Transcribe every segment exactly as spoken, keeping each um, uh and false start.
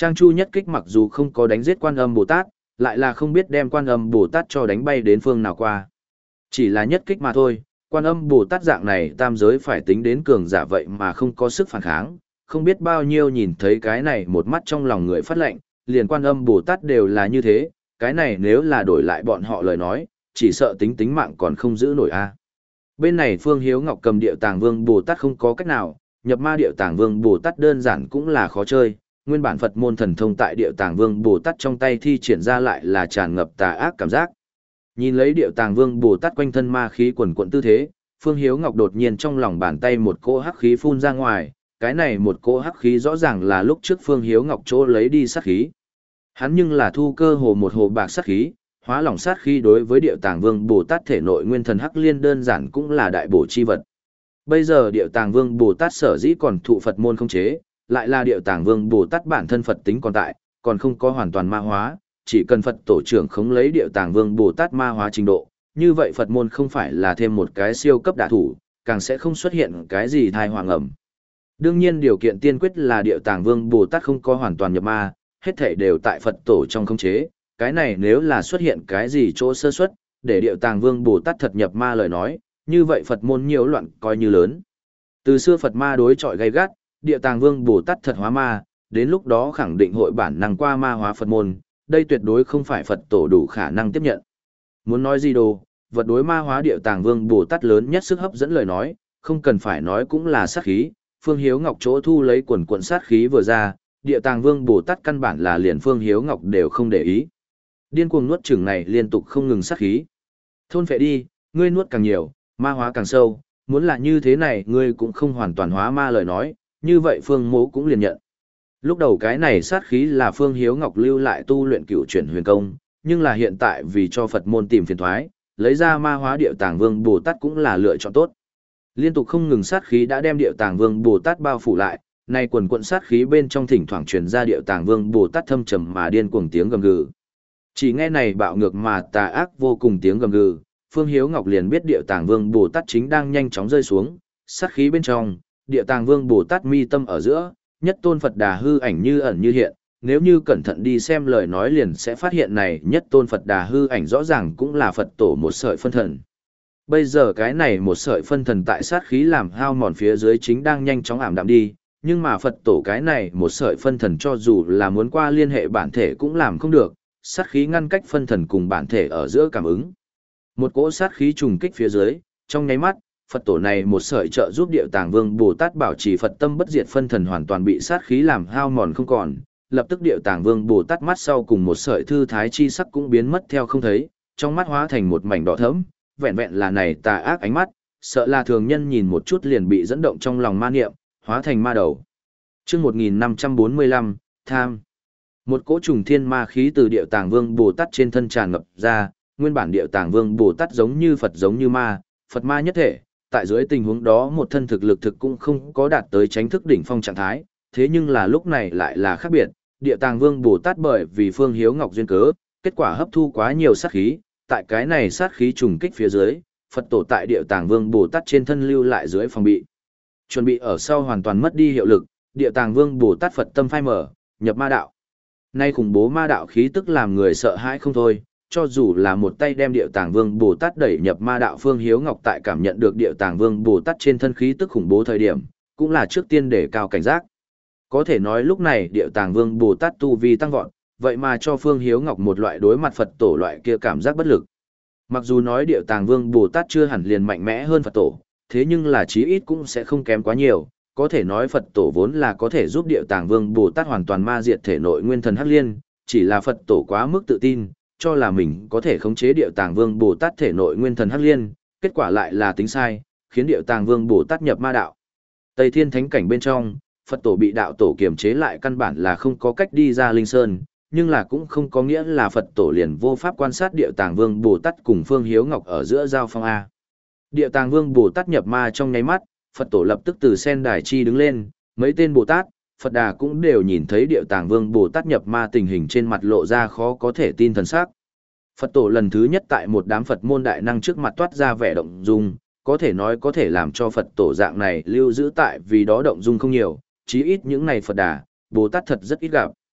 Trang Chu nhất kích mặc dù không có đánh giết Quan Âm Bồ Tát, lại là không biết đem Quan Âm Bồ Tát cho đánh bay đến phương nào qua. Chỉ là nhất kích mà thôi, Quan Âm Bồ Tát dạng này tam giới phải tính đến cường giả vậy mà không có sức phản kháng, không biết bao nhiêu nhìn thấy cái này một mắt trong lòng người phát lệnh, liền Quan Âm Bồ Tát đều là như thế, cái này nếu là đổi lại bọn họ lời nói, chỉ sợ tính tính mạng còn không giữ nổi a. Bên này Phương Hiếu Ngọc cầm Điệu Tàng Vương Bồ Tát không có cách nào, nhập ma Điệu Tàng Vương Bồ Tát đơn giản cũng là khó chơi, nguyên bản Phật môn thần thông tại Điệu Tàng Vương Bồ Tát trong tay thi triển ra lại là tràn ngập tà ác cảm giác. Nhìn lấy Điệu Tàng Vương Bồ Tát quanh thân ma khí quần quận tư thế, Phương Hiếu Ngọc đột nhiên trong lòng bàn tay một cỗ hắc khí phun ra ngoài, cái này một cỗ hắc khí rõ ràng là lúc trước Phương Hiếu Ngọc chỗ lấy đi sát khí. Hắn nhưng là thu cơ hồ một hồ bạc sát khí, hóa lỏng sát khí đối với Điệu Tàng Vương Bồ Tát thể nội nguyên thần hắc liên đơn giản cũng là đại bổ chi vật. Bây giờ Điệu Tàng Vương Bồ Tát sở dĩ còn thụ Phật môn không chế, lại là Điệu Tàng Vương Bồ Tát bản thân Phật tính còn tại, còn không có hoàn toàn ma hóa, chỉ cần Phật tổ trưởng khống lấy Điệu Tàng Vương Bồ Tát ma hóa trình độ, như vậy Phật môn không phải là thêm một cái siêu cấp đả thủ, càng sẽ không xuất hiện cái gì thai hoàng ẩm. Đương nhiên điều kiện tiên quyết là Điệu Tàng Vương Bồ Tát không có hoàn toàn nhập ma, hết thảy đều tại Phật tổ trong khống chế, cái này nếu là xuất hiện cái gì chỗ sơ suất, để Điệu Tàng Vương Bồ Tát thật nhập ma lời nói, như vậy Phật môn nhiễu loạn coi như lớn. Từ xưa Phật ma đối chọi gay gắt, Điệu Tàng Vương Bồ Tát thật hóa ma, đến lúc đó khẳng định hội bản năng qua ma hóa Phật môn, đây tuyệt đối không phải Phật tổ đủ khả năng tiếp nhận. Muốn nói gì đồ, vật đối ma hóa Điệu Tàng Vương Bồ Tát lớn nhất sức hấp dẫn lời nói, không cần phải nói cũng là sát khí, Phương Hiếu Ngọc chỗ thu lấy quần quần sát khí vừa ra, Điệu Tàng Vương Bồ Tát căn bản là liền Phương Hiếu Ngọc đều không để ý. Điên cuồng nuốt chửng này liên tục không ngừng sát khí. Thôn phệ đi, ngươi nuốt càng nhiều, ma hóa càng sâu, muốn là như thế này ngươi cũng không hoàn toàn hóa ma lời nói, như vậy Phương Mỗ cũng liền nhận. Lúc đầu cái này sát khí là Phương Hiếu Ngọc lưu lại tu luyện cửu chuyển huyền công, nhưng là hiện tại vì cho Phật môn tìm phiền thoái, lấy ra ma hóa Điệu Tàng Vương Bồ Tát cũng là lựa chọn tốt. Liên tục không ngừng sát khí đã đem Điệu Tàng Vương Bồ Tát bao phủ lại, nay quần quận sát khí bên trong thỉnh thoảng truyền ra Điệu Tàng Vương Bồ Tát thâm trầm mà điên cuồng tiếng gầm gừ. Chỉ nghe này bạo ngược mà tà ác vô cùng tiếng gầm gừ, Phương Hiếu Ngọc liền biết Điệu Tàng Vương Bồ Tát chính đang nhanh chóng rơi xuống, sát khí bên trong, Điệu Tàng Vương Bồ Tát mi tâm ở giữa, nhất tôn Phật Đà hư ảnh như ẩn như hiện, nếu như cẩn thận đi xem lời nói liền sẽ phát hiện này nhất tôn Phật Đà hư ảnh rõ ràng cũng là Phật tổ một sợi phân thần. Bây giờ cái này một sợi phân thần tại sát khí làm hao mòn phía dưới chính đang nhanh chóng ảm đạm đi, nhưng mà Phật tổ cái này một sợi phân thần cho dù là muốn qua liên hệ bản thể cũng làm không được, sát khí ngăn cách phân thần cùng bản thể ở giữa cảm ứng. Một cỗ sát khí trùng kích phía dưới, trong nháy mắt, Phật tổ này một sợi trợ giúp Điệu Tàng Vương Bồ Tát bảo trì Phật tâm bất diệt phân thần hoàn toàn bị sát khí làm hao mòn không còn, lập tức Điệu Tàng Vương Bồ Tát mắt sau cùng một sợi thư thái chi sắc cũng biến mất theo không thấy, trong mắt hóa thành một mảnh đỏ thẫm, vẹn vẹn là này tà ác ánh mắt, sợ là thường nhân nhìn một chút liền bị dẫn động trong lòng ma niệm, hóa thành ma đầu. Chương một nghìn năm trăm bốn mươi lăm, tham. Một cỗ trùng thiên ma khí từ Điệu Tàng Vương Bồ Tát trên thân tràn ngập ra, nguyên bản Điệu Tàng Vương Bồ Tát giống như Phật giống như ma, Phật ma nhất thể, tại dưới tình huống đó một thân thực lực thực cũng không có đạt tới chánh thức đỉnh phong trạng thái, thế nhưng là lúc này lại là khác biệt, Điệu Tàng Vương Bồ Tát bởi vì Phương Hiếu Ngọc duyên cớ, kết quả hấp thu quá nhiều sát khí, tại cái này sát khí trùng kích phía dưới, Phật tổ tại Điệu Tàng Vương Bồ Tát trên thân lưu lại dưới phòng bị. Chuẩn bị ở sau hoàn toàn mất đi hiệu lực, Điệu Tàng Vương Bồ Tát Phật tâm phai mở, nhập ma đạo. Nay khủng bố ma đạo khí tức làm người sợ hãi không thôi, cho dù là một tay đem Điệu Tàng Vương Bồ Tát đẩy nhập ma đạo, Phương Hiếu Ngọc tại cảm nhận được Điệu Tàng Vương Bồ Tát trên thân khí tức khủng bố thời điểm, cũng là trước tiên để cao cảnh giác. Có thể nói lúc này Điệu Tàng Vương Bồ Tát tu vi tăng vọt, vậy mà cho Phương Hiếu Ngọc một loại đối mặt Phật tổ loại kia cảm giác bất lực. Mặc dù nói Điệu Tàng Vương Bồ Tát chưa hẳn liền mạnh mẽ hơn Phật tổ, thế nhưng là chí ít cũng sẽ không kém quá nhiều, có thể nói Phật tổ vốn là có thể giúp Điệu Tàng Vương Bồ Tát hoàn toàn ma diệt thể nội nguyên thần hắc liên, chỉ là Phật tổ quá mức tự tin, cho là mình có thể khống chế Điệu Tàng Vương Bồ Tát thể nội nguyên thần hắc liên, kết quả lại là tính sai, khiến Điệu Tàng Vương Bồ Tát nhập ma đạo. Tây Thiên Thánh cảnh bên trong, Phật tổ bị đạo tổ kiềm chế lại căn bản là không có cách đi ra Linh Sơn, nhưng là cũng không có nghĩa là Phật tổ liền vô pháp quan sát Điệu Tàng Vương Bồ Tát cùng Phương Hiếu Ngọc ở giữa giao phong A. Điệu Tàng Vương Bồ Tát nhập ma trong nháy mắt, Phật tổ lập tức từ sen đài chi đứng lên, mấy tên Bồ Tát, Phật Đà cũng đều nhìn thấy Điệu Tàng Vương Bồ Tát nhập ma tình hình trên mặt lộ ra khó có thể tin thần sắc. Phật tổ lần thứ nhất tại một đám Phật môn đại năng trước mặt toát ra vẻ động dung, có thể nói có thể làm cho Phật tổ dạng này lưu giữ tại vì đó động dung không nhiều, chí ít những này Phật Đà, Bồ Tát thật rất ít gặp.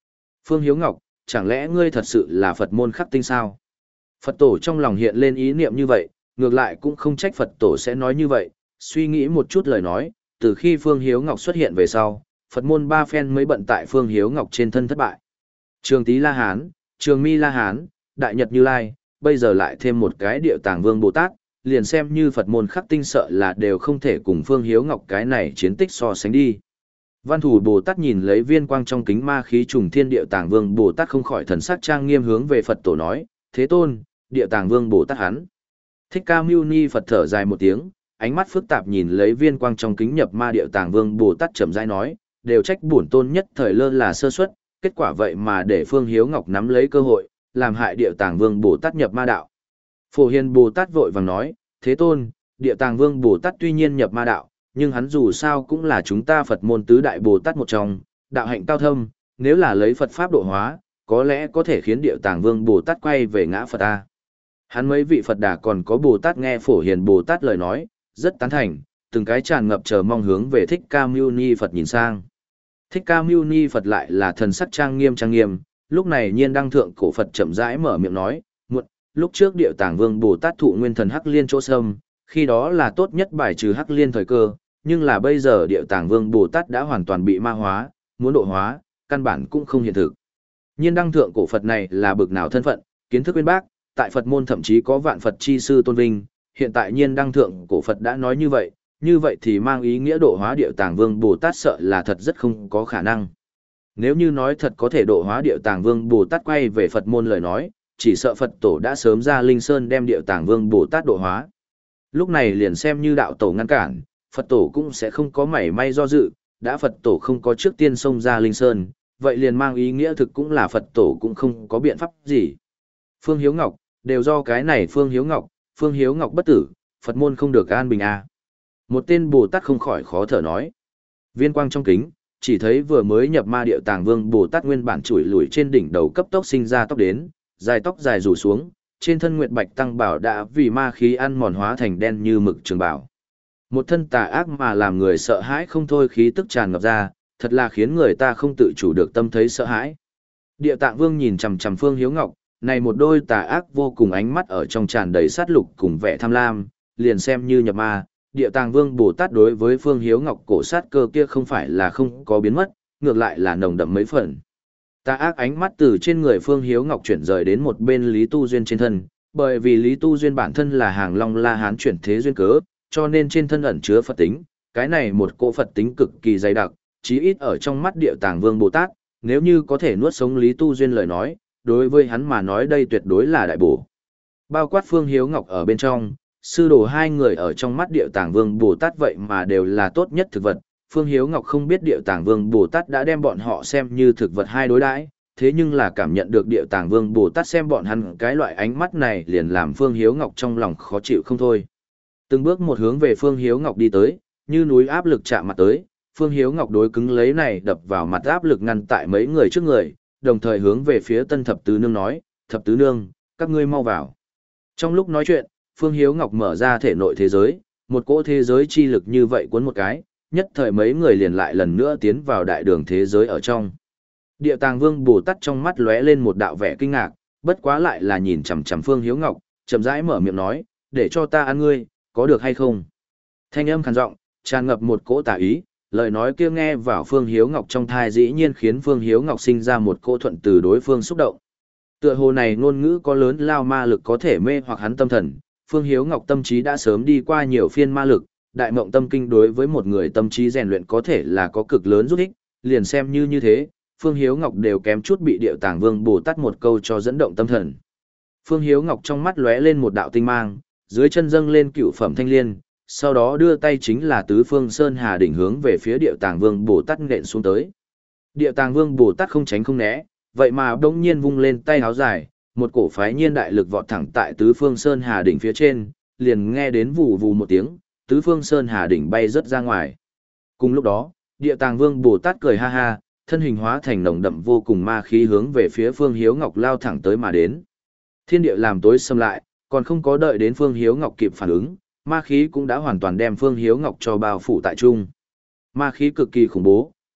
Phương Hiếu Ngọc, chẳng lẽ ngươi thật sự là Phật môn khắc tinh sao? Phật tổ trong lòng hiện lên ý niệm như vậy, ngược lại cũng không trách Phật tổ sẽ nói như vậy, suy nghĩ một chút lời nói, từ khi Phương Hiếu Ngọc xuất hiện về sau, Phật môn ba phen mới bận tại Phương Hiếu Ngọc trên thân thất bại. Trường Tý La Hán, Trường Mi La Hán, Đại Nhật Như Lai, bây giờ lại thêm một cái Địa Tàng Vương Bồ Tát, liền xem như Phật môn khắc tinh sợ là đều không thể cùng Phương Hiếu Ngọc cái này chiến tích so sánh đi. Văn Thủ Bồ Tát nhìn lấy viên quang trong kính ma khí trùng thiên Địa Tàng Vương Bồ Tát không khỏi thần sắc trang nghiêm hướng về Phật tổ nói, Thế Tôn, Địa Tàng Vương Bồ Tát hắn. Thích Ca Mâu Ni Phật thở dài một tiếng, ánh mắt phức tạp nhìn lấy viên quang trong kính nhập ma Địa Tàng Vương Bồ Tát chậm rãi nói, đều trách bổn tôn nhất thời lơ là sơ suất, kết quả vậy mà để Phương Hiếu Ngọc nắm lấy cơ hội, làm hại Địa Tàng Vương Bồ Tát nhập ma đạo. Phổ Hiền Bồ Tát vội vàng nói, Thế Tôn, Địa Tàng Vương Bồ Tát tuy nhiên nhập ma đạo, nhưng hắn dù sao cũng là chúng ta Phật môn tứ đại Bồ Tát một trong, đạo hạnh cao thâm, nếu là lấy Phật Pháp độ hóa, có lẽ có thể khiến Địa Tàng Vương Bồ Tát quay về ngã Phật A. Hắn mấy vị Phật Đà còn có Bồ Tát nghe Phổ Hiền Bồ Tát lời nói, rất tán thành, từng cái tràn ngập chờ mong hướng về Thích Ca Mâu Ni Phật nhìn sang. Thích Ca Mâu Ni Phật lại là thần sắc trang nghiêm trang nghiêm, lúc này nhiên đăng thượng cổ Phật chậm rãi mở miệng nói, muộn, lúc trước Địa Tàng Vương Bồ Tát thụ nguyên thần Hắc Liên chỗ sâm, khi đó là tốt nhất bài trừ Hắc Liên thời cơ, nhưng là bây giờ Địa Tàng Vương Bồ Tát đã hoàn toàn bị ma hóa, muốn độ hóa, căn bản cũng không hiện thực. Nhiên đăng thượng cổ Phật này là bực nào thân phận, kiến thức uyên bác, tại Phật môn thậm chí có vạn Phật chi sư tôn vinh, hiện tại nhiên đăng thượng cổ Phật đã nói như vậy, như vậy thì mang ý nghĩa độ hóa Địa Tàng Vương Bồ Tát sợ là thật rất không có khả năng. Nếu như nói thật có thể độ hóa Địa Tàng Vương Bồ Tát quay về Phật môn lời nói, chỉ sợ Phật tổ đã sớm ra Linh Sơn đem Địa Tàng Vương Bồ Tát độ hóa. Lúc này liền xem như đạo tổ ngăn cản, Phật tổ cũng sẽ không có mảy may do dự, đã Phật tổ không có trước tiên xông ra Linh Sơn, vậy liền mang ý nghĩa thực cũng là Phật tổ cũng không có biện pháp gì. Phương Hiếu Ngọc, đều do cái này Phương Hiếu Ngọc, Phương Hiếu Ngọc bất tử, Phật môn không được an bình à. Một tên Bồ Tát không khỏi khó thở nói. Viên quang trong kính, chỉ thấy vừa mới nhập ma Địa Tàng Vương Bồ Tát nguyên bản chủi lủi trên đỉnh đầu cấp tốc sinh ra tóc đến, dài tóc dài rủ xuống, trên thân nguyệt bạch tăng bảo đã vì ma khí ăn mòn hóa thành đen như mực trường bảo. Một thân tà ác mà làm người sợ hãi không thôi khí tức tràn ngập ra, thật là khiến người ta không tự chủ được tâm thấy sợ hãi. Địa Tạng Vương nhìn chằm chằm Phương Hiếu Ngọc, này một đôi tà ác vô cùng ánh mắt ở trong tràn đầy sát lục cùng vẻ tham lam, liền xem như nhập ma, Địa Tàng Vương Bồ Tát đối với Phương Hiếu Ngọc cổ sát cơ kia không phải là không có biến mất, ngược lại là nồng đậm mấy phần. Tà ác ánh mắt từ trên người Phương Hiếu Ngọc chuyển rời đến một bên Lý Tu Duyên trên thân, bởi vì Lý Tu Duyên bản thân là hàng Long La Hán chuyển thế duyên cớ, cho nên trên thân ẩn chứa Phật tính, cái này một cỗ Phật tính cực kỳ dày đặc, chí ít ở trong mắt Địa Tàng Vương Bồ Tát, nếu như có thể nuốt sống Lý Tu Duyên lời nói, đối với hắn mà nói đây tuyệt đối là đại bổ. Bao quát Phương Hiếu Ngọc ở bên trong, sư đồ hai người ở trong mắt Địa Tàng Vương Bồ Tát vậy mà đều là tốt nhất thực vật. Phương Hiếu Ngọc không biết Địa Tàng Vương Bồ Tát đã đem bọn họ xem như thực vật hai đối đãi, thế nhưng là cảm nhận được Địa Tàng Vương Bồ Tát xem bọn hắn cái loại ánh mắt này liền làm Phương Hiếu Ngọc trong lòng khó chịu không thôi. Từng bước một hướng về Phương Hiếu Ngọc đi tới, như núi áp lực chạm mặt tới, Phương Hiếu Ngọc đối cứng lấy này đập vào mặt áp lực ngăn tại mấy người trước người, đồng thời hướng về phía Tân Thập Tứ Nương nói, Thập Tứ Nương, các ngươi mau vào. Trong lúc nói chuyện, Phương Hiếu Ngọc mở ra thể nội thế giới, một cỗ thế giới chi lực như vậy cuốn một cái, nhất thời mấy người liền lại lần nữa tiến vào đại đường thế giới ở trong. Địa Tàng Vương Bồ Tát trong mắt lóe lên một đạo vẻ kinh ngạc, bất quá lại là nhìn chằm chằm Phương Hiếu Ngọc, chậm rãi mở miệng nói, để cho ta ăn ngươi, có được hay không? Thanh âm khàn giọng, tràn ngập một cỗ tà ý, lời nói kia nghe vào Phương Hiếu Ngọc trong thai dĩ nhiên khiến Phương Hiếu Ngọc sinh ra một cỗ thuận từ đối phương xúc động. Tựa hồ này ngôn ngữ có lớn lao ma lực có thể mê hoặc hắn tâm thần, Phương Hiếu Ngọc tâm trí đã sớm đi qua nhiều phiên ma lực, đại mộng tâm kinh đối với một người tâm trí rèn luyện có thể là có cực lớn giúp ích, liền xem như như thế, Phương Hiếu Ngọc đều kém chút bị Địa Tàng Vương Bồ Tát một câu cho dẫn động tâm thần. Phương Hiếu Ngọc trong mắt lóe lên một đạo tinh mang, dưới chân dâng lên cựu phẩm thanh liên, sau đó đưa tay chính là tứ phương sơn hà đỉnh hướng về phía Địa Tàng Vương Bồ Tát nện xuống tới. Địa Tàng Vương Bồ Tát không tránh không né, vậy mà bỗng nhiên vung lên tay háo dài, một cổ phái nhiên đại lực vọt thẳng tại tứ phương sơn hà đỉnh phía trên, liền nghe đến vù vù một tiếng, tứ phương sơn hà đỉnh bay rất ra ngoài. Cùng lúc đó, Địa Tàng Vương Bồ Tát cười ha ha, thân hình hóa thành nồng đậm vô cùng ma khí hướng về phía Phương Hiếu Ngọc lao thẳng tới mà đến. Thiên địa làm tối xâm lại, còn không có đợi đến Phương Hiếu Ngọc kịp phản ứng, ma khí cũng đã hoàn toàn đem Phương Hiếu Ngọc cho bao phủ tại trung. Ma khí cực kỳ khủng bố,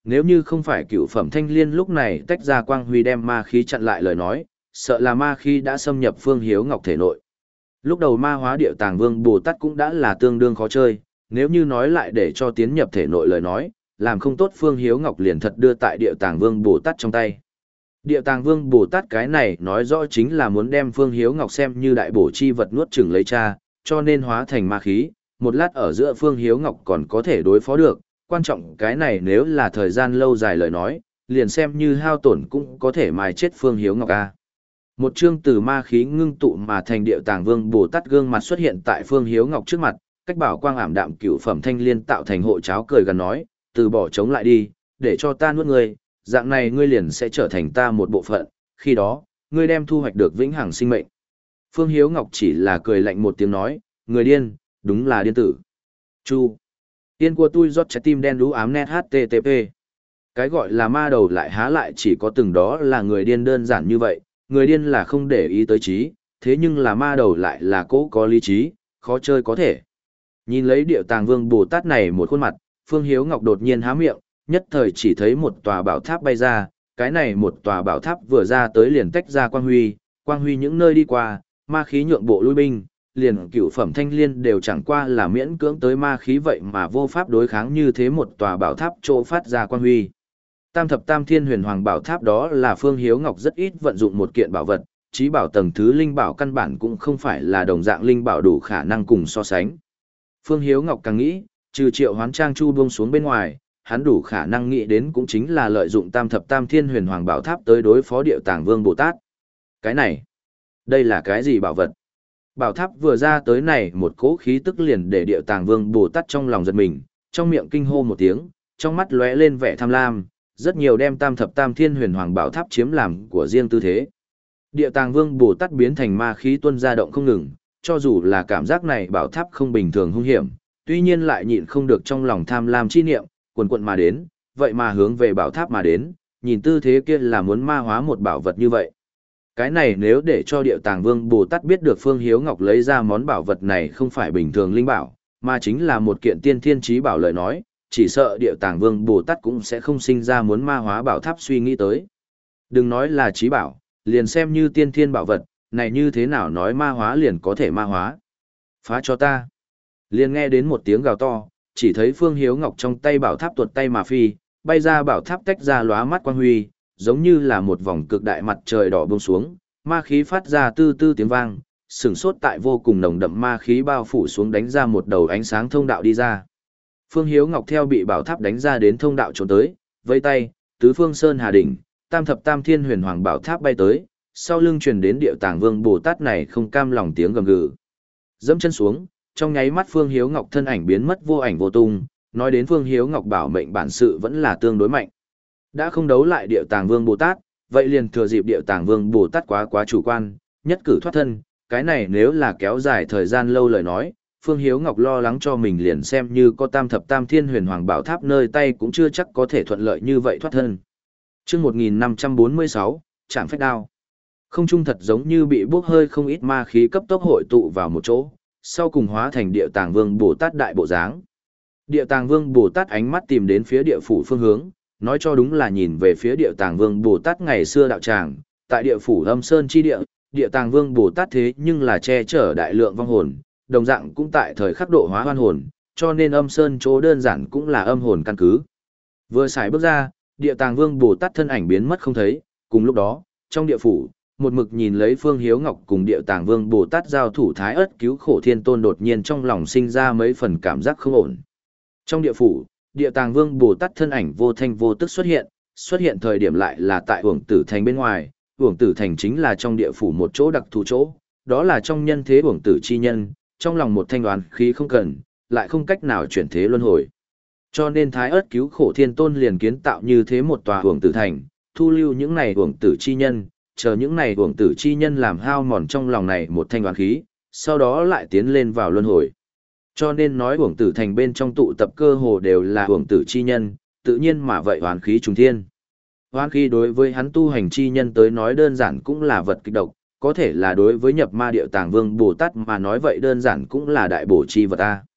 Nếu như không phải cựu phẩm thanh liên lúc này tách ra quang huy đem ma khí chặn lại lời nói, sợ là ma khí đã xâm nhập Phương Hiếu Ngọc thể nội. Lúc đầu ma hóa điệu tàng vương Bồ Tát cũng đã là tương đương khó chơi, nếu như nói lại để cho tiến nhập thể nội lời nói, làm không tốt Phương Hiếu Ngọc liền thật đưa tại điệu tàng vương Bồ Tát trong tay. Điệu tàng vương Bồ Tát cái này nói rõ chính là muốn đem Phương Hiếu Ngọc xem như đại bổ chi vật nuốt chửng lấy cha, cho nên hóa thành ma khí, một lát ở giữa Phương Hiếu Ngọc còn có thể đối phó được, quan trọng cái này nếu là thời gian lâu dài lời nói, liền xem như hao tổn cũng có thể mài chết Phương Hiếu Ngọc a. Một chương từ ma khí ngưng tụ mà thành điệu tàng vương Bồ Tát gương mặt xuất hiện tại Phương Hiếu Ngọc trước mặt, cách bảo quang ảm đạm cửu phẩm thanh liên tạo thành hộ cháo cười gần nói, từ bỏ chống lại đi, để cho ta nuốt ngươi, dạng này ngươi liền sẽ trở thành ta một bộ phận, khi đó, ngươi đem thu hoạch được vĩnh hằng sinh mệnh. Phương Hiếu Ngọc chỉ là cười lạnh một tiếng nói, người điên, đúng là điên tử. Chu. Tiên của tôi rót trái tim đen đú ám net hát tê tê pê. Cái gọi là ma đầu lại há lại chỉ có từng đó là người điên đơn giản như vậy, người điên là không để ý tới trí, thế nhưng là ma đầu lại là cố có lý trí, khó chơi có thể. Nhìn lấy điệu tàng vương Bồ Tát này một khuôn mặt, Phương Hiếu Ngọc đột nhiên há miệng, nhất thời chỉ thấy một tòa bảo tháp bay ra, cái này một tòa bảo tháp vừa ra tới liền tách ra quang huy, quang huy những nơi đi qua, ma khí nhượng bộ lui binh, liền cửu phẩm thanh liên đều chẳng qua là miễn cưỡng tới ma khí vậy mà vô pháp đối kháng như thế một tòa bảo tháp chỗ phát ra quang huy. Tam thập tam thiên huyền hoàng bảo tháp đó là Phương Hiếu Ngọc rất ít vận dụng một kiện bảo vật, chí bảo tầng thứ linh bảo căn bản cũng không phải là đồng dạng linh bảo đủ khả năng cùng so sánh. Phương Hiếu Ngọc càng nghĩ, trừ triệu hoán trang chu buông xuống bên ngoài, hắn đủ khả năng nghĩ đến cũng chính là lợi dụng tam thập tam thiên huyền hoàng bảo tháp tới đối phó điệu tàng vương Bồ Tát. Cái này, đây là cái gì bảo vật? Bảo tháp vừa ra tới này một cỗ khí tức liền để điệu tàng vương Bồ Tát trong lòng giật mình, trong miệng kinh hô một tiếng, trong mắt lóe lên vẻ tham lam, rất nhiều đem tam thập tam thiên huyền hoàng bảo tháp chiếm làm của riêng tư thế. Điệu tàng vương Bồ Tát biến thành ma khí tuôn ra động không ngừng, cho dù là cảm giác này bảo tháp không bình thường hung hiểm, tuy nhiên lại nhịn không được trong lòng tham lam chi niệm, quần quận mà đến, vậy mà hướng về bảo tháp mà đến, nhìn tư thế kia là muốn ma hóa một bảo vật như vậy. Cái này nếu để cho điệu tàng vương Bồ Tát biết được Phương Hiếu Ngọc lấy ra món bảo vật này không phải bình thường linh bảo, mà chính là một kiện tiên thiên trí bảo lời nói, chỉ sợ điệu tàng vương Bồ Tát cũng sẽ không sinh ra muốn ma hóa bảo tháp suy nghĩ tới. Đừng nói là trí bảo, liền xem như tiên thiên bảo vật, này như thế nào nói ma hóa liền có thể ma hóa. Phá cho ta. Liền nghe đến một tiếng gào to, chỉ thấy Phương Hiếu Ngọc trong tay bảo tháp tuột tay mà phi, bay ra bảo tháp tách ra lóa mắt quang huy, giống như là một vòng cực đại mặt trời đỏ buông xuống, ma khí phát ra tư tư tiếng vang, sừng sốt tại vô cùng nồng đậm ma khí bao phủ xuống đánh ra một đầu ánh sáng thông đạo đi ra. Phương Hiếu Ngọc theo bị bảo tháp đánh ra đến thông đạo trốn tới, vây tay, tứ phương sơn hà đỉnh, tam thập tam thiên huyền hoàng bảo tháp bay tới, sau lưng truyền đến điệu tàng vương Bồ Tát này không cam lòng tiếng gầm gừ. Dẫm chân xuống, trong nháy mắt Phương Hiếu Ngọc thân ảnh biến mất vô ảnh vô tung, nói đến Phương Hiếu Ngọc bảo mệnh bản sự vẫn là tương đối mạnh. Đã không đấu lại điệu tàng vương Bồ Tát, vậy liền thừa dịp điệu tàng vương Bồ Tát quá quá chủ quan, nhất cử thoát thân, cái này nếu là kéo dài thời gian lâu lời nói, Phương Hiếu Ngọc lo lắng cho mình liền xem như có tam thập tam thiên huyền hoàng bảo tháp nơi tay cũng chưa chắc có thể thuận lợi như vậy thoát thân. Trước một nghìn năm trăm bốn mươi sáu, Trảm Phách Đao. Không trung thật giống như bị bốc hơi không ít ma khí cấp tốc hội tụ vào một chỗ, sau cùng hóa thành điệu tàng vương Bồ Tát đại bộ dáng. Điệu tàng vương Bồ Tát ánh mắt tìm đến phía địa phủ phương hướng, nói cho đúng là nhìn về phía điệu tàng vương Bồ Tát ngày xưa đạo tràng, tại địa phủ âm sơn chi địa, điệu tàng vương Bồ Tát thế nhưng là che chở đại lượng vong hồn, đồng dạng cũng tại thời khắc độ hóa hoan hồn, cho nên âm sơn chỗ đơn giản cũng là âm hồn căn cứ. Vừa xài bước ra, địa tàng vương Bồ Tát thân ảnh biến mất không thấy, cùng lúc đó, trong địa phủ, một mực nhìn lấy Phương Hiếu Ngọc cùng địa tàng vương Bồ Tát giao thủ thái ất cứu khổ thiên tôn đột nhiên trong lòng sinh ra mấy phần cảm giác không ổn. Trong địa phủ, địa tàng vương Bồ Tát thân ảnh vô thanh vô tức xuất hiện, xuất hiện thời điểm lại là tại Uổng Tử Thành bên ngoài, Uổng Tử Thành chính là trong địa phủ một chỗ đặc thù chỗ, đó là trong nhân thế Uổng Tử chi nhân, trong lòng một thanh đoán khí không cần, lại không cách nào chuyển thế luân hồi. Cho nên thái ất cứu khổ thiên tôn liền kiến tạo như thế một tòa Uổng Tử Thành, thu lưu những này Uổng Tử chi nhân, chờ những này Uổng Tử chi nhân làm hao mòn trong lòng này một thanh đoán khí, sau đó lại tiến lên vào luân hồi. Cho nên nói Uổng Tử Thành bên trong tụ tập cơ hồ đều là Uổng Tử chi nhân, tự nhiên mà vậy hoán khí trùng thiên. Hoán khí đối với hắn tu hành chi nhân tới nói đơn giản cũng là vật kịch độc, có thể là đối với nhập ma điệu tàng vương Bồ Tát mà nói vậy đơn giản cũng là đại bổ chi vật ta.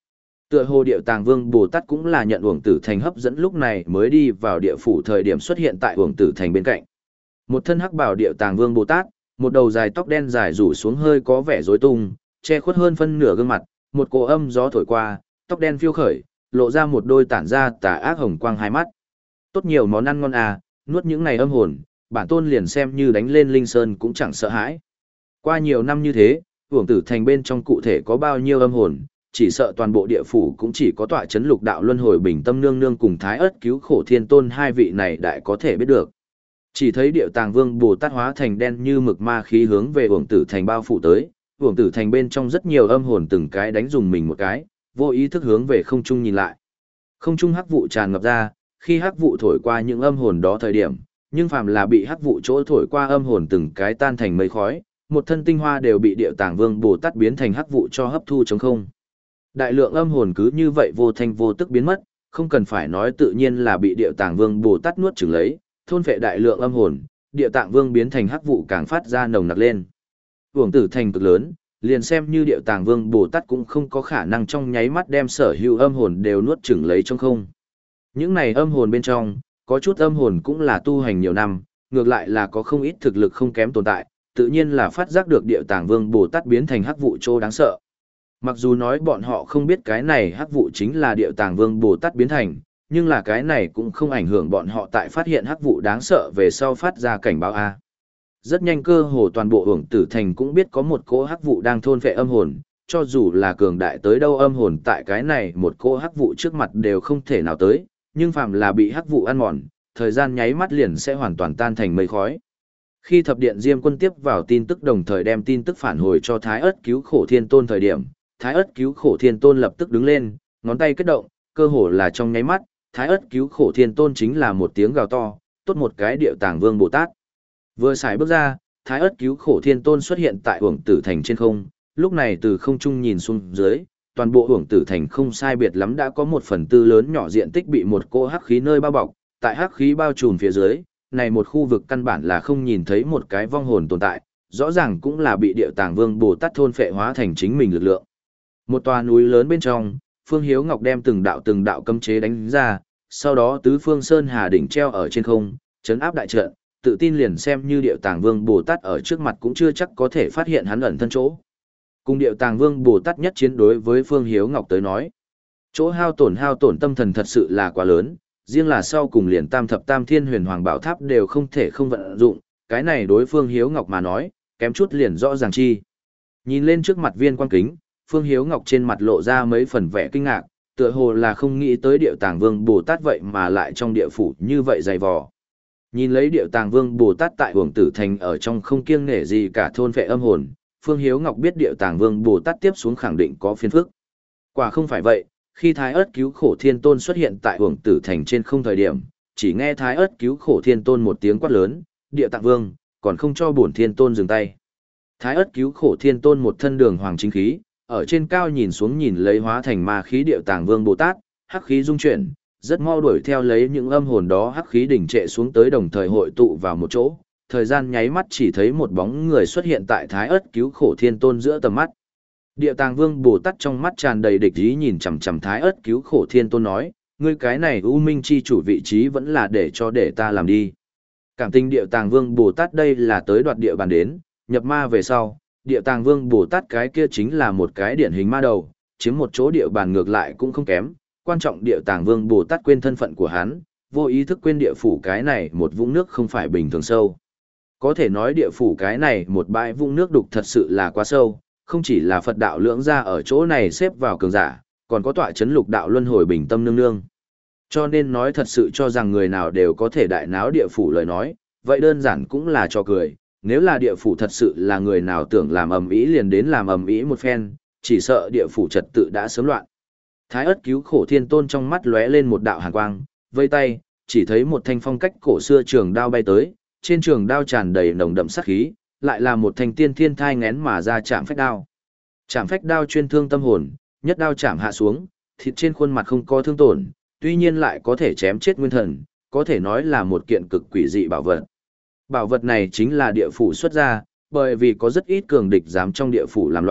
Tựa hồ Điệu Tàng Vương Bồ Tát cũng là nhận Uổng Tử Thành hấp dẫn lúc này mới đi vào địa phủ thời điểm xuất hiện tại Uổng Tử Thành bên cạnh. Một thân hắc bào Điệu Tàng Vương Bồ Tát, một đầu dài tóc đen dài rủ xuống hơi có vẻ rối tung, che khuất hơn phân nửa gương mặt, một cỗ âm gió thổi qua, tóc đen phiêu khởi, lộ ra một đôi tản ra tà ác hồng quang hai mắt. Tốt nhiều món ăn ngon à, nuốt những này âm hồn, bản tôn liền xem như đánh lên linh sơn cũng chẳng sợ hãi. Qua nhiều năm như thế, Uổng Tử Thành bên trong cụ thể có bao nhiêu âm hồn, chỉ sợ toàn bộ địa phủ cũng chỉ có tọa chấn lục đạo luân hồi bình tâm nương nương cùng thái ất cứu khổ thiên tôn hai vị này đại có thể biết được. Chỉ thấy Điệu Tàng Vương Bồ Tát hóa thành đen như mực ma khí hướng về Uổng Tử Thành bao phủ tới, Uổng Tử Thành bên trong rất nhiều âm hồn từng cái đánh dùng mình một cái, vô ý thức hướng về không trung nhìn lại. Không trung hắc vụ tràn ngập ra, khi hắc vụ thổi qua những âm hồn đó thời điểm, nhưng phàm là bị hắc vụ chỗ thổi qua âm hồn từng cái tan thành mây khói, một thân tinh hoa đều bị Điệu Tàng Vương Bồ Tát biến thành hắc vụ cho hấp thu trống không. Đại lượng âm hồn cứ như vậy vô thanh vô tức biến mất, không cần phải nói tự nhiên là bị Điệu Tàng Vương Bồ Tát nuốt chửng lấy, thôn phệ đại lượng âm hồn, Điệu Tạng Vương biến thành hắc vụ càng phát ra nồng nặc lên. Uổng Tử Thành cực lớn, liền xem như Điệu Tàng Vương Bồ Tát cũng không có khả năng trong nháy mắt đem sở hữu âm hồn đều nuốt chửng lấy trong không. Những này âm hồn bên trong, có chút âm hồn cũng là tu hành nhiều năm, ngược lại là có không ít thực lực không kém tồn tại, tự nhiên là phát giác được Điệu Tàng Vương Bồ Tát biến thành hắc vụ trô đáng sợ. Mặc dù nói bọn họ không biết cái này hắc vụ chính là Điệu Tàng Vương Bồ Tát biến thành, nhưng là cái này cũng không ảnh hưởng bọn họ tại phát hiện hắc vụ đáng sợ về sau phát ra cảnh báo A. Rất nhanh cơ hồ toàn bộ Uổng Tử Thành cũng biết có một cỗ hắc vụ đang thôn phệ âm hồn, cho dù là cường đại tới đâu âm hồn tại cái này một cỗ hắc vụ trước mặt đều không thể nào tới, nhưng phàm là bị hắc vụ ăn mòn, thời gian nháy mắt liền sẽ hoàn toàn tan thành mây khói. Khi thập điện Diêm Quân tiếp vào tin tức đồng thời đem tin tức phản hồi cho Thái Ức Cứu Khổ Thiên Tôn thời điểm, Thái Ức Cứu Khổ Thiên Tôn lập tức đứng lên, ngón tay kết động, cơ hồ là trong nháy mắt, Thái Ức Cứu Khổ Thiên Tôn chính là một tiếng gào to, tốt một cái Điệu Tàng Vương Bồ Tát. Vừa xài bước ra, Thái Ức Cứu Khổ Thiên Tôn xuất hiện tại Uổng Tử Thành trên không, lúc này từ không trung nhìn xuống dưới, toàn bộ Uổng Tử Thành không sai biệt lắm đã có một phần tư lớn nhỏ diện tích bị một cỗ hắc khí nơi bao bọc, tại hắc khí bao trùm phía dưới, này một khu vực căn bản là không nhìn thấy một cái vong hồn tồn tại, rõ ràng cũng là bị Điệu Tàng Vương Bồ Tát thôn phệ hóa thành chính mình lực lượng. Một tòa núi lớn bên trong, Phương Hiếu Ngọc đem từng đạo từng đạo cấm chế đánh ra, sau đó tứ phương sơn hà đỉnh treo ở trên không, chấn áp đại trận, tự tin liền xem như Điệu Tàng Vương Bồ Tát ở trước mặt cũng chưa chắc có thể phát hiện hắn ẩn thân chỗ. Cùng Điệu Tàng Vương Bồ Tát nhất chiến đối với Phương Hiếu Ngọc tới nói, chỗ hao tổn hao tổn tâm thần thật sự là quá lớn, riêng là sau cùng liền Tam Thập Tam Thiên Huyền Hoàng Bảo Tháp đều không thể không vận dụng, cái này đối Phương Hiếu Ngọc mà nói, kém chút liền rõ ràng chi. Nhìn lên trước mặt viên quan kính, Phương Hiếu Ngọc trên mặt lộ ra mấy phần vẻ kinh ngạc, tựa hồ là không nghĩ tới Điệu Tàng Vương Bồ Tát vậy mà lại trong địa phủ như vậy dày vò. Nhìn lấy Điệu Tàng Vương Bồ Tát tại Uổng Tử Thành ở trong không kiêng nể gì cả thôn phệ âm hồn, Phương Hiếu Ngọc biết Điệu Tàng Vương Bồ Tát tiếp xuống khẳng định có phiền phức. Quả không phải vậy, khi Thái Ức Cứu Khổ Thiên Tôn xuất hiện tại Uổng Tử Thành trên không thời điểm, chỉ nghe Thái Ức Cứu Khổ Thiên Tôn một tiếng quát lớn, Điệu Tàng Vương, còn không cho bổn Thiên Tôn dừng tay. Thái Ức Cứu Khổ Thiên Tôn một thân đường hoàng chính khí, ở trên cao nhìn xuống nhìn lấy hóa thành ma khí Điệu Tàng Vương Bồ Tát, hắc khí dung chuyển, rất mau đuổi theo lấy những âm hồn đó hắc khí đỉnh trệ xuống tới đồng thời hội tụ vào một chỗ, thời gian nháy mắt chỉ thấy một bóng người xuất hiện tại Thái Ức Cứu Khổ Thiên Tôn giữa tầm mắt. Điệu Tàng Vương Bồ Tát trong mắt tràn đầy địch ý nhìn chằm chằm Thái Ức Cứu Khổ Thiên Tôn nói, ngươi cái này U Minh chi chủ vị trí vẫn là để cho để ta làm đi. Cảm tình Điệu Tàng Vương Bồ Tát đây là tới đoạt địa bàn đến, nhập ma về sau, Điệu Tàng Vương Bồ Tát cái kia chính là một cái điển hình ma đầu, chiếm một chỗ địa bàn ngược lại cũng không kém, quan trọng Điệu Tàng Vương Bồ Tát quên thân phận của hắn, vô ý thức quên địa phủ cái này một vũng nước không phải bình thường sâu. Có thể nói địa phủ cái này một bãi vũng nước đục thật sự là quá sâu, không chỉ là Phật đạo lưỡng gia ở chỗ này xếp vào cường giả, còn có tọa chấn lục đạo luân hồi bình tâm nương nương. Cho nên nói thật sự cho rằng người nào đều có thể đại náo địa phủ lời nói, vậy đơn giản cũng là cho cười, nếu là địa phủ thật sự là người nào tưởng làm ầm ĩ liền đến làm ầm ĩ một phen, chỉ sợ địa phủ trật tự đã sớm loạn. Thái Ức Cứu Khổ Thiên Tôn trong mắt lóe lên một đạo hàn quang, vây tay, chỉ thấy một thanh phong cách cổ xưa trường đao bay tới, trên trường đao tràn đầy nồng đậm sát khí, lại là một thanh tiên thiên thai ngén mà ra chạm phách đao. Chạm phách đao chuyên thương tâm hồn, nhất đao chạm hạ xuống, thịt trên khuôn mặt không có thương tổn, tuy nhiên lại có thể chém chết nguyên thần, có thể nói là một kiện cực quỷ dị bảo vật. Bảo vật này chính là địa phủ xuất ra, bởi vì có rất ít cường địch dám trong địa phủ làm loạn,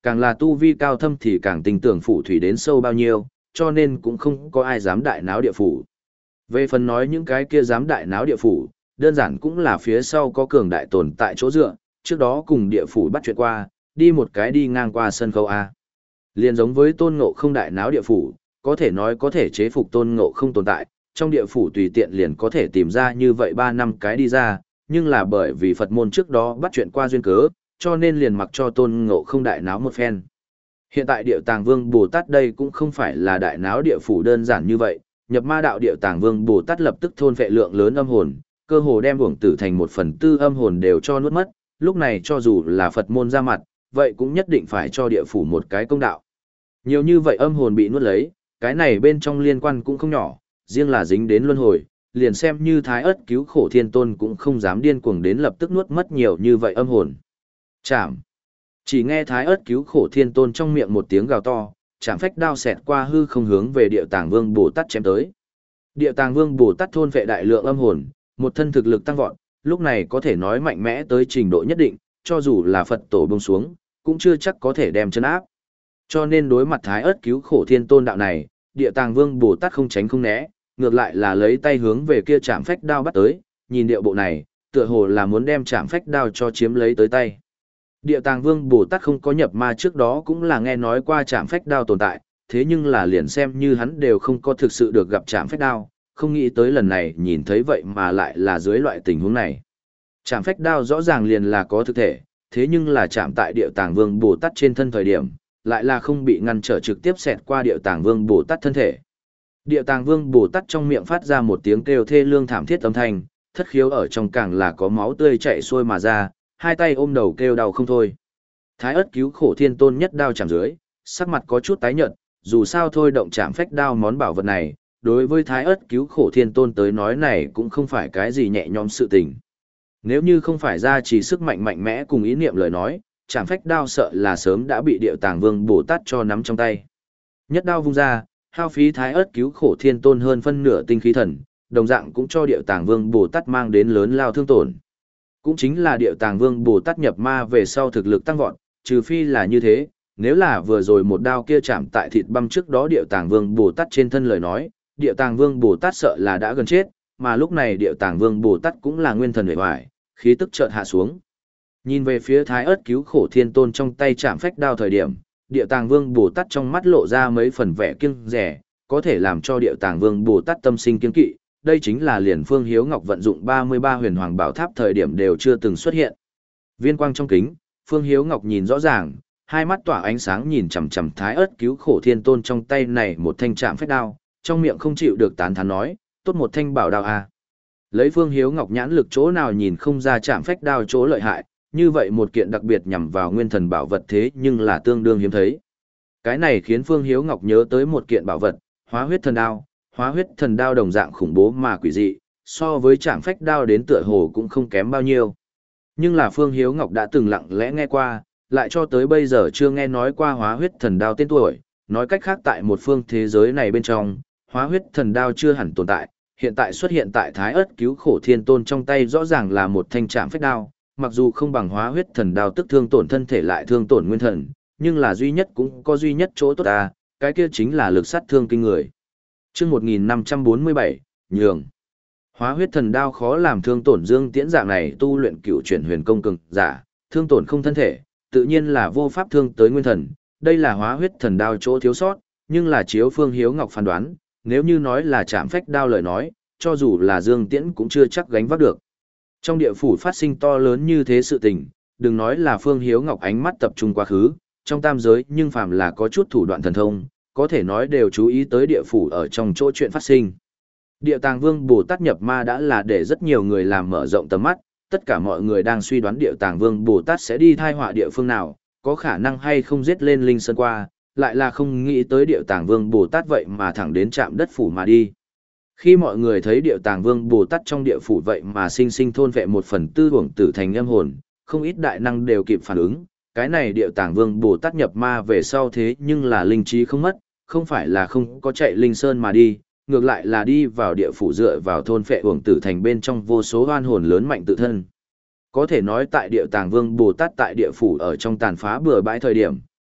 càng là tu vi cao thâm thì càng tin tưởng phủ thủy đến sâu bao nhiêu, cho nên cũng không có ai dám đại náo địa phủ. Về phần nói những cái kia dám đại náo địa phủ, đơn giản cũng là phía sau có cường đại tồn tại chỗ dựa, trước đó cùng địa phủ bắt chuyện qua, đi một cái đi ngang qua sân khấu A. Liền giống với Tôn Ngộ Không đại náo địa phủ, có thể nói có thể chế phục Tôn Ngộ Không tồn tại, trong địa phủ tùy tiện liền có thể tìm ra như vậy ba năm cái đi ra, nhưng là bởi vì Phật môn trước đó bắt chuyện qua duyên cớ, cho nên liền mặc cho Tôn Ngộ Không đại náo một phen. Hiện tại Điệu Tàng Vương Bồ Tát đây cũng không phải là đại náo địa phủ đơn giản như vậy, nhập ma đạo Điệu Tàng Vương Bồ Tát lập tức thôn phệ lượng lớn âm hồn, cơ hồ đem uổng tử thành một phần tư âm hồn đều cho nuốt mất, lúc này cho dù là Phật môn ra mặt, vậy cũng nhất định phải cho địa phủ một cái công đạo. Nhiều như vậy âm hồn bị nuốt lấy, cái này bên trong liên quan cũng không nhỏ, riêng là dính đến luân hồi, liền xem như Thái Ức cứu khổ thiên tôn cũng không dám điên cuồng đến lập tức nuốt mất nhiều như vậy âm hồn. Chạm. Chỉ nghe Thái Ức cứu khổ thiên tôn trong miệng một tiếng gào to, chạm phách đao xẹt qua hư không hướng về Địa Tàng Vương Bồ Tát chém tới. Địa Tàng Vương Bồ Tát thôn vệ đại lượng âm hồn, một thân thực lực tăng vọt, lúc này có thể nói mạnh mẽ tới trình độ nhất định, cho dù là Phật tổ buông xuống, cũng chưa chắc có thể đem chân áp. Cho nên đối mặt Thái Ức cứu khổ thiên tôn đạo này, Địa Tàng Vương Bồ Tát không tránh không né, ngược lại là lấy tay hướng về kia chạm phách đao bắt tới, nhìn điệu bộ này, tựa hồ là muốn đem chạm phách đao cho chiếm lấy tới tay. Địa Tàng Vương Bồ Tát không có nhập ma trước đó cũng là nghe nói qua chạm phách đao tồn tại, thế nhưng là liền xem như hắn đều không có thực sự được gặp chạm phách đao, không nghĩ tới lần này nhìn thấy vậy mà lại là dưới loại tình huống này. Chạm phách đao rõ ràng liền là có thực thể, thế nhưng là chạm tại Địa Tàng Vương Bồ Tát trên thân thời điểm, lại là không bị ngăn trở trực tiếp xẹt qua Địa Tàng Vương Bồ Tát thân thể. Địa Tàng Vương Bồ Tát trong miệng phát ra một tiếng kêu thê lương thảm thiết âm thanh, thất khiếu ở trong càng là có máu tươi chảy xuôi mà ra, hai tay ôm đầu kêu đau không thôi. Thái Ức cứu khổ thiên tôn nhất đao chạm dưới, sắc mặt có chút tái nhợt, dù sao thôi động chạm phách đao món bảo vật này, đối với Thái Ức cứu khổ thiên tôn tới nói này cũng không phải cái gì nhẹ nhõm sự tình. Nếu như không phải ra chỉ sức mạnh mạnh mẽ cùng ý niệm lời nói, chạm phách đao sợ là sớm đã bị Địa Tàng Vương Bồ Tát cho nắm trong tay. Nhất đao vung ra, hao phí Thái Ức cứu khổ thiên tôn hơn phân nửa tinh khí thần, đồng dạng cũng cho Địa Tàng Vương Bồ Tát mang đến lớn lao thương tổn. Cũng chính là Địa Tàng Vương Bồ Tát nhập ma về sau thực lực tăng vọt, trừ phi là như thế, nếu là vừa rồi một đao kia chạm tại thịt băm trước đó Địa Tàng Vương Bồ Tát trên thân lời nói, Địa Tàng Vương Bồ Tát sợ là đã gần chết, mà lúc này Địa Tàng Vương Bồ Tát cũng là nguyên thần uể oải, khí tức chợt hạ xuống. Nhìn về phía Thái Ức cứu khổ thiên tôn trong tay chạm phách đao thời điểm, Địa Tàng Vương Bồ Tát trong mắt lộ ra mấy phần vẻ kiêng dè, có thể làm cho Địa Tàng Vương Bồ Tát tâm sinh kiêng kỵ, đây chính là liền Phương Hiếu Ngọc vận dụng ba mươi ba huyền hoàng bảo tháp thời điểm đều chưa từng xuất hiện. Viên quang trong kính, Phương Hiếu Ngọc nhìn rõ ràng, hai mắt tỏa ánh sáng nhìn chằm chằm Thái Ức cứu khổ thiên tôn trong tay này một thanh trạm phách đao, trong miệng không chịu được tán thán nói, tốt một thanh bảo đao a. Lấy Phương Hiếu Ngọc nhãn lực chỗ nào nhìn không ra trạm phách đao chỗ lợi hại, như vậy một kiện đặc biệt nhằm vào nguyên thần bảo vật thế nhưng là tương đương hiếm thấy. Cái này khiến Phương Hiếu Ngọc nhớ tới một kiện bảo vật, Hóa Huyết Thần Đao. Hóa Huyết Thần Đao đồng dạng khủng bố mà quỷ dị, so với trạm phách đao đến tựa hồ cũng không kém bao nhiêu. Nhưng là Phương Hiếu Ngọc đã từng lặng lẽ nghe qua, lại cho tới bây giờ chưa nghe nói qua Hóa Huyết Thần Đao tên tuổi, nói cách khác tại một phương thế giới này bên trong, Hóa Huyết Thần Đao chưa hẳn tồn tại, hiện tại xuất hiện tại Thái Ức cứu khổ thiên tôn trong tay rõ ràng là một thanh trạm phách đao, mặc dù không bằng Hóa Huyết Thần Đao tức thương tổn thân thể lại thương tổn nguyên thần, nhưng là duy nhất cũng có duy nhất chỗ tốt ta, cái kia chính là lực sát thương kinh người. Chương một nghìn năm trăm bốn mươi bảy, nhường. Hóa Huyết Thần Đao khó làm thương tổn Dương Tiễn dạng này tu luyện cựu chuyển huyền công cường giả, thương tổn không thân thể, tự nhiên là vô pháp thương tới nguyên thần, đây là Hóa Huyết Thần Đao chỗ thiếu sót, nhưng là chiếu Phương Hiếu Ngọc phán đoán, nếu như nói là chạm phách đao lời nói, cho dù là Dương Tiễn cũng chưa chắc gánh vác được. Trong địa phủ phát sinh to lớn như thế sự tình, đừng nói là Phương Hiếu Ngọc ánh mắt tập trung quá khứ, trong tam giới nhưng phàm là có chút thủ đoạn thần thông, có thể nói đều chú ý tới địa phủ ở trong chỗ chuyện phát sinh. Địa Tàng Vương Bồ Tát nhập ma đã là để rất nhiều người làm mở rộng tầm mắt, tất cả mọi người đang suy đoán Địa Tàng Vương Bồ Tát sẽ đi thai họa địa phương nào, có khả năng hay không giết lên Linh Sơn qua, lại là không nghĩ tới Địa Tàng Vương Bồ Tát vậy mà thẳng đến chạm đất phủ mà đi. Khi mọi người thấy Địa Tàng Vương Bồ Tát trong địa phủ vậy mà sinh sinh thôn vệ một phần tư hưởng tử thành âm hồn, không ít đại năng đều kịp phản ứng, cái này Địa Tàng Vương Bồ Tát nhập ma về sau thế nhưng là linh trí không mất, không phải là không có chạy Linh Sơn mà đi, ngược lại là đi vào địa phủ dựa vào thôn phệ hưởng tử thành bên trong vô số oan hồn lớn mạnh tự thân. Có thể nói tại Địa Tàng Vương Bồ Tát tại địa phủ ở trong tàn phá bừa bãi thời điểm,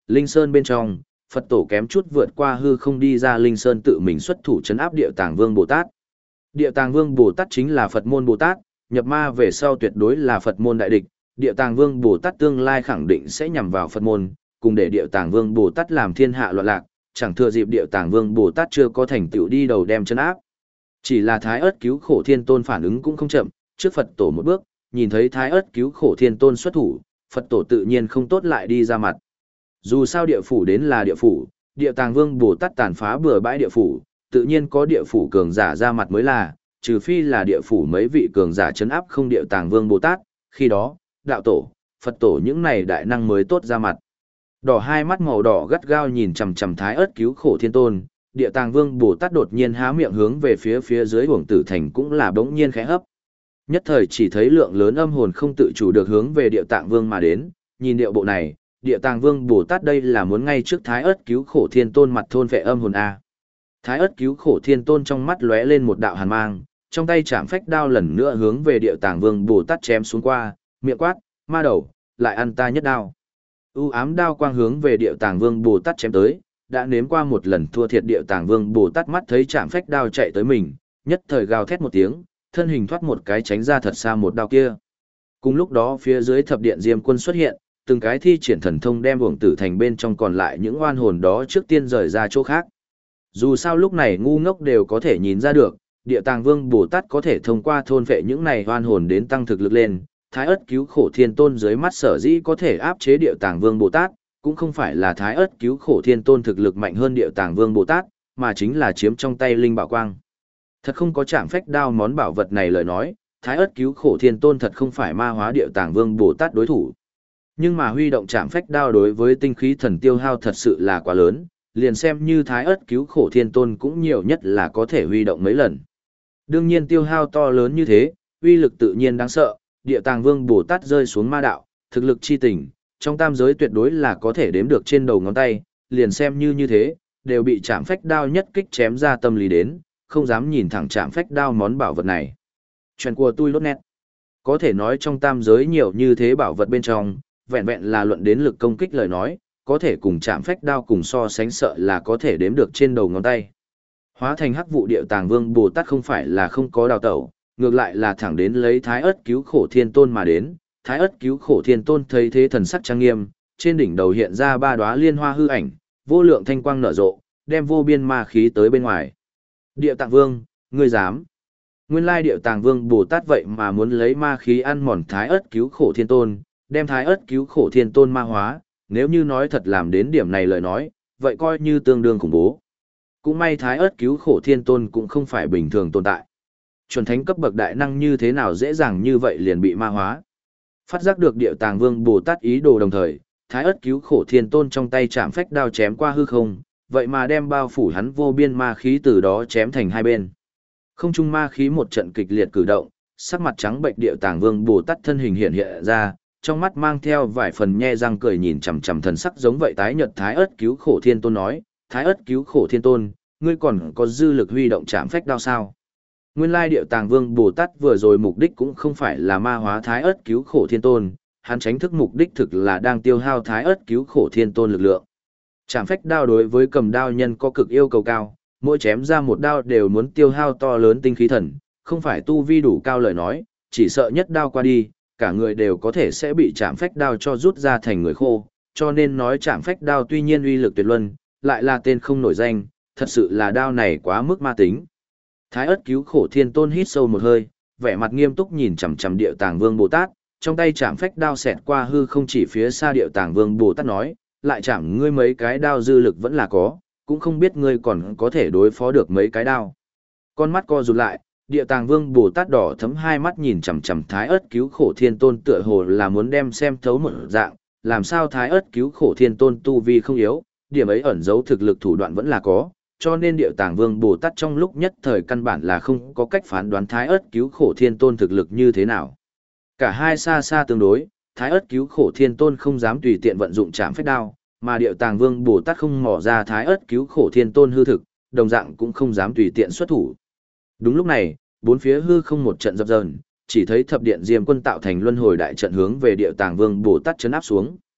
Linh Sơn bên trong, Phật tổ kém chút vượt qua hư không đi ra Linh Sơn tự mình xuất thủ trấn áp Địa Tàng Vương Bồ Tát. Địa Tàng Vương Bồ Tát chính là Phật môn Bồ Tát, nhập ma về sau tuyệt đối là Phật môn đại địch, Địa Tàng Vương Bồ Tát tương lai khẳng định sẽ nhằm vào Phật môn, cùng để Địa Tàng Vương Bồ Tát làm thiên hạ loạn lạc, chẳng thừa dịp Địa Tàng Vương Bồ Tát chưa có thành tựu đi đầu đem trấn áp. Chỉ là Thái Ức Cứu Khổ Thiên Tôn phản ứng cũng không chậm, trước Phật tổ một bước, nhìn thấy Thái Ức Cứu Khổ Thiên Tôn xuất thủ, Phật tổ tự nhiên không tốt lại đi ra mặt. Dù sao địa phủ đến là địa phủ, Địa Tàng Vương Bồ Tát tàn phá bừa bãi địa phủ, tự nhiên có địa phủ cường giả ra mặt mới là, trừ phi là địa phủ mấy vị cường giả trấn áp không Địa Tàng Vương Bồ Tát, khi đó, đạo tổ, Phật tổ những này đại năng mới tốt ra mặt. Đỏ hai mắt màu đỏ gắt gao nhìn chằm chằm Thái Ức Cứu Khổ Thiên Tôn, Địa Tàng Vương Bồ Tát đột nhiên há miệng hướng về phía phía dưới Uổng Tử Thành cũng là bỗng nhiên khẽ hấp. Nhất thời chỉ thấy lượng lớn âm hồn không tự chủ được hướng về Địa Tạng Vương mà đến, nhìn điệu bộ này, Địa Tàng Vương Bồ Tát đây là muốn ngay trước Thái Ức Cứu Khổ Thiên Tôn mặt thôn vệ âm hồn a. Thái Ức Cứu Khổ Thiên Tôn trong mắt lóe lên một đạo hàn mang, trong tay chạm phách đao lần nữa hướng về Địa Tàng Vương Bồ Tát chém xuống qua, miệng quát, ma đầu, lại ăn ta nhất đao. U ám đao quang hướng về Địa Tàng Vương Bồ Tát chém tới, đã nếm qua một lần thua thiệt Địa Tàng Vương Bồ Tát mắt thấy chạm phách đao chạy tới mình, nhất thời gào thét một tiếng, thân hình thoát một cái tránh ra thật xa một đao kia. Cùng lúc đó phía dưới thập điện Diêm Quân xuất hiện, từng cái thi triển thần thông đem Uổng Tử Thành bên trong còn lại những oan hồn đó trước tiên rời ra chỗ khác. Dù sao lúc này ngu ngốc đều có thể nhìn ra được, Địa Tàng Vương Bồ Tát có thể thông qua thôn vệ những này oan hồn đến tăng thực lực lên. Thái Ức Cứu Khổ Thiên Tôn dưới mắt sở dĩ có thể áp chế Địa Tàng Vương Bồ Tát, cũng không phải là Thái Ức Cứu Khổ Thiên Tôn thực lực mạnh hơn Địa Tàng Vương Bồ Tát, mà chính là chiếm trong tay linh bảo quang. Thật không có chạm phách đao món bảo vật này lời nói, Thái Ức Cứu Khổ Thiên Tôn thật không phải ma hóa Địa Tàng Vương Bồ Tát đối thủ. Nhưng mà huy động chạm phách đao đối với tinh khí thần tiêu hao thật sự là quá lớn, liền xem như Thái Ức Cứu Khổ Thiên Tôn cũng nhiều nhất là có thể huy động mấy lần. Đương nhiên tiêu hao to lớn như thế, uy lực tự nhiên đáng sợ, Địa Tàng Vương Bồ Tát rơi xuống ma đạo, thực lực chi tình, trong tam giới tuyệt đối là có thể đếm được trên đầu ngón tay, liền xem như như thế, đều bị chạm phách đao nhất kích chém ra tâm lý đến, không dám nhìn thẳng chạm phách đao món bảo vật này. Chuyện của tôi lốt nét. Có thể nói trong tam giới nhiều như thế bảo vật bên trong, vẹn vẹn là luận đến lực công kích lời nói, có thể cùng chạm phách đao cùng so sánh sợ là có thể đếm được trên đầu ngón tay. Hóa thành hắc vụ Địa Tàng Vương Bồ Tát không phải là không có đào tẩu, ngược lại là thẳng đến lấy Thái Ức Cứu Khổ Thiên Tôn mà đến. Thái Ức Cứu Khổ Thiên Tôn thấy thế thần sắc trang nghiêm, trên đỉnh đầu hiện ra ba đóa liên hoa hư ảnh, vô lượng thanh quang nở rộ, đem vô biên ma khí tới bên ngoài. Địa Tạng Vương, ngươi dám? Nguyên lai Địa Tàng Vương Bồ Tát vậy mà muốn lấy ma khí ăn mòn Thái Ức Cứu Khổ Thiên Tôn, đem Thái Ức Cứu Khổ Thiên Tôn ma hóa, nếu như nói thật làm đến điểm này lời nói, vậy coi như tương đương khủng bố. Cũng may Thái Ức Cứu Khổ Thiên Tôn cũng không phải bình thường tồn tại. Chuẩn thánh cấp bậc đại năng như thế nào dễ dàng như vậy liền bị ma hóa. Phát giác được Địa Tàng Vương Bồ Tát ý đồ đồng thời, Thái Ức Cứu Khổ Thiên Tôn trong tay chạm phách đao chém qua hư không, vậy mà đem bao phủ hắn vô biên ma khí từ đó chém thành hai bên. Không trung ma khí một trận kịch liệt cử động, sắc mặt trắng bệch Địa Tàng Vương Bồ Tát thân hình hiện hiện ra, trong mắt mang theo vài phần nhe răng cười nhìn chằm chằm thần sắc giống vậy tái nhợt. Thái Ức Cứu Khổ Thiên Tôn nói, Thái Ức Cứu Khổ Thiên Tôn, ngươi còn có dư lực huy động chạm phách đao sao? Nguyên lai Địa Tàng Vương Bồ Tát vừa rồi mục đích cũng không phải là ma hóa Thái Ức Cứu Khổ Thiên Tôn, hắn tránh thức mục đích thực là đang tiêu hao Thái Ức Cứu Khổ Thiên Tôn lực lượng. Chạm phách đao đối với cầm đao nhân có cực yêu cầu cao, mỗi chém ra một đao đều muốn tiêu hao to lớn tinh khí thần, không phải tu vi đủ cao lời nói, chỉ sợ nhất đao qua đi, cả người đều có thể sẽ bị chạm phách đao cho rút ra thành người khô, cho nên nói chạm phách đao tuy nhiên uy lực tuyệt luân, lại là tên không nổi danh, thật sự là đao này quá mức ma tính. Thái Ức Cứu Khổ Thiên Tôn hít sâu một hơi, vẻ mặt nghiêm túc nhìn chằm chằm Địa Tàng Vương Bồ Tát, trong tay chạm phách đao xẹt qua hư không chỉ phía xa. Địa Tàng Vương Bồ Tát nói, lại chạm ngươi mấy cái đao dư lực vẫn là có, cũng không biết ngươi còn có thể đối phó được mấy cái đao. Con mắt co rụt lại, Địa Tàng Vương Bồ Tát đỏ thấm hai mắt nhìn chằm chằm Thái Ức Cứu Khổ Thiên Tôn tựa hồ là muốn đem xem thấu một dạng, làm sao Thái Ức Cứu Khổ Thiên Tôn tu vi không yếu, điểm ấy ẩn giấu thực lực thủ đoạn vẫn là có, cho nên Địa Tàng Vương Bồ Tát trong lúc nhất thời căn bản là không có cách phán đoán Thái Ức Cứu Khổ Thiên Tôn thực lực như thế nào. Cả hai xa xa tương đối, Thái Ức Cứu Khổ Thiên Tôn không dám tùy tiện vận dụng trảm phách đao, mà Địa Tàng Vương Bồ Tát không mò ra Thái Ức Cứu Khổ Thiên Tôn hư thực, đồng dạng cũng không dám tùy tiện xuất thủ. Đúng lúc này, bốn phía hư không một trận dập dờn, chỉ thấy thập điện Diêm Quân tạo thành luân hồi đại trận hướng về Địa Tàng Vương Bồ Tát trấn áp xuống.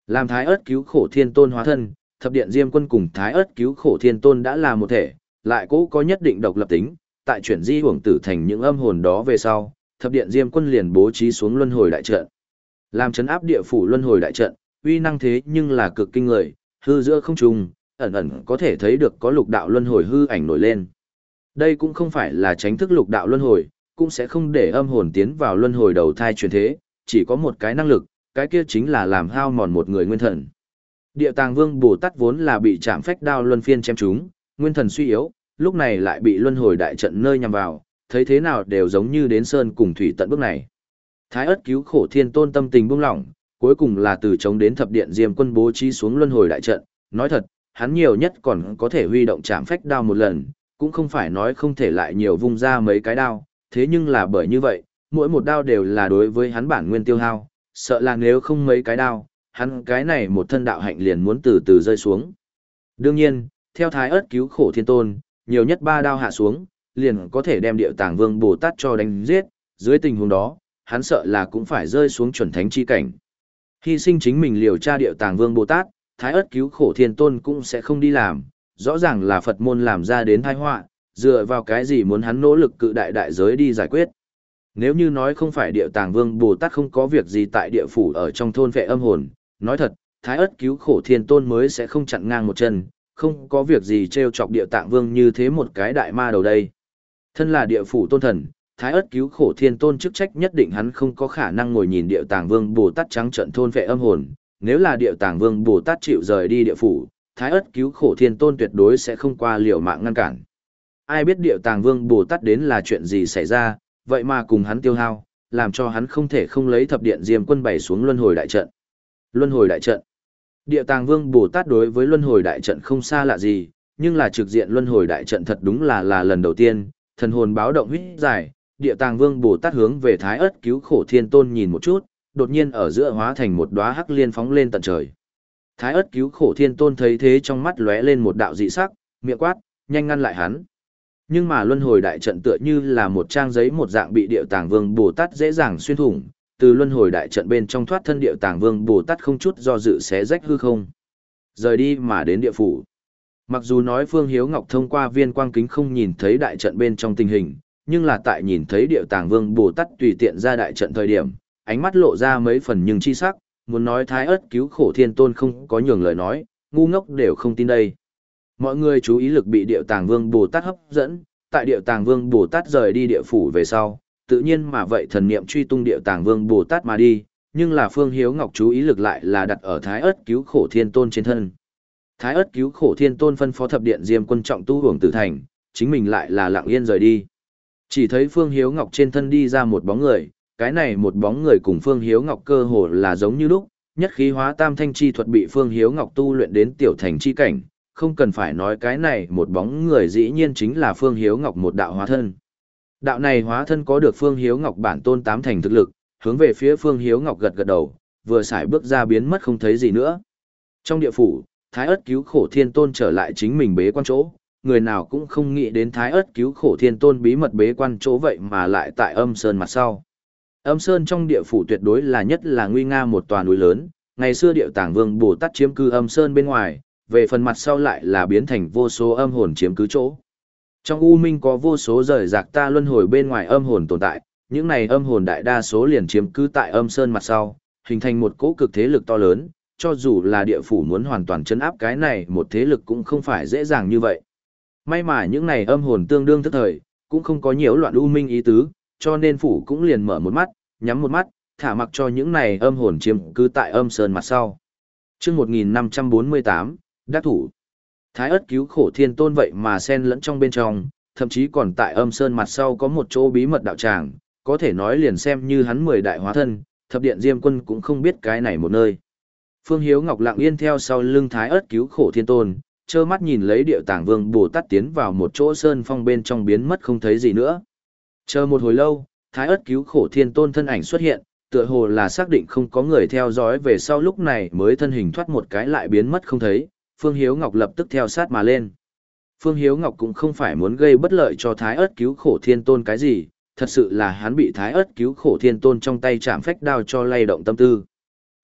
Làm Thái Ức cứu khổ thiên tôn hóa thân, thập điện Diêm Quân cùng Thái Ức cứu khổ thiên tôn đã là một thể, lại cũng có nhất định độc lập tính, tại chuyển di hưởng tử thành những âm hồn đó về sau, thập điện Diêm Quân liền bố trí xuống luân hồi đại trận. Làm trấn áp địa phủ luân hồi đại trận, uy năng thế nhưng là cực kinh người, hư giữa không trung, ẩn ẩn có thể thấy được có lục đạo luân hồi hư ảnh nổi lên. Đây cũng không phải là tránh thức lục đạo luân hồi, cũng sẽ không để âm hồn tiến vào luân hồi đầu thai chuyển thế, chỉ có một cái năng lực, cái kia chính là làm hao mòn một người nguyên thần. Địa Tàng Vương Bồ Tát vốn là bị chạm phách đao luân phiên chém trúng, nguyên thần suy yếu, lúc này lại bị luân hồi đại trận nơi nhằm vào, thấy thế nào đều giống như đến sơn cùng thủy tận bước này. Thái Ức cứu khổ thiên tôn tâm tình buông lỏng, cuối cùng là từ chống đến thập điện Diêm Quân bố trí xuống luân hồi đại trận, nói thật, hắn nhiều nhất còn có thể huy động chạm phách đao một lần, cũng không phải nói không thể lại nhiều vung ra mấy cái đao, thế nhưng là bởi như vậy, mỗi một đao đều là đối với hắn bản nguyên tiêu hao, sợ là nếu không mấy cái đao, hắn cái này một thân đạo hạnh liền muốn từ từ rơi xuống. Đương nhiên, theo Thái Ức cứu khổ thiên tôn, nhiều nhất ba đao hạ xuống, liền có thể đem Địa Tàng Vương Bồ Tát cho đánh giết, dưới tình huống đó, hắn sợ là cũng phải rơi xuống chuẩn thánh chi cảnh. Hy sinh chính mình liều tra Địa Tàng Vương Bồ Tát, Thái Ức cứu khổ thiên tôn cũng sẽ không đi làm, rõ ràng là Phật môn làm ra đến tai họa, dựa vào cái gì muốn hắn nỗ lực cự đại đại giới đi giải quyết. Nếu như nói không phải Địa Tàng Vương Bồ Tát không có việc gì tại địa phủ ở trong thôn vệ âm hồn, nói thật, Thái Ức cứu khổ thiên tôn mới sẽ không chặn ngang một chân, không có việc gì trêu chọc Địa Tạng Vương như thế một cái đại ma đầu đây. Thân là địa phủ tôn thần, Thái Ức cứu khổ thiên tôn chức trách nhất định hắn không có khả năng ngồi nhìn Địa Tàng Vương Bồ Tát trắng trợn thôn vệ âm hồn, nếu là Địa Tàng Vương Bồ Tát chịu rời đi địa phủ, Thái Ức cứu khổ thiên tôn tuyệt đối sẽ không qua liều mạng ngăn cản. Ai biết Địa Tàng Vương Bồ Tát đến là chuyện gì xảy ra, vậy mà cùng hắn tiêu hao, làm cho hắn không thể không lấy thập điện Diêm Quân bày xuống luân hồi đại trận. Luân hồi đại trận. Địa Tàng Vương Bồ Tát đối với luân hồi đại trận không xa lạ gì, nhưng là trực diện luân hồi đại trận thật đúng là là lần đầu tiên, thần hồn báo động huyết giải, Địa Tàng Vương Bồ Tát hướng về Thái Ức cứu khổ thiên tôn nhìn một chút, đột nhiên ở giữa hóa thành một đóa hắc liên phóng lên tận trời. Thái Ức cứu khổ thiên tôn thấy thế trong mắt lóe lên một đạo dị sắc, miệng quát, nhanh ngăn lại hắn. Nhưng mà luân hồi đại trận tựa như là một trang giấy một dạng bị Địa Tàng Vương Bồ Tát dễ dàng xuyên thủng, từ luân hồi đại trận bên trong thoát thân Địa Tàng Vương Bồ Tát không chút do dự xé rách hư không. Rời đi mà đến địa phủ. Mặc dù nói Phương Hiếu Ngọc thông qua viên quang kính không nhìn thấy đại trận bên trong tình hình, nhưng là tại nhìn thấy Địa Tàng Vương Bồ Tát tùy tiện ra đại trận thời điểm, ánh mắt lộ ra mấy phần nhưng chi sắc, muốn nói Thái Ức cứu khổ thiên tôn không có nhường lời nói, ngu ngốc đều không tin đây. Mọi người chú ý lực bị Địa Tàng Vương Bồ Tát hấp dẫn, tại Địa Tàng Vương Bồ Tát rời đi địa phủ về sau, tự nhiên mà vậy thần niệm truy tung Địa Tàng Vương Bồ Tát mà đi, nhưng là Phương Hiếu Ngọc chú ý lực lại là đặt ở Thái Ức cứu khổ thiên tôn trên thân. Thái Ức cứu khổ thiên tôn phân phó thập điện Diêm Quân trọng tu hưởng tử thành, chính mình lại là lặng yên rời đi. Chỉ thấy Phương Hiếu Ngọc trên thân đi ra một bóng người, cái này một bóng người cùng Phương Hiếu Ngọc cơ hồ là giống như lúc, nhất khí hóa tam thanh chi thuật bị Phương Hiếu Ngọc tu luyện đến tiểu thành chi cảnh, không cần phải nói cái này một bóng người dĩ nhiên chính là Phương Hiếu Ngọc một đạo hóa thân. Đạo này hóa thân có được Phương Hiếu Ngọc bản tôn tám thành thực lực, hướng về phía Phương Hiếu Ngọc gật gật đầu, vừa xài bước ra biến mất không thấy gì nữa. Trong địa phủ, Thái Ức cứu khổ thiên tôn trở lại chính mình bế quan chỗ, người nào cũng không nghĩ đến Thái Ức cứu khổ thiên tôn bí mật bế quan chỗ vậy mà lại tại Âm Sơn mặt sau. Âm Sơn trong địa phủ tuyệt đối là nhất là nguy nga một tòa núi lớn, ngày xưa Địa Tàng Vương Bồ Tát chiếm cư Âm Sơn bên ngoài, về phần mặt sau lại là biến thành vô số âm hồn chiếm cứ chỗ. Trong U Minh có vô số rời rạc ta luân hồi bên ngoài âm hồn tồn tại, những này âm hồn đại đa số liền chiếm cứ tại Âm Sơn mặt sau, hình thành một cỗ cực thế lực to lớn, cho dù là địa phủ muốn hoàn toàn chấn áp cái này một thế lực cũng không phải dễ dàng như vậy. May mà những này âm hồn tương đương tức thời, cũng không có nhiễu loạn U Minh ý tứ, cho nên phủ cũng liền mở một mắt, nhắm một mắt, thả mặc cho những này âm hồn chiếm cứ tại Âm Sơn mặt sau. Chương một nghìn năm trăm bốn mươi tám, đắc thủ. Thái Ức cứu khổ thiên tôn vậy mà xen lẫn trong bên trong, thậm chí còn tại Âm Sơn mặt sau có một chỗ bí mật đạo tràng, có thể nói liền xem như hắn mười đại hóa thân, thập điện Diêm Quân cũng không biết cái này một nơi. Phương Hiếu Ngọc lặng yên theo sau lưng Thái Ức cứu khổ thiên tôn, trơ mắt nhìn lấy Địa Tàng Vương Bồ Tát tiến vào một chỗ sơn phong bên trong biến mất không thấy gì nữa. Chờ một hồi lâu, Thái Ức cứu khổ thiên tôn thân ảnh xuất hiện, tựa hồ là xác định không có người theo dõi về sau lúc này mới thân hình thoát một cái lại biến mất không thấy, Phương Hiếu Ngọc lập tức theo sát mà lên. Phương Hiếu Ngọc cũng không phải muốn gây bất lợi cho Thái Ức cứu khổ thiên tôn cái gì, thật sự là hắn bị Thái Ức cứu khổ thiên tôn trong tay chạm phách đao cho lay động tâm tư.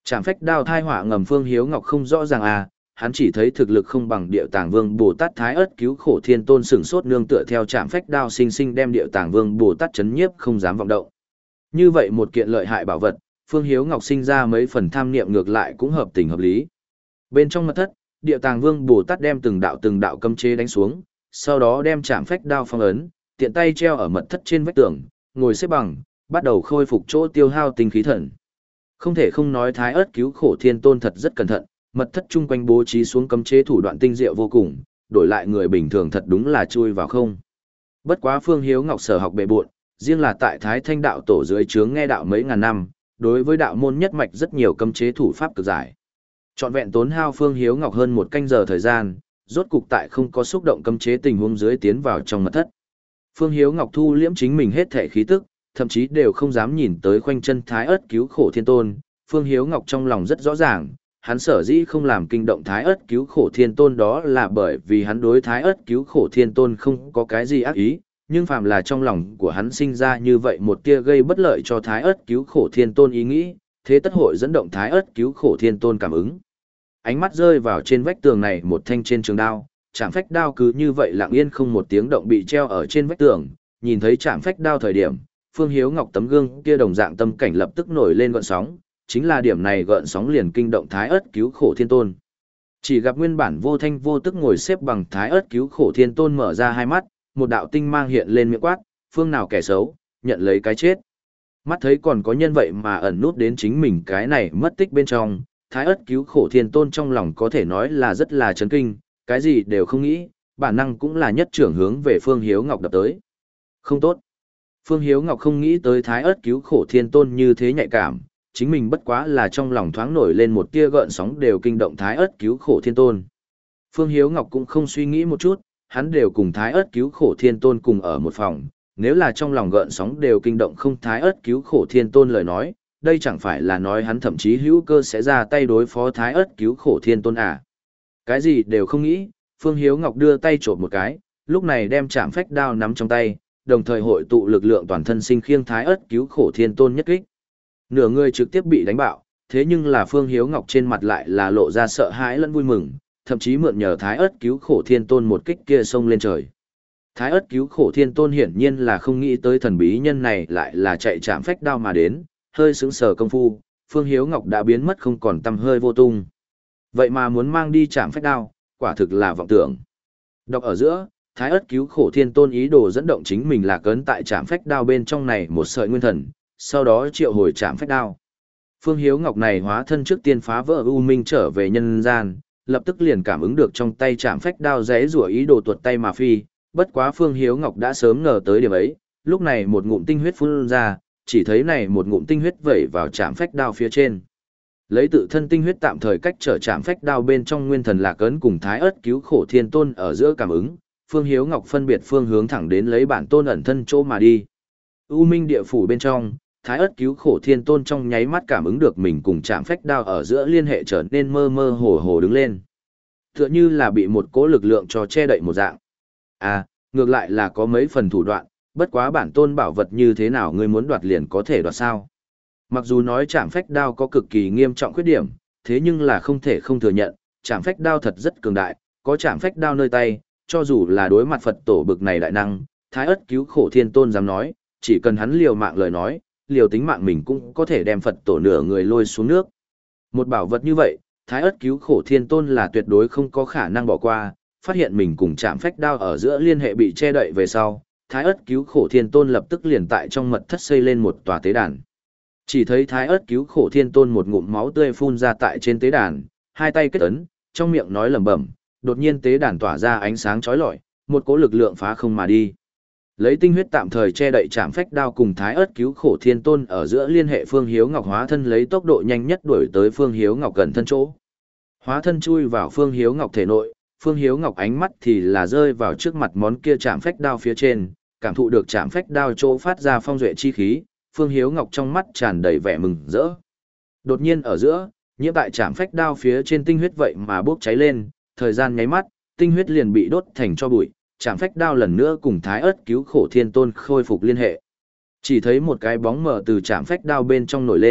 Trảm phách đao thai họa ngầm Phương Hiếu Ngọc không rõ ràng à, hắn chỉ thấy thực lực không bằng Điệu Tàng Vương Bồ Tát Thái Ất cứu khổ thiên tôn sửng sốt nương tựa theo trảm phách đao sinh sinh đem Điệu Tàng Vương Bồ Tát chấn nhiếp không dám vọng động. Như vậy một kiện lợi hại bảo vật, Phương Hiếu Ngọc sinh ra mấy phần tham niệm ngược lại cũng hợp tình hợp lý. Bên trong mật thất, Điệu Tàng Vương Bồ Tát đem từng đạo từng đạo cấm chế đánh xuống, sau đó đem trảm phách đao phong ấn, tiện tay treo ở mật thất trên vách tường, ngồi xếp bằng, bắt đầu khôi phục chỗ tiêu hao tinh khí thần. Không thể không nói Thái Ất cứu khổ thiên tôn thật rất cẩn thận, mật thất chung quanh bố trí xuống cấm chế thủ đoạn tinh diệu vô cùng, đổi lại người bình thường thật đúng là chui vào không. Bất quá Phương Hiếu Ngọc sở học bệ bộn, riêng là tại Thái Thanh đạo tổ dưới trướng nghe đạo mấy ngàn năm, đối với đạo môn nhất mạch rất nhiều cấm chế thủ pháp cực giải. Trọn vẹn tốn hao Phương Hiếu Ngọc hơn một canh giờ thời gian, rốt cục tại không có xúc động cấm chế tình huống dưới tiến vào trong mật thất. Phương Hiếu Ngọc thu liễm chính mình hết thể khí tức, thậm chí đều không dám nhìn tới khoanh chân Thái Ất cứu khổ thiên tôn. Phương Hiếu Ngọc trong lòng rất rõ ràng, hắn sở dĩ không làm kinh động Thái Ất cứu khổ thiên tôn đó là bởi vì hắn đối Thái Ất cứu khổ thiên tôn không có cái gì ác ý, nhưng phàm là trong lòng của hắn sinh ra như vậy một tia gây bất lợi cho Thái Ất cứu khổ thiên tôn ý nghĩ, thế tất hội dẫn động Thái Ất cứu khổ thiên tôn cảm ứng. Ánh mắt rơi vào trên vách tường này một thanh trên trường đao, trảm phách đao cứ như vậy lặng yên không một tiếng động bị treo ở trên vách tường, nhìn thấy trảm phách đao thời điểm, Phương Hiếu Ngọc tấm gương kia đồng dạng tâm cảnh lập tức nổi lên gợn sóng, chính là điểm này gợn sóng liền kinh động Thái Ất cứu khổ thiên tôn. Chỉ gặp nguyên bản vô thanh vô tức ngồi xếp bằng Thái Ất cứu khổ thiên tôn mở ra hai mắt, một đạo tinh mang hiện lên miệng quát, phương nào kẻ xấu, nhận lấy cái chết. Mắt thấy còn có nhân vậy mà ẩn nút đến chính mình cái này mất tích bên trong, Thái Ất cứu khổ thiên tôn trong lòng có thể nói là rất là chấn kinh, cái gì đều không nghĩ, bản năng cũng là nhất trưởng hướng về Phương Hiếu Ngọc đập tới. Không tốt. Phương Hiếu Ngọc không nghĩ tới Thái Ất cứu khổ thiên tôn như thế nhạy cảm, chính mình bất quá là trong lòng thoáng nổi lên một tia gợn sóng đều kinh động Thái Ất cứu khổ thiên tôn. Phương Hiếu Ngọc cũng không suy nghĩ một chút, hắn đều cùng Thái Ất cứu khổ thiên tôn cùng ở một phòng, nếu là trong lòng gợn sóng đều kinh động không Thái Ất cứu khổ thiên tôn lời nói, đây chẳng phải là nói hắn thậm chí hữu cơ sẽ ra tay đối phó Thái Ất cứu khổ thiên tôn à. Cái gì đều không nghĩ, Phương Hiếu Ngọc đưa tay trộm một cái, lúc này đem trảm phách đao nắm trong tay, đồng thời hội tụ lực lượng toàn thân sinh khiêng Thái Ất cứu khổ thiên tôn nhất kích. Nửa người trực tiếp bị đánh bạo, thế nhưng là Phương Hiếu Ngọc trên mặt lại là lộ ra sợ hãi lẫn vui mừng, thậm chí mượn nhờ Thái Ất cứu khổ thiên tôn một kích kia xông lên trời. Thái Ất cứu khổ thiên tôn hiển nhiên là không nghĩ tới thần bí nhân này lại là chạy trảm phách đao mà đến, hơi sững sờ công phu, Phương Hiếu Ngọc đã biến mất không còn tăm hơi vô tung. Vậy mà muốn mang đi trảm phách đao, quả thực là vọng tưởng. Đọc ở giữa, Thái Ất cứu khổ thiên tôn ý đồ dẫn động chính mình là cấn tại trảm phách đao bên trong này một sợi nguyên thần, sau đó triệu hồi trảm phách đao. Phương Hiếu Ngọc này hóa thân trước tiên phá vỡ u minh trở về nhân gian, lập tức liền cảm ứng được trong tay trảm phách đao rẽ rủa ý đồ tuột tay mà phi, bất quá Phương Hiếu Ngọc đã sớm ngờ tới điểm ấy, lúc này một ngụm tinh huyết phun ra, chỉ thấy này một ngụm tinh huyết vẩy vào trảm phách đao phía trên. Lấy tự thân tinh huyết tạm thời cách trở trảm phách đao bên trong nguyên thần lạc ấn cùng Thái Ất cứu khổ thiên tôn ở giữa cảm ứng, Phương Hiếu Ngọc phân biệt phương hướng thẳng đến lấy bản tôn ẩn thân chỗ mà đi. U Minh địa phủ bên trong, Thái Ất cứu khổ thiên tôn trong nháy mắt cảm ứng được mình cùng trảm phách đao ở giữa liên hệ trở nên mơ mơ hồ hồ đứng lên. Tựa như là bị một cỗ lực lượng cho che đậy một dạng. À, ngược lại là có mấy phần thủ đoạn, bất quá bản tôn bảo vật như thế nào ngươi muốn đoạt liền có thể đoạt sao. Mặc dù nói trảm phách đao có cực kỳ nghiêm trọng khuyết điểm, thế nhưng là không thể không thừa nhận, trảm phách đao thật rất cường đại, có trảm phách đao nơi tay, cho dù là đối mặt Phật tổ bực này đại năng, Thái Ất cứu khổ thiên tôn dám nói, chỉ cần hắn liều mạng lời nói, liều tính mạng mình cũng có thể đem Phật tổ nửa người lôi xuống nước. Một bảo vật như vậy, Thái Ất cứu khổ thiên tôn là tuyệt đối không có khả năng bỏ qua, phát hiện mình cùng trảm phách đao ở giữa liên hệ bị che đậy về sau, Thái Ất cứu khổ thiên tôn lập tức liền tại trong mật thất xây lên một tòa tế đàn. Chỉ thấy Thái Ất cứu khổ thiên tôn một ngụm máu tươi phun ra tại trên tế đàn, hai tay kết ấn, trong miệng nói lẩm bẩm, đột nhiên tế đàn tỏa ra ánh sáng chói lọi, một cỗ lực lượng phá không mà đi. Lấy tinh huyết tạm thời che đậy trảm phách đao cùng Thái Ất cứu khổ thiên tôn ở giữa liên hệ Phương Hiếu Ngọc hóa thân lấy tốc độ nhanh nhất đuổi tới Phương Hiếu Ngọc gần thân chỗ. Hóa thân chui vào Phương Hiếu Ngọc thể nội, Phương Hiếu Ngọc ánh mắt thì là rơi vào trước mặt món kia trảm phách đao phía trên, cảm thụ được trảm phách đao chỗ phát ra phong duệ chi khí, Phương Hiếu Ngọc trong mắt tràn đầy vẻ mừng rỡ. Đột nhiên ở giữa, nhiễm tại trảm phách đao phía trên tinh huyết vậy mà bốc cháy lên, thời gian nháy mắt, tinh huyết liền bị đốt thành cho bụi, trảm phách đao lần nữa cùng Thái Ất cứu khổ thiên tôn khôi phục liên hệ. Chỉ thấy một cái bóng mờ từ trảm phách đao bên trong nổi lên,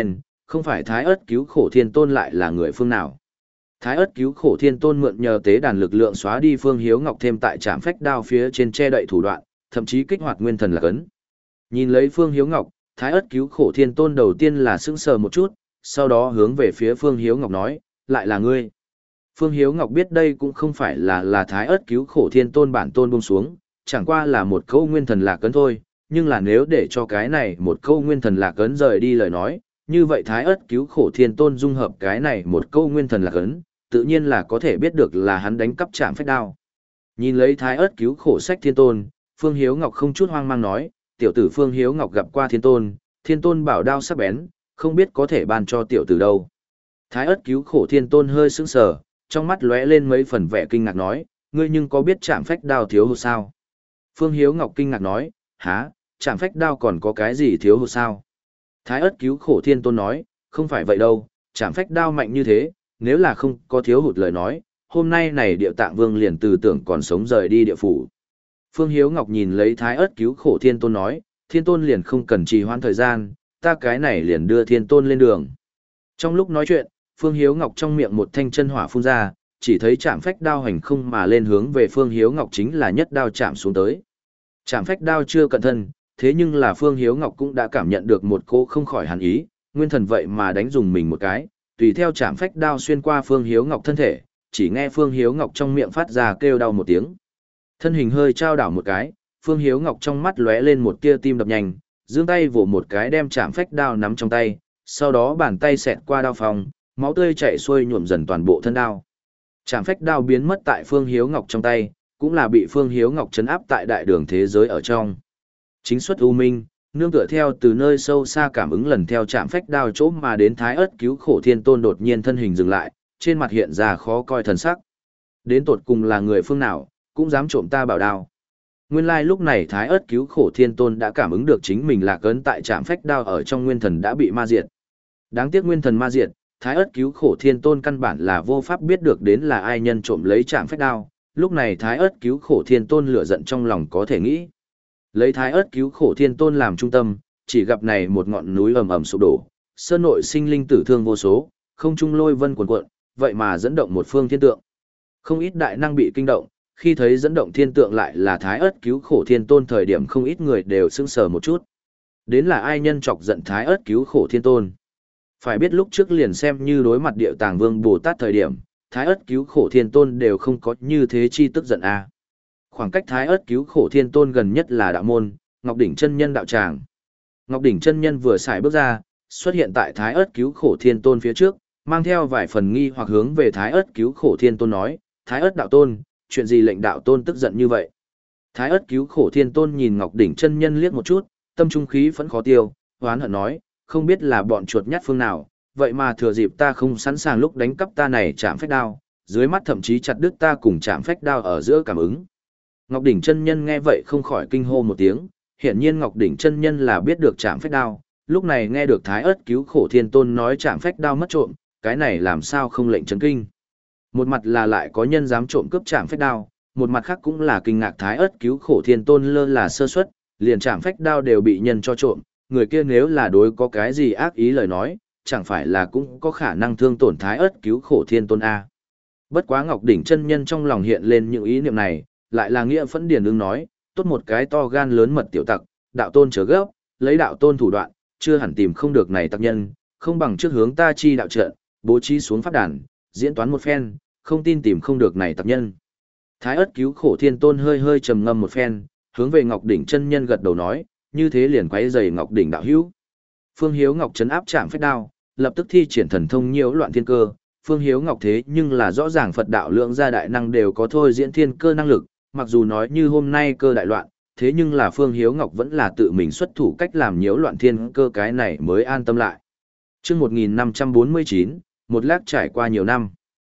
Không phải Thái Ức cứu khổ thiên tôn lại là người phương nào? Thái Ức cứu khổ thiên tôn mượn nhờ tế đàn lực lượng xóa đi Phương Hiếu Ngọc thêm tại trạm phách đao phía trên che đậy thủ đoạn, thậm chí kích hoạt nguyên thần lạc ấn. Nhìn lấy Phương Hiếu Ngọc, Thái Ức cứu khổ thiên tôn đầu tiên là sững sờ một chút, sau đó hướng về phía Phương Hiếu Ngọc nói, lại là ngươi. Phương Hiếu Ngọc biết đây cũng không phải là là Thái Ức cứu khổ thiên tôn bản tôn buông xuống, chẳng qua là một câu nguyên thần lạc ấn thôi, nhưng là nếu để cho cái này một câu nguyên thần lạc ấn rời đi lời nói, như vậy Thái Ức cứu khổ thiên tôn dung hợp cái này một câu nguyên thần lạc ấn, tự nhiên là có thể biết được là hắn đánh cắp trạm phách đao. Nhìn lấy Thái Ức cứu khổ sách thiên tôn, Phương Hiếu Ngọc không chút hoang mang nói, tiểu tử Phương Hiếu Ngọc gặp qua thiên tôn, thiên tôn bảo đao sắc bén, không biết có thể ban cho tiểu tử đâu. Thái Ức cứu khổ thiên tôn hơi sững sờ, trong mắt lóe lên mấy phần vẻ kinh ngạc nói, ngươi nhưng có biết trạm phách đao thiếu hụt sao? Phương Hiếu Ngọc kinh ngạc nói, há, trạm phách đao còn có cái gì thiếu hụt sao? Thái Ức cứu khổ thiên tôn nói, không phải vậy đâu, trạm phách đao mạnh như thế, nếu là không có thiếu hụt lời nói, hôm nay này địa tạng vương liền từ tưởng còn sống rời đi địa phủ. Phương Hiếu Ngọc nhìn lấy Thái Ức cứu khổ thiên tôn nói, thiên tôn liền không cần trì hoãn thời gian, ta cái này liền đưa thiên tôn lên đường. Trong lúc nói chuyện, Phương Hiếu Ngọc trong miệng một thanh chân hỏa phun ra, chỉ thấy chạm phách đao hành không mà lên hướng về Phương Hiếu Ngọc chính là nhất đao chạm xuống tới. Chạm phách đao chưa cận thân, thế nhưng là Phương Hiếu Ngọc cũng đã cảm nhận được một cô không khỏi hàn ý, nguyên thần vậy mà đánh dùng mình một cái, tùy theo chạm phách đao xuyên qua Phương Hiếu Ngọc thân thể, chỉ nghe Phương Hiếu Ngọc trong miệng phát ra kêu đau một tiếng. Thân hình hơi trao đảo một cái, Phương Hiếu Ngọc trong mắt lóe lên một tia tim đập nhanh, giương tay vỗ một cái đem chạm phách đao nắm trong tay, sau đó bàn tay xẹt qua đao phòng, máu tươi chảy xuôi nhuộm dần toàn bộ thân đao. Chạm phách đao biến mất tại Phương Hiếu Ngọc trong tay, cũng là bị Phương Hiếu Ngọc trấn áp tại đại đường thế giới ở trong. Chính xuất U Minh, nương tựa theo từ nơi sâu xa cảm ứng lần theo chạm phách đao chỗ mà đến Thái Ức cứu khổ thiên tôn đột nhiên thân hình dừng lại, trên mặt hiện ra khó coi thần sắc. Đến tột cùng là người phương nào, cũng dám trộm ta bảo đao. Nguyên lai lúc này Thái Ức cứu khổ thiên tôn đã cảm ứng được chính mình lạc ấn tại trạm phách đao ở trong nguyên thần đã bị ma diệt. Đáng tiếc nguyên thần ma diệt, Thái Ức cứu khổ thiên tôn căn bản là vô pháp biết được đến là ai nhân trộm lấy trạm phách đao. Lúc này Thái Ức cứu khổ thiên tôn lửa giận trong lòng có thể nghĩ. Lấy Thái Ức cứu khổ thiên tôn làm trung tâm, chỉ gặp này một ngọn núi ầm ầm sụp đổ, sơn nội sinh linh tử thương vô số, không trung lôi vân cuồn cuộn, vậy mà dẫn động một phương thiên tượng. Không ít đại năng bị kinh động, khi thấy dẫn động thiên tượng lại là Thái Ức cứu khổ thiên tôn thời điểm không ít người đều sững sờ một chút. Đến là ai nhân chọc giận Thái Ức cứu khổ thiên tôn. Phải biết lúc trước liền xem như đối mặt Điệu Tàng Vương Bồ Tát thời điểm, Thái Ức cứu khổ thiên tôn đều không có như thế chi tức giận a. Khoảng cách Thái Ức cứu khổ thiên tôn gần nhất là đạo môn, Ngọc Đỉnh chân nhân đạo tràng. Ngọc Đỉnh chân nhân vừa xài bước ra, xuất hiện tại Thái Ức cứu khổ thiên tôn phía trước, mang theo vài phần nghi hoặc hướng về Thái Ức cứu khổ thiên tôn nói, Thái Ức đạo tôn, chuyện gì lệnh đạo tôn tức giận như vậy? Thái Ức cứu khổ thiên tôn nhìn Ngọc Đỉnh chân nhân liếc một chút, tâm trung khí vẫn khó tiêu, hoán hận nói, không biết là bọn chuột nhắt phương nào, vậy mà thừa dịp ta không sẵn sàng lúc đánh cắp ta này chạm phách đao, dưới mắt thậm chí chặt đứt ta cùng chạm phách đao ở giữa cảm ứng. Ngọc Đỉnh chân nhân nghe vậy không khỏi kinh hô một tiếng, hiển nhiên Ngọc Đỉnh chân nhân là biết được chạm phách đao, lúc này nghe được Thái Ức cứu khổ thiên tôn nói chạm phách đao mất trộm, cái này làm sao không lệnh chấn kinh. Một mặt là lại có nhân dám trộm cướp chạm phách đao, một mặt khác cũng là kinh ngạc Thái Ức cứu khổ thiên tôn lơ là sơ suất, liền chạm phách đao đều bị nhân cho trộm, người kia nếu là đối có cái gì ác ý lời nói, chẳng phải là cũng có khả năng thương tổn Thái Ức cứu khổ thiên tôn a. Bất quá Ngọc Đỉnh chân nhân trong lòng hiện lên những ý niệm này, lại là nghĩa phẫn điền ưng nói, tốt một cái to gan lớn mật tiểu tặc, đạo tôn chớ gấp, lấy đạo tôn thủ đoạn, chưa hẳn tìm không được này tặc nhân, không bằng trước hướng ta chi đạo trận, bố trí xuống pháp đàn, diễn toán một phen, không tin tìm không được này tặc nhân. Thái Ức cứu khổ thiên tôn hơi hơi trầm ngâm một phen, hướng về Ngọc Đỉnh chân nhân gật đầu nói, như thế liền quấy rầy Ngọc Đỉnh đạo hữu. Phương Hiếu Ngọc trấn áp chạm phách đao, lập tức thi triển thần thông nhiễu loạn thiên cơ. Phương Hiếu Ngọc thế nhưng là rõ ràng Phật đạo lượng gia đại năng đều có thôi diễn thiên cơ năng lực, mặc dù nói như hôm nay cơ đại loạn, thế nhưng là Phương Hiếu Ngọc vẫn là tự mình xuất thủ cách làm nhiễu loạn thiên cơ, cái này mới an tâm lại. Chương một nghìn năm trăm bốn mươi chín, một lát trải qua nhiều năm.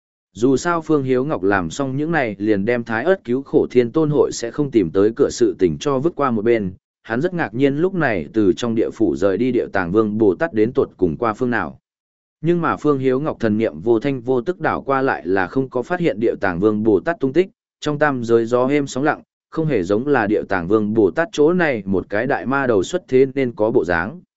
Dù sao Phương Hiếu Ngọc làm xong những này liền đem Thái Ức cứu khổ thiên tôn hội sẽ không tìm tới cửa sự tình cho vứt qua một bên. Hắn rất ngạc nhiên lúc này từ trong địa phủ rời đi Điệu Tàng Vương Bồ Tát đến tuột cùng qua phương nào. Nhưng mà Phương Hiếu Ngọc thần niệm vô thanh vô tức đảo qua lại là không có phát hiện Điệu Tàng Vương Bồ Tát tung tích, trong tam giới gió êm sóng lặng, không hề giống là Điệu Tàng Vương Bồ Tát chỗ này một cái đại ma đầu xuất thế nên có bộ dáng.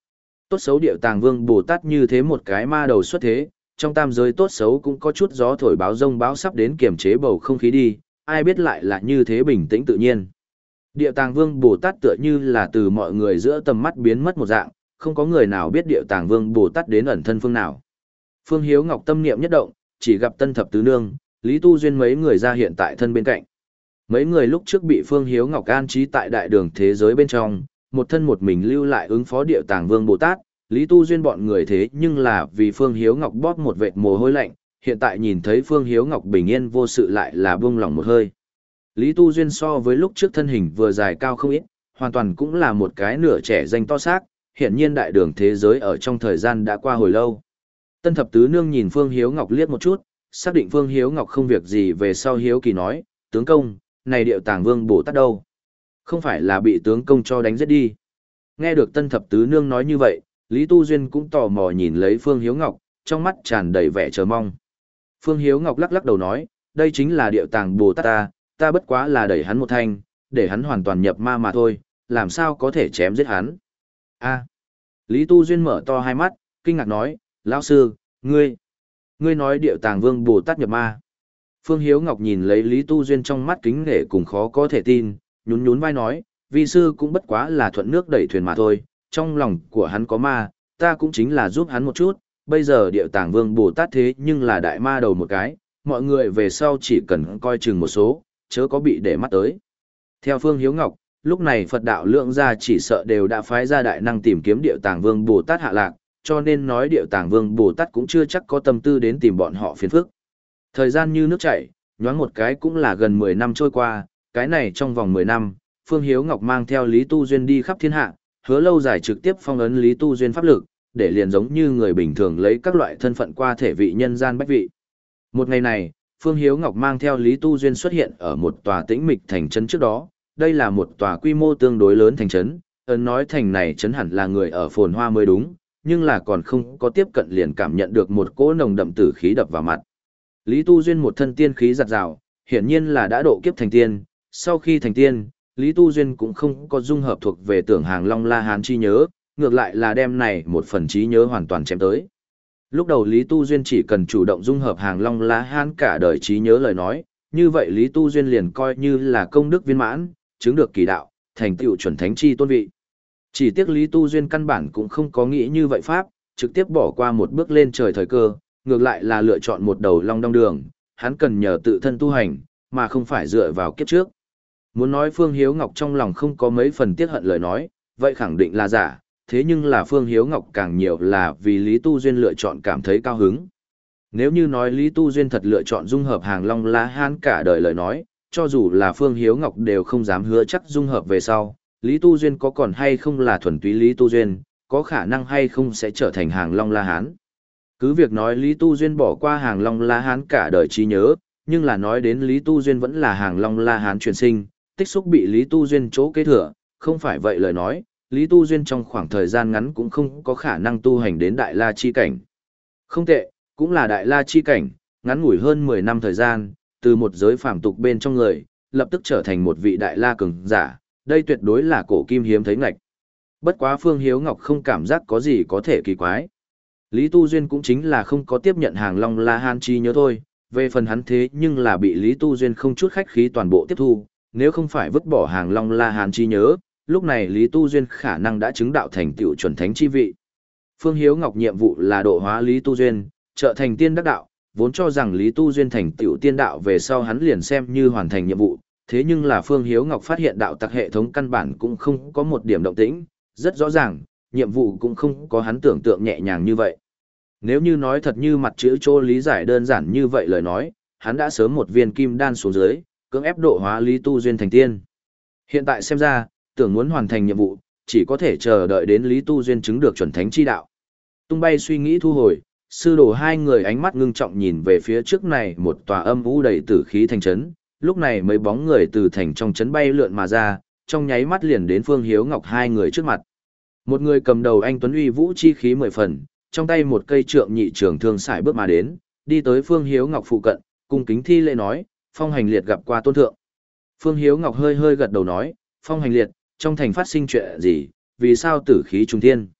Tốt xấu Điệu Tàng Vương Bồ Tát như thế một cái ma đầu xuất thế, trong tam giới tốt xấu cũng có chút gió thổi báo rông báo sắp đến kiềm chế bầu không khí đi, ai biết lại là như thế bình tĩnh tự nhiên. Điệu Tàng Vương Bồ Tát tựa như là từ mọi người giữa tầm mắt biến mất một dạng, không có người nào biết Điệu Tàng Vương Bồ Tát đến ẩn thân phương nào. Phương Hiếu Ngọc tâm niệm nhất động, chỉ gặp Tân Thập Tứ Nương, Lý Tu Duyên mấy người ra hiện tại thân bên cạnh. Mấy người lúc trước bị Phương Hiếu Ngọc an trí tại đại đường thế giới bên trong, một thân một mình lưu lại ứng phó Điệu Tàng Vương Bồ Tát, Lý Tu Duyên bọn người thế nhưng là vì Phương Hiếu Ngọc bóp một vệt mồ hôi lạnh, hiện tại nhìn thấy Phương Hiếu Ngọc bình yên vô sự lại là buông lỏng một hơi. Lý Tu Duyên so với lúc trước thân hình vừa dài cao không ít, hoàn toàn cũng là một cái nửa trẻ danh to xác, hiện nhiên đại đường thế giới ở trong thời gian đã qua hồi lâu. Tân Thập Tứ Nương nhìn Phương Hiếu Ngọc liếc một chút, xác định Phương Hiếu Ngọc không việc gì về sau hiếu kỳ nói, tướng công, này Điệu Tàng Vương Bồ Tát đâu? Không phải là bị tướng công cho đánh giết đi. Nghe được Tân Thập Tứ Nương nói như vậy, Lý Tu Duyên cũng tò mò nhìn lấy Phương Hiếu Ngọc, trong mắt tràn đầy vẻ chờ mong. Phương Hiếu Ngọc lắc lắc đầu nói, đây chính là Điệu Tàng Bồ Tát ta, ta bất quá là đẩy hắn một thanh, để hắn hoàn toàn nhập ma mà thôi, làm sao có thể chém giết hắn. A. Lý Tu Duyên mở to hai mắt, kinh ngạc nói, lão sư, ngươi, ngươi nói Điệu Tàng Vương Bồ Tát nhập ma. Phương Hiếu Ngọc nhìn lấy Lý Tu Duyên trong mắt kính nể cùng khó có thể tin, nhún nhún vai nói, vi sư cũng bất quá là thuận nước đẩy thuyền mà thôi, trong lòng của hắn có ma, ta cũng chính là giúp hắn một chút, bây giờ Điệu Tàng Vương Bồ Tát thế nhưng là đại ma đầu một cái, mọi người về sau chỉ cần coi chừng một số, chớ có bị để mắt tới. Theo Phương Hiếu Ngọc, lúc này Phật đạo lượng gia chỉ sợ đều đã phái ra đại năng tìm kiếm Điệu Tàng Vương Bồ Tát hạ lạc, cho nên nói Điệu Tàng Vương Bồ Tát cũng chưa chắc có tâm tư đến tìm bọn họ phiền phức. Thời gian như nước chảy, nhoáng một cái cũng là gần mười năm trôi qua, cái này trong vòng mười năm, Phương Hiếu Ngọc mang theo Lý Tu Duyên đi khắp thiên hạ, hứa lâu dài trực tiếp phong ấn Lý Tu Duyên pháp lực, để liền giống như người bình thường lấy các loại thân phận qua thể vị nhân gian bách vị. Một ngày này, Phương Hiếu Ngọc mang theo Lý Tu Duyên xuất hiện ở một tòa tĩnh mịch thành trấn trước đó, đây là một tòa quy mô tương đối lớn thành trấn, ấn nói thành này trấn hẳn là người ở phồn hoa mới đúng, nhưng là còn không có tiếp cận liền cảm nhận được một cỗ nồng đậm tử khí đập vào mặt. Lý Tu Duyên một thân tiên khí giặt rào, hiển nhiên là đã độ kiếp thành tiên, sau khi thành tiên, Lý Tu Duyên cũng không có dung hợp thuộc về tưởng hàng Long La Hán chi nhớ, ngược lại là đem này một phần trí nhớ hoàn toàn chém tới. Lúc đầu Lý Tu Duyên chỉ cần chủ động dung hợp hàng Long La Hán cả đời trí nhớ lời nói, như vậy Lý Tu Duyên liền coi như là công đức viên mãn, chứng được kỳ đạo, thành tựu chuẩn thánh chi tôn vị. Chỉ tiếc Lý Tu Duyên căn bản cũng không có nghĩ như vậy pháp, trực tiếp bỏ qua một bước lên trời thời cơ, ngược lại là lựa chọn một đầu long đong đường, hắn cần nhờ tự thân tu hành, mà không phải dựa vào kiếp trước. Muốn nói Phương Hiếu Ngọc trong lòng không có mấy phần tiếc hận lời nói, vậy khẳng định là giả, thế nhưng là Phương Hiếu Ngọc càng nhiều là vì Lý Tu Duyên lựa chọn cảm thấy cao hứng. Nếu như nói Lý Tu Duyên thật lựa chọn dung hợp hàng Long La Hán cả đời lời nói, cho dù là Phương Hiếu Ngọc đều không dám hứa chắc dung hợp về sau, Lý Tu Duyên có còn hay không là thuần túy Lý Tu Duyên, có khả năng hay không sẽ trở thành hàng Long La Hán. Cứ việc nói Lý Tu Duyên bỏ qua hàng Long La Hán cả đời trí nhớ, nhưng là nói đến Lý Tu Duyên vẫn là hàng Long La Hán truyền sinh, tích xúc bị Lý Tu Duyên chỗ kế thừa, không phải vậy lời nói, Lý Tu Duyên trong khoảng thời gian ngắn cũng không có khả năng tu hành đến Đại La Chi Cảnh. Không tệ, cũng là Đại La Chi Cảnh, ngắn ngủi hơn mười năm thời gian, từ một giới phàm tục bên trong người, lập tức trở thành một vị Đại La cường giả, đây tuyệt đối là cổ kim hiếm thấy ngạch. Bất quá Phương Hiếu Ngọc không cảm giác có gì có thể kỳ quái. Lý Tu Duyên cũng chính là không có tiếp nhận hàng Long La Hán chi nhớ thôi, về phần hắn thế nhưng là bị Lý Tu Duyên không chút khách khí toàn bộ tiếp thu, nếu không phải vứt bỏ hàng Long La Hán chi nhớ, lúc này Lý Tu Duyên khả năng đã chứng đạo thành tựu chuẩn thánh chi vị. Phương Hiếu Ngọc nhiệm vụ là độ hóa Lý Tu Duyên, trở thành tiên đắc đạo, vốn cho rằng Lý Tu Duyên thành tựu tiên đạo về sau hắn liền xem như hoàn thành nhiệm vụ, thế nhưng là Phương Hiếu Ngọc phát hiện đạo tặc hệ thống căn bản cũng không có một điểm động tĩnh, rất rõ ràng, nhiệm vụ cũng không có hắn tưởng tượng nhẹ nhàng như vậy. Nếu như nói thật như mặt chữ chỗ lý giải đơn giản như vậy lời nói, hắn đã sớm một viên kim đan xuống dưới, cưỡng ép độ hóa Lý Tu Duyên thành tiên. Hiện tại xem ra, tưởng muốn hoàn thành nhiệm vụ, chỉ có thể chờ đợi đến Lý Tu Duyên chứng được chuẩn thánh chi đạo. Tung bay suy nghĩ thu hồi, sư đồ hai người ánh mắt ngưng trọng nhìn về phía trước này một tòa âm u đầy tử khí thành trấn, lúc này mấy bóng người từ thành trong trấn bay lượn mà ra, trong nháy mắt liền đến Phương Hiếu Ngọc hai người trước mặt. Một người cầm đầu anh tuấn uy vũ chi khí mười phần, trong tay một cây trượng nhị trường thương sải bước mà đến, đi tới Phương Hiếu Ngọc phụ cận, cung kính thi lễ nói, Phong Hành Liệt gặp qua tôn thượng. Phương Hiếu Ngọc hơi hơi gật đầu nói, Phong Hành Liệt, trong thành phát sinh chuyện gì, vì sao tử khí trùng thiên?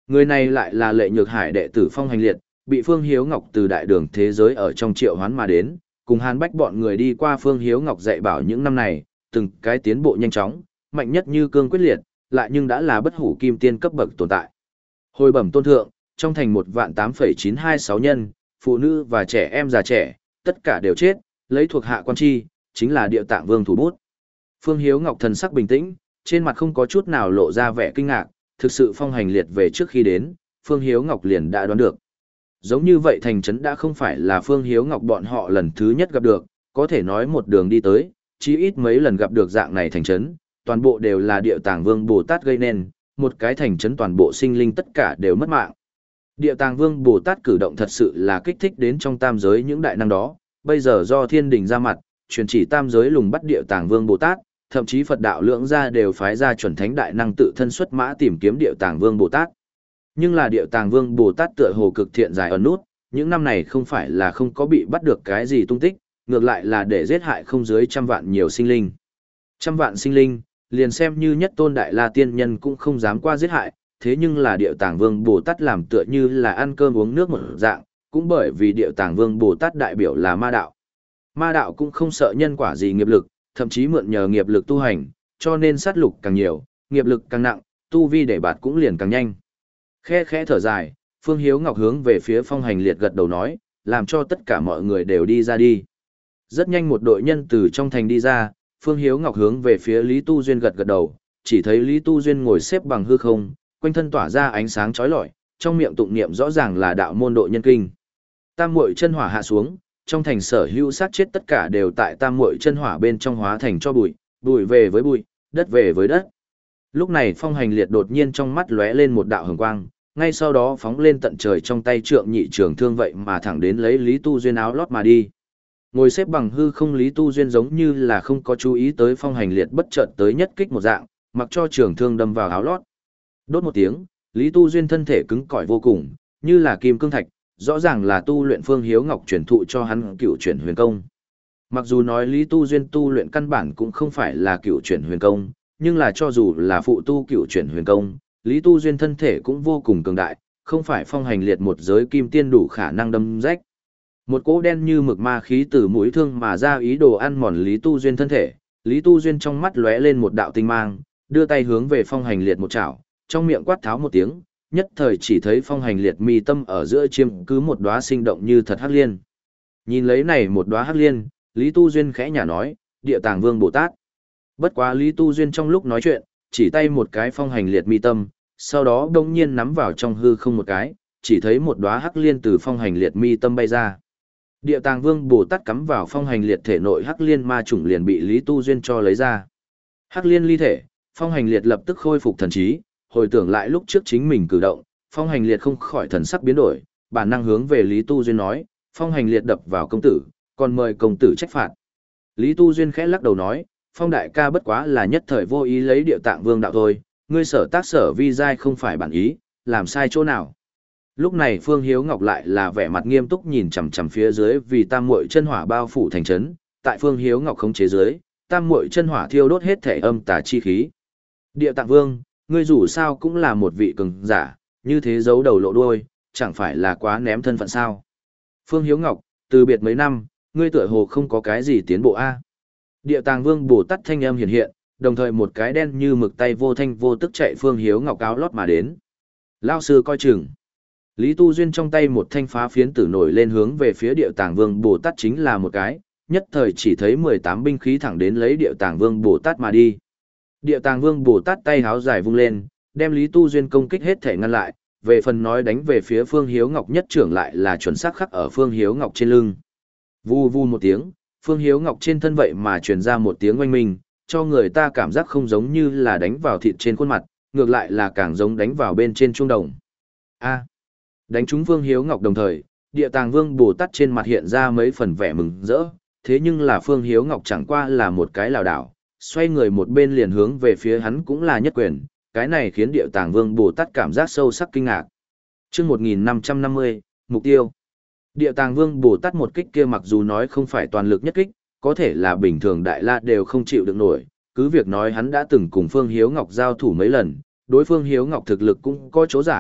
Người này lại là Lệ Nhược Hải đệ tử Phong Hành Liệt, bị Phương Hiếu Ngọc từ đại đường thế giới ở trong triệu hoán mà đến, cùng Hàn Bách bọn người đi qua Phương Hiếu Ngọc dạy bảo những năm này, từng cái tiến bộ nhanh chóng, mạnh nhất như cương quyết liệt, lại nhưng đã là bất hủ kim tiên cấp bậc tồn tại. Hồi bẩm tôn thượng, trong thành một vạn tám phẩy chín hai sáu nhân, phụ nữ và trẻ em già trẻ, tất cả đều chết, lấy thuộc hạ quan chi, chính là Địa Tạng Vương thủ bút. Phương Hiếu Ngọc thần sắc bình tĩnh, trên mặt không có chút nào lộ ra vẻ kinh ngạc, thực sự Phong Hành Liệt về trước khi đến, Phương Hiếu Ngọc liền đã đoán được. Giống như vậy thành trấn đã không phải là Phương Hiếu Ngọc bọn họ lần thứ nhất gặp được, có thể nói một đường đi tới, chí ít mấy lần gặp được dạng này thành trấn, toàn bộ đều là Địa Tạng Vương Bồ Tát gây nên, một cái thành trấn toàn bộ sinh linh tất cả đều mất mạng. Địa Tạng Vương Bồ Tát cử động thật sự là kích thích đến trong tam giới những đại năng đó, bây giờ do thiên đình ra mặt, truyền chỉ tam giới lùng bắt Địa Tạng Vương Bồ Tát, thậm chí Phật đạo lưỡng gia đều phái ra chuẩn thánh đại năng tự thân xuất mã tìm kiếm Địa Tạng Vương Bồ Tát. Nhưng là Địa Tạng Vương Bồ Tát tựa hồ cực thiện dài ẩn nút, những năm này không phải là không có bị bắt được cái gì tung tích, ngược lại là để giết hại không dưới trăm vạn nhiều sinh linh. Trăm vạn sinh linh, liền xem như nhất tôn đại la tiên nhân cũng không dám qua giết hại, thế nhưng là Địa Tạng Vương Bồ Tát làm tựa như là ăn cơm uống nước một dạng, cũng bởi vì Địa Tạng Vương Bồ Tát đại biểu là ma đạo. Ma đạo cũng không sợ nhân quả gì nghiệp lực, thậm chí mượn nhờ nghiệp lực tu hành, cho nên sát lục càng nhiều, nghiệp lực càng nặng, tu vi để bạt cũng liền càng nhanh. Khe khẽ thở dài, Phương Hiếu Ngọc hướng về phía Phong Hành Liệt gật đầu nói, làm cho tất cả mọi người đều đi ra đi. Rất nhanh một đội nhân từ trong thành đi ra, Phương Hiếu Ngọc hướng về phía Lý Tu Duyên gật gật đầu, chỉ thấy Lý Tu Duyên ngồi xếp bằng hư không, quanh thân tỏa ra ánh sáng chói lọi, trong miệng tụng niệm rõ ràng là đạo môn độ nhân kinh. Tam muội chân hỏa hạ xuống, trong thành sở hữu sát chết tất cả đều tại tam muội chân hỏa bên trong hóa thành cho bụi, bụi về với bụi, đất về với đất. Lúc này Phong Hành Liệt đột nhiên trong mắt lóe lên một đạo hồng quang, ngay sau đó phóng lên tận trời trong tay trượng nhị trường thương vậy mà thẳng đến lấy Lý Tu Duyên áo lót mà đi. Ngồi xếp bằng hư không Lý Tu Duyên giống như là không có chú ý tới Phong Hành Liệt bất chợt tới nhất kích một dạng, mặc cho trường thương đâm vào áo lót. Đốt một tiếng, Lý Tu Duyên thân thể cứng cỏi vô cùng, như là kim cương thạch, rõ ràng là tu luyện Phương Hiếu Ngọc truyền thụ cho hắn cựu chuyển huyền công. Mặc dù nói Lý Tu Duyên tu luyện căn bản cũng không phải là cựu chuyển huyền công, nhưng là cho dù là phụ tu cựu chuyển huyền công, Lý Tu Duyên thân thể cũng vô cùng cường đại, không phải Phong Hành Liệt một giới kim tiên đủ khả năng đâm rách. Một cỗ đen như mực ma khí từ mũi thương mà ra ý đồ ăn mòn Lý Tu Duyên thân thể, Lý Tu Duyên trong mắt lóe lên một đạo tinh mang, đưa tay hướng về Phong Hành Liệt một chảo, trong miệng quát tháo một tiếng, nhất thời chỉ thấy Phong Hành Liệt mi tâm ở giữa chiêm cứ một đóa sinh động như thật hắc liên. Nhìn lấy này một đóa hắc liên, Lý Tu Duyên khẽ nhả nói, Địa Tạng Vương Bồ Tát. Bất quá Lý Tu Duyên trong lúc nói chuyện, chỉ tay một cái Phong Hành Liệt mi tâm, sau đó đông nhiên nắm vào trong hư không một cái, chỉ thấy một đóa hắc liên từ Phong Hành Liệt mi tâm bay ra. Địa Tạng Vương Bồ Tát cắm vào Phong Hành Liệt thể nội hắc liên ma chủng liền bị Lý Tu Duyên cho lấy ra. Hắc liên ly thể, Phong Hành Liệt lập tức khôi phục thần trí, hồi tưởng lại lúc trước chính mình cử động, Phong Hành Liệt không khỏi thần sắc biến đổi, bản năng hướng về Lý Tu Duyên nói, Phong Hành Liệt đập vào công tử, còn mời công tử trách phạt. Lý Tu Duyên khẽ lắc đầu nói, Phong đại ca bất quá là nhất thời vô ý lấy Địa Tạng Vương đạo thôi, ngươi sở tác sở vi giai không phải bản ý, làm sai chỗ nào. Lúc này Phương Hiếu Ngọc lại là vẻ mặt nghiêm túc nhìn chằm chằm phía dưới vì tam muội chân hỏa bao phủ thành trấn, tại Phương Hiếu Ngọc khống chế dưới, tam muội chân hỏa thiêu đốt hết thể âm tà chi khí. Địa Tạng Vương, ngươi dù sao cũng là một vị cường giả, như thế giấu đầu lộ đuôi, chẳng phải là quá ném thân phận sao? Phương Hiếu Ngọc, từ biệt mấy năm, ngươi tựa hồ không có cái gì tiến bộ a. Địa Tạng Vương Bồ Tát thanh âm hiện hiện, đồng thời một cái đen như mực tay vô thanh vô tức chạy Phương Hiếu Ngọc áo lót mà đến. Lão sư coi chừng. Lý Tu Duyên trong tay một thanh phá phiến tử nổi lên hướng về phía Địa Tạng Vương Bồ Tát chính là một cái, nhất thời chỉ thấy mười tám binh khí thẳng đến lấy Địa Tạng Vương Bồ Tát mà đi. Địa Tạng Vương Bồ Tát tay háo dài vung lên, đem Lý Tu Duyên công kích hết thể ngăn lại, về phần nói đánh về phía Phương Hiếu Ngọc nhất trưởng lại là chuẩn xác khắc ở Phương Hiếu Ngọc trên lưng. Vù vù một tiếng, Phương Hiếu Ngọc trên thân vậy mà truyền ra một tiếng oanh minh, cho người ta cảm giác không giống như là đánh vào thịt trên khuôn mặt, ngược lại là càng giống đánh vào bên trên trung đồng. A. Đánh trúng Phương Hiếu Ngọc đồng thời, Địa Tạng Vương Bồ Tát trên mặt hiện ra mấy phần vẻ mừng rỡ, thế nhưng là Phương Hiếu Ngọc chẳng qua là một cái lảo đảo, xoay người một bên liền hướng về phía hắn cũng là nhất quyền, cái này khiến Địa Tạng Vương Bồ Tát cảm giác sâu sắc kinh ngạc. Chương một nghìn năm trăm năm mươi, mục tiêu. Địa Tạng Vương Bồ Tát một kích kia mặc dù nói không phải toàn lực nhất kích, có thể là bình thường đại la đều không chịu được nổi, cứ việc nói hắn đã từng cùng Phương Hiếu Ngọc giao thủ mấy lần, đối phương Hiếu Ngọc thực lực cũng có chỗ giải,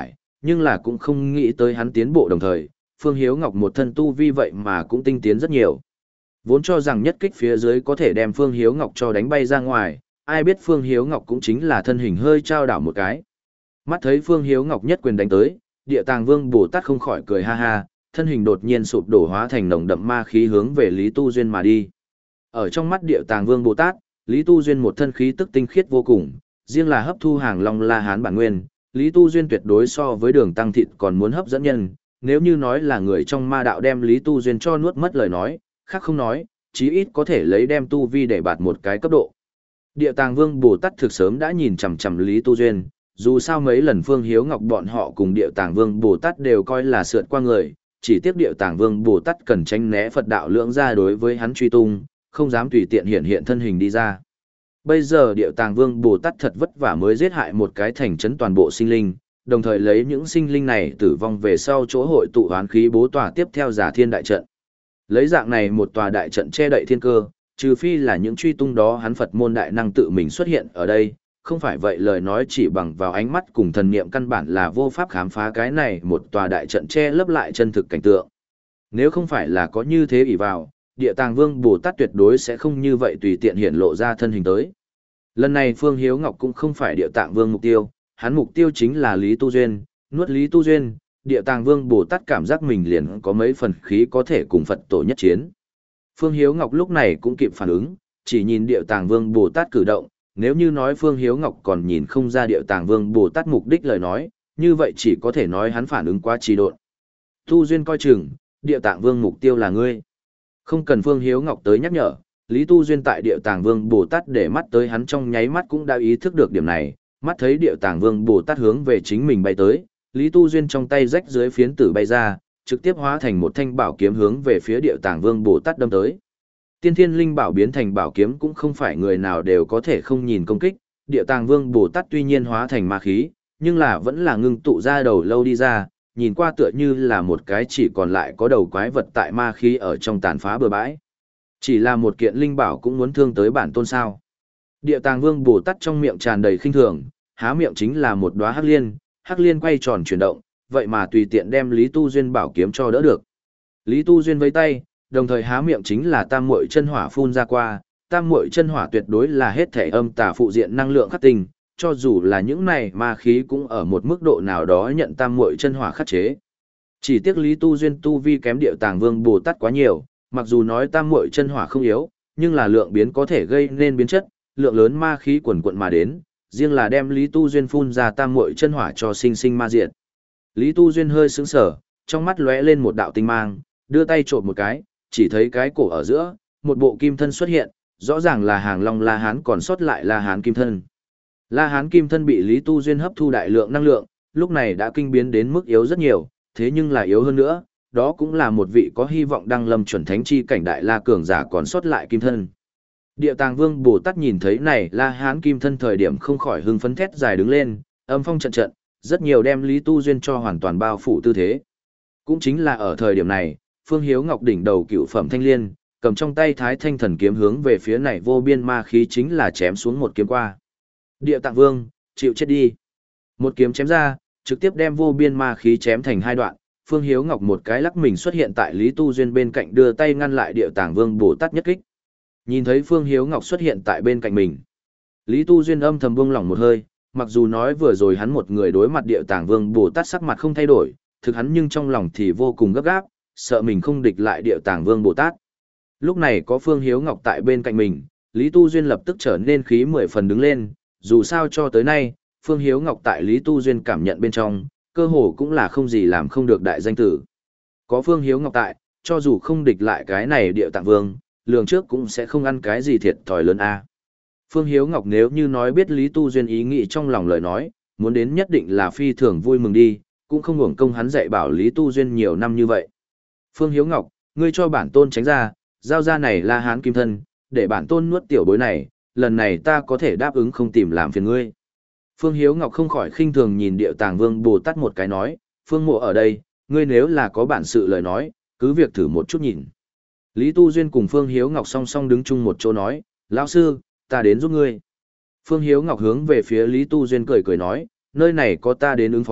nhưng là cũng không nghĩ tới hắn tiến bộ đồng thời, Phương Hiếu Ngọc một thân tu vi vậy mà cũng tinh tiến rất nhiều. Vốn cho rằng nhất kích phía dưới có thể đem Phương Hiếu Ngọc cho đánh bay ra ngoài, ai biết Phương Hiếu Ngọc cũng chính là thân hình hơi trao đảo một cái. Mắt thấy Phương Hiếu Ngọc nhất quyền đánh tới, Địa Tàng Vương Bồ Tát không khỏi cười ha ha, thân hình đột nhiên sụp đổ hóa thành nồng đậm ma khí hướng về Lý Tu Duyên mà đi. Ở trong mắt Địa Tàng Vương Bồ Tát, Lý Tu Duyên một thân khí tức tinh khiết vô cùng, riêng là hấp thu hàng long la hán bản nguyên, Lý Tu Duyên tuyệt đối so với đường tăng thịt còn muốn hấp dẫn nhân, nếu như nói là người trong ma đạo đem Lý Tu Duyên cho nuốt mất lời nói, khác không nói, chí ít có thể lấy đem tu vi để bạt một cái cấp độ. Địa Tàng Vương Bồ Tát thực sớm đã nhìn chằm chằm Lý Tu Duyên, dù sao mấy lần Phương Hiếu Ngọc bọn họ cùng Địa Tàng Vương Bồ Tát đều coi là sượt qua người, chỉ tiếc Địa Tàng Vương Bồ Tát cần tránh né Phật đạo lưỡng ra đối với hắn truy tung, không dám tùy tiện hiện hiện thân hình đi ra. Bây giờ Địa Tàng Vương Bồ Tát thật vất vả mới giết hại một cái thành trấn toàn bộ sinh linh, đồng thời lấy những sinh linh này tử vong về sau chỗ hội tụ hoán khí bố tòa tiếp theo giả thiên đại trận. Lấy dạng này một tòa đại trận che đậy thiên cơ, trừ phi là những truy tung đó hắn Phật môn đại năng tự mình xuất hiện ở đây, không phải vậy lời nói chỉ bằng vào ánh mắt cùng thần niệm căn bản là vô pháp khám phá cái này một tòa đại trận che lấp lại chân thực cảnh tượng. Nếu không phải là có như thế ỷ vào, Địa Tàng Vương Bồ Tát tuyệt đối sẽ không như vậy tùy tiện hiện lộ ra thân hình tới. Lần này Phương Hiếu Ngọc cũng không phải Địa Tạng Vương mục tiêu, hắn mục tiêu chính là Lý Tu Duyên, nuốt Lý Tu Duyên, Địa Tàng Vương Bồ Tát cảm giác mình liền có mấy phần khí có thể cùng Phật tổ nhất chiến. Phương Hiếu Ngọc lúc này cũng kịp phản ứng, chỉ nhìn Địa Tàng Vương Bồ Tát cử động, nếu như nói Phương Hiếu Ngọc còn nhìn không ra Địa Tàng Vương Bồ Tát mục đích lời nói, như vậy chỉ có thể nói hắn phản ứng quá trì độn. Tu Duyên coi chừng, Địa Tạng Vương mục tiêu là ngươi. Không cần Phương Hiếu Ngọc tới nhắc nhở, Lý Tu Duyên tại Địa Tàng Vương Bồ Tát để mắt tới hắn trong nháy mắt cũng đã ý thức được điểm này, mắt thấy Địa Tàng Vương Bồ Tát hướng về chính mình bay tới, Lý Tu Duyên trong tay rách dưới phiến tử bay ra, trực tiếp hóa thành một thanh bảo kiếm hướng về phía Địa Tàng Vương Bồ Tát đâm tới. Tiên Thiên Linh Bảo biến thành bảo kiếm cũng không phải người nào đều có thể không nhìn công kích, Địa Tàng Vương Bồ Tát tuy nhiên hóa thành ma khí, nhưng là vẫn là ngưng tụ ra đầu lâu đi ra, nhìn qua tựa như là một cái chỉ còn lại có đầu quái vật tại ma khí ở trong tàn phá bừa bãi. Chỉ là một kiện linh bảo cũng muốn thương tới bản tôn sao. Địa Tàng Vương Bồ Tát trong miệng tràn đầy khinh thường, há miệng chính là một đóa hắc liên, hắc liên quay tròn chuyển động, vậy mà tùy tiện đem Lý Tu Duyên bảo kiếm cho đỡ được. Lý Tu Duyên vẫy tay, đồng thời há miệng chính là tam muội chân hỏa phun ra qua, tam muội chân hỏa tuyệt đối là hết thể âm tà phụ diện năng lượng khắc tinh, cho dù là những này ma khí cũng ở một mức độ nào đó nhận tam muội chân hỏa khắc chế. Chỉ tiếc Lý Tu Duyên tu vi kém Địa Tàng Vương Bồ Tát quá nhiều, mặc dù nói tam muội chân hỏa không yếu, nhưng là lượng biến có thể gây nên biến chất, lượng lớn ma khí quần quận mà đến, riêng là đem Lý Tu Duyên phun ra tam muội chân hỏa cho sinh sinh ma diệt. Lý Tu Duyên hơi sững sờ, trong mắt lóe lên một đạo tinh mang, đưa tay trộm một cái, chỉ thấy cái cổ ở giữa, một bộ kim thân xuất hiện, rõ ràng là hàng long La Hán còn sót lại La Hán kim thân. La Hán kim thân bị Lý Tu Duyên hấp thu đại lượng năng lượng, lúc này đã kinh biến đến mức yếu rất nhiều, thế nhưng là yếu hơn nữa, đó cũng là một vị có hy vọng đăng lâm chuẩn thánh chi cảnh đại la cường giả còn sót lại kim thân. Địa Tàng Vương Bồ Tát nhìn thấy này La Hán kim thân thời điểm không khỏi hưng phấn thét dài đứng lên, âm phong trận trận, rất nhiều đem Lý Tu Duyên cho hoàn toàn bao phủ tư thế. Cũng chính là ở thời điểm này, Phương Hiếu Ngọc đỉnh đầu cựu phẩm thanh liên, cầm trong tay Thái Thanh Thần kiếm hướng về phía này vô biên ma khí chính là chém xuống một kiếm qua. Địa Tạng Vương, chịu chết đi. Một kiếm chém ra, trực tiếp đem vô biên ma khí chém thành hai đoạn. Phương Hiếu Ngọc một cái lắc mình xuất hiện tại Lý Tu Duyên bên cạnh đưa tay ngăn lại Địa Tạng Vương Bồ Tát nhất kích. Nhìn thấy Phương Hiếu Ngọc xuất hiện tại bên cạnh mình, Lý Tu Duyên âm thầm buông lỏng một hơi, mặc dù nói vừa rồi hắn một người đối mặt Địa Tạng Vương Bồ Tát sắc mặt không thay đổi, thực hắn nhưng trong lòng thì vô cùng gấp gáp, sợ mình không địch lại Địa Tạng Vương Bồ Tát. Lúc này có Phương Hiếu Ngọc tại bên cạnh mình, Lý Tu Duyên lập tức trở nên khí mười phần đứng lên, dù sao cho tới nay, Phương Hiếu Ngọc tại Lý Tu Duyên cảm nhận bên trong, cơ hồ cũng là không gì làm không được đại danh tử. Có Phương Hiếu Ngọc tại, cho dù không địch lại cái này Địa Tạng Vương, lường trước cũng sẽ không ăn cái gì thiệt thòi lớn a. Phương Hiếu Ngọc nếu như nói biết Lý Tu Duyên ý nghĩ trong lòng lời nói, muốn đến nhất định là phi thường vui mừng đi, cũng không hưởng công hắn dạy bảo Lý Tu Duyên nhiều năm như vậy. Phương Hiếu Ngọc, ngươi cho bản tôn tránh ra, giao ra này La Hán kim thân, để bản tôn nuốt tiểu bối này, lần này ta có thể đáp ứng không tìm làm phiền ngươi. Phương Hiếu Ngọc không khỏi khinh thường nhìn Địa Tàng Vương Bồ Tát một cái nói, Phương Mộ ở đây, ngươi nếu là có bản sự lời nói, cứ việc thử một chút nhìn. Lý Tu Duyên cùng Phương Hiếu Ngọc song song đứng chung một chỗ nói, lão sư, ta đến giúp ngươi. Phương Hiếu Ngọc hướng về phía Lý Tu Duyên cười cười nói, nơi này có ta đến ứng phó,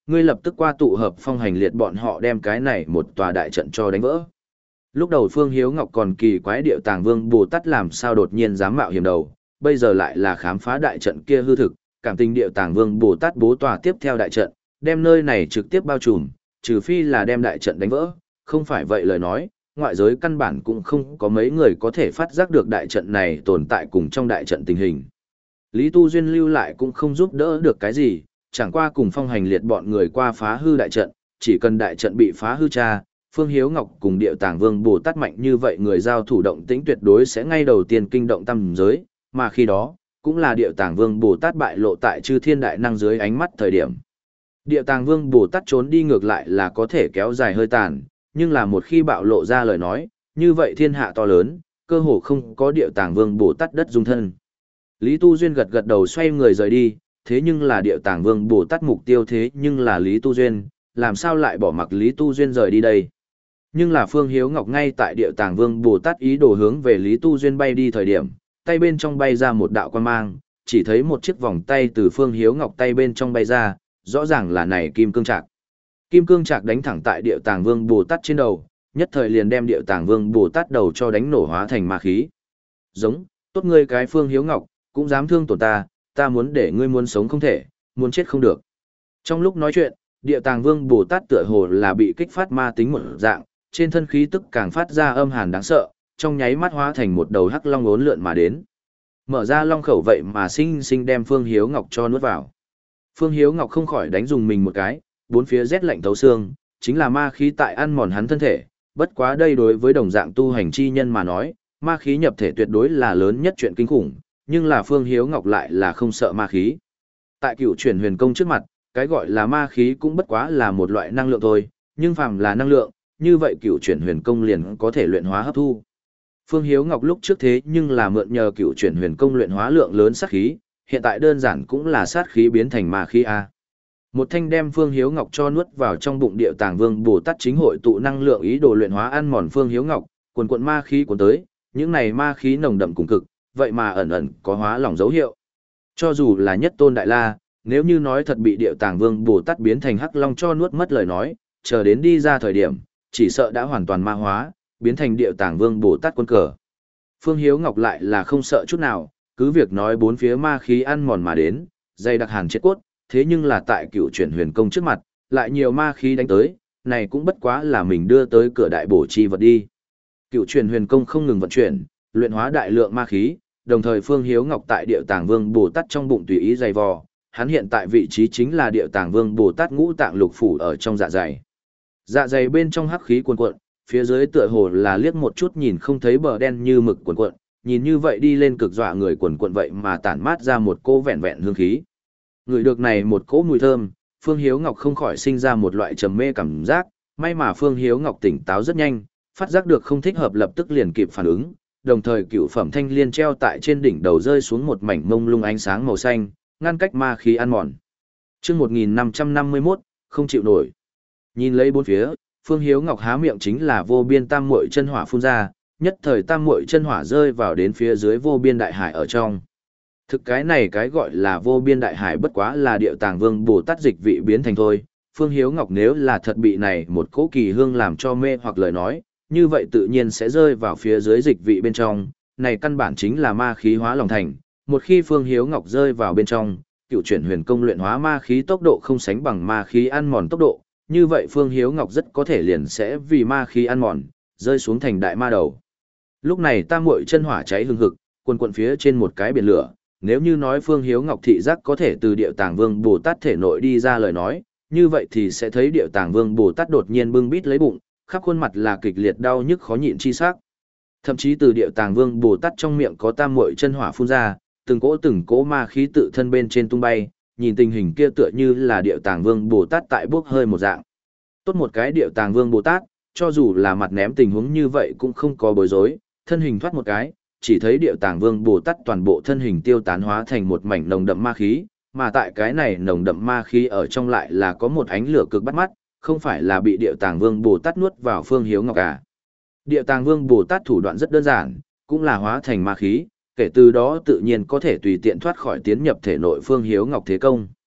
ngươi lập tức qua tụ hợp phong hành liệt bọn họ đem cái này một tòa đại trận cho đánh vỡ. Lúc đầu Phương Hiếu Ngọc còn kỳ quái Điệu Tàng Vương Bồ Tát làm sao đột nhiên dám mạo hiểm đầu, bây giờ lại là khám phá đại trận kia hư thực, cảm tình Điệu Tàng Vương Bồ Tát bố tòa tiếp theo đại trận, đem nơi này trực tiếp bao trùm, trừ phi là đem đại trận đánh vỡ, không phải vậy lời nói, ngoại giới căn bản cũng không có mấy người có thể phát giác được đại trận này tồn tại cùng trong đại trận tình hình. Lý Tu Duyên lưu lại cũng không giúp đỡ được cái gì, chẳng qua cùng phong hành liệt bọn người qua phá hư đại trận, chỉ cần đại trận bị phá hư cha, Phương Hiếu Ngọc cùng Điệu Tàng Vương Bồ Tát mạnh như vậy người giao thủ động tĩnh tuyệt đối sẽ ngay đầu tiên kinh động tam giới, mà khi đó, cũng là Điệu Tàng Vương Bồ Tát bại lộ tại chư thiên đại năng dưới ánh mắt thời điểm. Điệu Tàng Vương Bồ Tát trốn đi ngược lại là có thể kéo dài hơi tàn, nhưng là một khi bạo lộ ra lời nói, như vậy thiên hạ to lớn, cơ hồ không có Điệu Tàng Vương Bồ Tát đất dung thân. Lý Tu Duyên gật gật đầu xoay người rời đi, thế nhưng là Điệu Tàng Vương Bồ Tát mục tiêu thế nhưng là Lý Tu Duyên, làm sao lại bỏ mặc Lý Tu Duyên rời đi đây? Nhưng là Phương Hiếu Ngọc ngay tại Điệu Tàng Vương Bồ Tát ý đồ hướng về Lý Tu Duyên bay đi thời điểm, tay bên trong bay ra một đạo quan mang, chỉ thấy một chiếc vòng tay từ Phương Hiếu Ngọc tay bên trong bay ra, rõ ràng là này Kim Cương Trạc. Kim Cương Trạc đánh thẳng tại Điệu Tàng Vương Bồ Tát trên đầu, nhất thời liền đem Điệu Tàng Vương Bồ Tát đầu cho đánh nổ hóa thành ma khí. Giống, tốt ngươi cái Phương Hiếu Ngọc, cũng dám thương tổn ta, ta muốn để ngươi muốn sống không thể, muốn chết không được. Trong lúc nói chuyện, Điệu Tàng Vương Bồ Tát tựa hồ là bị kích phát ma tính một dạng, trên thân khí tức càng phát ra âm hàn đáng sợ, trong nháy mắt hóa thành một đầu hắc long uốn lượn mà đến. Mở ra long khẩu vậy mà sinh sinh đem Phương Hiếu Ngọc cho nuốt vào. Phương Hiếu Ngọc không khỏi đánh dùng mình một cái, bốn phía rét lạnh thấu xương, chính là ma khí tại ăn mòn hắn thân thể, bất quá đây đối với đồng dạng tu hành chi nhân mà nói, ma khí nhập thể tuyệt đối là lớn nhất chuyện kinh khủng, nhưng là Phương Hiếu Ngọc lại là không sợ ma khí. Tại Cửu Chuyển Huyền Công trước mặt, cái gọi là ma khí cũng bất quá là một loại năng lượng thôi, nhưng phàm là năng lượng, như vậy Cửu Chuyển Huyền Công liền có thể luyện hóa hấp thu. Phương Hiếu Ngọc lúc trước thế nhưng là mượn nhờ Cửu Chuyển Huyền Công luyện hóa lượng lớn sát khí, hiện tại đơn giản cũng là sát khí biến thành ma khí a. Một thanh đem Phương Hiếu Ngọc cho nuốt vào trong bụng Điệu Tàng Vương Bồ Tát chính hội tụ năng lượng ý đồ luyện hóa ăn mòn Phương Hiếu Ngọc, quần quần ma khí cuốn tới, những này ma khí nồng đậm cùng cực, vậy mà ẩn ẩn có hóa lỏng dấu hiệu. Cho dù là nhất tôn đại la, nếu như nói thật bị Điệu Tàng Vương Bồ Tát biến thành hắc long cho nuốt mất lời nói, chờ đến đi ra thời điểm, chỉ sợ đã hoàn toàn ma hóa, biến thành Điệu Tàng Vương Bồ Tát quân cờ. Phương Hiếu Ngọc lại là không sợ chút nào, cứ việc nói bốn phía ma khí ăn mòn mà đến, dây đặc hàn chết cốt, thế nhưng là tại Cửu Chuyển Huyền Công trước mặt, lại nhiều ma khí đánh tới, này cũng bất quá là mình đưa tới cửa đại bổ chi vật đi. Cửu Chuyển Huyền Công không ngừng vận chuyển, luyện hóa đại lượng ma khí, đồng thời Phương Hiếu Ngọc tại Điệu Tàng Vương Bồ Tát trong bụng tùy ý dày vò, hắn hiện tại vị trí chính là Điệu Tàng Vương Bồ Tát ngũ tạng lục phủ ở trong dạ dày. Dạ dày bên trong hắc khí cuồn cuộn, phía dưới tựa hồ là liếc một chút nhìn không thấy bờ đen như mực cuồn cuộn, nhìn như vậy đi lên cực dọa người cuồn cuộn vậy mà tản mát ra một cỗ vẹn vẹn hương khí. Người được này một cỗ mùi thơm, Phương Hiếu Ngọc không khỏi sinh ra một loại trầm mê cảm giác, may mà Phương Hiếu Ngọc tỉnh táo rất nhanh, phát giác được không thích hợp lập tức liền kịp phản ứng, đồng thời cựu phẩm thanh liên treo tại trên đỉnh đầu rơi xuống một mảnh mông lung ánh sáng màu xanh, ngăn cách ma khí ăn mòn. Chương một nghìn năm trăm năm mươi mốt, không chịu nổi. Nhìn lấy bốn phía, Phương Hiếu Ngọc há miệng chính là vô biên tam muội chân hỏa phun ra, nhất thời tam muội chân hỏa rơi vào đến phía dưới vô biên đại hải ở trong. Thực cái này cái gọi là vô biên đại hải bất quá là Điệu Tàng Vương Bồ Tát dịch vị biến thành thôi. Phương Hiếu Ngọc nếu là thật bị này một cỗ kỳ hương làm cho mê hoặc lời nói, như vậy tự nhiên sẽ rơi vào phía dưới dịch vị bên trong, này căn bản chính là ma khí hóa lòng thành. Một khi Phương Hiếu Ngọc rơi vào bên trong, Cửu Chuyển Huyền Công luyện hóa ma khí tốc độ không sánh bằng ma khí ăn mòn tốc độ, như vậy Phương Hiếu Ngọc rất có thể liền sẽ vì ma khí ăn mòn, rơi xuống thành đại ma đầu. Lúc này tam muội chân hỏa cháy hừng hực, quần quần phía trên một cái biển lửa, nếu như nói Phương Hiếu Ngọc thị giác có thể từ Điệu Tàng Vương Bồ Tát thể nội đi ra lời nói, như vậy thì sẽ thấy Điệu Tàng Vương Bồ Tát đột nhiên bưng bít lấy bụng, khắp khuôn mặt là kịch liệt đau nhức khó nhịn chi sắc. Thậm chí từ Điệu Tàng Vương Bồ Tát trong miệng có tam muội chân hỏa phun ra, từng cỗ từng cỗ ma khí tự thân bên trên tung bay, nhìn tình hình kia tựa như là Điệu Tàng Vương Bồ Tát tại bốc hơi một dạng. Tốt một cái Điệu Tàng Vương Bồ Tát, cho dù là mặt ném tình huống như vậy cũng không có bối rối, thân hình thoát một cái, chỉ thấy Điệu Tàng Vương Bồ Tát toàn bộ thân hình tiêu tán hóa thành một mảnh nồng đậm ma khí, mà tại cái này nồng đậm ma khí ở trong lại là có một ánh lửa cực bắt mắt, không phải là bị Điệu Tàng Vương Bồ Tát nuốt vào Phương Hiếu Ngọc à. Điệu Tàng Vương Bồ Tát thủ đoạn rất đơn giản, cũng là hóa thành ma khí, kể từ đó tự nhiên có thể tùy tiện thoát khỏi tiến nhập thể nội Phương Hiếu Ngọc thế công.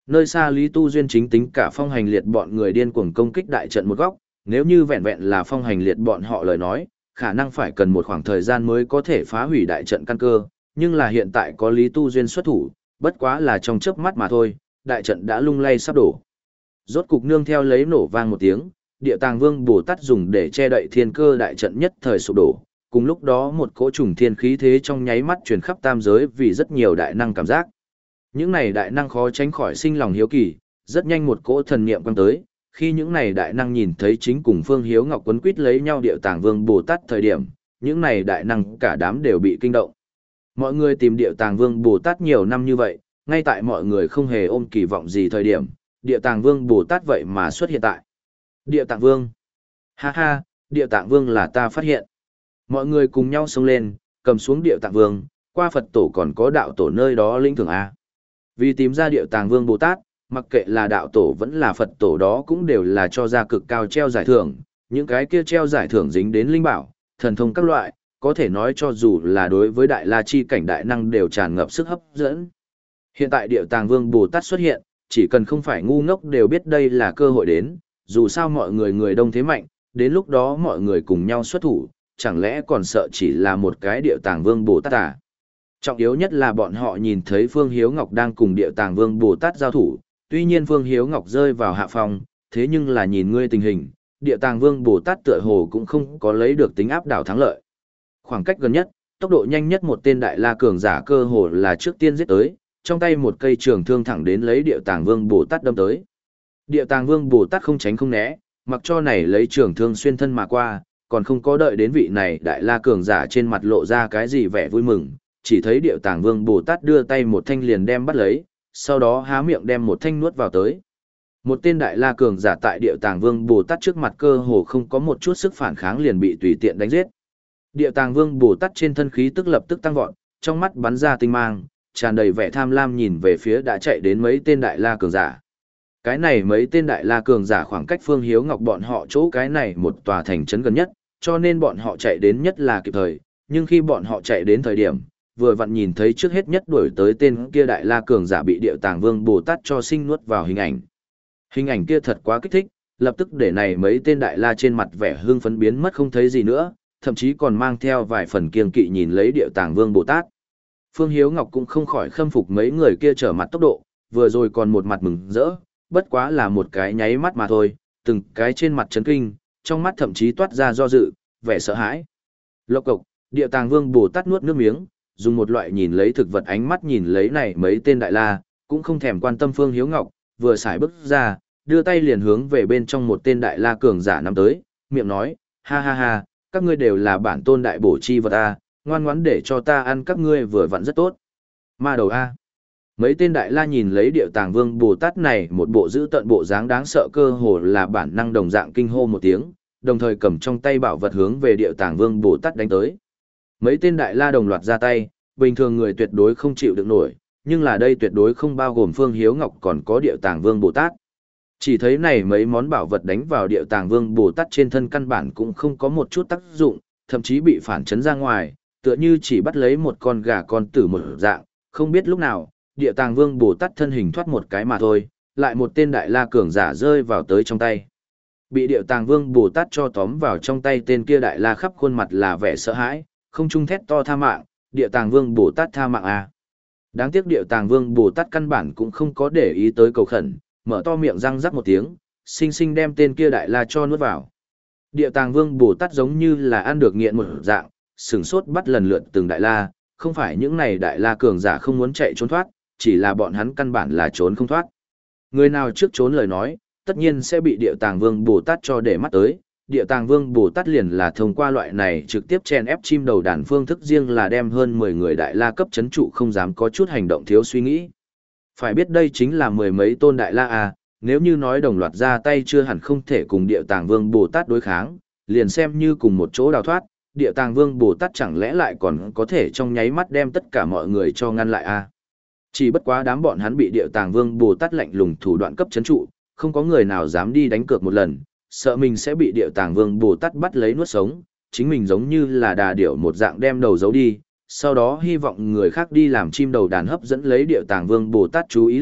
Nơi xa Lý Tu Duyên chính tính cả phong hành liệt bọn người điên cuồng công kích đại trận một góc, nếu như vẹn vẹn là phong hành liệt bọn họ lời nói, khả năng phải cần một khoảng thời gian mới có thể phá hủy đại trận căn cơ, nhưng là hiện tại có Lý Tu Duyên xuất thủ, bất quá là trong chớp mắt mà thôi, đại trận đã lung lay sắp đổ. Rốt cục nương theo lấy nổ vang một tiếng, Địa Tàng Vương Bồ Tát dùng để che đậy thiên cơ đại trận nhất thời sụp đổ, cùng lúc đó một cỗ trùng thiên khí thế trong nháy mắt truyền khắp tam giới vì rất nhiều đại năng cảm giác. Những này đại năng khó tránh khỏi sinh lòng hiếu kỳ, rất nhanh một cỗ thần niệm quăng tới, khi những này đại năng nhìn thấy chính cùng Phương Hiếu Ngọc quấn quýt lấy nhau Địa Tàng Vương Bồ Tát thời điểm, những này đại năng cả đám đều bị kinh động. Mọi người tìm Địa Tàng Vương Bồ Tát nhiều năm như vậy, ngay tại mọi người không hề ôm kỳ vọng gì thời điểm, Địa Tàng Vương Bồ Tát vậy mà xuất hiện tại. Địa Tạng Vương. Ha ha, Địa Tạng Vương là ta phát hiện. Mọi người cùng nhau xông lên, cầm xuống Địa Tạng Vương, qua Phật tổ còn có đạo tổ nơi đó linh thường A. Vì tìm ra Địa Tàng Vương Bồ Tát, mặc kệ là đạo tổ vẫn là Phật tổ đó cũng đều là cho ra cực cao treo giải thưởng, những cái kia treo giải thưởng dính đến linh bảo, thần thông các loại, có thể nói cho dù là đối với đại la chi cảnh đại năng đều tràn ngập sức hấp dẫn. Hiện tại Địa Tàng Vương Bồ Tát xuất hiện, chỉ cần không phải ngu ngốc đều biết đây là cơ hội đến, dù sao mọi người người đông thế mạnh, đến lúc đó mọi người cùng nhau xuất thủ, chẳng lẽ còn sợ chỉ là một cái Địa Tàng Vương Bồ Tát à? Trọng yếu nhất là bọn họ nhìn thấy Phương Hiếu Ngọc đang cùng Địa Tàng Vương Bồ Tát giao thủ, tuy nhiên Phương Hiếu Ngọc rơi vào hạ phòng, thế nhưng là nhìn ngươi tình hình, Địa Tàng Vương Bồ Tát tựa hồ cũng không có lấy được tính áp đảo thắng lợi. Khoảng cách gần nhất, tốc độ nhanh nhất một tên đại la cường giả cơ hồ là trước tiên giết tới, trong tay một cây trường thương thẳng đến lấy Địa Tàng Vương Bồ Tát đâm tới. Địa Tàng Vương Bồ Tát không tránh không né, mặc cho này lấy trường thương xuyên thân mà qua, còn không có đợi đến vị này đại la cường giả trên mặt lộ ra cái gì vẻ vui mừng, chỉ thấy Địa Tàng Vương Bồ Tát đưa tay một thanh liền đem bắt lấy, sau đó há miệng đem một thanh nuốt vào tới. Một tên đại la cường giả tại Địa Tàng Vương Bồ Tát trước mặt cơ hồ không có một chút sức phản kháng liền bị tùy tiện đánh giết. Địa Tàng Vương Bồ Tát trên thân khí tức lập tức tăng vọt, trong mắt bắn ra tinh mang, tràn đầy vẻ tham lam nhìn về phía đã chạy đến mấy tên đại la cường giả. Cái này mấy tên đại la cường giả khoảng cách Phương Hiếu Ngọc bọn họ chỗ cái này một tòa thành trấn gần nhất, cho nên bọn họ chạy đến nhất là kịp thời, nhưng khi bọn họ chạy đến thời điểm, vừa vặn nhìn thấy trước hết nhất đuổi tới tên kia đại la cường giả bị Địa Tàng Vương Bồ Tát cho sinh nuốt vào hình ảnh. Hình ảnh kia thật quá kích thích, lập tức để này mấy tên đại la trên mặt vẻ hưng phấn biến mất không thấy gì nữa, thậm chí còn mang theo vài phần kiêng kỵ nhìn lấy Địa Tàng Vương Bồ Tát. Phương Hiếu Ngọc cũng không khỏi khâm phục mấy người kia trở mặt tốc độ, vừa rồi còn một mặt mừng rỡ, bất quá là một cái nháy mắt mà thôi, từng cái trên mặt chấn kinh, trong mắt thậm chí toát ra do dự, vẻ sợ hãi. Lộc cộc, Địa Tàng Vương Bồ Tát nuốt nước miếng, dùng một loại nhìn lấy thực vật ánh mắt nhìn lấy này mấy tên đại la, cũng không thèm quan tâm Phương Hiếu Ngọc, vừa xài bước ra, đưa tay liền hướng về bên trong một tên đại la cường giả nắm tới, miệng nói, ha ha ha, các ngươi đều là bản tôn đại bổ chi vật a, ngoan ngoãn để cho ta ăn các ngươi vừa vặn rất tốt. Ma đầu a. Mấy tên đại la nhìn lấy Địa Tàng Vương Bồ Tát này một bộ giữ tận bộ dáng đáng sợ cơ hồ là bản năng đồng dạng kinh hô một tiếng, đồng thời cầm trong tay bảo vật hướng về Địa Tàng Vương Bồ Tát đánh tới. Mấy tên đại la đồng loạt ra tay, bình thường người tuyệt đối không chịu được nổi, nhưng là đây tuyệt đối không bao gồm Phương Hiếu Ngọc còn có Địa Tàng Vương Bồ Tát. Chỉ thấy này mấy món bảo vật đánh vào Địa Tàng Vương Bồ Tát trên thân căn bản cũng không có một chút tác dụng, thậm chí bị phản chấn ra ngoài, tựa như chỉ bắt lấy một con gà con tử một dạng, không biết lúc nào, Địa Tàng Vương Bồ Tát thân hình thoát một cái mà thôi, lại một tên đại la cường giả rơi vào tới trong tay. Bị Địa Tàng Vương Bồ Tát cho tóm vào trong tay tên kia đại la khắp khuôn mặt là vẻ sợ hãi, không trung thét to tha mạng, Địa Tàng Vương Bồ Tát tha mạng à. Đáng tiếc Địa Tàng Vương Bồ Tát căn bản cũng không có để ý tới cầu khẩn, mở to miệng răng rắc một tiếng, xinh xinh đem tên kia đại la cho nuốt vào. Địa Tàng Vương Bồ Tát giống như là ăn được nghiện một dạng, sửng sốt bắt lần lượt từng đại la, không phải những này đại la cường giả không muốn chạy trốn thoát, chỉ là bọn hắn căn bản là trốn không thoát. Người nào trước trốn lời nói, tất nhiên sẽ bị Địa Tàng Vương Bồ Tát cho để mắt tới. Địa Tàng Vương Bồ Tát liền là thông qua loại này trực tiếp chen ép chim đầu đàn phương thức riêng là đem hơn mười người đại la cấp chấn trụ không dám có chút hành động thiếu suy nghĩ. Phải biết đây chính là mười mấy tôn đại la à, nếu như nói đồng loạt ra tay chưa hẳn không thể cùng Địa Tàng Vương Bồ Tát đối kháng, liền xem như cùng một chỗ đào thoát, Địa Tàng Vương Bồ Tát chẳng lẽ lại còn có thể trong nháy mắt đem tất cả mọi người cho ngăn lại à. Chỉ bất quá đám bọn hắn bị Địa Tàng Vương Bồ Tát lạnh lùng thủ đoạn cấp chấn trụ, không có người nào dám đi đánh cược một lần, sợ mình sẽ bị Địa Tàng Vương Bồ Tát bắt lấy nuốt sống, chính mình giống như là đà điểu một dạng đem đầu giấu đi, sau đó hy vọng người khác đi làm chim đầu đàn hấp dẫn lấy Địa Tàng Vương Bồ Tát chú ý lực,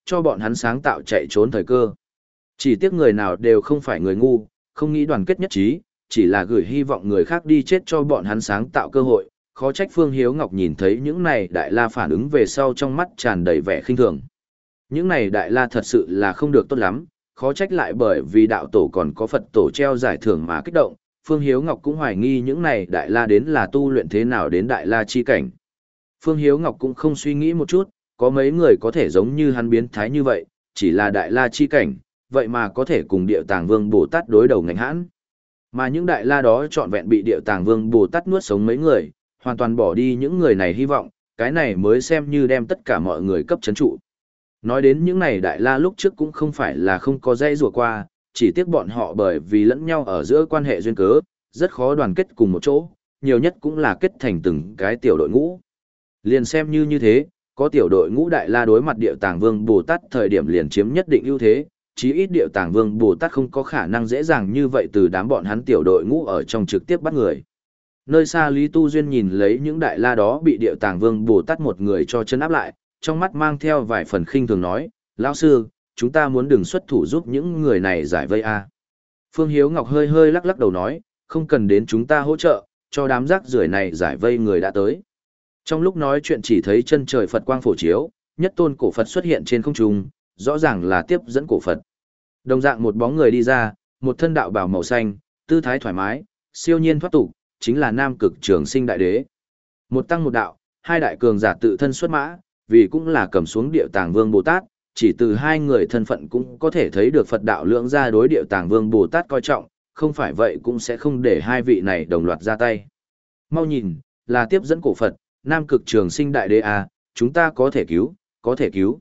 cho bọn hắn sáng tạo chạy trốn thời cơ. Chỉ tiếc người nào đều không phải người ngu, không nghĩ đoàn kết nhất trí, chỉ là gửi hy vọng người khác đi chết cho bọn hắn sáng tạo cơ hội. Khó trách Phương Hiếu Ngọc nhìn thấy những này đại la phản ứng về sau trong mắt tràn đầy vẻ khinh thường. Những này đại la thật sự là không được tốt lắm, khó trách lại bởi vì đạo tổ còn có Phật tổ treo giải thưởng mà kích động. Phương Hiếu Ngọc cũng hoài nghi những này đại la đến là tu luyện thế nào đến đại la chi cảnh. Phương Hiếu Ngọc cũng không suy nghĩ một chút, có mấy người có thể giống như hắn biến thái như vậy, chỉ là đại la chi cảnh, vậy mà có thể cùng Điệu Tàng Vương Bồ Tát đối đầu ngạnh hãn. Mà những đại la đó trọn vẹn bị Điệu Tàng Vương Bồ Tát nuốt sống mấy người, hoàn toàn bỏ đi những người này hy vọng, cái này mới xem như đem tất cả mọi người cấp chấn trụ. Nói đến những này đại la lúc trước cũng không phải là không có dây rùa qua, chỉ tiếc bọn họ bởi vì lẫn nhau ở giữa quan hệ duyên cớ, rất khó đoàn kết cùng một chỗ, nhiều nhất cũng là kết thành từng cái tiểu đội ngũ. Liền xem như như thế, có tiểu đội ngũ đại la đối mặt Điệu Tàng Vương Bồ Tát thời điểm liền chiếm nhất định ưu thế, chí ít Điệu Tàng Vương Bồ Tát không có khả năng dễ dàng như vậy từ đám bọn hắn tiểu đội ngũ ở trong trực tiếp bắt người. Nơi xa Lý Tu Duyên nhìn lấy những đại la đó bị Điệu Tàng Vương Bồ Tát một người cho chân áp lại, trong mắt mang theo vài phần khinh thường nói, lão sư, chúng ta muốn đừng xuất thủ giúp những người này giải vây a. Phương Hiếu Ngọc hơi hơi lắc lắc đầu nói, không cần đến chúng ta hỗ trợ, cho đám rác rưởi này giải vây người đã tới. Trong lúc nói chuyện chỉ thấy chân trời Phật quang phổ chiếu, nhất tôn cổ Phật xuất hiện trên không trung, rõ ràng là tiếp dẫn cổ Phật. Đồng dạng một bóng người đi ra, một thân đạo bào màu xanh, tư thái thoải mái, siêu nhiên thoát tục, chính là Nam Cực Trường Sinh Đại Đế. Một tăng một đạo, hai đại cường giả tự thân xuất mã, vì cũng là cầm xuống Điệu Tàng Vương Bồ Tát, chỉ từ hai người thân phận cũng có thể thấy được Phật đạo lưỡng gia đối Điệu Tàng Vương Bồ Tát coi trọng, không phải vậy cũng sẽ không để hai vị này đồng loạt ra tay. Mau nhìn, là tiếp dẫn cổ Phật, Nam Cực Trường Sinh Đại Đế à, chúng ta có thể cứu, có thể cứu.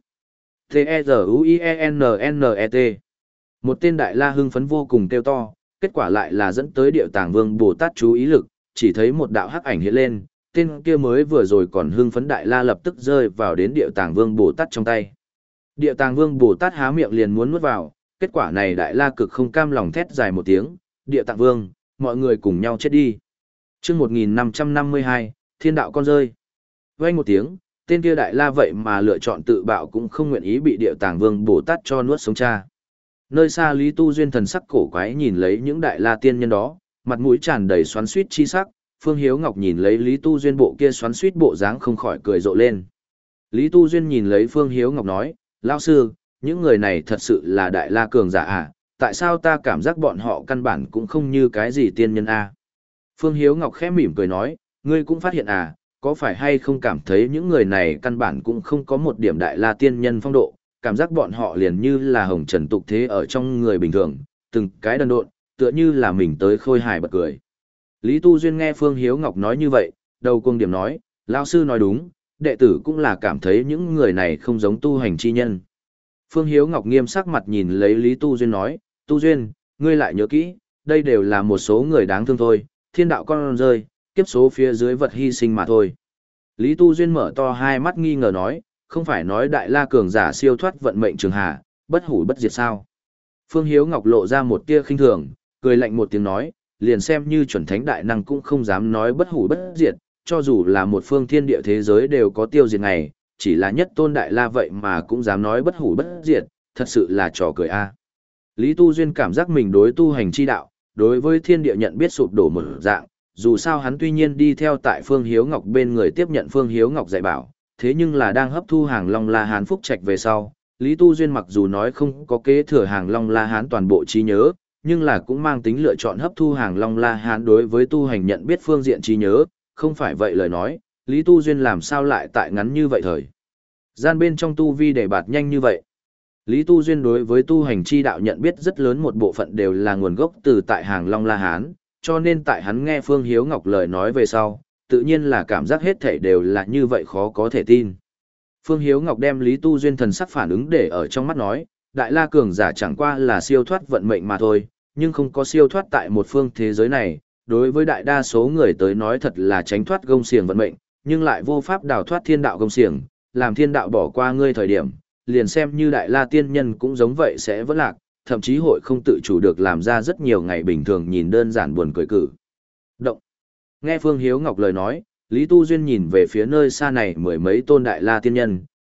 T-E-Z-U-I-E-N-N-E-T Một tên đại la hưng phấn vô cùng kêu to, kết quả lại là dẫn tới Điệu Tàng Vương Bồ Tát chú ý lực, chỉ thấy một đạo hắc ảnh hiện lên, tên kia mới vừa rồi còn hưng phấn đại la lập tức rơi vào đến Điệu Tàng Vương Bồ Tát trong tay. Điệu Tàng Vương Bồ Tát há miệng liền muốn nuốt vào, kết quả này đại la cực không cam lòng thét dài một tiếng, Điệu Tàng Vương, mọi người cùng nhau chết đi. Chương một nghìn năm trăm năm mươi hai, Thiên đạo con rơi. Vang một tiếng, tên kia đại la vậy mà lựa chọn tự bạo cũng không nguyện ý bị Điệu Tàng Vương Bồ Tát cho nuốt sống cha. Nơi xa Lý Tu Duyên thần sắc cổ quái nhìn lấy những đại la tiên nhân đó, mặt mũi tràn đầy xoắn xuýt chi sắc, Phương Hiếu Ngọc nhìn lấy Lý Tu Duyên bộ kia xoắn xuýt bộ dáng không khỏi cười rộ lên. Lý Tu Duyên nhìn lấy Phương Hiếu Ngọc nói, lão sư, những người này thật sự là đại la cường giả à, tại sao ta cảm giác bọn họ căn bản cũng không như cái gì tiên nhân a? Phương Hiếu Ngọc khẽ mỉm cười nói, ngươi cũng phát hiện à, có phải hay không cảm thấy những người này căn bản cũng không có một điểm đại la tiên nhân phong độ, cảm giác bọn họ liền như là hồng trần tục thế ở trong người bình thường, từng cái đần độn, tựa như là mình tới khôi hài bật cười. Lý Tu Duyên nghe Phương Hiếu Ngọc nói như vậy, đầu cung điểm nói, lão sư nói đúng, đệ tử cũng là cảm thấy những người này không giống tu hành chi nhân. Phương Hiếu Ngọc nghiêm sắc mặt nhìn lấy Lý Tu Duyên nói, Tu Duyên, ngươi lại nhớ kỹ, đây đều là một số người đáng thương thôi, thiên đạo con rơi, kiếp số phía dưới vật hy sinh mà thôi. Lý Tu Duyên mở to hai mắt nghi ngờ nói, không phải nói đại la cường giả siêu thoát vận mệnh trường hà, bất hủ bất diệt sao? Phương Hiếu Ngọc lộ ra một tia khinh thường, cười lạnh một tiếng nói, liền xem như chuẩn thánh đại năng cũng không dám nói bất hủ bất diệt, cho dù là một phương thiên địa thế giới đều có tiêu diệt ngày, chỉ là nhất tôn đại la vậy mà cũng dám nói bất hủ bất diệt, thật sự là trò cười a. Lý Tu Duyên cảm giác mình đối tu hành chi đạo, đối với thiên địa nhận biết sụp đổ một dạng, dù sao hắn tuy nhiên đi theo tại Phương Hiếu Ngọc bên người tiếp nhận Phương Hiếu Ngọc dạy bảo, thế nhưng là đang hấp thu hàng Long La Hán phúc trạch về sau, Lý Tu Duyên mặc dù nói không có kế thừa hàng Long La Hán toàn bộ trí nhớ, nhưng là cũng mang tính lựa chọn hấp thu hàng Long La Hán đối với tu hành nhận biết phương diện trí nhớ, không phải vậy lời nói, Lý Tu Duyên làm sao lại tại ngắn như vậy thời gian bên trong tu vi để bạt nhanh như vậy. Lý Tu Duyên đối với tu hành chi đạo nhận biết rất lớn một bộ phận đều là nguồn gốc từ tại hàng Long La Hán, cho nên tại hắn nghe Phương Hiếu Ngọc lời nói về sau, tự nhiên là cảm giác hết thảy đều là như vậy khó có thể tin. Phương Hiếu Ngọc đem Lý Tu Duyên thần sắc phản ứng để ở trong mắt nói, đại la cường giả chẳng qua là siêu thoát vận mệnh mà thôi, nhưng không có siêu thoát tại một phương thế giới này, đối với đại đa số người tới nói thật là tránh thoát gông xiềng vận mệnh, nhưng lại vô pháp đào thoát thiên đạo gông xiềng, làm thiên đạo bỏ qua ngươi thời điểm, liền xem như đại la tiên nhân cũng giống vậy sẽ vẫn lạc, thậm chí hội không tự chủ được làm ra rất nhiều ngày bình thường nhìn đơn giản buồn cười cử. Động. Nghe Phương Hiếu Ngọc lời nói, Lý Tu Duyên nhìn về phía nơi xa này mười mấy tôn đại la tiên nhân,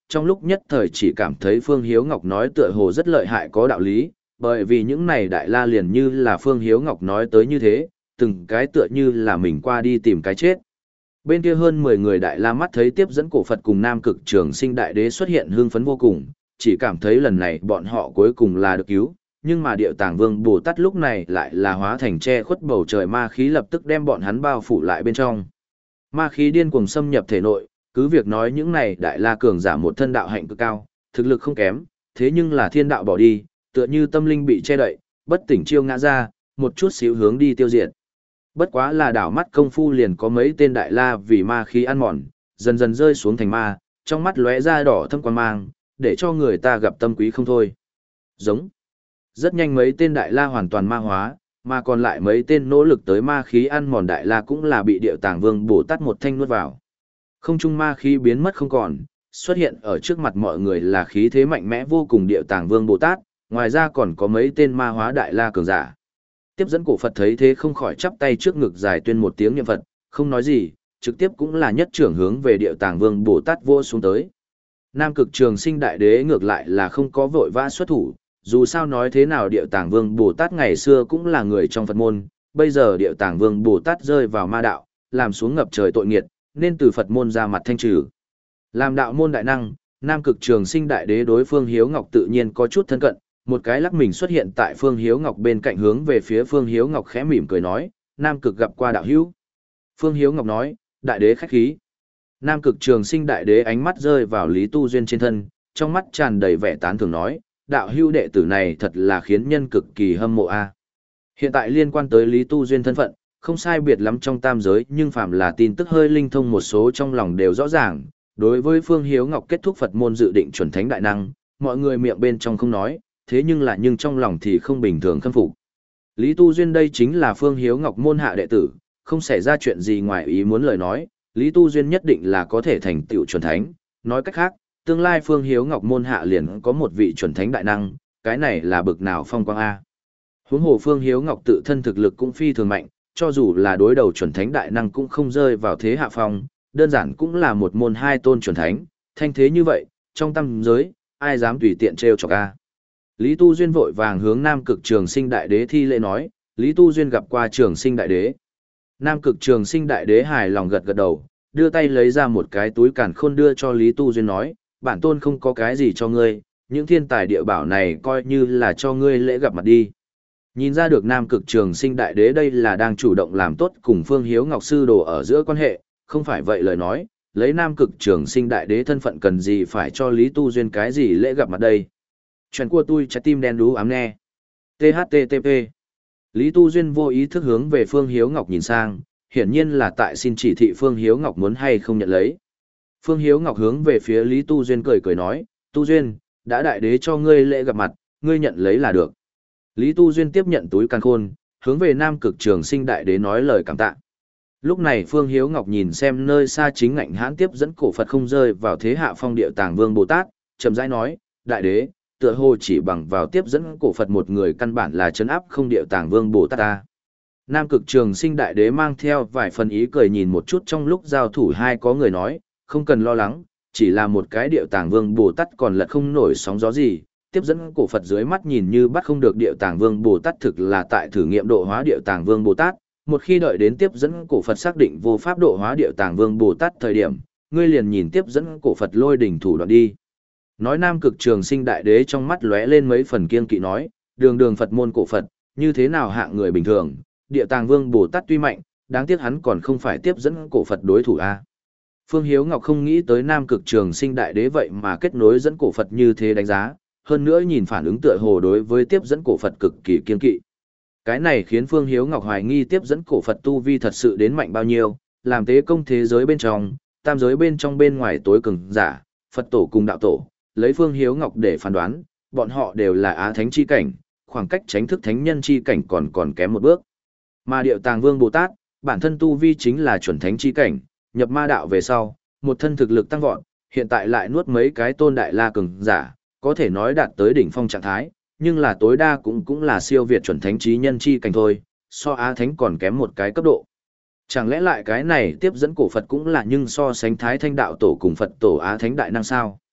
trong lúc nhất thời chỉ cảm thấy Phương Hiếu Ngọc nói tựa hồ rất lợi hại có đạo lý, bởi vì những này đại la liền như là Phương Hiếu Ngọc nói tới như thế, từng cái tựa như là mình qua đi tìm cái chết. Bên kia hơn mười người đại la mắt thấy tiếp dẫn cổ Phật cùng Nam Cực Trường Sinh Đại Đế xuất hiện hưng phấn vô cùng, chỉ cảm thấy lần này bọn họ cuối cùng là được cứu, nhưng mà Điệu Tàng Vương Bồ Tát lúc này lại là hóa thành che khuất bầu trời ma khí lập tức đem bọn hắn bao phủ lại bên trong. Ma khí điên cuồng xâm nhập thể nội, cứ việc nói những này đại la cường giả một thân đạo hạnh cực cao, thực lực không kém, thế nhưng là thiên đạo bỏ đi, tựa như tâm linh bị che đậy, bất tỉnh chiêu ngã ra, một chút xíu hướng đi tiêu diệt. Bất quá là đảo mắt công phu liền có mấy tên đại la vì ma khí ăn mòn, dần dần rơi xuống thành ma, trong mắt lóe ra đỏ thâm quan mang, để cho người ta gặp tâm quý không thôi. Giống. Rất nhanh mấy tên đại la hoàn toàn ma hóa, mà còn lại mấy tên nỗ lực tới ma khí ăn mòn đại la cũng là bị Điệu Tàng Vương Bồ Tát một thanh nuốt vào. Không trung ma khí biến mất không còn, xuất hiện ở trước mặt mọi người là khí thế mạnh mẽ vô cùng Điệu Tàng Vương Bồ Tát, ngoài ra còn có mấy tên ma hóa đại la cường giả. Tiếp dẫn cổ Phật thấy thế không khỏi chắp tay trước ngực dài tuyên một tiếng niệm Phật, không nói gì, trực tiếp cũng là nhất trưởng hướng về Điệu Tàng Vương Bồ Tát vô xuống tới. Nam Cực Trường Sinh Đại Đế ngược lại là không có vội vã xuất thủ, dù sao nói thế nào Điệu Tàng Vương Bồ Tát ngày xưa cũng là người trong Phật môn, bây giờ Điệu Tàng Vương Bồ Tát rơi vào ma đạo, làm xuống ngập trời tội nghiệt, nên từ Phật môn ra mặt thanh trừ. Làm đạo môn đại năng, Nam Cực Trường Sinh Đại Đế đối Phương Hiếu Ngọc tự nhiên có chút thân cận, một cái lắc mình xuất hiện tại Phương Hiếu Ngọc bên cạnh hướng về phía Phương Hiếu Ngọc khẽ mỉm cười nói, Nam Cực gặp qua đạo hữu. Phương Hiếu Ngọc nói, Đại Đế khách khí. Nam Cực Trường Sinh Đại Đế ánh mắt rơi vào Lý Tu Duyên trên thân, trong mắt tràn đầy vẻ tán thưởng nói, đạo hữu đệ tử này thật là khiến nhân cực kỳ hâm mộ a. Hiện tại liên quan tới Lý Tu Duyên thân phận, không sai biệt lắm trong tam giới, nhưng phàm là tin tức hơi linh thông một số trong lòng đều rõ ràng, đối với Phương Hiếu Ngọc kết thúc Phật môn dự định chuẩn thánh đại năng, mọi người miệng bên trong không nói, thế nhưng là nhưng trong lòng thì không bình thường khâm phục. Lý Tu Duyên đây chính là Phương Hiếu Ngọc môn hạ đệ tử, không xảy ra chuyện gì ngoài ý muốn lời nói, Lý Tu Duyên nhất định là có thể thành tựu chuẩn thánh, nói cách khác, tương lai Phương Hiếu Ngọc môn hạ liền có một vị chuẩn thánh đại năng, cái này là bực nào phong quang a. Huống hồ Phương Hiếu Ngọc tự thân thực lực cũng phi thường mạnh, cho dù là đối đầu chuẩn thánh đại năng cũng không rơi vào thế hạ phong, đơn giản cũng là một môn hai tôn chuẩn thánh, thanh thế như vậy, trong tam giới, ai dám tùy tiện trêu chọc a. Lý Tu Duyên vội vàng hướng Nam Cực Trường Sinh Đại Đế thi lễ nói, Lý Tu Duyên gặp qua Trường Sinh Đại Đế. Nam Cực Trường Sinh Đại Đế hài lòng gật gật đầu, đưa tay lấy ra một cái túi càn khôn đưa cho Lý Tu Duyên nói, bản tôn không có cái gì cho ngươi, những thiên tài địa bảo này coi như là cho ngươi lễ gặp mặt đi. Nhìn ra được Nam Cực Trường Sinh Đại Đế đây là đang chủ động làm tốt cùng Phương Hiếu Ngọc Sư Đồ ở giữa quan hệ, không phải vậy lời nói, lấy Nam Cực Trường Sinh Đại Đế thân phận cần gì phải cho Lý Tu Duyên cái gì lễ gặp mặt đây. Chuyện của tôi trái tim đen đú ám nghe. tê hát tê tê pê. Lý Tu Duyên vô ý thức hướng về Phương Hiếu Ngọc nhìn sang, hiển nhiên là tại xin chỉ thị Phương Hiếu Ngọc muốn hay không nhận lấy. Phương Hiếu Ngọc hướng về phía Lý Tu Duyên cười cười nói, Tu Duyên, đã đại đế cho ngươi lễ gặp mặt, ngươi nhận lấy là được. Lý Tu Duyên tiếp nhận túi càn khôn, hướng về Nam Cực Trường Sinh Đại Đế nói lời cảm tạ. Lúc này Phương Hiếu Ngọc nhìn xem nơi xa chính ngạnh hãn tiếp dẫn cổ Phật không rơi vào thế hạ phong Điệu Tàng Vương Bồ Tát, chậm rãi nói, Đại Đế, tựa hồ chỉ bằng vào tiếp dẫn cổ Phật một người căn bản là trấn áp không Điệu Tàng Vương Bồ Tát ta. Nam Cực Trường Sinh Đại Đế mang theo vài phần ý cười nhìn một chút trong lúc giao thủ hai có người nói, không cần lo lắng, chỉ là một cái Điệu Tàng Vương Bồ Tát còn lật không nổi sóng gió gì. Tiếp dẫn cổ Phật dưới mắt nhìn như bắt không được Điệu Tàng Vương Bồ Tát thực là tại thử nghiệm độ hóa Điệu Tàng Vương Bồ Tát, một khi đợi đến tiếp dẫn cổ Phật xác định vô pháp độ hóa Điệu Tàng Vương Bồ Tát thời điểm, ngươi liền nhìn tiếp dẫn cổ Phật lôi đỉnh thủ đoạn đi. Nói Nam Cực Trường Sinh Đại Đế trong mắt lóe lên mấy phần kiên kỵ nói, đường đường Phật môn cổ Phật, như thế nào hạng người bình thường, Điệu Tàng Vương Bồ Tát tuy mạnh, đáng tiếc hắn còn không phải tiếp dẫn cổ Phật đối thủ a. Phương Hiếu Ngọc không nghĩ tới Nam Cực Trường Sinh Đại Đế vậy mà kết nối dẫn cổ Phật như thế đánh giá, hơn nữa nhìn phản ứng tựa hồ đối với tiếp dẫn cổ Phật cực kỳ kiên kỵ. Cái này khiến Phương Hiếu Ngọc hoài nghi tiếp dẫn cổ Phật tu vi thật sự đến mạnh bao nhiêu, làm tế công thế giới bên trong, tam giới bên trong bên ngoài tối cường giả, Phật tổ cùng đạo tổ, lấy Phương Hiếu Ngọc để phán đoán, bọn họ đều là á thánh chi cảnh, khoảng cách tránh thức thánh nhân chi cảnh còn còn kém một bước. Mà Điệu Tàng Vương Bồ Tát, bản thân tu vi chính là chuẩn thánh chi cảnh, nhập ma đạo về sau, một thân thực lực tăng vọt, hiện tại lại nuốt mấy cái tôn đại la cường giả, có thể nói đạt tới đỉnh phong trạng thái, nhưng là tối đa cũng cũng là siêu việt chuẩn thánh trí nhân chi cảnh thôi, so á thánh còn kém một cái cấp độ. Chẳng lẽ lại cái này tiếp dẫn cổ Phật cũng là nhưng so sánh thái thanh đạo tổ cùng Phật tổ á thánh đại năng sao?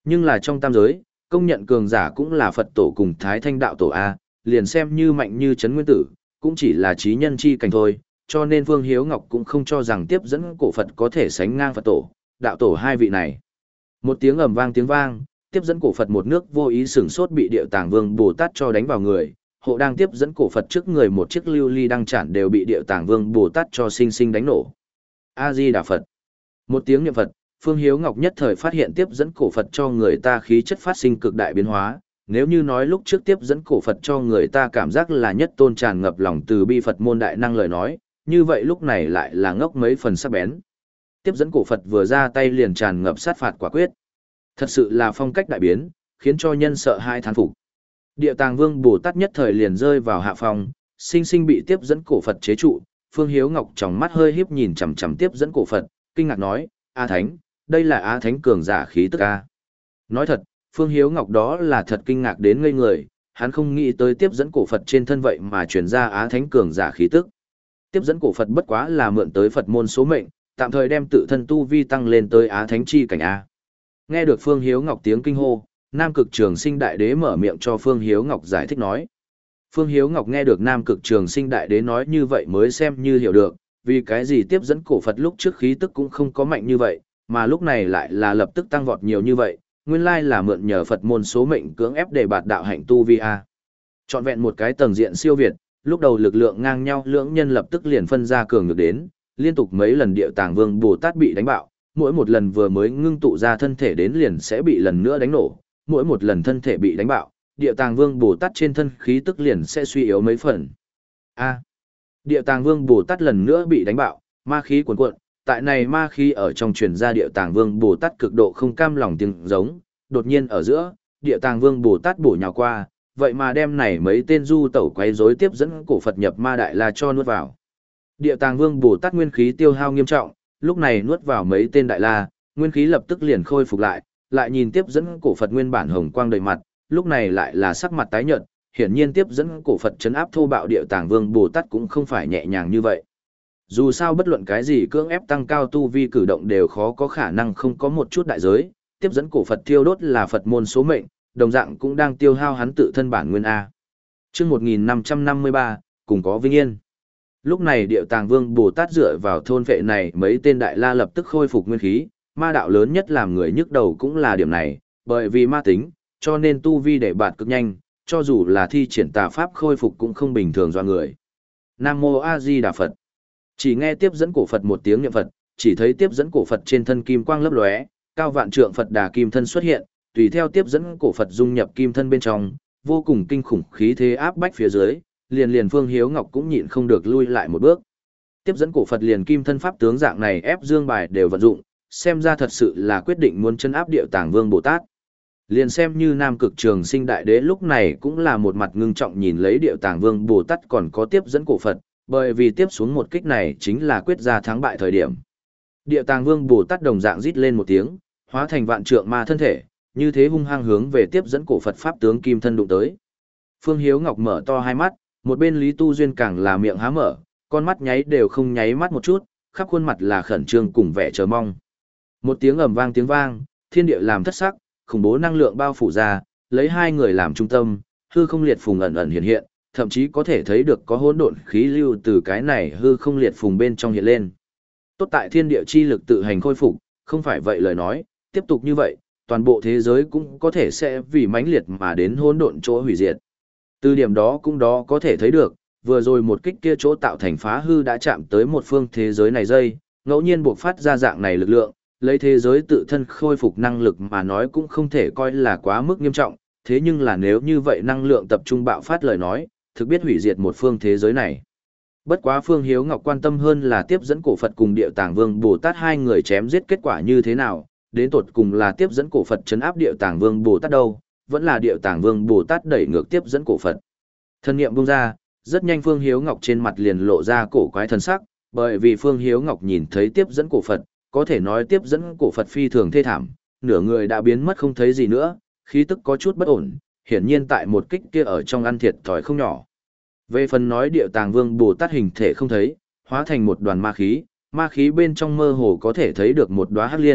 Nhưng là trong tam giới, công nhận cường giả cũng là Phật tổ cùng Thái Thanh đạo tổ A, liền xem như mạnh như Trấn Nguyên Tử, cũng chỉ là trí nhân chi cảnh thôi, cho nên Vương Hiếu Ngọc cũng không cho rằng tiếp dẫn cổ Phật có thể sánh ngang Phật tổ, đạo tổ hai vị này. Một tiếng ầm vang tiếng vang, tiếp dẫn cổ Phật một nước vô ý sửng sốt bị Điệu Tàng Vương Bồ Tát cho đánh vào người, hộ đang tiếp dẫn cổ Phật trước người một chiếc lưu ly đăng chản đều bị Điệu Tàng Vương Bồ Tát cho sinh sinh đánh nổ. A Di Đà Phật. Một tiếng niệm Phật, Phương Hiếu Ngọc nhất thời phát hiện tiếp dẫn cổ Phật cho người ta khí chất phát sinh cực đại biến hóa, nếu như nói lúc trước tiếp dẫn cổ Phật cho người ta cảm giác là nhất tôn tràn ngập lòng từ bi Phật môn đại năng lời nói, như vậy lúc này lại là ngốc mấy phần sắc bén. Tiếp dẫn cổ Phật vừa ra tay liền tràn ngập sát phạt quả quyết. Thật sự là phong cách đại biến, khiến cho nhân sợ hai thán phục. Địa Tàng Vương Bồ Tát nhất thời liền rơi vào hạ phong, sinh sinh bị tiếp dẫn cổ Phật chế trụ, Phương Hiếu Ngọc trong mắt hơi híp nhìn chằm chằm tiếp dẫn cổ Phật, kinh ngạc nói: "A Thánh, đây là Á Thánh cường giả khí tức a." Nói thật, Phương Hiếu Ngọc đó là thật kinh ngạc đến ngây người, hắn không nghĩ tới tiếp dẫn cổ Phật trên thân vậy mà truyền ra Á Thánh cường giả khí tức. Tiếp dẫn cổ Phật bất quá là mượn tới Phật môn số mệnh, tạm thời đem tự thân tu vi tăng lên tới Á Thánh chi cảnh a. Nghe được Phương Hiếu Ngọc tiếng kinh hô, Nam Cực Trường Sinh Đại Đế mở miệng cho Phương Hiếu Ngọc giải thích nói. Phương Hiếu Ngọc nghe được Nam Cực Trường Sinh Đại Đế nói như vậy mới xem như hiểu được, vì cái gì tiếp dẫn cổ Phật lúc trước khí tức cũng không có mạnh như vậy, mà lúc này lại là lập tức tăng vọt nhiều như vậy, nguyên lai là mượn nhờ Phật môn số mệnh cưỡng ép để bạt đạo hạnh tu vi a. Chọn vẹn một cái tầng diện siêu việt, lúc đầu lực lượng ngang nhau lưỡng nhân lập tức liền phân ra cường được đến, liên tục mấy lần Điệu Tàng Vương Bồ Tát bị đánh bạo, mỗi một lần vừa mới ngưng tụ ra thân thể đến liền sẽ bị lần nữa đánh nổ, mỗi một lần thân thể bị đánh bạo, Điệu Tàng Vương Bồ Tát trên thân khí tức liền sẽ suy yếu mấy phần. A. Điệu Tàng Vương Bồ Tát lần nữa bị đánh bạo, ma khí cuồn cuộn, tại này ma khí ở trong truyền ra Điệu Tàng Vương Bồ Tát cực độ không cam lòng tiếng giống, đột nhiên ở giữa, Điệu Tàng Vương Bồ Tát bổ nhào qua, vậy mà đem này mấy tên du tẩu quấy rối tiếp dẫn cổ Phật nhập ma đại la cho nuốt vào. Điệu Tàng Vương Bồ Tát nguyên khí tiêu hao nghiêm trọng, lúc này nuốt vào mấy tên đại la, nguyên khí lập tức liền khôi phục lại, lại nhìn tiếp dẫn cổ Phật nguyên bản hồng quang đầy mặt, lúc này lại là sắc mặt tái nhợt, hiển nhiên tiếp dẫn cổ Phật trấn áp thô bạo Điệu Tàng Vương Bồ Tát cũng không phải nhẹ nhàng như vậy. Dù sao bất luận cái gì cưỡng ép tăng cao tu vi cử động đều khó có khả năng không có một chút đại giới, tiếp dẫn cổ Phật thiêu đốt là Phật môn số mệnh, đồng dạng cũng đang tiêu hao hắn tự thân bản nguyên a. Chương một nghìn năm trăm năm mươi ba, cùng có vinh yên. Lúc này Điệu Tàng Vương Bồ Tát dựa vào thôn vệ này mấy tên đại la lập tức khôi phục nguyên khí, ma đạo lớn nhất làm người nhức đầu cũng là điểm này, bởi vì ma tính, cho nên tu vi để bạt cực nhanh, cho dù là thi triển tà pháp khôi phục cũng không bình thường do người. Nam Mô A Di Đà Phật. Chỉ nghe tiếp dẫn cổ Phật một tiếng niệm Phật, chỉ thấy tiếp dẫn cổ Phật trên thân kim quang lấp lóe, cao vạn trượng Phật Đà kim thân xuất hiện, tùy theo tiếp dẫn cổ Phật dung nhập kim thân bên trong, vô cùng kinh khủng khí thế áp bách phía dưới, liền liền Phương Hiếu Ngọc cũng nhịn không được lui lại một bước. Tiếp dẫn cổ Phật liền kim thân pháp tướng dạng này ép dương bài đều vận dụng, xem ra thật sự là quyết định muốn chân áp Điệu Tàng Vương Bồ Tát. Liền xem như Nam Cực Trường Sinh Đại Đế lúc này cũng là một mặt ngưng trọng nhìn lấy Điệu Tàng Vương Bồ Tát còn có tiếp dẫn cổ Phật, bởi vì tiếp xuống một kích này chính là quyết ra thắng bại thời điểm. Điệu Tàng Vương Bồ Tát đồng dạng rít lên một tiếng, hóa thành vạn trượng ma thân thể, như thế hung hăng hướng về tiếp dẫn cổ Phật pháp tướng kim thân đụng tới. Phương Hiếu Ngọc mở to hai mắt, một bên Lý Tu Duyên càng là miệng há mở, con mắt nháy đều không nháy mắt một chút, khắp khuôn mặt là khẩn trương cùng vẻ chờ mong. Một tiếng ầm vang tiếng vang, thiên địa làm thất sắc, khủng bố năng lượng bao phủ ra, lấy hai người làm trung tâm, hư không liệt phùng ẩn ẩn hiện hiện, thậm chí có thể thấy được có hỗn độn khí lưu từ cái này hư không liệt phùng bên trong hiện lên. Tốt tại thiên địa chi lực tự hành khôi phục, không phải vậy lời nói, tiếp tục như vậy, toàn bộ thế giới cũng có thể sẽ vì mãnh liệt mà đến hỗn độn chỗ hủy diệt. Từ điểm đó cũng đó có thể thấy được, vừa rồi một kích kia chỗ tạo thành phá hư đã chạm tới một phương thế giới này dây, ngẫu nhiên buộc phát ra dạng này lực lượng, lấy thế giới tự thân khôi phục năng lực mà nói cũng không thể coi là quá mức nghiêm trọng, thế nhưng là nếu như vậy năng lượng tập trung bạo phát lời nói, thực biết hủy diệt một phương thế giới này. Bất quá Phương Hiếu Ngọc quan tâm hơn là tiếp dẫn cổ Phật cùng Điệu Tàng Vương Bồ Tát hai người chém giết kết quả như thế nào, đến tột cùng là tiếp dẫn cổ Phật trấn áp Điệu Tàng Vương Bồ Tát đâu, vẫn là Điệu Tàng Vương Bồ Tát đẩy ngược tiếp dẫn cổ Phật. Thân niệm buông ra, rất nhanh Phương Hiếu Ngọc trên mặt liền lộ ra cổ quái thần sắc, bởi vì Phương Hiếu Ngọc nhìn thấy tiếp dẫn cổ Phật, có thể nói tiếp dẫn cổ Phật phi thường thê thảm, nửa người đã biến mất không thấy gì nữa, khí tức có chút bất ổn, hiển nhiên tại một kích kia ở trong ăn thiệt thòi không nhỏ. Về phần nói Điệu Tàng Vương Bồ Tát hình thể không thấy, hóa thành một đoàn ma khí, ma khí bên trong mơ hồ có thể thấy được một đóa hắc liên,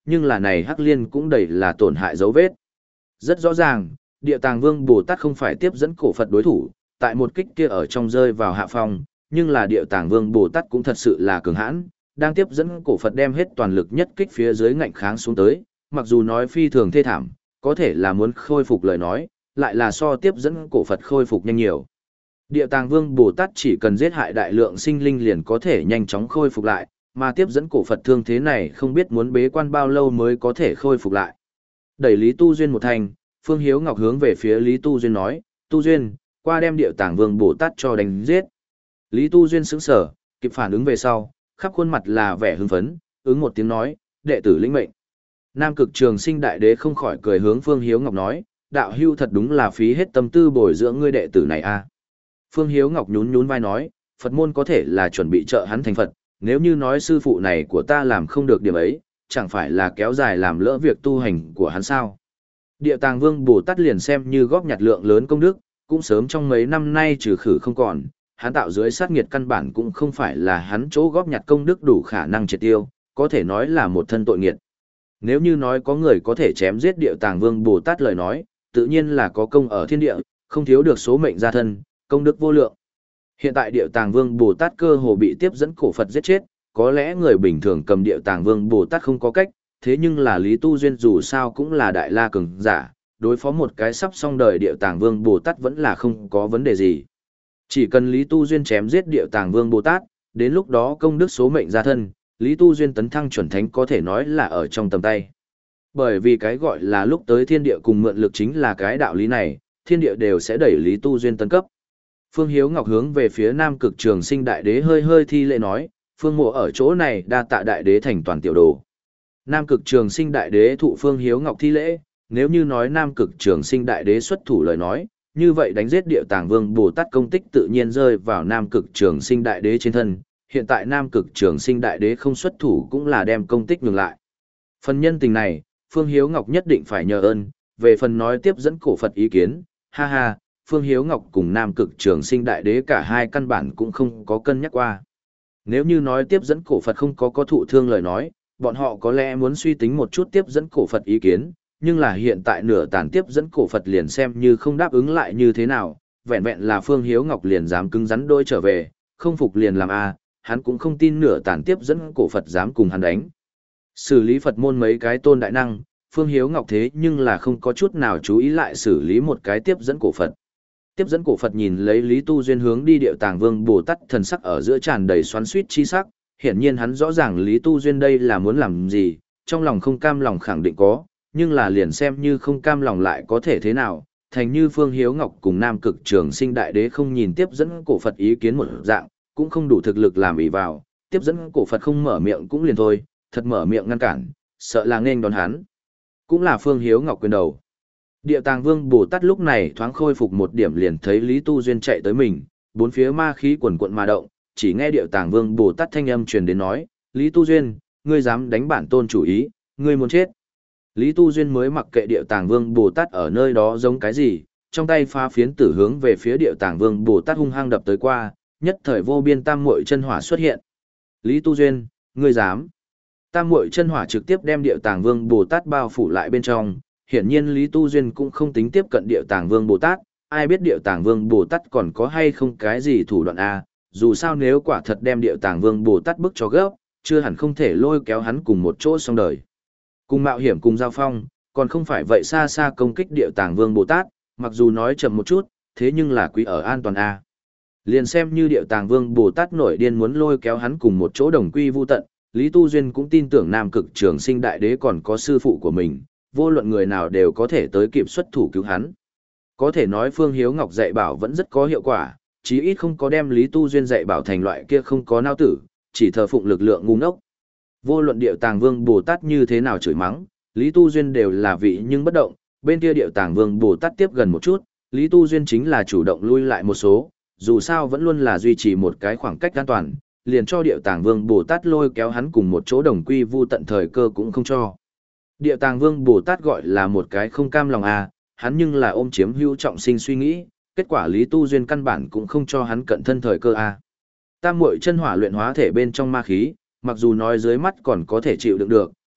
nhưng là này Hắc Liên cũng đầy là tổn hại dấu vết. Rất rõ ràng, Địa Tàng Vương Bồ Tát không phải tiếp dẫn cổ Phật đối thủ, tại một kích kia ở trong rơi vào hạ phong, nhưng là Địa Tàng Vương Bồ Tát cũng thật sự là cường hãn, đang tiếp dẫn cổ Phật đem hết toàn lực nhất kích phía dưới ngạnh kháng xuống tới, mặc dù nói phi thường thê thảm, có thể là muốn khôi phục lời nói, lại là so tiếp dẫn cổ Phật khôi phục nhanh nhiều. Địa Tàng Vương Bồ Tát chỉ cần giết hại đại lượng sinh linh liền có thể nhanh chóng khôi phục lại, mà tiếp dẫn cổ Phật thương thế này không biết muốn bế quan bao lâu mới có thể khôi phục lại. Đẩy Lý Tu Duyên một thành, Phương Hiếu Ngọc hướng về phía Lý Tu Duyên nói, Tu Duyên, qua đem Địa Tàng Vương Bồ Tát cho đánh giết. Lý Tu Duyên sững sờ, kịp phản ứng về sau, khắp khuôn mặt là vẻ hưng phấn, ứng một tiếng nói, đệ tử lĩnh mệnh. Nam Cực Trường Sinh Đại Đế không khỏi cười hướng Phương Hiếu Ngọc nói, đạo hưu thật đúng là phí hết tâm tư bồi dưỡng ngươi đệ tử này a. Phương Hiếu Ngọc nhún nhún vai nói, Phật môn có thể là chuẩn bị trợ hắn thành Phật, nếu như nói sư phụ này của ta làm không được điểm ấy, chẳng phải là kéo dài làm lỡ việc tu hành của hắn sao. Địa Tàng Vương Bồ Tát liền xem như góp nhặt lượng lớn công đức, cũng sớm trong mấy năm nay trừ khử không còn, hắn tạo dưới sát nghiệt căn bản cũng không phải là hắn chỗ góp nhặt công đức đủ khả năng triệt tiêu, có thể nói là một thân tội nghiệt. Nếu như nói có người có thể chém giết Địa Tàng Vương Bồ Tát lời nói, tự nhiên là có công ở thiên địa, không thiếu được số mệnh gia thân, công đức vô lượng. Hiện tại Địa Tàng Vương Bồ Tát cơ hồ bị tiếp dẫn cổ Phật giết chết, có lẽ người bình thường cầm Địa Tàng Vương Bồ Tát không có cách, thế nhưng là Lý Tu Duyên dù sao cũng là đại la cường giả, đối phó một cái sắp xong đời Địa Tàng Vương Bồ Tát vẫn là không có vấn đề gì. Chỉ cần Lý Tu Duyên chém giết Địa Tàng Vương Bồ Tát, đến lúc đó công đức số mệnh gia thân, Lý Tu Duyên tấn thăng chuẩn thánh có thể nói là ở trong tầm tay. Bởi vì cái gọi là lúc tới thiên địa cùng mượn lực chính là cái đạo lý này, thiên địa đều sẽ đẩy Lý Tu Duyên tấn cấp. Phương Hiếu Ngọc hướng về phía Nam Cực Trường Sinh Đại Đế hơi hơi thi lễ nói, Phương mộ ở chỗ này đa tạ Đại Đế thành toàn tiểu đồ. Nam Cực Trường Sinh Đại Đế thụ Phương Hiếu Ngọc thi lễ, nếu như nói Nam Cực Trường Sinh Đại Đế xuất thủ lời nói, như vậy đánh giết Địa Tàng Vương Bồ Tát công tích tự nhiên rơi vào Nam Cực Trường Sinh Đại Đế trên thân, hiện tại Nam Cực Trường Sinh Đại Đế không xuất thủ cũng là đem công tích ngừng lại. Phần nhân tình này, Phương Hiếu Ngọc nhất định phải nhờ ơn, về phần nói tiếp dẫn cổ Phật ý kiến, ha ha, Phương Hiếu Ngọc cùng Nam Cực Trường Sinh Đại Đế cả hai căn bản cũng không có cân nhắc qua. Nếu như nói tiếp dẫn cổ Phật không có có thụ thương lời nói, bọn họ có lẽ muốn suy tính một chút tiếp dẫn cổ Phật ý kiến, nhưng là hiện tại nửa tàn tiếp dẫn cổ Phật liền xem như không đáp ứng lại như thế nào, vẹn vẹn là Phương Hiếu Ngọc liền dám cứng rắn đôi trở về, không phục liền làm a, hắn cũng không tin nửa tàn tiếp dẫn cổ Phật dám cùng hắn đánh. Xử lý Phật môn mấy cái tôn đại năng, Phương Hiếu Ngọc thế nhưng là không có chút nào chú ý lại xử lý một cái tiếp dẫn cổ Phật. Tiếp dẫn cổ Phật nhìn lấy Lý Tu Duyên hướng đi Địa Tàng Vương Bồ Tát thần sắc ở giữa tràn đầy xoắn xuýt chi sắc, hiển nhiên hắn rõ ràng Lý Tu Duyên đây là muốn làm gì, trong lòng không cam lòng khẳng định có, nhưng là liền xem như không cam lòng lại có thể thế nào, thành như Phương Hiếu Ngọc cùng Nam Cực Trường Sinh Đại Đế không nhìn tiếp dẫn cổ Phật ý kiến một dạng, cũng không đủ thực lực làm ỷ vào, tiếp dẫn cổ Phật không mở miệng cũng liền thôi, thật mở miệng ngăn cản, sợ là nghênh đón hắn. Cũng là Phương Hiếu Ngọc quyền đầu. Địa Tàng Vương Bồ Tát lúc này thoáng khôi phục một điểm liền thấy Lý Tu Duyên chạy tới mình, bốn phía ma khí quần quận mà động, chỉ nghe Địa Tàng Vương Bồ Tát thanh âm truyền đến nói, Lý Tu Duyên, ngươi dám đánh bản tôn chủ ý, ngươi muốn chết. Lý Tu Duyên mới mặc kệ Địa Tàng Vương Bồ Tát ở nơi đó giống cái gì, trong tay pha phiến tử hướng về phía Địa Tàng Vương Bồ Tát hung hăng đập tới qua, nhất thời vô biên tam muội chân hỏa xuất hiện. Lý Tu Duyên, ngươi dám? Tam muội chân hỏa trực tiếp đem Địa Tàng Vương Bồ Tát bao phủ lại bên trong, hiển nhiên Lý Tu Duyên cũng không tính tiếp cận Địa Tàng Vương Bồ Tát, ai biết Địa Tàng Vương Bồ Tát còn có hay không cái gì thủ đoạn a, dù sao nếu quả thật đem Địa Tàng Vương Bồ Tát bức cho gấp, chưa hẳn không thể lôi kéo hắn cùng một chỗ xong đời. Cùng mạo hiểm cùng giao phong, còn không phải vậy xa xa công kích Địa Tàng Vương Bồ Tát, mặc dù nói chậm một chút, thế nhưng là quý ở an toàn a. Liền xem như Địa Tàng Vương Bồ Tát nổi điên muốn lôi kéo hắn cùng một chỗ đồng quy vu tận, Lý Tu Duyên cũng tin tưởng Nam Cực Trường Sinh Đại Đế còn có sư phụ của mình, vô luận người nào đều có thể tới kịp xuất thủ cứu hắn. Có thể nói Phương Hiếu Ngọc dạy bảo vẫn rất có hiệu quả, chí ít không có đem Lý Tu Duyên dạy bảo thành loại kia không có nao tử, chỉ thờ phụng lực lượng ngu ngốc. Vô luận Địa Tàng Vương Bồ Tát như thế nào chửi mắng, Lý Tu Duyên đều là vị nhưng bất động, bên kia Địa Tàng Vương Bồ Tát tiếp gần một chút, Lý Tu Duyên chính là chủ động lui lại một số, dù sao vẫn luôn là duy trì một cái khoảng cách an toàn, liền cho Địa Tàng Vương Bồ Tát lôi kéo hắn cùng một chỗ đồng quy vu tận thời cơ cũng không cho. Địa Tàng Vương Bồ Tát gọi là một cái không cam lòng à, hắn nhưng là ôm chiếm hữu trọng sinh suy nghĩ, kết quả Lý Tu Duyên căn bản cũng không cho hắn cận thân thời cơ à. Tam muội chân hỏa luyện hóa thể bên trong ma khí, mặc dù nói dưới mắt còn có thể chịu đựng được,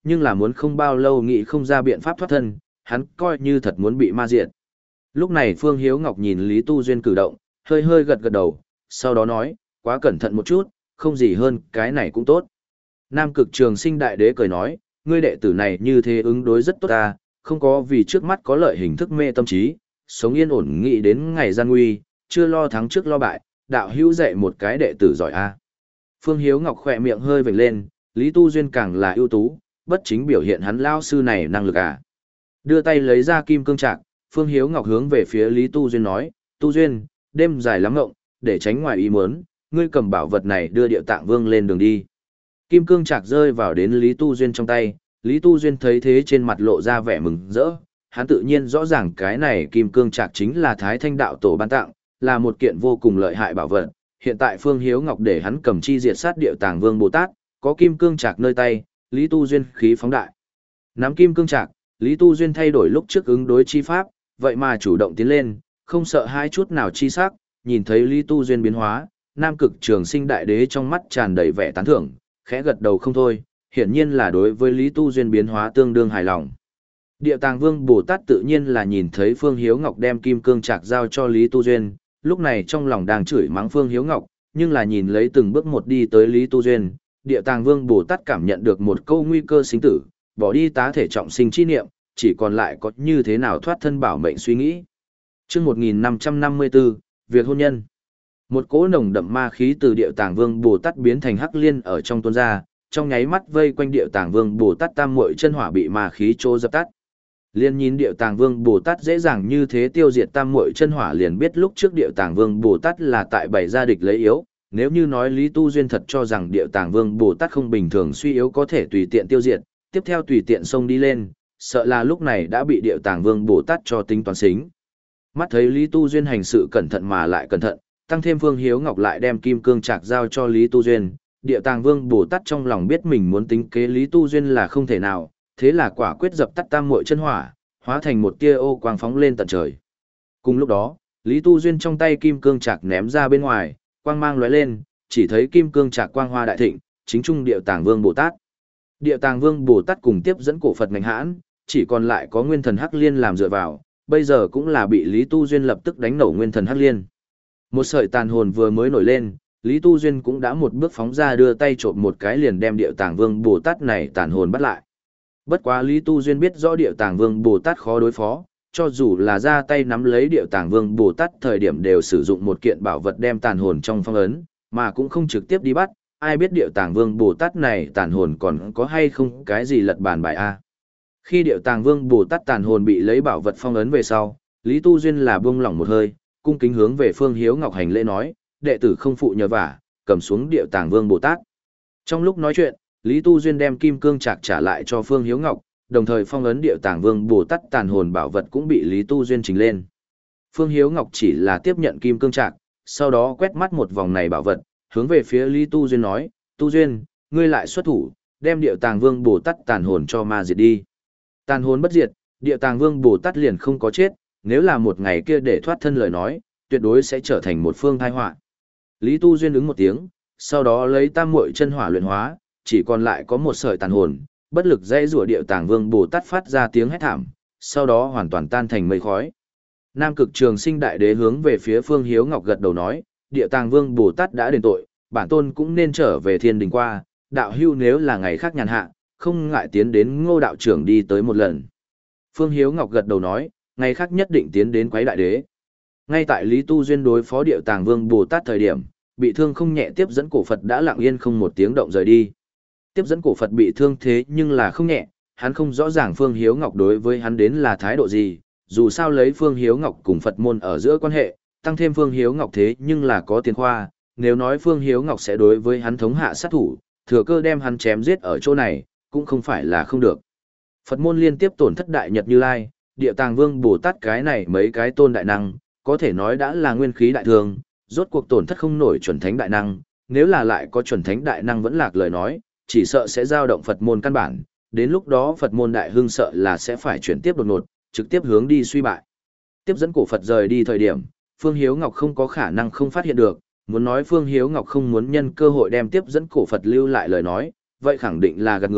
nhưng là muốn không bao lâu nghĩ không ra biện pháp thoát thân, hắn coi như thật muốn bị ma diệt. Lúc này Phương Hiếu Ngọc nhìn Lý Tu Duyên cử động, hơi hơi gật gật đầu, sau đó nói, quá cẩn thận một chút, không gì hơn, cái này cũng tốt. Nam Cực Trường Sinh Đại Đế cười nói, ngươi đệ tử này như thế ứng đối rất tốt ta, không có vì trước mắt có lợi hình thức mê tâm trí, sống yên ổn nghĩ đến ngày gian nguy, chưa lo thắng trước lo bại, đạo hữu dạy một cái đệ tử giỏi a. Phương Hiếu Ngọc khỏe miệng hơi vểnh lên, Lý Tu Duyên càng là ưu tú, bất chính biểu hiện hắn lao sư này năng lực à. Đưa tay lấy ra kim cương trạc, Phương Hiếu Ngọc hướng về phía Lý Tu Duyên nói, Tu Duyên, đêm dài lắm ngộng, để tránh ngoài ý muốn, ngươi cầm bảo vật này đưa Điệu Tạng Vương lên đường đi. Kim cương trạc rơi vào đến Lý Tu Duyên trong tay, Lý Tu Duyên thấy thế trên mặt lộ ra vẻ mừng rỡ, hắn tự nhiên rõ ràng cái này kim cương trạc chính là Thái Thanh đạo tổ ban tặng, là một kiện vô cùng lợi hại bảo vật. Hiện tại Phương Hiếu Ngọc để hắn cầm chi diệt sát Điệu Tạng Vương Bồ Tát, có kim cương trạc nơi tay, Lý Tu Duyên khí phóng đại. Nắm kim cương trạc, Lý Tu Duyên thay đổi lúc trước ứng đối chi pháp, vậy mà chủ động tiến lên, không sợ hai chút nào chi sắc, nhìn thấy Lý Tu Duyên biến hóa, Nam Cực Trường Sinh Đại Đế trong mắt tràn đầy vẻ tán thưởng, khẽ gật đầu không thôi, hiển nhiên là đối với Lý Tu Duyên biến hóa tương đương hài lòng. Địa Tàng Vương Bồ Tát tự nhiên là nhìn thấy Phương Hiếu Ngọc đem kim cương trạc giao cho Lý Tu Duyên, lúc này trong lòng đang chửi mắng Phương Hiếu Ngọc, nhưng là nhìn lấy từng bước một đi tới Lý Tu Duyên, Địa Tàng Vương Bồ Tát cảm nhận được một câu nguy cơ sinh tử, bỏ đi tá thể trọng sinh chi niệm, chỉ còn lại có như thế nào thoát thân bảo mệnh suy nghĩ. Chương một nghìn năm trăm năm mươi tư, việc hôn nhân. Một cỗ nồng đậm ma khí từ Địa Tàng Vương Bồ Tát biến thành hắc liên ở trong tuôn ra, trong nháy mắt vây quanh Địa Tàng Vương Bồ Tát tam muội chân hỏa bị ma khí trô dập tắt. Liên nhìn Địa Tàng Vương Bồ Tát dễ dàng như thế tiêu diệt tam muội chân hỏa, liền biết lúc trước Địa Tàng Vương Bồ Tát là tại bảy gia địch lấy yếu, nếu như nói Lý Tu Duyên thật cho rằng Địa Tàng Vương Bồ Tát không bình thường suy yếu có thể tùy tiện tiêu diệt, tiếp theo tùy tiện xông đi lên, sợ là lúc này đã bị Địa Tàng Vương Bồ Tát cho tính toán xính. Mắt thấy Lý Tu Duyên hành sự cẩn thận mà lại cẩn thận, tăng thêm Phương Hiếu Ngọc lại đem kim cương trạc giao cho Lý Tu Duyên, Địa Tàng Vương Bồ Tát trong lòng biết mình muốn tính kế Lý Tu Duyên là không thể nào, thế là quả quyết dập tắt tam muội chân hỏa, hóa thành một tia ô quang phóng lên tận trời. Cùng lúc đó, Lý Tu Duyên trong tay kim cương trạc ném ra bên ngoài, quang mang lóe lên, chỉ thấy kim cương trạc quang hoa đại thịnh, chính trung Địa Tàng Vương Bồ Tát. Địa Tàng Vương Bồ Tát cùng tiếp dẫn cổ Phật ngành hãn, chỉ còn lại có Nguyên Thần Hắc Liên làm dựa vào, bây giờ cũng là bị Lý Tu Duyên lập tức đánh nổ Nguyên Thần Hắc Liên. Một sợi tàn hồn vừa mới nổi lên, Lý Tu Duyên cũng đã một bước phóng ra đưa tay trộm một cái liền đem Địa Tàng Vương Bồ Tát này tàn hồn bắt lại. Bất quá Lý Tu Duyên biết rõ Địa Tàng Vương Bồ Tát khó đối phó, cho dù là ra tay nắm lấy Địa Tàng Vương Bồ Tát thời điểm đều sử dụng một kiện bảo vật đem tàn hồn trong phong ấn, mà cũng không trực tiếp đi bắt, ai biết Địa Tàng Vương Bồ Tát này tàn hồn còn có hay không cái gì lật bàn bài a. Khi Địa Tàng Vương Bồ Tát tàn hồn bị lấy bảo vật phong ấn về sau, Lý Tu Duyên là buông lỏng một hơi, cung kính hướng về Phương Hiếu Ngọc hành lễ nói, đệ tử không phụ nhờ vả, cầm xuống Địa Tàng Vương Bồ Tát. Trong lúc nói chuyện, Lý Tu Duyên đem kim cương trạc trả lại cho Phương Hiếu Ngọc, đồng thời phong ấn Địa Tàng Vương Bồ Tát tàn hồn bảo vật cũng bị Lý Tu Duyên trình lên. Phương Hiếu Ngọc chỉ là tiếp nhận kim cương trạc, sau đó quét mắt một vòng này bảo vật, hướng về phía Lý Tu Duyên nói, Tu Duyên, ngươi lại xuất thủ, đem Địa Tàng Vương Bồ Tát tàn hồn cho ma diệt đi. Tàn hồn bất diệt, Địa Tàng Vương Bồ Tát liền không có chết, nếu là một ngày kia để thoát thân lời nói, tuyệt đối sẽ trở thành một phương tai họa. Lý Tu Duyên ứng một tiếng, sau đó lấy tam muội chân hỏa luyện hóa, chỉ còn lại có một sợi tàn hồn, bất lực dãy rủa Địa Tàng Vương Bồ Tát phát ra tiếng hét thảm, sau đó hoàn toàn tan thành mây khói. Nam Cực Trường Sinh Đại Đế hướng về phía Phương Hiếu Ngọc gật đầu nói, Địa Tàng Vương Bồ Tát đã đền tội, bản tôn cũng nên trở về thiên đình qua, đạo hưu nếu là ngày khác nhàn hạ, không ngại tiến đến Ngô đạo trưởng đi tới một lần. Phương Hiếu Ngọc gật đầu nói, ngày khác nhất định tiến đến quấy đại đế. Ngay tại Lý Tu Duyên đối phó Địa Tàng Vương Bồ Tát thời điểm, bị thương không nhẹ tiếp dẫn cổ Phật đã lặng yên không một tiếng động rời đi. Tiếp dẫn cổ Phật bị thương thế nhưng là không nhẹ, hắn không rõ ràng Phương Hiếu Ngọc đối với hắn đến là thái độ gì, dù sao lấy Phương Hiếu Ngọc cùng Phật môn ở giữa quan hệ, tăng thêm Phương Hiếu Ngọc thế nhưng là có tiền khoa, nếu nói Phương Hiếu Ngọc sẽ đối với hắn thống hạ sát thủ, thừa cơ đem hắn chém giết ở chỗ này, cũng không phải là không được. Phật môn liên tiếp tổn thất đại nhật Như Lai, Địa Tàng Vương Bồ Tát cái này mấy cái tôn đại năng, có thể nói đã là nguyên khí đại thương, rốt cuộc tổn thất không nổi chuẩn thánh đại năng, nếu là lại có chuẩn thánh đại năng vẫn lạc lời nói, chỉ sợ sẽ dao động Phật môn căn bản, đến lúc đó Phật môn đại hưng sợ là sẽ phải chuyển tiếp đột ngột, trực tiếp hướng đi suy bại. Tiếp dẫn cổ Phật rời đi thời điểm, Phương Hiếu Ngọc không có khả năng không phát hiện được, muốn nói Phương Hiếu Ngọc không muốn nhân cơ hội đem tiếp dẫn cổ Phật lưu lại lời nói, vậy khẳng định là gạt người,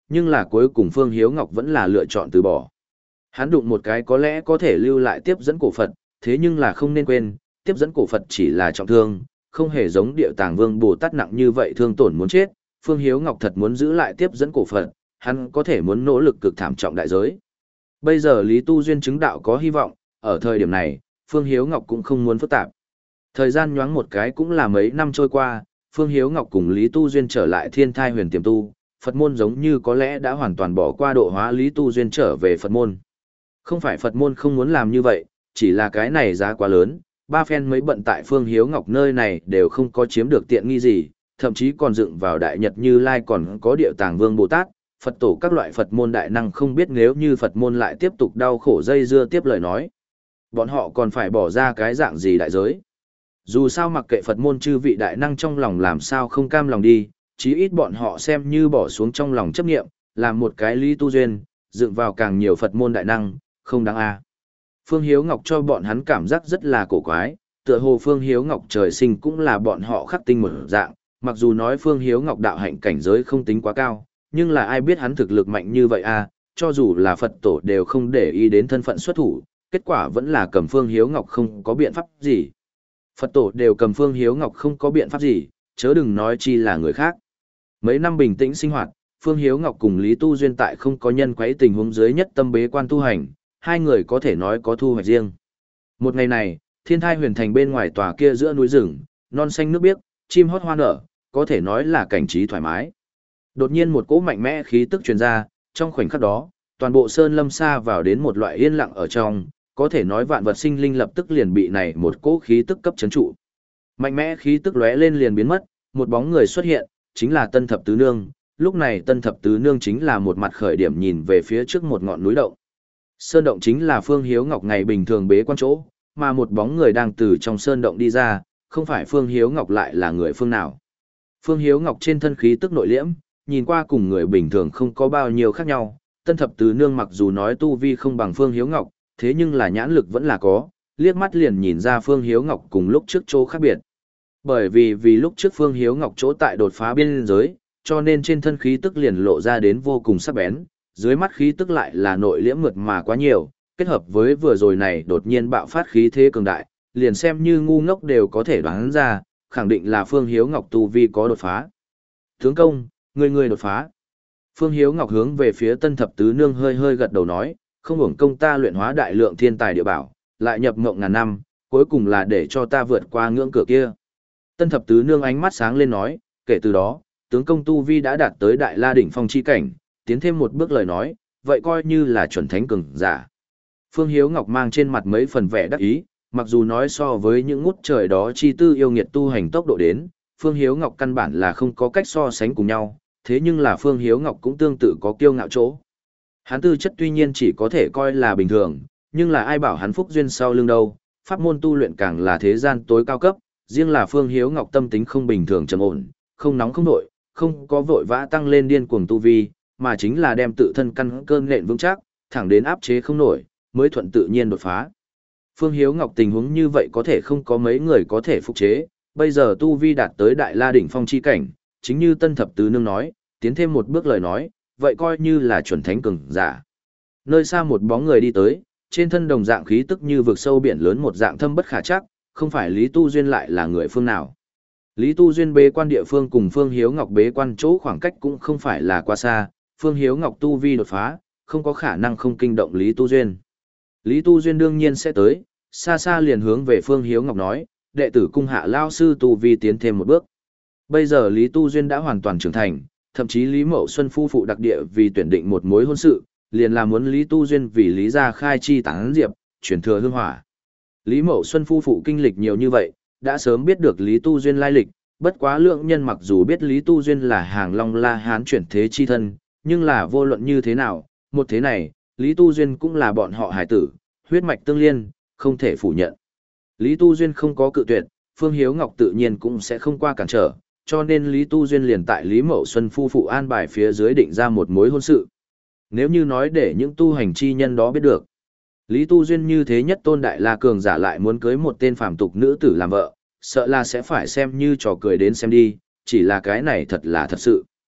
nhưng là cuối cùng Phương Hiếu Ngọc vẫn là lựa chọn từ bỏ. Hắn đụng một cái có lẽ có thể lưu lại tiếp dẫn cổ Phật, thế nhưng là không nên quên, tiếp dẫn cổ Phật chỉ là trọng thương, không hề giống Địa Tàng Vương Bồ Tát nặng như vậy thương tổn muốn chết. Phương Hiếu Ngọc thật muốn giữ lại tiếp dẫn cổ Phật, hắn có thể muốn nỗ lực cực thảm trọng đại giới. Bây giờ Lý Tu Duyên chứng đạo có hy vọng, ở thời điểm này, Phương Hiếu Ngọc cũng không muốn phức tạp. Thời gian nhoáng một cái cũng là mấy năm trôi qua, Phương Hiếu Ngọc cùng Lý Tu Duyên trở lại Thiên Thai Huyền Tiềm Tu, Phật môn giống như có lẽ đã hoàn toàn bỏ qua độ hóa Lý Tu Duyên trở về Phật môn. Không phải Phật môn không muốn làm như vậy, chỉ là cái này giá quá lớn, ba phen mấy bận tại Phương Hiếu Ngọc nơi này đều không có chiếm được tiện nghi gì, thậm chí còn dựng vào Đại Nhật Như Lai còn có Địa Tàng Vương Bồ Tát, Phật tổ các loại Phật môn đại năng không biết nếu như Phật môn lại tiếp tục đau khổ dây dưa tiếp lời nói. Bọn họ còn phải bỏ ra cái dạng gì đại giới. Dù sao mặc kệ Phật môn chư vị đại năng trong lòng làm sao không cam lòng đi, chí ít bọn họ xem như bỏ xuống trong lòng chấp nghiệm, làm một cái Lý Tu Duyên, dựng vào càng nhiều Phật môn đại năng, không đáng a. Phương Hiếu Ngọc cho bọn hắn cảm giác rất là cổ quái, tựa hồ Phương Hiếu Ngọc trời sinh cũng là bọn họ khắc tinh một dạng, mặc dù nói Phương Hiếu Ngọc đạo hạnh cảnh giới không tính quá cao, nhưng là ai biết hắn thực lực mạnh như vậy a, cho dù là Phật tổ đều không để ý đến thân phận xuất thủ, kết quả vẫn là cầm Phương Hiếu Ngọc không có biện pháp gì. Phật tổ đều cầm Phương Hiếu Ngọc không có biện pháp gì, chớ đừng nói chi là người khác. Mấy năm bình tĩnh sinh hoạt, Phương Hiếu Ngọc cùng Lý Tu Duyên tại không có nhân quấy tình huống dưới nhất tâm bế quan tu hành, hai người có thể nói có thu hoạch riêng. Một ngày này, Thiên Thai Huyền Thành bên ngoài tòa kia giữa núi rừng, non xanh nước biếc, chim hót hoa nở, có thể nói là cảnh trí thoải mái. Đột nhiên một cỗ mạnh mẽ khí tức truyền ra, trong khoảnh khắc đó, toàn bộ sơn lâm xa vào đến một loại yên lặng ở trong, có thể nói vạn vật sinh linh lập tức liền bị này một cỗ khí tức cấp chấn trụ. Mạnh mẽ khí tức lóe lên liền biến mất, một bóng người xuất hiện, chính là Tân Thập Tứ Nương. Lúc này Tân Thập Tứ Nương chính là một mặt khởi điểm nhìn về phía trước một ngọn núi động. Sơn động chính là Phương Hiếu Ngọc ngày bình thường bế quan chỗ, mà một bóng người đang từ trong sơn động đi ra, không phải Phương Hiếu Ngọc lại là người phương nào. Phương Hiếu Ngọc trên thân khí tức nội liễm, nhìn qua cùng người bình thường không có bao nhiêu khác nhau. Tân Thập Tứ Nương mặc dù nói tu vi không bằng Phương Hiếu Ngọc, thế nhưng là nhãn lực vẫn là có, liếc mắt liền nhìn ra Phương Hiếu Ngọc cùng lúc trước chỗ khác biệt. Bởi vì vì lúc trước Phương Hiếu Ngọc chỗ tại đột phá biên giới, cho nên trên thân khí tức liền lộ ra đến vô cùng sắc bén, dưới mắt khí tức lại là nội liễm mượt mà quá nhiều, kết hợp với vừa rồi này đột nhiên bạo phát khí thế cường đại, liền xem như ngu ngốc đều có thể đoán ra, khẳng định là Phương Hiếu Ngọc tu vi có đột phá. Tướng công, người người đột phá. Phương Hiếu Ngọc hướng về phía Tân Thập Tứ Nương hơi hơi gật đầu nói, không hưởng công ta luyện hóa đại lượng thiên tài địa bảo, lại nhập mộng ngàn năm, cuối cùng là để cho ta vượt qua ngưỡng cửa kia. Tân Thập Tứ Nương ánh mắt sáng lên nói, kể từ đó, tướng công tu vi đã đạt tới đại la đỉnh phong chi cảnh, tiến thêm một bước lời nói, vậy coi như là chuẩn thánh cường giả. Phương Hiếu Ngọc mang trên mặt mấy phần vẻ đắc ý, mặc dù nói so với những ngút trời đó chi tư yêu nghiệt tu hành tốc độ đến, Phương Hiếu Ngọc căn bản là không có cách so sánh cùng nhau, thế nhưng là Phương Hiếu Ngọc cũng tương tự có kiêu ngạo chỗ. Hắn tư chất tuy nhiên chỉ có thể coi là bình thường, nhưng là ai bảo hắn phúc duyên sau lưng đâu, pháp môn tu luyện càng là thế gian tối cao cấp, riêng là Phương Hiếu Ngọc tâm tính không bình thường trầm ổn, không nóng không nổi, không có vội vã tăng lên điên cuồng tu vi, mà chính là đem tự thân căn cơ nện vững chắc, thẳng đến áp chế không nổi, mới thuận tự nhiên đột phá. Phương Hiếu Ngọc tình huống như vậy có thể không có mấy người có thể phục chế, bây giờ tu vi đạt tới đại la đỉnh phong chi cảnh, chính như Tân Thập Tứ Nương nói, tiến thêm một bước lời nói, vậy coi như là chuẩn thánh cường giả. Nơi xa một bóng người đi tới, trên thân đồng dạng khí tức như vực sâu biển lớn một dạng thâm bất khả trắc, không phải Lý Tu Duyên lại là người phương nào. Lý Tu Duyên bế quan địa phương cùng Phương Hiếu Ngọc bế quan chỗ khoảng cách cũng không phải là quá xa, Phương Hiếu Ngọc tu vi đột phá, không có khả năng không kinh động Lý Tu Duyên. Lý Tu Duyên đương nhiên sẽ tới, xa xa liền hướng về Phương Hiếu Ngọc nói, đệ tử cung hạ lao sư tu vi tiến thêm một bước. Bây giờ Lý Tu Duyên đã hoàn toàn trưởng thành, thậm chí Lý Mậu Xuân phu phụ đặc địa vì tuyển định một mối hôn sự, liền là muốn Lý Tu Duyên vì Lý gia khai chi tán diệp, chuyển thừa hương hỏa. Lý Mậu Xuân phu phụ kinh lịch nhiều như vậy, đã sớm biết được Lý Tu Duyên lai lịch, bất quá lượng nhân mặc dù biết Lý Tu Duyên là hàng Long La Hán chuyển thế chi thân, nhưng là vô luận như thế nào, một thế này, Lý Tu Duyên cũng là bọn họ hải tử, huyết mạch tương liên, không thể phủ nhận. Lý Tu Duyên không có cự tuyệt, Phương Hiếu Ngọc tự nhiên cũng sẽ không qua cản trở, cho nên Lý Tu Duyên liền tại Lý Mậu Xuân phu phụ an bài phía dưới định ra một mối hôn sự. Nếu như nói để những tu hành chi nhân đó biết được, Lý Tu Duyên như thế nhất tôn đại la cường giả lại muốn cưới một tên phàm tục nữ tử làm vợ, sợ là sẽ phải xem như trò cười đến xem đi, chỉ là cái này thật là thật sự.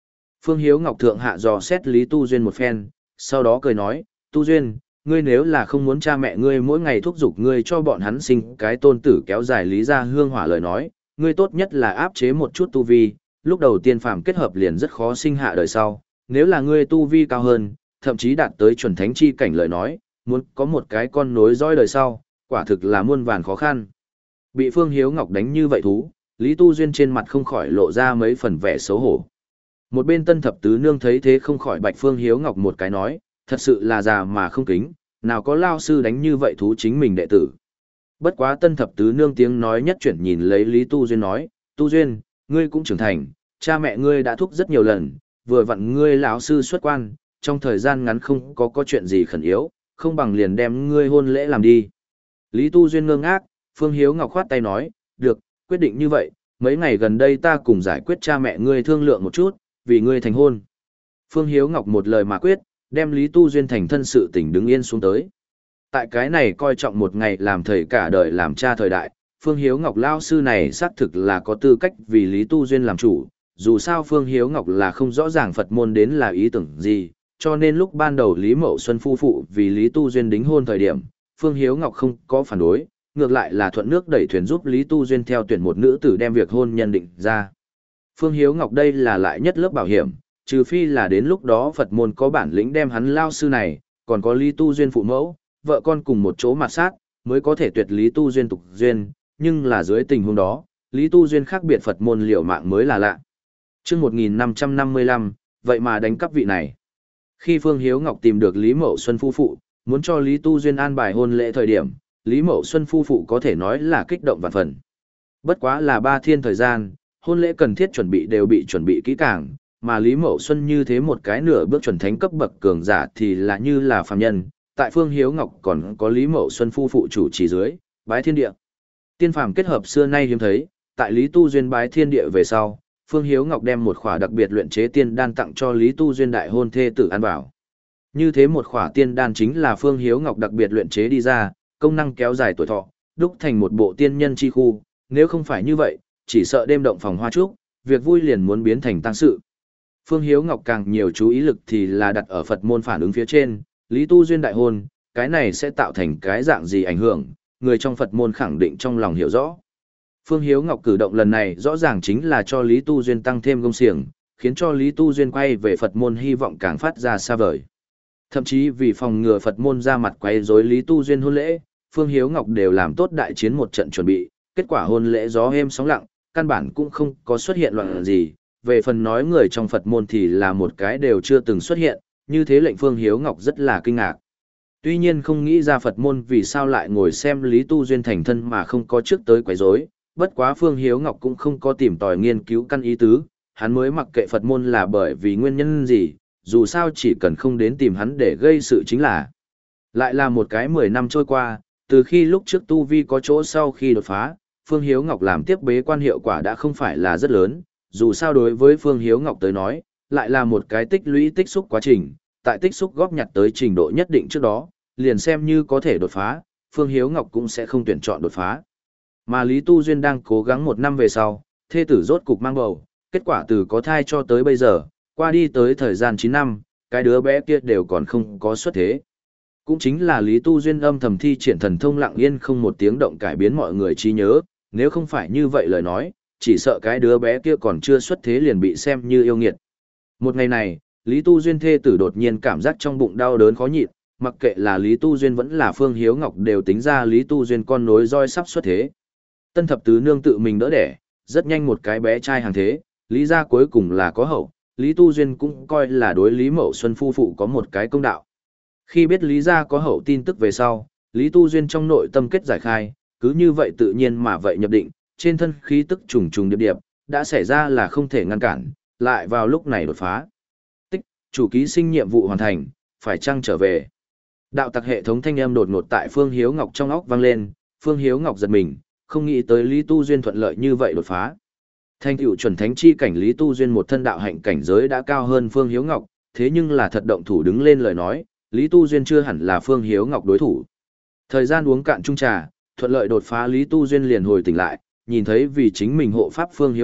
Phương Hiếu Ngọc thượng hạ dò xét Lý Tu Duyên một phen, sau đó cười nói, Tu Duyên, ngươi nếu là không muốn cha mẹ ngươi mỗi ngày thúc giục ngươi cho bọn hắn sinh cái tôn tử kéo dài Lý gia hương hỏa lời nói, ngươi tốt nhất là áp chế một chút tu vi, lúc đầu tiên phàm kết hợp liền rất khó sinh hạ đời sau, nếu là ngươi tu vi cao hơn, thậm chí đạt tới chuẩn thánh chi cảnh lời nói, muốn có một cái con nối dõi đời sau, quả thực là muôn vàn khó khăn. Bị Phương Hiếu Ngọc đánh như vậy thú, Lý Tu Duyên trên mặt không khỏi lộ ra mấy phần vẻ xấu hổ. Một bên Tân Thập Tứ Nương thấy thế không khỏi bạch Phương Hiếu Ngọc một cái nói, thật sự là già mà không kính, nào có lao sư đánh như vậy thú chính mình đệ tử. Bất quá Tân Thập Tứ Nương tiếng nói nhất chuyển nhìn lấy Lý Tu Duyên nói, Tu Duyên, ngươi cũng trưởng thành, cha mẹ ngươi đã thúc rất nhiều lần, vừa vặn ngươi lão sư xuất quan, trong thời gian ngắn không có có chuyện gì khẩn yếu, không bằng liền đem ngươi hôn lễ làm đi. Lý Tu Duyên ngơ ngác, Phương Hiếu Ngọc khoát tay nói, được, quyết định như vậy, mấy ngày gần đây ta cùng giải quyết cha mẹ ngươi thương lượng một chút, vì ngươi thành hôn. Phương Hiếu Ngọc một lời mà quyết, đem Lý Tu Duyên thành thân sự tình đứng yên xuống tới. Tại cái này coi trọng một ngày làm thầy cả đời làm cha thời đại, Phương Hiếu Ngọc lao sư này xác thực là có tư cách vì Lý Tu Duyên làm chủ, dù sao Phương Hiếu Ngọc là không rõ ràng Phật môn đến là ý tưởng gì, cho nên lúc ban đầu Lý Mậu Xuân phu phụ vì Lý Tu Duyên đính hôn thời điểm, Phương Hiếu Ngọc không có phản đối, ngược lại là thuận nước đẩy thuyền giúp Lý Tu Duyên theo tuyển một nữ tử đem việc hôn nhân định ra. Phương Hiếu Ngọc đây là lại nhất lớp bảo hiểm, trừ phi là đến lúc đó Phật môn có bản lĩnh đem hắn lao sư này, còn có Lý Tu Duyên phụ mẫu, vợ con cùng một chỗ mặt sát, mới có thể tuyệt Lý Tu Duyên tục duyên, nhưng là dưới tình huống đó, Lý Tu Duyên khác biệt Phật môn liều mạng mới là lạ. Trước một nghìn năm trăm năm mươi lăm, vậy mà đánh cắp vị này. Khi Phương Hiếu Ngọc tìm được Lý Mậu Xuân phu phụ, muốn cho Lý Tu Duyên an bài hôn lễ thời điểm, Lý Mậu Xuân phu phụ có thể nói là kích động vạn phần. Bất quá là ba thiên thời gian, hôn lễ cần thiết chuẩn bị đều bị chuẩn bị kỹ càng, mà Lý Mậu Xuân như thế một cái nửa bước chuẩn thánh cấp bậc cường giả thì là như là phàm nhân, tại Phương Hiếu Ngọc còn có Lý Mậu Xuân phu phụ chủ trì dưới, bái thiên địa. Tiên phàm kết hợp xưa nay hiếm thấy, tại Lý Tu Duyên bái thiên địa về sau, Phương Hiếu Ngọc đem một khỏa đặc biệt luyện chế tiên đan tặng cho Lý Tu Duyên đại hôn thê tử ăn vào. Như thế một khỏa tiên đan chính là Phương Hiếu Ngọc đặc biệt luyện chế đi ra, công năng kéo dài tuổi thọ, đúc thành một bộ tiên nhân chi khu, nếu không phải như vậy, chỉ sợ đêm động phòng hoa trúc, việc vui liền muốn biến thành tang sự. Phương Hiếu Ngọc càng nhiều chú ý lực thì là đặt ở Phật môn phản ứng phía trên, Lý Tu Duyên đại hôn, cái này sẽ tạo thành cái dạng gì ảnh hưởng, người trong Phật môn khẳng định trong lòng hiểu rõ. Phương Hiếu Ngọc cử động lần này rõ ràng chính là cho Lý Tu Duyên tăng thêm công xiềng, khiến cho Lý Tu Duyên quay về Phật môn hy vọng càng phát ra xa vời. Thậm chí vì phòng ngừa Phật môn ra mặt quay rối Lý Tu Duyên hôn lễ, Phương Hiếu Ngọc đều làm tốt đại chiến một trận chuẩn bị, kết quả hôn lễ gió êm sóng lặng, căn bản cũng không có xuất hiện loạn gì, về phần nói người trong Phật môn thì là một cái đều chưa từng xuất hiện, như thế lệnh Phương Hiếu Ngọc rất là kinh ngạc. Tuy nhiên không nghĩ ra Phật môn vì sao lại ngồi xem Lý Tu Duyên thành thân mà không có trước tới quấy rối, bất quá Phương Hiếu Ngọc cũng không có tìm tòi nghiên cứu căn ý tứ, hắn mới mặc kệ Phật môn là bởi vì nguyên nhân gì, dù sao chỉ cần không đến tìm hắn để gây sự chính là. Lại là một cái mười năm trôi qua, từ khi lúc trước Tu Vi có chỗ sau khi đột phá, Phương Hiếu Ngọc làm tiếp bế quan hiệu quả đã không phải là rất lớn, dù sao đối với Phương Hiếu Ngọc tới nói, lại là một cái tích lũy tích xúc quá trình, tại tích xúc góp nhặt tới trình độ nhất định trước đó, liền xem như có thể đột phá, Phương Hiếu Ngọc cũng sẽ không tuyển chọn đột phá. Mà Lý Tu Duyên đang cố gắng một năm về sau, thê tử rốt cục mang bầu, kết quả từ có thai cho tới bây giờ, qua đi tới thời gian chín năm, cái đứa bé kia đều còn không có xuất thế. Cũng chính là Lý Tu Duyên âm thầm thi triển thần thông lặng yên không một tiếng động cải biến mọi người trí nhớ, nếu không phải như vậy lời nói, chỉ sợ cái đứa bé kia còn chưa xuất thế liền bị xem như yêu nghiệt. Một ngày này, Lý Tu Duyên thê tử đột nhiên cảm giác trong bụng đau đớn khó nhịn, mặc kệ là Lý Tu Duyên vẫn là Phương Hiếu Ngọc đều tính ra Lý Tu Duyên con nối roi sắp xuất thế. Tân Thập Tứ Nương tự mình đỡ đẻ, rất nhanh một cái bé trai hàng thế, Lý gia cuối cùng là có hậu, Lý Tu Duyên cũng coi là đối Lý Mậu Xuân phu phụ có một cái công đạo. Khi biết Lý gia có hậu tin tức về sau, Lý Tu Duyên trong nội tâm kết giải khai, cứ như vậy tự nhiên mà vậy nhập định, trên thân khí tức trùng trùng điệp điệp, đã xảy ra là không thể ngăn cản, lại vào lúc này đột phá. Tích, chủ ký sinh nhiệm vụ hoàn thành, phải chăng trở về. Đạo tặc hệ thống thanh âm đột ngột tại Phương Hiếu Ngọc trong óc vang lên, Phương Hiếu Ngọc giật mình, không nghĩ tới Lý Tu Duyên thuận lợi như vậy đột phá. Thành tựu chuẩn thánh chi cảnh Lý Tu Duyên một thân đạo hạnh cảnh giới đã cao hơn Phương Hiếu Ngọc, thế nhưng là thật động thủ đứng lên lời nói, Lý Tu Duyên chưa hẳn là Phương Hiếu Ngọc đối thủ. Thời gian uống cạn chung trà, thuận lợi đột phá Lý Tu Duyên liền hồi tỉnh lại, nhìn thấy vì chính mình hộ pháp Phương Hiếu Ngọc,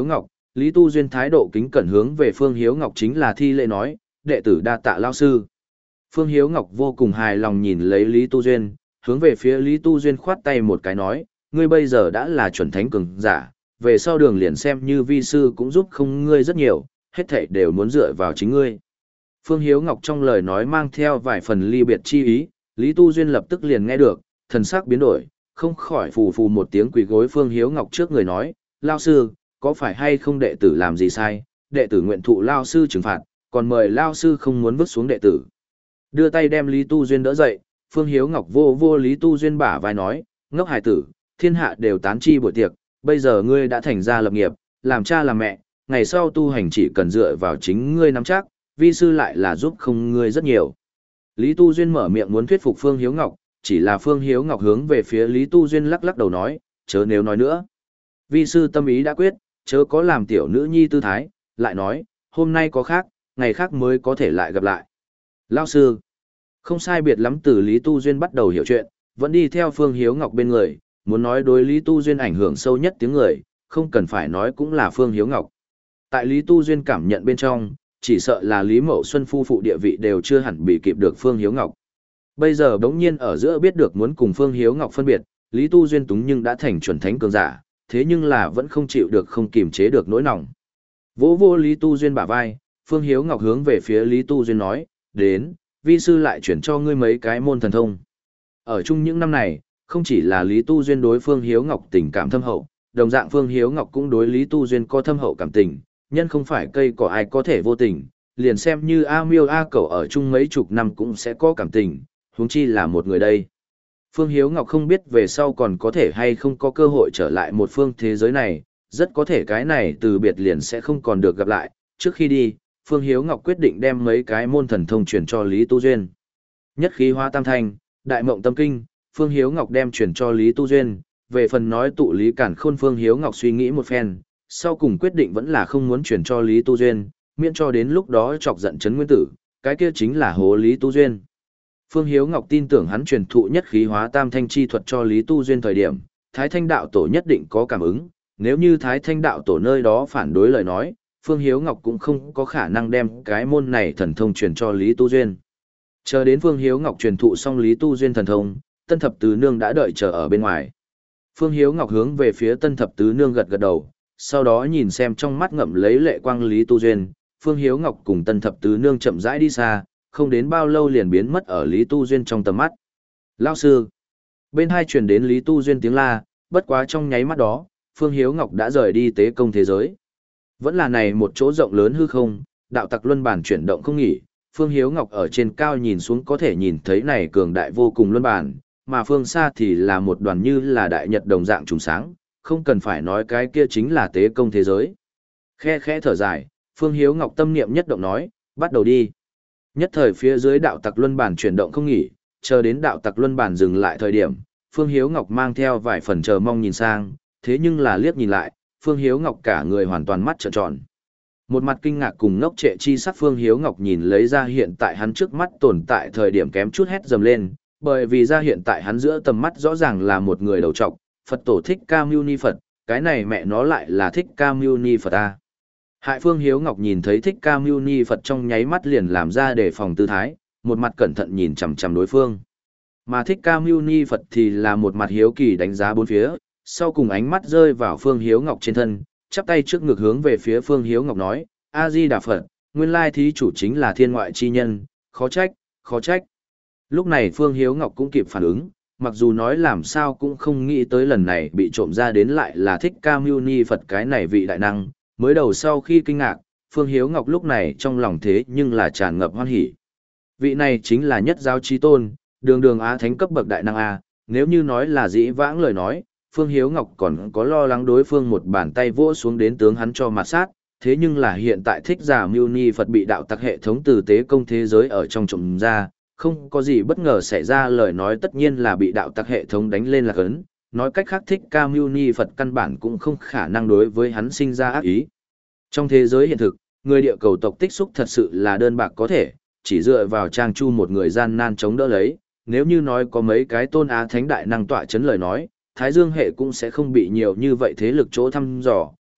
Lý Tu Duyên thái độ kính cẩn hướng về Phương Hiếu Ngọc chính là thi lễ nói, đệ tử đa tạ lao sư. Phương Hiếu Ngọc vô cùng hài lòng nhìn lấy Lý Tu Duyên, hướng về phía Lý Tu Duyên khoát tay một cái nói, ngươi bây giờ đã là chuẩn thánh cường giả, về sau đường liền xem như vi sư cũng giúp không ngươi rất nhiều, hết thảy đều muốn dựa vào chính ngươi. Phương Hiếu Ngọc trong lời nói mang theo vài phần ly biệt chi ý, Lý Tu Duyên lập tức liền nghe được, thần sắc biến đổi, không khỏi phù phù một tiếng quỳ gối Phương Hiếu Ngọc trước người nói, lao sư, có phải hay không đệ tử làm gì sai, đệ tử nguyện thụ lao sư trừng phạt, còn mời lao sư không muốn vứt xuống đệ tử. Đưa tay đem Lý Tu Duyên đỡ dậy, Phương Hiếu Ngọc vô vô Lý Tu Duyên bả vai nói, ngốc hài tử, thiên hạ đều tán chi buổi tiệc, bây giờ ngươi đã thành ra lập nghiệp, làm cha làm mẹ, ngày sau tu hành chỉ cần dựa vào chính ngươi nắm chắc, vi sư lại là giúp không ngươi rất nhiều. Lý Tu Duyên mở miệng muốn thuyết phục Phương Hiếu Ngọc, chỉ là Phương Hiếu Ngọc hướng về phía Lý Tu Duyên lắc lắc đầu nói, chớ nếu nói nữa. Vi sư tâm ý đã quyết, chớ có làm tiểu nữ nhi tư thái, lại nói, hôm nay có khác, ngày khác mới có thể lại gặp lại. Lao sư, không sai biệt lắm từ Lý Tu Duyên bắt đầu hiểu chuyện, vẫn đi theo Phương Hiếu Ngọc bên người, muốn nói đối Lý Tu Duyên ảnh hưởng sâu nhất tiếng người, không cần phải nói cũng là Phương Hiếu Ngọc. Tại Lý Tu Duyên cảm nhận bên trong, chỉ sợ là Lý Mậu Xuân phu phụ địa vị đều chưa hẳn bị kịp được Phương Hiếu Ngọc. Bây giờ bỗng nhiên ở giữa biết được muốn cùng Phương Hiếu Ngọc phân biệt, Lý Tu Duyên túng nhưng đã thành chuẩn thánh cường giả, thế nhưng là vẫn không chịu được không kiềm chế được nỗi lòng. Vỗ vô Lý Tu Duyên bả vai, Phương Hiếu Ngọc hướng về phía Lý Tu Duyên nói, đến, vi sư lại chuyển cho ngươi mấy cái môn thần thông. Ở chung những năm này, không chỉ là Lý Tu Duyên đối Phương Hiếu Ngọc tình cảm thâm hậu, đồng dạng Phương Hiếu Ngọc cũng đối Lý Tu Duyên có thâm hậu cảm tình, nhân không phải cây cỏ ai có thể vô tình, liền xem như A Miêu A Cẩu ở chung mấy chục năm cũng sẽ có cảm tình, huống chi là một người đây. Phương Hiếu Ngọc không biết về sau còn có thể hay không có cơ hội trở lại một phương thế giới này, rất có thể cái này từ biệt liền sẽ không còn được gặp lại. Trước khi đi, Phương Hiếu Ngọc quyết định đem mấy cái môn thần thông truyền cho Lý Tu Duyên. Nhất khí hóa tam thanh, đại mộng tâm kinh, Phương Hiếu Ngọc đem truyền cho Lý Tu Duyên, về phần nói tụ lý cản khôn Phương Hiếu Ngọc suy nghĩ một phen, sau cùng quyết định vẫn là không muốn truyền cho Lý Tu Duyên, miễn cho đến lúc đó chọc giận Trấn Nguyên Tử, cái kia chính là hố Lý Tu Duyên. Phương Hiếu Ngọc tin tưởng hắn truyền thụ nhất khí hóa tam thanh chi thuật cho Lý Tu Duyên thời điểm, Thái Thanh đạo tổ nhất định có cảm ứng, nếu như Thái Thanh đạo tổ nơi đó phản đối lời nói, Phương Hiếu Ngọc cũng không có khả năng đem cái môn này thần thông truyền cho Lý Tu Duyên. Chờ đến Phương Hiếu Ngọc truyền thụ xong Lý Tu Duyên thần thông, Tân Thập Tứ Nương đã đợi chờ ở bên ngoài. Phương Hiếu Ngọc hướng về phía Tân Thập Tứ Nương gật gật đầu, sau đó nhìn xem trong mắt ngậm lấy lệ quang Lý Tu Duyên, Phương Hiếu Ngọc cùng Tân Thập Tứ Nương chậm rãi đi xa, không đến bao lâu liền biến mất ở Lý Tu Duyên trong tầm mắt. Lao sư! Bên hai truyền đến Lý Tu Duyên tiếng la, bất quá trong nháy mắt đó, Phương Hiếu Ngọc đã rời đi tế công thế giới. Vẫn là này một chỗ rộng lớn hư không, đạo tặc luân bản chuyển động không nghỉ, Phương Hiếu Ngọc ở trên cao nhìn xuống có thể nhìn thấy này cường đại vô cùng luân bản, mà phương xa thì là một đoàn như là đại nhật đồng dạng trùng sáng, không cần phải nói cái kia chính là tế công thế giới. Khe khẽ thở dài, Phương Hiếu Ngọc tâm niệm nhất động nói, bắt đầu đi. Nhất thời phía dưới đạo tặc luân bản chuyển động không nghỉ, chờ đến đạo tặc luân bản dừng lại thời điểm, Phương Hiếu Ngọc mang theo vài phần chờ mong nhìn sang, thế nhưng là liếc nhìn lại, Phương Hiếu Ngọc cả người hoàn toàn mắt trợn tròn. Một mặt kinh ngạc cùng ngốc trệ chi sắc Phương Hiếu Ngọc nhìn lấy ra hiện tại hắn trước mắt tồn tại thời điểm kém chút hét dầm lên, bởi vì ra hiện tại hắn giữa tầm mắt rõ ràng là một người đầu trọc, Phật tổ Thích Ca Mâu Ni Phật, cái này mẹ nó lại là Thích Ca Mâu Ni Phật a. Hại Phương Hiếu Ngọc nhìn thấy Thích Ca Mâu Ni Phật trong nháy mắt liền làm ra đề phòng tư thái, một mặt cẩn thận nhìn chằm chằm đối phương. Mà Thích Ca Mâu Ni Phật thì là một mặt hiếu kỳ đánh giá bốn phía, sau cùng ánh mắt rơi vào Phương Hiếu Ngọc trên thân, chắp tay trước ngực hướng về phía Phương Hiếu Ngọc nói, A-di-đà Phật, nguyên lai thí chủ chính là thiên ngoại chi nhân, khó trách, khó trách. Lúc này Phương Hiếu Ngọc cũng kịp phản ứng, mặc dù nói làm sao cũng không nghĩ tới lần này bị trộm ra đến lại là Thích Ca Mâu Ni Phật cái này vị đại năng, mới đầu sau khi kinh ngạc, Phương Hiếu Ngọc lúc này trong lòng thế nhưng là tràn ngập hoan hỉ. Vị này chính là nhất giáo chí tôn, đường đường á thánh cấp bậc đại năng A, nếu như nói là dĩ vãng lời nói, Phương Hiếu Ngọc còn có lo lắng đối phương một bàn tay vỗ xuống đến tướng hắn cho mặt sát, thế nhưng là hiện tại Thích Giả Mâu Ni Phật bị đạo tặc hệ thống từ tế công thế giới ở trong trộm ra, không có gì bất ngờ xảy ra lời nói tất nhiên là bị đạo tặc hệ thống đánh lên là cấn, nói cách khác Thích Ca Mâu Ni Phật căn bản cũng không khả năng đối với hắn sinh ra ác ý. Trong thế giới hiện thực, người địa cầu tộc tích xúc thật sự là đơn bạc có thể, chỉ dựa vào trang chu một người gian nan chống đỡ lấy, nếu như nói có mấy cái tôn á thánh đại năng tọa chấn lời nói, Thái Dương hệ cũng sẽ không bị nhiều như vậy thế lực chỗ thăm dò,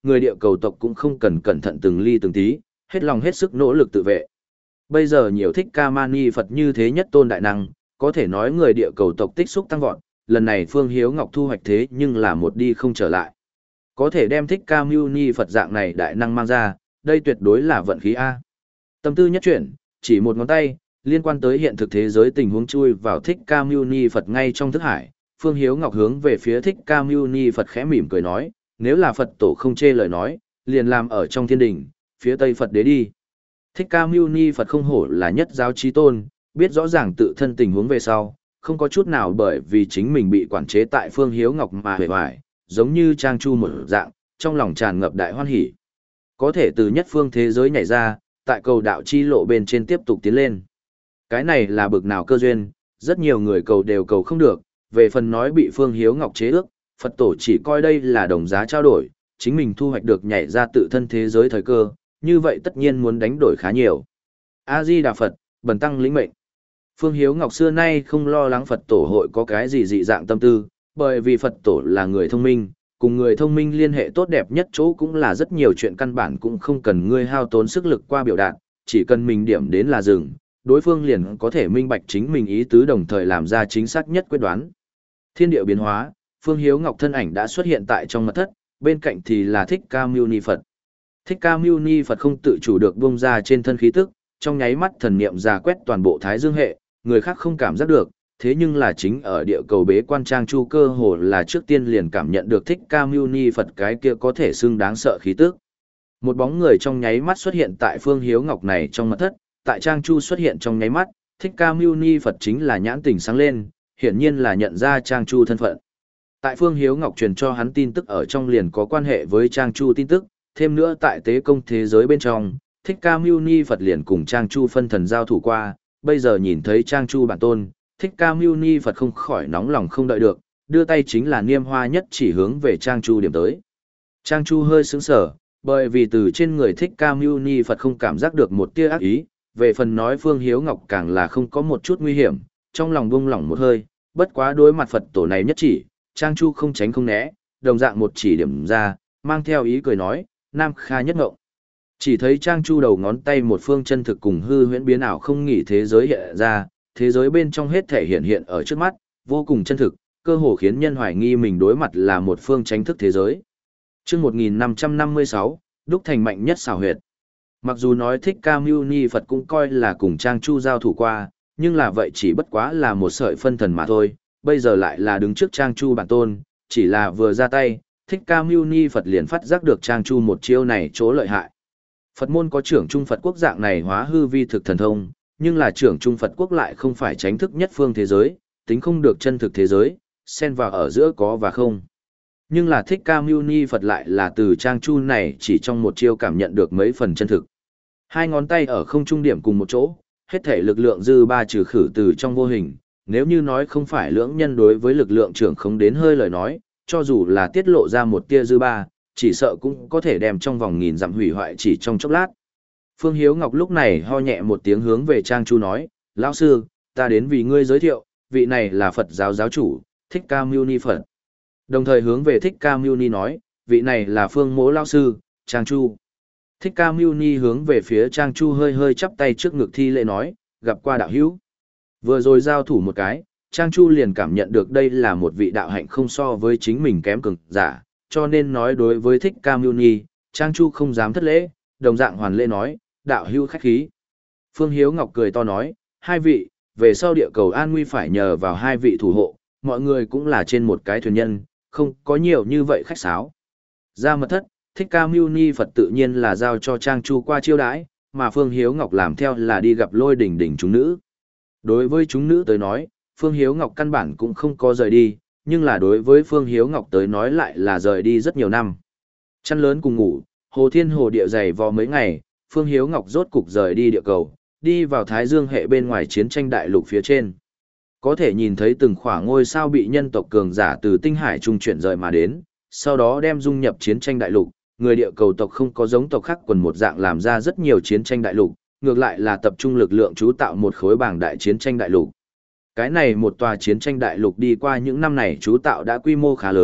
người địa cầu tộc cũng không cần cẩn thận từng ly từng tí, hết lòng hết sức nỗ lực tự vệ. Bây giờ nhiều Thích Ca Mani Phật như thế nhất tôn đại năng, có thể nói người địa cầu tộc tích xúc tăng vọt, lần này Phương Hiếu Ngọc thu hoạch thế nhưng là một đi không trở lại. Có thể đem Thích Ca Muni Phật dạng này đại năng mang ra, đây tuyệt đối là vận khí A. Tâm tư nhất chuyển, chỉ một ngón tay, liên quan tới hiện thực thế giới tình huống chui vào Thích Ca Muni Phật ngay trong thức hải, Phương Hiếu Ngọc hướng về phía Thích Ca Muni Phật khẽ mỉm cười nói, nếu là Phật tổ không chê lời nói, liền làm ở trong thiên đình, phía Tây Phật đế đi. Thích Ca Muni Phật không hổ là nhất giáo chí tôn, biết rõ ràng tự thân tình huống về sau, không có chút nào bởi vì chính mình bị quản chế tại Phương Hiếu Ngọc mà hề hoài, giống như Trang Chu một dạng, trong lòng tràn ngập đại hoan hỉ. Có thể từ nhất phương thế giới nhảy ra, tại cầu đạo chi lộ bên trên tiếp tục tiến lên. Cái này là bực nào cơ duyên, rất nhiều người cầu đều cầu không được, về phần nói bị Phương Hiếu Ngọc chế ước, Phật tổ chỉ coi đây là đồng giá trao đổi, chính mình thu hoạch được nhảy ra tự thân thế giới thời cơ, như vậy tất nhiên muốn đánh đổi khá nhiều. A-di-đà Phật, bần tăng lĩnh mệnh. Phương Hiếu Ngọc xưa nay không lo lắng Phật tổ hội có cái gì dị dạng tâm tư, bởi vì Phật tổ là người thông minh, cùng người thông minh liên hệ tốt đẹp nhất chỗ cũng là rất nhiều chuyện căn bản cũng không cần ngươi hao tốn sức lực qua biểu đạt, chỉ cần mình điểm đến là dừng, đối phương liền có thể minh bạch chính mình ý tứ đồng thời làm ra chính xác nhất quyết đoán. Thiên địa biến hóa, Phương Hiếu Ngọc thân ảnh đã xuất hiện tại trong mật thất, bên cạnh thì là Thích Ca Muni Phật. Thích Ca Muni Phật không tự chủ được bung ra trên thân khí tức, trong nháy mắt thần niệm ra quét toàn bộ Thái Dương hệ, người khác không cảm giác được, thế nhưng là chính ở địa cầu bế quan Trang Chu cơ hồ là trước tiên liền cảm nhận được Thích Ca Muni Phật cái kia có thể xưng đáng sợ khí tức. Một bóng người trong nháy mắt xuất hiện tại Phương Hiếu Ngọc này trong mật thất, tại Trang Chu xuất hiện trong nháy mắt, Thích Ca Muni Phật chính là nhãn tình sáng lên, hiển nhiên là nhận ra Trang Chu thân phận. Tại Phương Hiếu Ngọc truyền cho hắn tin tức ở trong liền có quan hệ với Trang Chu tin tức, thêm nữa tại tế công thế giới bên trong, Thích Ca Muni Phật liền cùng Trang Chu phân thần giao thủ qua, bây giờ nhìn thấy Trang Chu bản tôn, Thích Ca Muni Phật không khỏi nóng lòng không đợi được, đưa tay chính là niêm hoa nhất chỉ hướng về Trang Chu điểm tới. Trang Chu hơi sững sờ, bởi vì từ trên người Thích Ca Muni Phật không cảm giác được một tia ác ý, về phần nói Phương Hiếu Ngọc càng là không có một chút nguy hiểm, trong lòng buông lỏng một hơi, bất quá đối mặt Phật tổ này nhất chỉ, Trang Chu không tránh không né, đồng dạng một chỉ điểm ra, mang theo ý cười nói, Nam Kha nhất ngộng. Chỉ thấy Trang Chu đầu ngón tay một phương chân thực cùng hư huyễn biến ảo không nghỉ thế giới hiện ra, thế giới bên trong hết thể hiện hiện ở trước mắt, vô cùng chân thực, cơ hồ khiến nhân hoài nghi mình đối mặt là một phương tránh thức thế giới. Chương một nghìn năm trăm năm mươi sáu, đúc thành mạnh nhất xảo huyệt. Mặc dù nói Thích Ca Muni Phật cũng coi là cùng Trang Chu giao thủ qua, nhưng là vậy chỉ bất quá là một sợi phân thần mà thôi, bây giờ lại là đứng trước Trang Chu bản tôn, chỉ là vừa ra tay, Thích Ca Muni Phật liền phát giác được Trang Chu một chiêu này chỗ lợi hại. Phật môn có trưởng trung Phật quốc dạng này hóa hư vi thực thần thông, nhưng là trưởng trung Phật quốc lại không phải tránh thức nhất phương thế giới, tính không được chân thực thế giới, xen vào ở giữa có và không. Nhưng là Thích Ca Muni Phật lại là từ Trang Chu này chỉ trong một chiêu cảm nhận được mấy phần chân thực. Hai ngón tay ở không trung điểm cùng một chỗ, hết thể lực lượng dư ba trừ khử từ trong vô hình, nếu như nói không phải lưỡng nhân đối với lực lượng trưởng không đến hơi lời nói, cho dù là tiết lộ ra một tia dư ba, chỉ sợ cũng có thể đem trong vòng nghìn dặm hủy hoại chỉ trong chốc lát. Phương Hiếu Ngọc lúc này ho nhẹ một tiếng hướng về Trang Chu nói, lão sư, ta đến vì ngươi giới thiệu, vị này là Phật giáo giáo chủ, Thích Ca Muni Phật. Đồng thời hướng về Thích Ca Muni nói, vị này là Phương Mỗ lão sư, Trang Chu. Thích Ca Muni hướng về phía Trang Chu hơi hơi chắp tay trước ngực thi lễ nói, gặp qua đạo hữu. Vừa rồi giao thủ một cái, Trang Chu liền cảm nhận được đây là một vị đạo hạnh không so với chính mình kém cường giả, cho nên nói đối với Thích Ca Muni, Trang Chu không dám thất lễ, đồng dạng hoàn lễ nói, đạo hữu khách khí. Phương Hiếu Ngọc cười to nói, hai vị, về sau địa cầu an nguy phải nhờ vào hai vị thủ hộ, mọi người cũng là trên một cái thuyền nhân, không có nhiều như vậy khách sáo. Ra mật thất, Thích Ca Muni Phật tự nhiên là giao cho Trang Chu qua chiêu đãi, mà Phương Hiếu Ngọc làm theo là đi gặp Lôi Đỉnh Đỉnh chúng nữ. Đối với chúng nữ tới nói, Phương Hiếu Ngọc căn bản cũng không có rời đi, nhưng là đối với Phương Hiếu Ngọc tới nói lại là rời đi rất nhiều năm. Chăn lớn cùng ngủ, Hồ Thiên Hồ địa dày vò mấy ngày, Phương Hiếu Ngọc rốt cục rời đi địa cầu, đi vào Thái Dương hệ bên ngoài chiến tranh đại lục phía trên. Có thể nhìn thấy từng khỏa ngôi sao bị nhân tộc cường giả từ tinh hải trung chuyển rời mà đến, sau đó đem dung nhập chiến tranh đại lục, người địa cầu tộc không có giống tộc khác quần một dạng làm ra rất nhiều chiến tranh đại lục, ngược lại là tập trung lực lượng chú tạo một khối bảng đại chiến tranh đại lục. Cái này một tòa chiến tranh đại lục đi qua những năm này chú tạo đã quy mô khá lớn,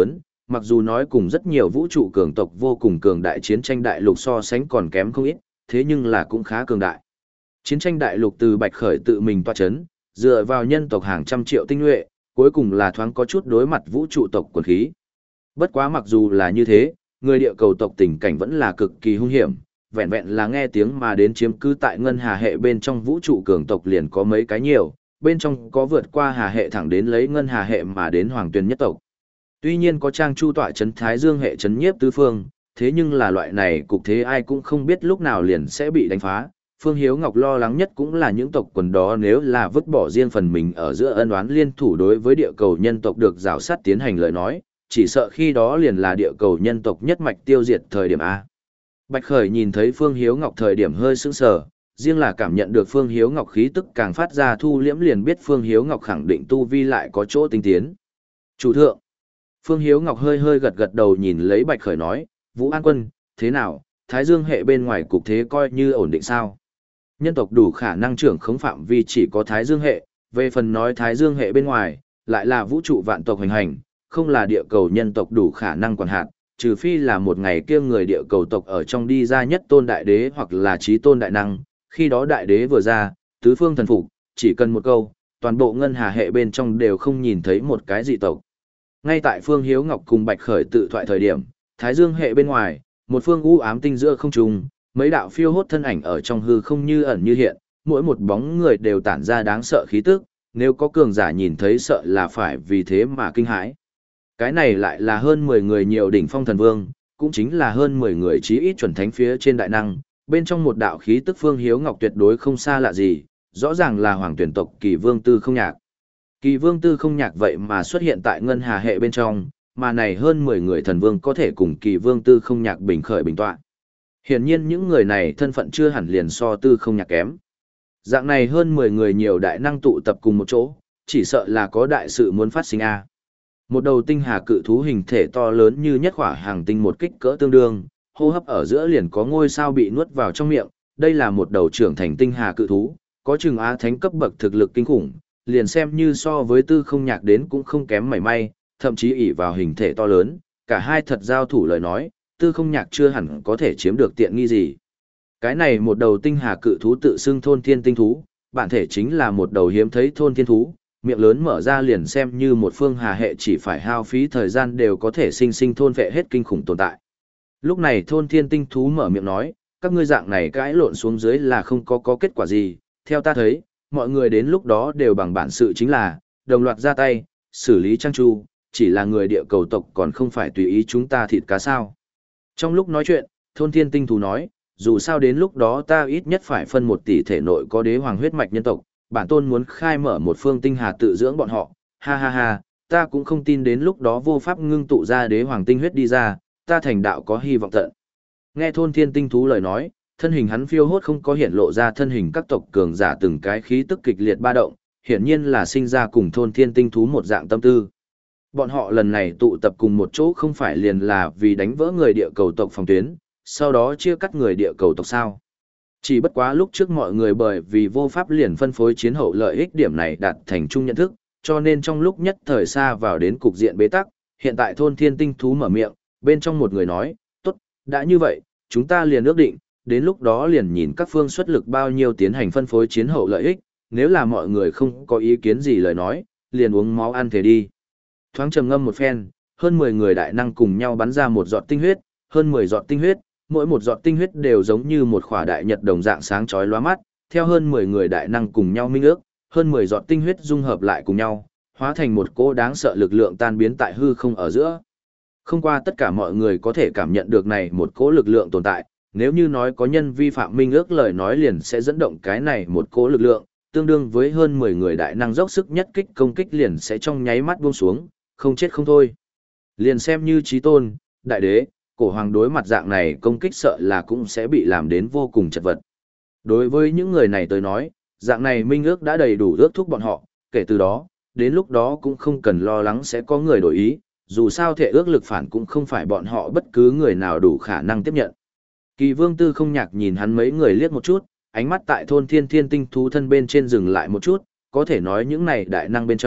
mặc dù nói cùng rất nhiều vũ trụ cường tộc vô cùng cường đại chiến tranh đại lục so sánh còn kém không ít, thế nhưng là cũng khá cường đại. Chiến tranh đại lục từ Bạch Khởi tự mình toa chấn, dựa vào nhân tộc hàng trăm triệu tinh nhuệ, cuối cùng là thoáng có chút đối mặt vũ trụ tộc quần khí. Bất quá mặc dù là như thế, người địa cầu tộc tình cảnh vẫn là cực kỳ hung hiểm, vẹn vẹn là nghe tiếng mà đến chiếm cứ tại ngân hà hệ bên trong vũ trụ cường tộc liền có mấy cái nhiều, bên trong có vượt qua hà hệ thẳng đến lấy ngân hà hệ mà đến hoàng tuyền nhất tộc. Tuy nhiên có trang chu tọa chấn Thái Dương hệ chấn nhiếp tứ phương, thế nhưng là loại này cục thế ai cũng không biết lúc nào liền sẽ bị đánh phá. Phương Hiếu Ngọc lo lắng nhất cũng là những tộc quần đó nếu là vứt bỏ riêng phần mình ở giữa ân oán liên thủ đối với địa cầu nhân tộc được rào sát tiến hành lời nói, chỉ sợ khi đó liền là địa cầu nhân tộc nhất mạch tiêu diệt thời điểm A. Bạch Khởi nhìn thấy Phương Hiếu Ngọc thời điểm hơi sững sờ, riêng là cảm nhận được Phương Hiếu Ngọc khí tức càng phát ra thu liễm liền biết Phương Hiếu Ngọc khẳng định tu vi lại có chỗ tinh tiến. Chủ thượng. Phương Hiếu Ngọc hơi hơi gật gật đầu nhìn lấy Bạch Khởi nói, Vũ An Quân, thế nào, Thái Dương hệ bên ngoài cục thế coi như ổn định sao? Nhân tộc đủ khả năng trưởng khống phạm vi chỉ có Thái Dương hệ, về phần nói Thái Dương hệ bên ngoài, lại là vũ trụ vạn tộc hành hành, không là địa cầu nhân tộc đủ khả năng quản hạt, trừ phi là một ngày kia người địa cầu tộc ở trong đi ra nhất tôn đại đế hoặc là trí tôn đại năng, khi đó đại đế vừa ra, tứ phương thần phục, chỉ cần một câu, toàn bộ ngân hà hệ bên trong đều không nhìn thấy một cái dị tộc. Ngay tại Phương Hiếu Ngọc cùng Bạch Khởi tự thoại thời điểm, Thái Dương hệ bên ngoài, một phương u ám tinh giữa không trung, mấy đạo phiêu hốt thân ảnh ở trong hư không như ẩn như hiện, mỗi một bóng người đều tản ra đáng sợ khí tức, nếu có cường giả nhìn thấy sợ là phải vì thế mà kinh hãi. Cái này lại là hơn mười người nhiều đỉnh phong thần vương, cũng chính là hơn mười người chí ít chuẩn thánh phía trên đại năng, bên trong một đạo khí tức Phương Hiếu Ngọc tuyệt đối không xa lạ gì, rõ ràng là hoàng tuyển tộc Kỳ Vương Tư Không Nhạc. Kỳ Vương Tư Không Nhạc vậy mà xuất hiện tại ngân hà hệ bên trong, mà này hơn mười người thần vương có thể cùng Kỳ Vương Tư Không Nhạc bình khởi bình tọa. Hiển nhiên những người này thân phận chưa hẳn liền so Tư Không Nhạc kém. Dạng này hơn mười người nhiều đại năng tụ tập cùng một chỗ, chỉ sợ là có đại sự muốn phát sinh a. Một đầu tinh hà cự thú hình thể to lớn như nhất khỏa hàng tinh một kích cỡ tương đương, hô hấp ở giữa liền có ngôi sao bị nuốt vào trong miệng, đây là một đầu trưởng thành tinh hà cự thú, có chừng á thánh cấp bậc thực lực kinh khủng, liền xem như so với Tư Không Nhạc đến cũng không kém mảy may, thậm chí ỷ vào hình thể to lớn, cả hai thật giao thủ lời nói, Tư Không Nhạc chưa hẳn có thể chiếm được tiện nghi gì. Cái này một đầu tinh hà cự thú tự xưng thôn thiên tinh thú, bản thể chính là một đầu hiếm thấy thôn thiên thú, miệng lớn mở ra liền xem như một phương hà hệ chỉ phải hao phí thời gian đều có thể sinh sinh thôn vệ hết kinh khủng tồn tại. Lúc này thôn thiên tinh thú mở miệng nói, các ngươi dạng này cãi lộn xuống dưới là không có có kết quả gì, theo ta thấy, mọi người đến lúc đó đều bằng bản sự chính là, đồng loạt ra tay, xử lý trang chu, chỉ là người địa cầu tộc còn không phải tùy ý chúng ta thịt cá sao. Trong lúc nói chuyện, thôn thiên tinh thú nói, dù sao đến lúc đó ta ít nhất phải phân một tỷ thể nội có đế hoàng huyết mạch nhân tộc, bản tôn muốn khai mở một phương tinh hà tự dưỡng bọn họ, ha ha ha, ta cũng không tin đến lúc đó vô pháp ngưng tụ ra đế hoàng tinh huyết đi ra, ta thành đạo có hy vọng tận. Nghe thôn thiên tinh thú lời nói, thân hình hắn phiêu hốt không có hiện lộ ra thân hình các tộc cường giả từng cái khí tức kịch liệt ba động, hiển nhiên là sinh ra cùng thôn thiên tinh thú một dạng tâm tư. Bọn họ lần này tụ tập cùng một chỗ không phải liền là vì đánh vỡ người địa cầu tộc phòng tuyến, sau đó chia cắt người địa cầu tộc sao. Chỉ bất quá lúc trước mọi người bởi vì vô pháp liền phân phối chiến hậu lợi ích điểm này đạt thành chung nhận thức, cho nên trong lúc nhất thời xa vào đến cục diện bế tắc, hiện tại thôn thiên tinh thú mở miệng, bên trong một người nói, tốt, đã như vậy, chúng ta liền ước định, đến lúc đó liền nhìn các phương xuất lực bao nhiêu tiến hành phân phối chiến hậu lợi ích, nếu là mọi người không có ý kiến gì lời nói, liền uống máu ăn thế đi. Thoáng trầm ngâm một phen, hơn mười người đại năng cùng nhau bắn ra một giọt tinh huyết, hơn mười giọt tinh huyết, mỗi một giọt tinh huyết đều giống như một khỏa đại nhật đồng dạng sáng chói lóa mắt, theo hơn mười người đại năng cùng nhau minh ước, hơn mười giọt tinh huyết dung hợp lại cùng nhau, hóa thành một cỗ đáng sợ lực lượng tan biến tại hư không ở giữa. Không qua tất cả mọi người có thể cảm nhận được này một cỗ lực lượng tồn tại, nếu như nói có nhân vi phạm minh ước lời nói liền sẽ dẫn động cái này một cỗ lực lượng, tương đương với hơn mười người đại năng dốc sức nhất kích công kích liền sẽ trong nháy mắt buông xuống, không chết không thôi. Liền xem như chí tôn, đại đế, cổ hoàng đối mặt dạng này công kích sợ là cũng sẽ bị làm đến vô cùng chật vật. Đối với những người này tới nói, dạng này minh ước đã đầy đủ ước thúc bọn họ, kể từ đó, đến lúc đó cũng không cần lo lắng sẽ có người đổi ý, dù sao thể ước lực phản cũng không phải bọn họ bất cứ người nào đủ khả năng tiếp nhận. Kỳ Vương Tư Không Nhạc nhìn hắn mấy người liếc một chút, ánh mắt tại thôn thiên thiên tinh thú thân bên trên dừng lại một chút, có thể nói những này đại năng bên trong,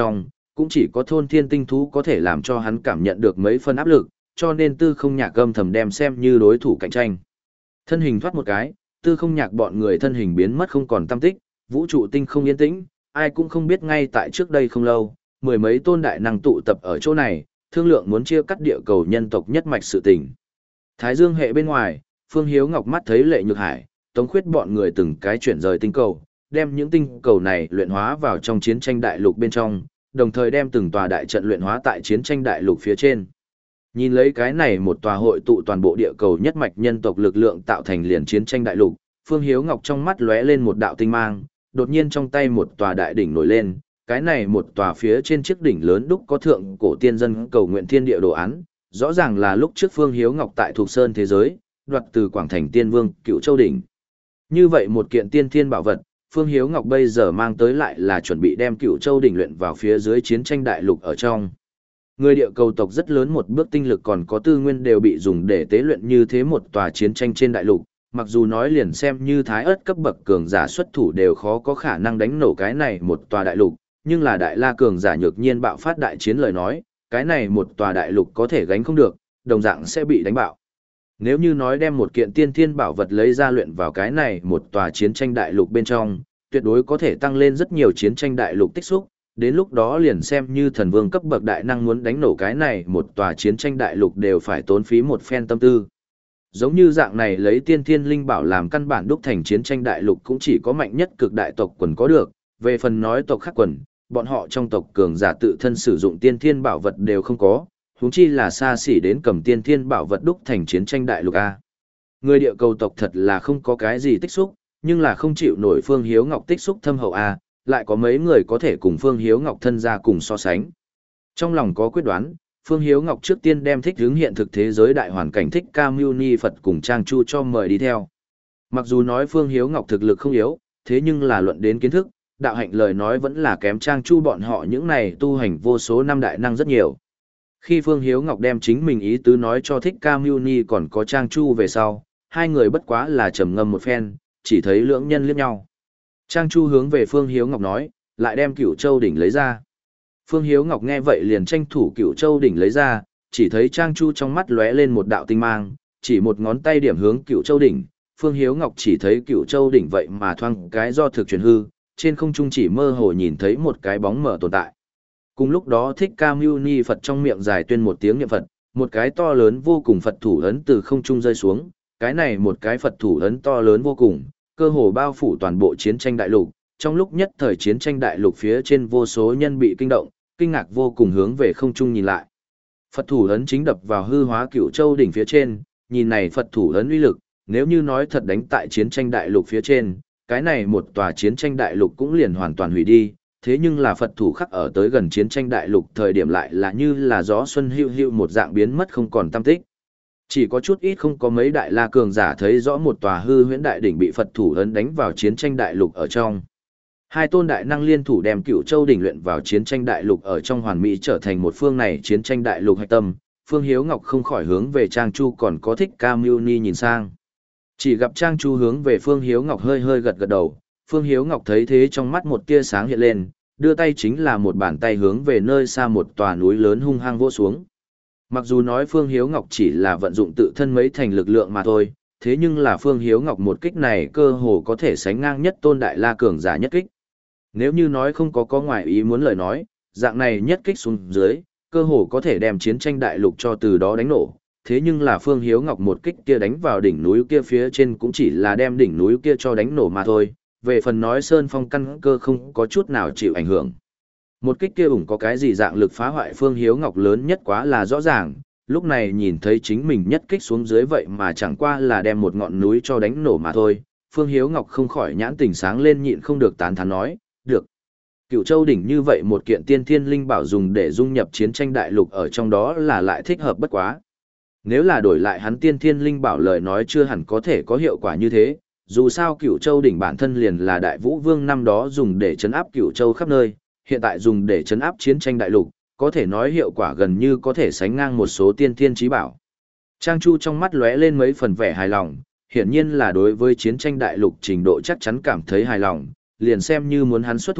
cũng chỉ có thôn thiên tinh thú có thể làm cho hắn cảm nhận được mấy phân áp lực, cho nên tư không nhạc âm thầm đem xem như đối thủ cạnh tranh. Thân hình thoát một cái, tư không nhạc bọn người thân hình biến mất không còn tăm tích, vũ trụ tinh không yên tĩnh, ai cũng không biết ngay tại trước đây không lâu, mười mấy tôn đại năng tụ tập ở chỗ này, thương lượng muốn chia cắt địa cầu nhân tộc nhất mạch sự tình. Thái Dương hệ bên ngoài, Phương Hiếu Ngọc mắt thấy Lệ Nhược Hải, Tống Khuyết bọn người từng cái chuyển rời tinh cầu, đem những tinh cầu này luyện hóa vào trong chiến tranh đại lục bên trong, đồng thời đem từng tòa đại trận luyện hóa tại chiến tranh đại lục phía trên. Nhìn lấy cái này một tòa hội tụ toàn bộ địa cầu nhất mạch nhân tộc lực lượng tạo thành liền chiến tranh đại lục, Phương Hiếu Ngọc trong mắt lóe lên một đạo tinh mang, đột nhiên trong tay một tòa đại đỉnh nổi lên, cái này một tòa phía trên chiếc đỉnh lớn đúc có thượng cổ tiên dân cầu nguyện thiên địa đồ án, rõ ràng là lúc trước Phương Hiếu Ngọc tại Thục Sơn thế giới, đoạt từ Quảng Thành Tiên Vương, Cựu Châu đỉnh. Như vậy một kiện tiên thiên bảo vật, Phương Hiếu Ngọc bây giờ mang tới lại là chuẩn bị đem Cựu Châu đỉnh luyện vào phía dưới chiến tranh đại lục ở trong. Người địa cầu tộc rất lớn một bước tinh lực còn có tư nguyên đều bị dùng để tế luyện như thế một tòa chiến tranh trên đại lục, mặc dù nói liền xem như thái ớt cấp bậc cường giả xuất thủ đều khó có khả năng đánh nổ cái này một tòa đại lục, nhưng là đại la cường giả nhược nhiên bạo phát đại chiến lời nói, cái này một tòa đại lục có thể gánh không được, đồng dạng sẽ bị đánh bạo. Nếu như nói đem một kiện tiên thiên bảo vật lấy ra luyện vào cái này một tòa chiến tranh đại lục bên trong, tuyệt đối có thể tăng lên rất nhiều chiến tranh đại lục tích xúc, đến lúc đó liền xem như thần vương cấp bậc đại năng muốn đánh nổ cái này một tòa chiến tranh đại lục đều phải tốn phí một phen tâm tư. Giống như dạng này lấy tiên thiên linh bảo làm căn bản đúc thành chiến tranh đại lục cũng chỉ có mạnh nhất cực đại tộc quần có được, về phần nói tộc khác quần, bọn họ trong tộc cường giả tự thân sử dụng tiên thiên bảo vật đều không có, huống chi là xa xỉ đến cầm tiên thiên bảo vật đúc thành chiến tranh đại lục A. Người địa cầu tộc thật là không có cái gì tích xúc, nhưng là không chịu nổi Phương Hiếu Ngọc tích xúc thâm hậu A, lại có mấy người có thể cùng Phương Hiếu Ngọc thân ra cùng so sánh. Trong lòng có quyết đoán, Phương Hiếu Ngọc trước tiên đem thích hướng hiện thực thế giới đại hoàn cảnh Thích Ca Mâu Ni Phật cùng Trang Chu cho mời đi theo. Mặc dù nói Phương Hiếu Ngọc thực lực không yếu, thế nhưng là luận đến kiến thức, đạo hạnh lời nói vẫn là kém Trang Chu bọn họ những này tu hành vô số năm đại năng rất nhiều. Khi Phương Hiếu Ngọc đem chính mình ý tứ nói cho Thích Ca Mâu Ni còn có Trang Chu về sau, hai người bất quá là trầm ngâm một phen, chỉ thấy lưỡng nhân liếc nhau. Trang Chu hướng về Phương Hiếu Ngọc nói, lại đem Cửu Châu đỉnh lấy ra. Phương Hiếu Ngọc nghe vậy liền tranh thủ Cửu Châu đỉnh lấy ra, chỉ thấy Trang Chu trong mắt lóe lên một đạo tinh mang, chỉ một ngón tay điểm hướng Cửu Châu đỉnh, Phương Hiếu Ngọc chỉ thấy Cửu Châu đỉnh vậy mà thoang cái do thực chuyển hư, trên không trung chỉ mơ hồ nhìn thấy một cái bóng mờ tồn tại. Cùng lúc đó Thích Ca Mâu Ni Phật trong miệng dài tuyên một tiếng niệm Phật, một cái to lớn vô cùng Phật thủ ấn từ không trung rơi xuống, cái này một cái Phật thủ ấn to lớn vô cùng, cơ hồ bao phủ toàn bộ chiến tranh đại lục, trong lúc nhất thời chiến tranh đại lục phía trên vô số nhân bị kinh động, kinh ngạc vô cùng hướng về không trung nhìn lại. Phật thủ ấn chính đập vào hư hóa Cửu Châu đỉnh phía trên, nhìn này Phật thủ ấn uy lực, nếu như nói thật đánh tại chiến tranh đại lục phía trên, cái này một tòa chiến tranh đại lục cũng liền hoàn toàn hủy đi, thế nhưng là Phật thủ khắc ở tới gần chiến tranh đại lục thời điểm lại là như là gió xuân hữu hữu một dạng biến mất không còn tăm tích. Chỉ có chút ít không có mấy đại la cường giả thấy rõ một tòa hư huyễn đại đỉnh bị Phật thủ ấn đánh vào chiến tranh đại lục ở trong. Hai tôn đại năng liên thủ đem Cửu Châu đỉnh luyện vào chiến tranh đại lục ở trong hoàn mỹ trở thành một phương này chiến tranh đại lục hạch tâm, Phương Hiếu Ngọc không khỏi hướng về Trang Chu còn có Thích Ca Mâu Ni nhìn sang. Chỉ gặp Trang Chu hướng về Phương Hiếu Ngọc hơi hơi gật gật đầu, Phương Hiếu Ngọc thấy thế trong mắt một tia sáng hiện lên, đưa tay chính là một bàn tay hướng về nơi xa một tòa núi lớn hung hăng vỗ xuống. Mặc dù nói Phương Hiếu Ngọc chỉ là vận dụng tự thân mấy thành lực lượng mà thôi, thế nhưng là Phương Hiếu Ngọc một kích này cơ hồ có thể sánh ngang nhất tôn đại la cường giả nhất kích. Nếu như nói không có có ngoại ý muốn lời nói, dạng này nhất kích xuống dưới, cơ hồ có thể đem chiến tranh đại lục cho từ đó đánh nổ. Thế nhưng là Phương Hiếu Ngọc một kích kia đánh vào đỉnh núi kia phía trên cũng chỉ là đem đỉnh núi kia cho đánh nổ mà thôi, về phần nói sơn phong căn cơ không có chút nào chịu ảnh hưởng. Một kích kia ủng có cái gì dạng lực phá hoại Phương Hiếu Ngọc lớn nhất quá là rõ ràng, lúc này nhìn thấy chính mình nhất kích xuống dưới vậy mà chẳng qua là đem một ngọn núi cho đánh nổ mà thôi, Phương Hiếu Ngọc không khỏi nhãn tình sáng lên nhịn không được tán thán nói, được. Cửu Châu đỉnh như vậy một kiện tiên thiên linh bảo dùng để dung nhập chiến tranh đại lục ở trong đó là lại thích hợp bất quá. Nếu là đổi lại hắn tiên thiên linh bảo lời nói chưa hẳn có thể có hiệu quả như thế, dù sao Cửu Châu đỉnh bản thân liền là Đại Vũ Vương năm đó dùng để trấn áp Cửu Châu khắp nơi, hiện tại dùng để trấn áp chiến tranh đại lục, có thể nói hiệu quả gần như có thể sánh ngang một số tiên thiên chí bảo. Trang Chu trong mắt lóe lên mấy phần vẻ hài lòng, hiển nhiên là đối với chiến tranh đại lục trình độ chắc chắn cảm thấy hài lòng, liền xem như muốn hắn xuất thủ,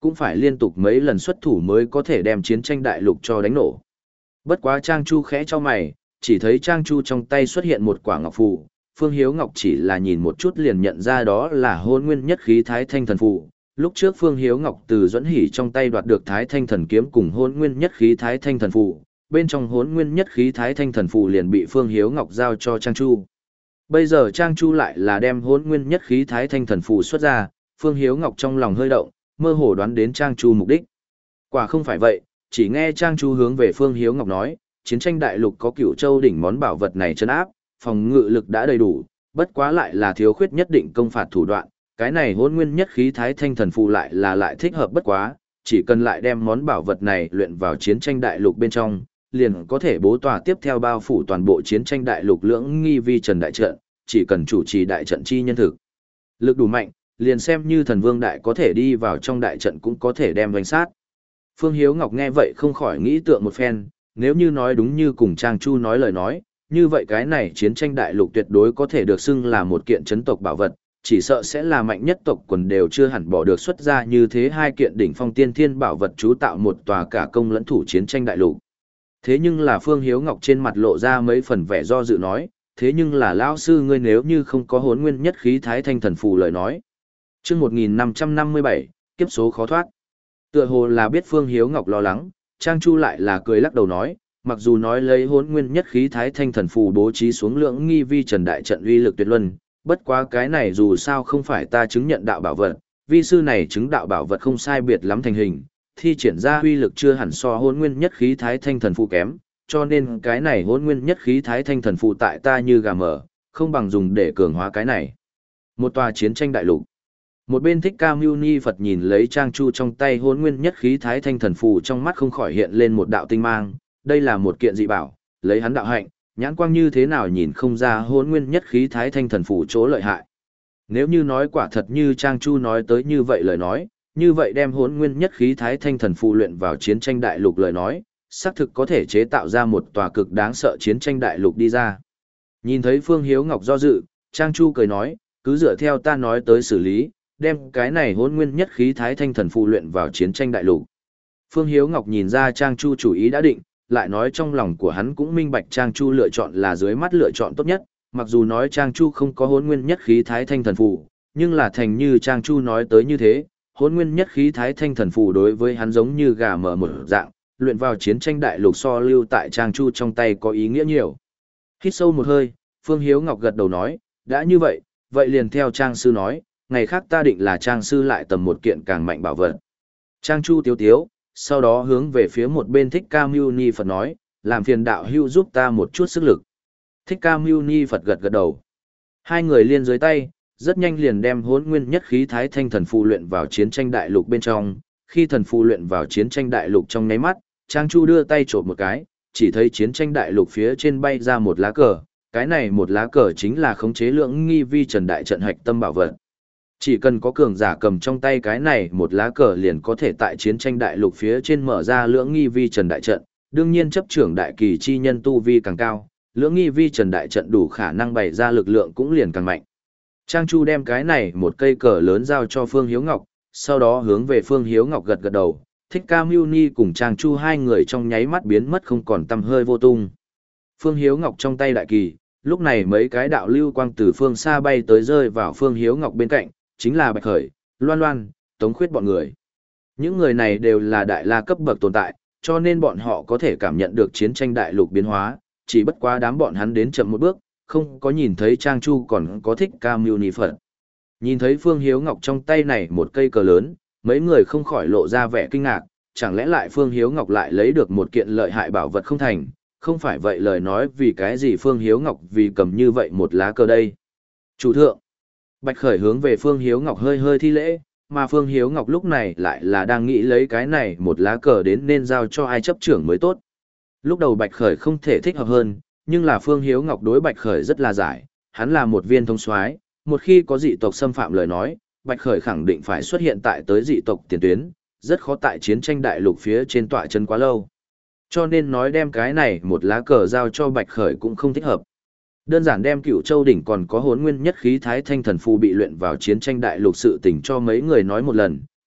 cũng phải liên tục mấy lần xuất thủ mới có thể đem chiến tranh đại lục cho đánh nổ. Bất quá Trang Chu khẽ cho mày, chỉ thấy Trang Chu trong tay xuất hiện một quả ngọc phù, Phương Hiếu Ngọc chỉ là nhìn một chút liền nhận ra đó là Hỗn Nguyên Nhất Khí Thái Thanh Thần Phù. Lúc trước Phương Hiếu Ngọc từ Duẫn Hỉ trong tay đoạt được Thái Thanh Thần Kiếm cùng Hỗn Nguyên Nhất Khí Thái Thanh Thần Phù, bên trong Hỗn Nguyên Nhất Khí Thái Thanh Thần Phù liền bị Phương Hiếu Ngọc giao cho Trang Chu. Bây giờ Trang Chu lại là đem Hỗn Nguyên Nhất Khí Thái Thanh Thần Phù xuất ra, Phương Hiếu Ngọc trong lòng hơi động, mơ hồ đoán đến Trang Chu mục đích. Quả không phải vậy, chỉ nghe Trang Chu hướng về Phương Hiếu Ngọc nói, chiến tranh đại lục có Cửu Châu đỉnh món bảo vật này trấn áp, phòng ngự lực đã đầy đủ, bất quá lại là thiếu khuyết nhất định công phạt thủ đoạn, cái này Hỗn Nguyên Nhất Khí Thái Thanh Thần Phù lại là lại thích hợp bất quá, chỉ cần lại đem món bảo vật này luyện vào chiến tranh đại lục bên trong, liền có thể bố tòa tiếp theo bao phủ toàn bộ chiến tranh đại lục lưỡng nghi vi trần đại trận, chỉ cần chủ trì đại trận chi nhân thực. Lực đủ mạnh, liền xem như thần vương đại có thể đi vào trong đại trận cũng có thể đem đánh sát. Phương Hiếu Ngọc nghe vậy không khỏi nghĩ tượng một phen, nếu như nói đúng như cùng Trang Chu nói lời nói, như vậy cái này chiến tranh đại lục tuyệt đối có thể được xưng là một kiện chấn tộc bảo vật, chỉ sợ sẽ là mạnh nhất tộc quần đều chưa hẳn bỏ được xuất ra như thế hai kiện đỉnh phong tiên thiên bảo vật chú tạo một tòa cả công lẫn thủ chiến tranh đại lục. Thế nhưng là Phương Hiếu Ngọc trên mặt lộ ra mấy phần vẻ do dự nói, thế nhưng là lão sư ngươi nếu như không có Hỗn Nguyên Nhất Khí Thái Thanh Thần Phù lời nói. Chương một nghìn năm trăm năm mươi bảy, kiếp số khó thoát. Tựa hồ là biết Phương Hiếu Ngọc lo lắng, Trang Chu lại là cười lắc đầu nói, mặc dù nói lấy Hỗn Nguyên Nhất Khí Thái Thanh Thần Phù bố trí xuống lưỡng nghi vi trần đại trận uy lực tuyệt luân, bất quá cái này dù sao không phải ta chứng nhận đạo bảo vật, vi sư này chứng đạo bảo vật không sai biệt lắm thành hình, thi triển ra uy lực chưa hẳn so Hỗn Nguyên Nhất Khí Thái Thanh Thần Phù kém, cho nên cái này Hỗn Nguyên Nhất Khí Thái Thanh Thần Phù tại ta như gà mở, không bằng dùng để cường hóa cái này. Một tòa chiến tranh đại lục. Một bên Thích Ca Mâu Ni Phật nhìn lấy Trang Chu trong tay Hỗn Nguyên Nhất Khí Thái Thanh Thần Phù, trong mắt không khỏi hiện lên một đạo tinh mang, đây là một kiện dị bảo, lấy hắn đạo hạnh, nhãn quang như thế nào nhìn không ra Hỗn Nguyên Nhất Khí Thái Thanh Thần Phù chỗ lợi hại. Nếu như nói quả thật như Trang Chu nói tới như vậy lời nói, như vậy đem Hỗn Nguyên Nhất Khí Thái Thanh Thần Phù luyện vào chiến tranh đại lục lời nói, xác thực có thể chế tạo ra một tòa cực đáng sợ chiến tranh đại lục đi ra. Nhìn thấy Phương Hiếu Ngọc do dự, Trang Chu cười nói, cứ dựa theo ta nói tới xử lý, đem cái này Hỗn Nguyên Nhất Khí Thái Thanh Thần Phù luyện vào chiến tranh đại lục. Phương Hiếu Ngọc nhìn ra Trang Chu chủ ý đã định, lại nói trong lòng của hắn cũng minh bạch Trang Chu lựa chọn là dưới mắt lựa chọn tốt nhất, mặc dù nói Trang Chu không có Hỗn Nguyên Nhất Khí Thái Thanh Thần Phù, nhưng là thành như Trang Chu nói tới như thế, Hỗn Nguyên Nhất Khí Thái Thanh Thần Phù đối với hắn giống như gà mở một dạng, luyện vào chiến tranh đại lục so lưu tại Trang Chu trong tay có ý nghĩa nhiều. Hít sâu một hơi, Phương Hiếu Ngọc gật đầu nói, đã như vậy, vậy liền theo Trang sư nói, ngày khác ta định là Trang sư lại tầm một kiện càng mạnh bảo vật. Trang Chu tiếu tiếu, sau đó hướng về phía một bên Thích Ca Mâu Ni Phật nói, làm phiền đạo hữu giúp ta một chút sức lực. Thích Ca Mâu Ni Phật gật gật đầu. Hai người liên dưới tay, rất nhanh liền đem Hỗn Nguyên Nhất Khí Thái Thanh Thần Phù luyện vào chiến tranh đại lục bên trong. Khi thần phù luyện vào chiến tranh đại lục trong nháy mắt, Trang Chu đưa tay chộp một cái, chỉ thấy chiến tranh đại lục phía trên bay ra một lá cờ, cái này một lá cờ chính là khống chế lưỡng nghi vi trần đại trận hạch tâm bảo vật. Chỉ cần có cường giả cầm trong tay cái này một lá cờ liền có thể tại chiến tranh đại lục phía trên mở ra lưỡng nghi vi trần đại trận, đương nhiên chấp trưởng đại kỳ chi nhân tu vi càng cao, lưỡng nghi vi trần đại trận đủ khả năng bày ra lực lượng cũng liền càng mạnh. Trang Chu đem cái này một cây cờ lớn giao cho Phương Hiếu Ngọc, sau đó hướng về Phương Hiếu Ngọc gật gật đầu, Thích Ca Mâu Ni cùng Trang Chu hai người trong nháy mắt biến mất không còn tăm hơi vô tung. Phương Hiếu Ngọc trong tay đại kỳ, lúc này mấy cái đạo lưu quang từ phương xa bay tới rơi vào Phương Hiếu Ngọc bên cạnh, chính là Bạch Khởi, Loan Loan, Tống Khuyết bọn người. Những người này đều là đại la cấp bậc tồn tại, cho nên bọn họ có thể cảm nhận được chiến tranh đại lục biến hóa, chỉ bất quá đám bọn hắn đến chậm một bước, không có nhìn thấy Trang Chu còn có Thích Ca Mâu Ni Phật. Nhìn thấy Phương Hiếu Ngọc trong tay này một cây cờ lớn, mấy người không khỏi lộ ra vẻ kinh ngạc, chẳng lẽ lại Phương Hiếu Ngọc lại lấy được một kiện lợi hại bảo vật không thành, không phải vậy lời nói vì cái gì Phương Hiếu Ngọc vì cầm như vậy một lá cờ đây. Chủ thượng, Bạch Khởi hướng về Phương Hiếu Ngọc hơi hơi thi lễ, mà Phương Hiếu Ngọc lúc này lại là đang nghĩ lấy cái này một lá cờ đến nên giao cho ai chấp trưởng mới tốt. Lúc đầu Bạch Khởi không thể thích hợp hơn, nhưng là Phương Hiếu Ngọc đối Bạch Khởi rất là giải, hắn là một viên thông soái, một khi có dị tộc xâm phạm lời nói, Bạch Khởi khẳng định phải xuất hiện tại tới dị tộc tiền tuyến, rất khó tại chiến tranh đại lục phía trên tọa chân quá lâu. Cho nên nói đem cái này một lá cờ giao cho Bạch Khởi cũng không thích hợp. Đơn giản đem Cửu Châu đỉnh còn có Hỗn Nguyên Nhất Khí Thái Thanh Thần Phù bị luyện vào chiến tranh đại lục sự tình cho mấy người nói một lần,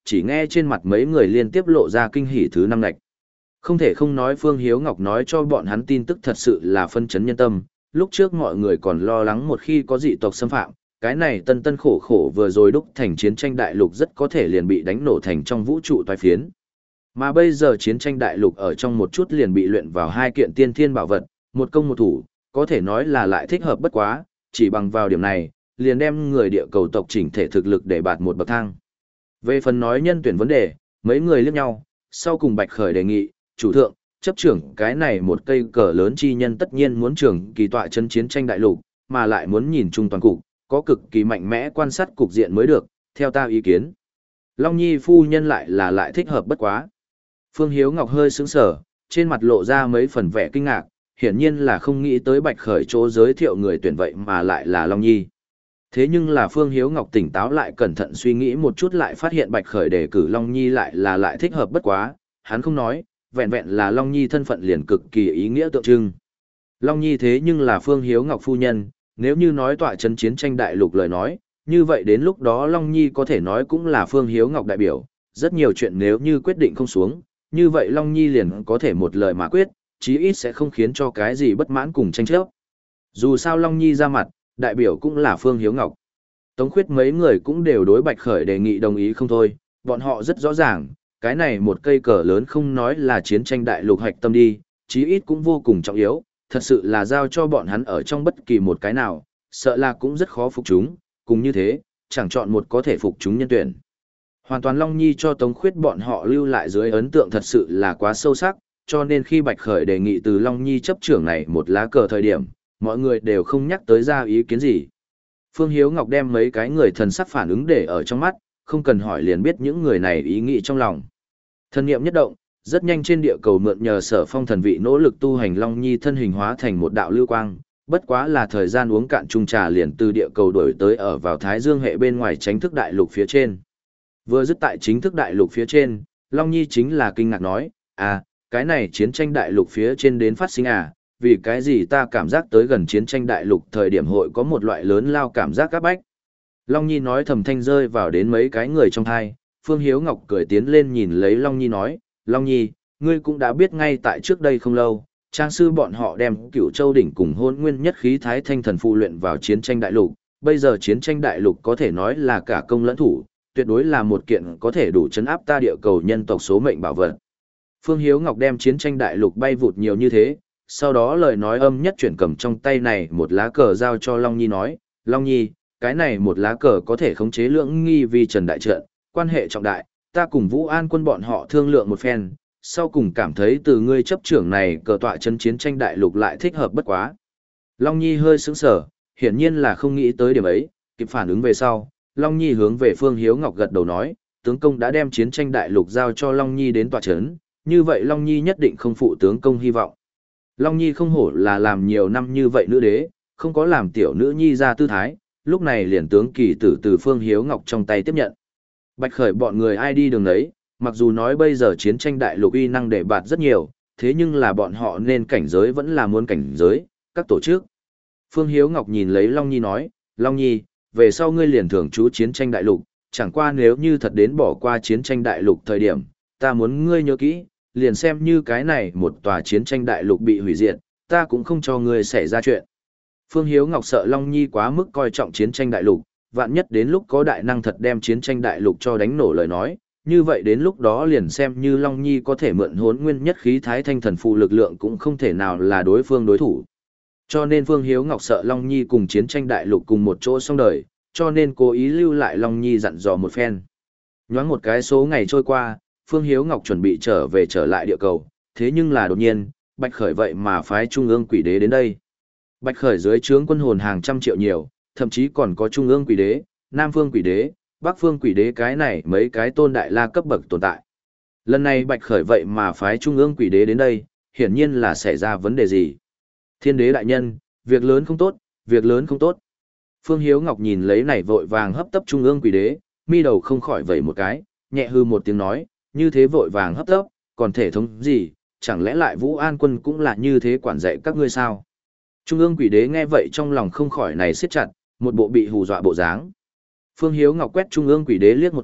chỉ nghe trên mặt mấy người liên tiếp lộ ra kinh hỉ thứ năm lạch. Không thể không nói Phương Hiếu Ngọc nói cho bọn hắn tin tức thật sự là phân chấn nhân tâm, lúc trước mọi người còn lo lắng một khi có dị tộc xâm phạm, cái này tân tân khổ khổ vừa rồi đúc thành chiến tranh đại lục rất có thể liền bị đánh nổ thành trong vũ trụ toái phiến. Mà bây giờ chiến tranh đại lục ở trong một chút liền bị luyện vào hai kiện tiên thiên bảo vật, một công một thủ, có thể nói là lại thích hợp bất quá, chỉ bằng vào điểm này, liền đem người địa cầu tộc chỉnh thể thực lực để bạt một bậc thang. Về phần nói nhân tuyển vấn đề, mấy người liếc nhau, sau cùng Bạch Khởi đề nghị, chủ thượng, chấp trưởng cái này một cây cờ lớn chi nhân tất nhiên muốn trưởng kỳ tọa chân chiến tranh đại lục, mà lại muốn nhìn chung toàn cục, có cực kỳ mạnh mẽ quan sát cục diện mới được, theo ta ý kiến. Long Nhi phu nhân lại là lại thích hợp bất quá. Phương Hiếu Ngọc hơi sững sờ, trên mặt lộ ra mấy phần vẻ kinh ngạc, hiển nhiên là không nghĩ tới Bạch Khởi chỗ giới thiệu người tuyển vậy mà lại là Long Nhi. Thế nhưng là Phương Hiếu Ngọc tỉnh táo lại cẩn thận suy nghĩ một chút lại phát hiện Bạch Khởi đề cử Long Nhi lại là lại thích hợp bất quá, hắn không nói, vẹn vẹn là Long Nhi thân phận liền cực kỳ ý nghĩa tượng trưng. Long Nhi thế nhưng là Phương Hiếu Ngọc phu nhân, nếu như nói tọa chấn chiến tranh đại lục lời nói, như vậy đến lúc đó Long Nhi có thể nói cũng là Phương Hiếu Ngọc đại biểu, rất nhiều chuyện nếu như quyết định không xuống, như vậy Long Nhi liền có thể một lời mà quyết, chí ít sẽ không khiến cho cái gì bất mãn cùng tranh chấp. Dù sao Long Nhi ra mặt, đại biểu cũng là Phương Hiếu Ngọc. Tống Khuyết mấy người cũng đều đối Bạch Khởi đề nghị đồng ý không thôi, bọn họ rất rõ ràng, cái này một cây cờ lớn không nói là chiến tranh đại lục hạch tâm đi, chí ít cũng vô cùng trọng yếu, thật sự là giao cho bọn hắn ở trong bất kỳ một cái nào, sợ là cũng rất khó phục chúng, cùng như thế, chẳng chọn một có thể phục chúng nhân tuyển. Hoàn toàn Long Nhi cho Tống Khuyết bọn họ lưu lại dưới ấn tượng thật sự là quá sâu sắc, cho nên khi Bạch Khởi đề nghị từ Long Nhi chấp trưởng này một lá cờ thời điểm, mọi người đều không nhắc tới ra ý kiến gì. Phương Hiếu Ngọc đem mấy cái người thần sắc phản ứng để ở trong mắt, không cần hỏi liền biết những người này ý nghĩ trong lòng. Thần niệm nhất động, rất nhanh trên địa cầu mượn nhờ Sở Phong thần vị nỗ lực tu hành Long Nhi thân hình hóa thành một đạo lưu quang, bất quá là thời gian uống cạn chung trà liền từ địa cầu đổi tới ở vào Thái Dương hệ bên ngoài chính thức đại lục phía trên. Vừa dứt tại chính thức đại lục phía trên, Long Nhi chính là kinh ngạc nói, à, cái này chiến tranh đại lục phía trên đến phát sinh à, vì cái gì ta cảm giác tới gần chiến tranh đại lục thời điểm hội có một loại lớn lao cảm giác các bách. Long Nhi nói thầm thanh rơi vào đến mấy cái người trong thai, Phương Hiếu Ngọc cười tiến lên nhìn lấy Long Nhi nói, Long Nhi, ngươi cũng đã biết ngay tại trước đây không lâu, trang sư bọn họ đem Cửu Châu đỉnh cùng Hỗn Nguyên nhất khí Thái Thanh thần phù luyện vào chiến tranh đại lục, bây giờ chiến tranh đại lục có thể nói là cả công lẫn thủ, tuyệt đối là một kiện có thể đủ chấn áp ta địa cầu nhân tộc số mệnh bảo vật. Phương Hiếu Ngọc đem chiến tranh đại lục bay vụt nhiều như thế, sau đó lời nói âm nhất chuyển cầm trong tay này một lá cờ giao cho Long Nhi nói, Long Nhi, cái này một lá cờ có thể khống chế lưỡng nghi vi trần đại trận, quan hệ trọng đại, ta cùng Vũ An quân bọn họ thương lượng một phen, sau cùng cảm thấy từ ngươi chấp trưởng này cờ tọa chân chiến tranh đại lục lại thích hợp bất quá. Long Nhi hơi sững sờ, hiển nhiên là không nghĩ tới điểm ấy, kịp phản ứng về sau, Long Nhi hướng về Phương Hiếu Ngọc gật đầu nói, tướng công đã đem chiến tranh đại lục giao cho Long Nhi đến tọa chấn, như vậy Long Nhi nhất định không phụ tướng công hy vọng. Long Nhi không hổ là làm nhiều năm như vậy nữ đế, không có làm tiểu nữ nhi ra tư thái, lúc này liền tướng kỳ tử từ Phương Hiếu Ngọc trong tay tiếp nhận. Bạch Khởi bọn người ai đi đường đấy, mặc dù nói bây giờ chiến tranh đại lục uy năng để bạt rất nhiều, thế nhưng là bọn họ nên cảnh giới vẫn là muốn cảnh giới, các tổ chức. Phương Hiếu Ngọc nhìn lấy Long Nhi nói, Long Nhi, về sau ngươi liền thường trú chiến tranh đại lục, chẳng qua nếu như thật đến bỏ qua chiến tranh đại lục thời điểm, ta muốn ngươi nhớ kỹ, liền xem như cái này một tòa chiến tranh đại lục bị hủy diệt, ta cũng không cho ngươi xảy ra chuyện. Phương Hiếu Ngọc sợ Long Nhi quá mức coi trọng chiến tranh đại lục, vạn nhất đến lúc có đại năng thật đem chiến tranh đại lục cho đánh nổ lời nói, như vậy đến lúc đó liền xem như Long Nhi có thể mượn Hỗn Nguyên nhất khí Thái Thanh thần phù lực lượng cũng không thể nào là đối phương đối thủ. Cho nên Phương Hiếu Ngọc sợ Long Nhi cùng chiến tranh đại lục cùng một chỗ xong đời, cho nên cố ý lưu lại Long Nhi dặn dò một phen. Nhoáng một cái số ngày trôi qua, Phương Hiếu Ngọc chuẩn bị trở về trở lại địa cầu, thế nhưng là đột nhiên, Bạch Khởi vậy mà phái Trung ương Quỷ Đế đến đây. Bạch Khởi dưới trướng quân hồn hàng trăm triệu nhiều, thậm chí còn có Trung ương Quỷ Đế, Nam Phương Quỷ Đế, Bắc Phương Quỷ Đế cái này mấy cái tôn đại la cấp bậc tồn tại. Lần này Bạch Khởi vậy mà phái Trung ương Quỷ Đế đến đây, hiển nhiên là xảy ra vấn đề gì. Thiên đế đại nhân, việc lớn không tốt, việc lớn không tốt. Phương Hiếu Ngọc nhìn lấy này vội vàng hấp tấp Trung ương Quỷ Đế, mi đầu không khỏi vẩy một cái, nhẹ hư một tiếng nói, như thế vội vàng hấp tấp, còn thể thống gì, chẳng lẽ lại Vũ An quân cũng là như thế quản dạy các ngươi sao? Trung ương Quỷ Đế nghe vậy trong lòng không khỏi này siết chặt, một bộ bị hù dọa bộ dáng. Phương Hiếu Ngọc quét Trung ương Quỷ Đế liếc một chút,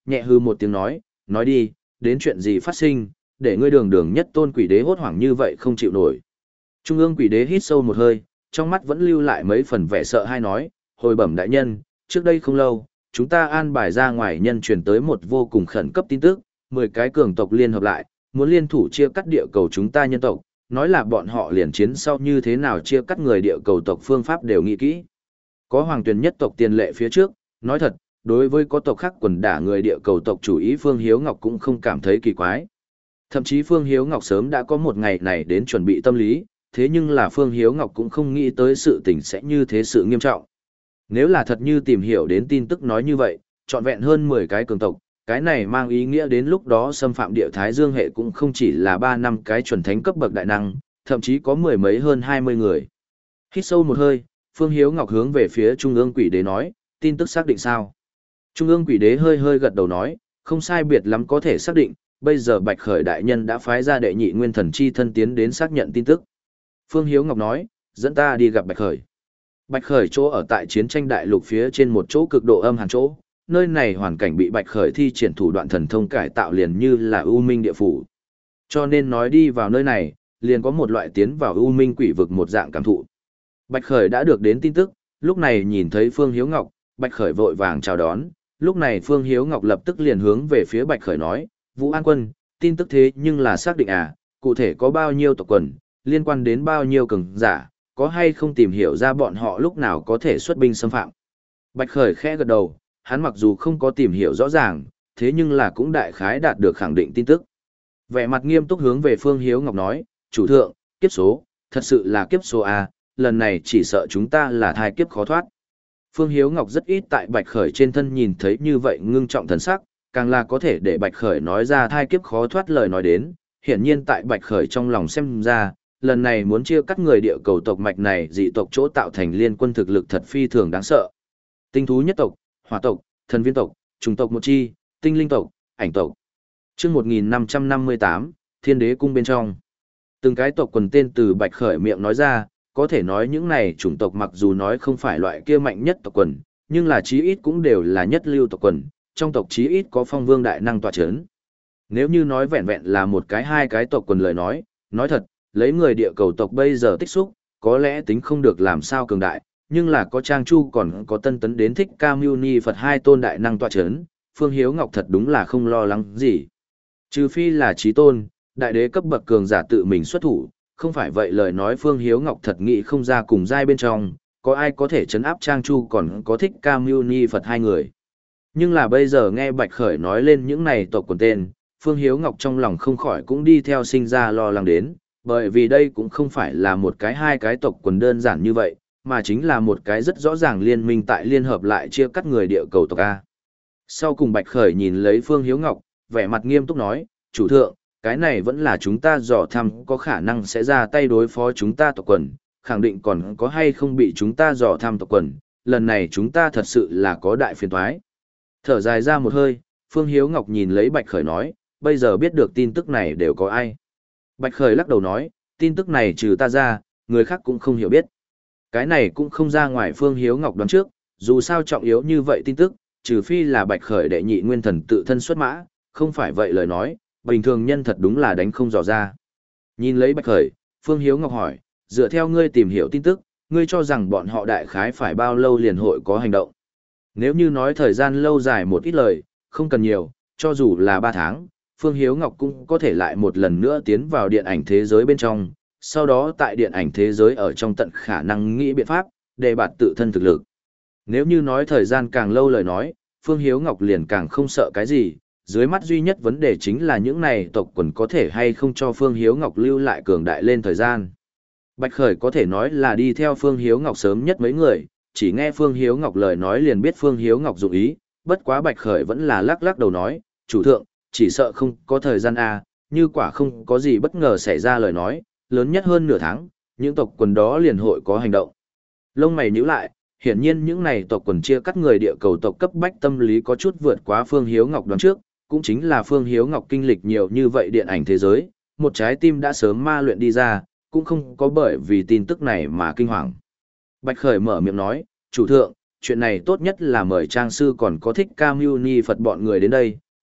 nhẹ hư một tiếng nói, nói đi, đến chuyện gì phát sinh, để ngươi đường đường nhất tôn quỷ đế hốt hoảng như vậy không chịu nổi. Trung ương quỷ đế hít sâu một hơi, trong mắt vẫn lưu lại mấy phần vẻ sợ hay nói, hồi bẩm đại nhân, trước đây không lâu, chúng ta an bài ra ngoài nhân truyền tới một vô cùng khẩn cấp tin tức, mười cái cường tộc liên hợp lại, muốn liên thủ chia cắt địa cầu chúng ta nhân tộc, nói là bọn họ liền chiến sau như thế nào chia cắt người địa cầu tộc phương pháp đều nghĩ kỹ. Có hoàng tuyển nhất tộc tiền lệ phía trước, nói thật, đối với có tộc khác quần đả người địa cầu tộc chủ ý Phương Hiếu Ngọc cũng không cảm thấy kỳ quái. Thậm chí Phương Hiếu Ngọc sớm đã có một ngày này đến chuẩn bị tâm lý, thế nhưng là Phương Hiếu Ngọc cũng không nghĩ tới sự tình sẽ như thế sự nghiêm trọng. Nếu là thật như tìm hiểu đến tin tức nói như vậy, trọn vẹn hơn mười cái cường tộc, cái này mang ý nghĩa đến lúc đó xâm phạm địa Thái Dương hệ cũng không chỉ là ba năm cái chuẩn thánh cấp bậc đại năng, thậm chí có mười mấy hơn hai mươi người. Hít sâu một hơi, Phương Hiếu Ngọc hướng về phía Trung ương quỷ đế nói, tin tức xác định sao? Trung ương quỷ đế hơi hơi gật đầu nói, không sai biệt lắm có thể xác định, bây giờ Bạch Khởi đại nhân đã phái ra đệ nhị nguyên thần chi thân tiến đến xác nhận tin tức. Phương Hiếu Ngọc nói, dẫn ta đi gặp Bạch Khởi. Bạch Khởi chỗ ở tại chiến tranh đại lục phía trên một chỗ cực độ âm hàn chỗ, nơi này hoàn cảnh bị Bạch Khởi thi triển thủ đoạn thần thông cải tạo liền như là u minh địa phủ. Cho nên nói đi vào nơi này, liền có một loại tiến vào u minh quỷ vực một dạng cảm thụ. Bạch Khởi đã được đến tin tức, lúc này nhìn thấy Phương Hiếu Ngọc, Bạch Khởi vội vàng chào đón, lúc này Phương Hiếu Ngọc lập tức liền hướng về phía Bạch Khởi nói, Vũ An Quân, tin tức thế nhưng là xác định à, cụ thể có bao nhiêu tộc quần, liên quan đến bao nhiêu cường giả, có hay không tìm hiểu ra bọn họ lúc nào có thể xuất binh xâm phạm. Bạch Khởi khẽ gật đầu, hắn mặc dù không có tìm hiểu rõ ràng, thế nhưng là cũng đại khái đạt được khẳng định tin tức. Vẻ mặt nghiêm túc hướng về Phương Hiếu Ngọc nói, chủ thượng, kiếp số, thật sự là kiếp số A, lần này chỉ sợ chúng ta là thai kiếp khó thoát. Phương Hiếu Ngọc rất ít tại Bạch Khởi trên thân nhìn thấy như vậy ngưng trọng thần sắc, càng là có thể để Bạch Khởi nói ra thai kiếp khó thoát lời nói đến, hiển nhiên tại Bạch Khởi trong lòng xem ra, lần này muốn chia cắt người địa cầu tộc mạch này dị tộc chỗ tạo thành liên quân thực lực thật phi thường đáng sợ. Tinh thú nhất tộc, hỏa tộc, thần viên tộc, trùng tộc một chi, tinh linh tộc, ảnh tộc. Chương một nghìn năm trăm năm mươi tám, Thiên Đế cung bên trong. Từng cái tộc quần tên từ Bạch Khởi miệng nói ra, có thể nói những này chủng tộc mặc dù nói không phải loại kia mạnh nhất tộc quần, nhưng là chí ít cũng đều là nhất lưu tộc quần, trong tộc chí ít có phong vương đại năng tọa chấn. Nếu như nói vẹn vẹn là một cái hai cái tộc quần lời nói, nói thật, lấy người địa cầu tộc bây giờ tích xúc, có lẽ tính không được làm sao cường đại, nhưng là có Trang Chu còn có Tân Tấn đến Thích Ca Mâu Ni Phật hai tôn đại năng tọa chấn, Phương Hiếu Ngọc thật đúng là không lo lắng gì. Trừ phi là chí tôn, đại đế cấp bậc cường giả tự mình xuất thủ, không phải vậy lời nói Phương Hiếu Ngọc thật nghĩ không ra cùng giai bên trong, có ai có thể chấn áp Trang Chu còn có Thích Ca Mâu Ni Phật hai người. Nhưng là bây giờ nghe Bạch Khởi nói lên những này tộc quần tên, Phương Hiếu Ngọc trong lòng không khỏi cũng đi theo sinh ra lo lắng đến, bởi vì đây cũng không phải là một cái hai cái tộc quần đơn giản như vậy, mà chính là một cái rất rõ ràng liên minh tại liên hợp lại chia cắt người địa cầu tộc A. Sau cùng Bạch Khởi nhìn lấy Phương Hiếu Ngọc, vẻ mặt nghiêm túc nói, chủ thượng, cái này vẫn là chúng ta dò thăm có khả năng sẽ ra tay đối phó chúng ta tộc quần, khẳng định còn có hay không bị chúng ta dò thăm tộc quần, lần này chúng ta thật sự là có đại phiền toái. Thở dài ra một hơi, Phương Hiếu Ngọc nhìn lấy Bạch Khởi nói, bây giờ biết được tin tức này đều có ai. Bạch Khởi lắc đầu nói, tin tức này trừ ta ra, người khác cũng không hiểu biết. Cái này cũng không ra ngoài Phương Hiếu Ngọc đoán trước, dù sao trọng yếu như vậy tin tức, trừ phi là Bạch Khởi đệ nhị nguyên thần tự thân xuất mã, không phải vậy lời nói, bình thường nhân thật đúng là đánh không dò ra. Nhìn lấy Bạch Khởi, Phương Hiếu Ngọc hỏi, dựa theo ngươi tìm hiểu tin tức, ngươi cho rằng bọn họ đại khái phải bao lâu liền hội có hành động. Nếu như nói thời gian lâu dài một ít lời, không cần nhiều, cho dù là ba tháng, Phương Hiếu Ngọc cũng có thể lại một lần nữa tiến vào điện ảnh thế giới bên trong, sau đó tại điện ảnh thế giới ở trong tận khả năng nghĩ biện pháp, để bạt tự thân thực lực. Nếu như nói thời gian càng lâu lời nói, Phương Hiếu Ngọc liền càng không sợ cái gì, dưới mắt duy nhất vấn đề chính là những này tộc quần có thể hay không cho Phương Hiếu Ngọc lưu lại cường đại lên thời gian. Bạch Khởi có thể nói là đi theo Phương Hiếu Ngọc sớm nhất mấy người, chỉ nghe Phương Hiếu Ngọc lời nói liền biết Phương Hiếu Ngọc dụng ý, bất quá Bạch Khởi vẫn là lắc lắc đầu nói, chủ thượng, chỉ sợ không có thời gian à, như quả không có gì bất ngờ xảy ra lời nói, lớn nhất hơn nửa tháng, những tộc quần đó liền hội có hành động. Lông mày nhíu lại, hiển nhiên những này tộc quần chia cắt người địa cầu tộc cấp bách tâm lý có chút vượt quá Phương Hiếu Ngọc đoán trước, cũng chính là Phương Hiếu Ngọc kinh lịch nhiều như vậy điện ảnh thế giới, một trái tim đã sớm ma luyện đi ra, cũng không có bởi vì tin tức này mà kinh hoàng. Bạch Khởi mở miệng nói, chủ thượng, chuyện này tốt nhất là mời trang sư còn có Thích Ca Mâu Ni Phật bọn người đến đây,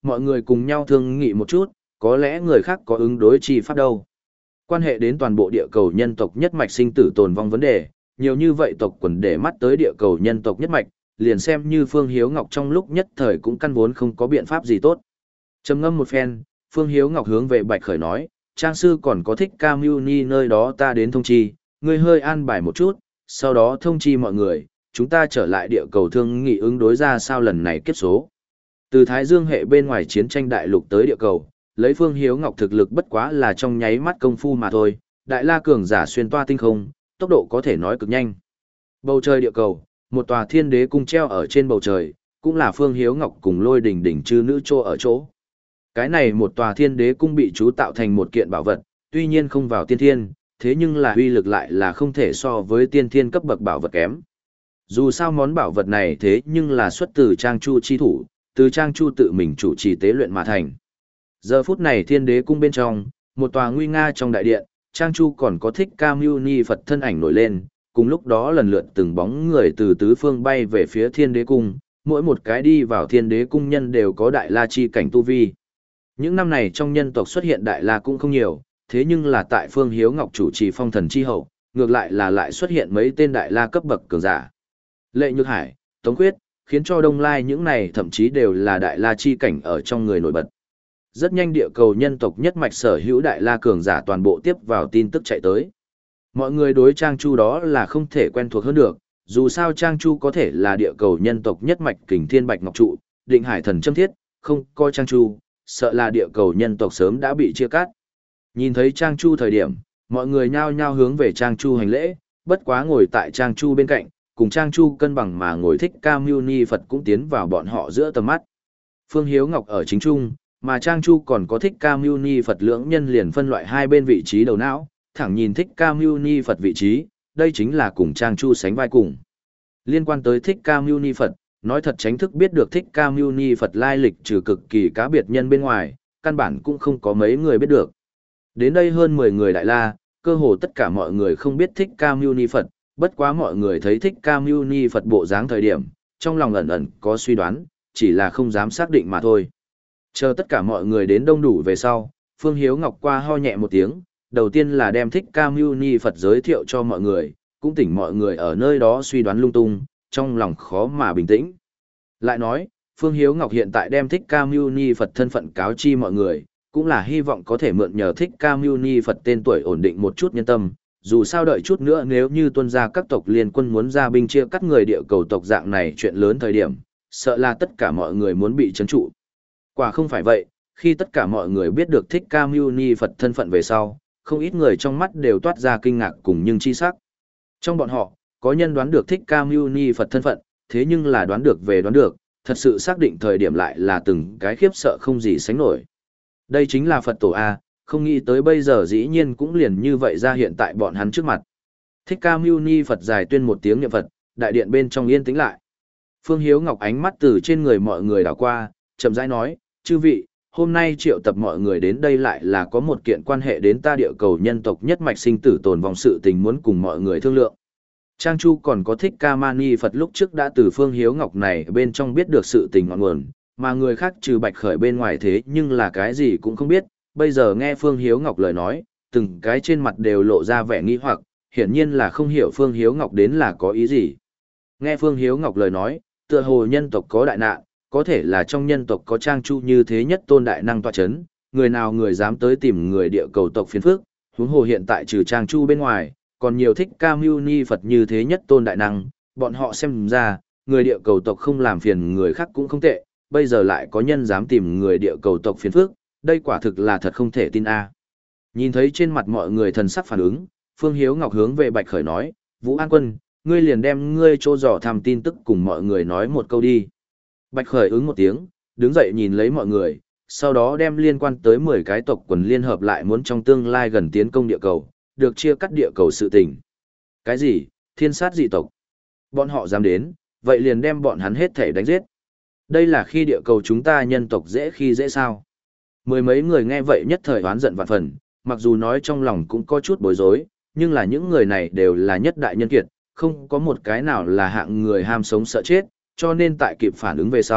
mọi người cùng nhau thương nghị một chút, có lẽ người khác có ứng đối chi pháp đâu. Quan hệ đến toàn bộ địa cầu nhân tộc nhất mạch sinh tử tồn vong vấn đề, nhiều như vậy tộc quần để mắt tới địa cầu nhân tộc nhất mạch, liền xem như Phương Hiếu Ngọc trong lúc nhất thời cũng căn vốn không có biện pháp gì tốt. Trầm ngâm một phen, Phương Hiếu Ngọc hướng về Bạch Khởi nói, trang sư còn có thích ca mưu ni nơi đó ta đến thông chi, ngươi hơi an bài một chút, sau đó thông chi mọi người, chúng ta trở lại địa cầu thương nghị ứng đối ra sao lần này kết số. Từ Thái Dương hệ bên ngoài chiến tranh đại lục tới địa cầu, lấy Phương Hiếu Ngọc thực lực bất quá là trong nháy mắt công phu mà thôi, đại la cường giả xuyên toa tinh không, tốc độ có thể nói cực nhanh. Bầu trời địa cầu, một tòa thiên đế cung treo ở trên bầu trời, cũng là Phương Hiếu Ngọc cùng Lôi Đỉnh Đỉnh chư nữ chỗ ở chỗ. Cái này một tòa thiên đế cung bị chú tạo thành một kiện bảo vật, tuy nhiên không vào tiên thiên, thế nhưng là uy lực lại là không thể so với tiên thiên cấp bậc bảo vật kém. Dù sao món bảo vật này thế nhưng là xuất từ Trang Chu chi thủ, từ Trang Chu tự mình chủ trì tế luyện mà thành. Giờ phút này thiên đế cung bên trong, một tòa nguy nga trong đại điện, Trang Chu còn có thích ca mưu ni Phật thân ảnh nổi lên, cùng lúc đó lần lượt từng bóng người từ tứ phương bay về phía thiên đế cung, mỗi một cái đi vào thiên đế cung nhân đều có đại la chi cảnh tu vi. Những năm này trong nhân tộc xuất hiện đại la cũng không nhiều, thế nhưng là tại Phương Hiếu Ngọc chủ trì phong thần chi hậu, ngược lại là lại xuất hiện mấy tên đại la cấp bậc cường giả. Lệ Nhược Hải, Tống Quyết, khiến cho Đông Lai những này thậm chí đều là đại la chi cảnh ở trong người nổi bật. Rất nhanh địa cầu nhân tộc nhất mạch sở hữu đại la cường giả toàn bộ tiếp vào tin tức chạy tới. Mọi người đối Trang Chu đó là không thể quen thuộc hơn được, dù sao Trang Chu có thể là địa cầu nhân tộc nhất mạch kình thiên bạch ngọc trụ, định hải thần châm thiết, không coi Trang Chu, sợ là địa cầu nhân tộc sớm đã bị chia cắt. Nhìn thấy Trang Chu thời điểm, mọi người nhao nhao hướng về Trang Chu hành lễ, bất quá ngồi tại Trang Chu bên cạnh, cùng Trang Chu cân bằng mà ngồi thích ca mưu ni Phật cũng tiến vào bọn họ giữa tầm mắt. Phương Hiếu Ngọc ở chính trung, mà Trang Chu còn có thích ca mưu ni Phật lưỡng nhân liền phân loại hai bên vị trí đầu não, thẳng nhìn thích ca mưu ni Phật vị trí, đây chính là cùng Trang Chu sánh vai cùng. Liên quan tới thích ca mưu ni Phật, nói thật tránh thức biết được thích ca mưu ni Phật lai lịch trừ cực kỳ cá biệt nhân bên ngoài, căn bản cũng không có mấy người biết được. Đến đây hơn mười người đại la, cơ hồ tất cả mọi người không biết thích ca mưu ni Phật, bất quá mọi người thấy thích ca mưu ni Phật bộ dáng thời điểm, trong lòng ẩn ẩn có suy đoán, chỉ là không dám xác định mà thôi. Chờ tất cả mọi người đến đông đủ về sau, Phương Hiếu Ngọc qua ho nhẹ một tiếng, đầu tiên là đem thích ca mưu ni Phật giới thiệu cho mọi người, cũng tỉnh mọi người ở nơi đó suy đoán lung tung, trong lòng khó mà bình tĩnh. Lại nói, Phương Hiếu Ngọc hiện tại đem thích ca mưu ni Phật thân phận cáo chi mọi người, cũng là hy vọng có thể mượn nhờ thích ca mưu ni Phật tên tuổi ổn định một chút nhân tâm, dù sao đợi chút nữa nếu như tuân ra các tộc liên quân muốn ra binh chia cắt người địa cầu tộc dạng này chuyện lớn thời điểm, sợ là tất cả mọi người muốn bị trấn trụ. Quả không phải vậy, khi tất cả mọi người biết được thích ca mưu ni Phật thân phận về sau, không ít người trong mắt đều toát ra kinh ngạc cùng nhưng chi sắc. Trong bọn họ, có nhân đoán được thích ca mưu ni Phật thân phận, thế nhưng là đoán được về đoán được, thật sự xác định thời điểm lại là từng cái khiếp sợ không gì sánh nổi. Đây chính là Phật tổ A, không nghĩ tới bây giờ dĩ nhiên cũng liền như vậy ra hiện tại bọn hắn trước mặt. Thích ca mưu ni Phật dài tuyên một tiếng niệm Phật, đại điện bên trong yên tĩnh lại. Phương Hiếu Ngọc ánh mắt từ trên người mọi người đảo qua, chậm rãi nói, chư vị, hôm nay triệu tập mọi người đến đây lại là có một kiện quan hệ đến ta địa cầu nhân tộc nhất mạch sinh tử tồn vong sự tình muốn cùng mọi người thương lượng. Trang Chu còn có thích ca mani Phật lúc trước đã từ Phương Hiếu Ngọc này bên trong biết được sự tình ngọn nguồn, mà người khác trừ Bạch Khởi bên ngoài thế nhưng là cái gì cũng không biết, bây giờ nghe Phương Hiếu Ngọc lời nói, từng cái trên mặt đều lộ ra vẻ nghi hoặc, hiển nhiên là không hiểu Phương Hiếu Ngọc đến là có ý gì. Nghe Phương Hiếu Ngọc lời nói, tựa hồ nhân tộc có đại nạn, có thể là trong nhân tộc có Trang Chu như thế nhất tôn đại năng tọa chấn, người nào người dám tới tìm người địa cầu tộc phiền phức, huống hồ hiện tại trừ Trang Chu bên ngoài, còn nhiều thích ca mưu ni Phật như thế nhất tôn đại năng, bọn họ xem ra, người địa cầu tộc không làm phiền người khác cũng không tệ, bây giờ lại có nhân dám tìm người địa cầu tộc phiền phức, đây quả thực là thật không thể tin a. Nhìn thấy trên mặt mọi người thần sắc phản ứng, Phương Hiếu Ngọc hướng về Bạch Khởi nói, Vũ An Quân, ngươi liền đem ngươi chỗ dò thăm tin tức cùng mọi người nói một câu đi. Bạch Khởi ứng một tiếng, đứng dậy nhìn lấy mọi người, sau đó đem liên quan tới mười cái tộc quần liên hợp lại muốn trong tương lai gần tiến công địa cầu, được chia cắt địa cầu sự tình. Cái gì? Thiên sát dị tộc. Bọn họ dám đến, vậy liền đem bọn hắn hết thể đánh giết. Đây là khi địa cầu chúng ta nhân tộc dễ khi dễ sao. Mười mấy người nghe vậy nhất thời oán giận vạn phần, mặc dù nói trong lòng cũng có chút bối rối, nhưng là những người này đều là nhất đại nhân kiệt, không có một cái nào là hạng người ham sống sợ chết, cho nên tại kịp phản ứng về sau,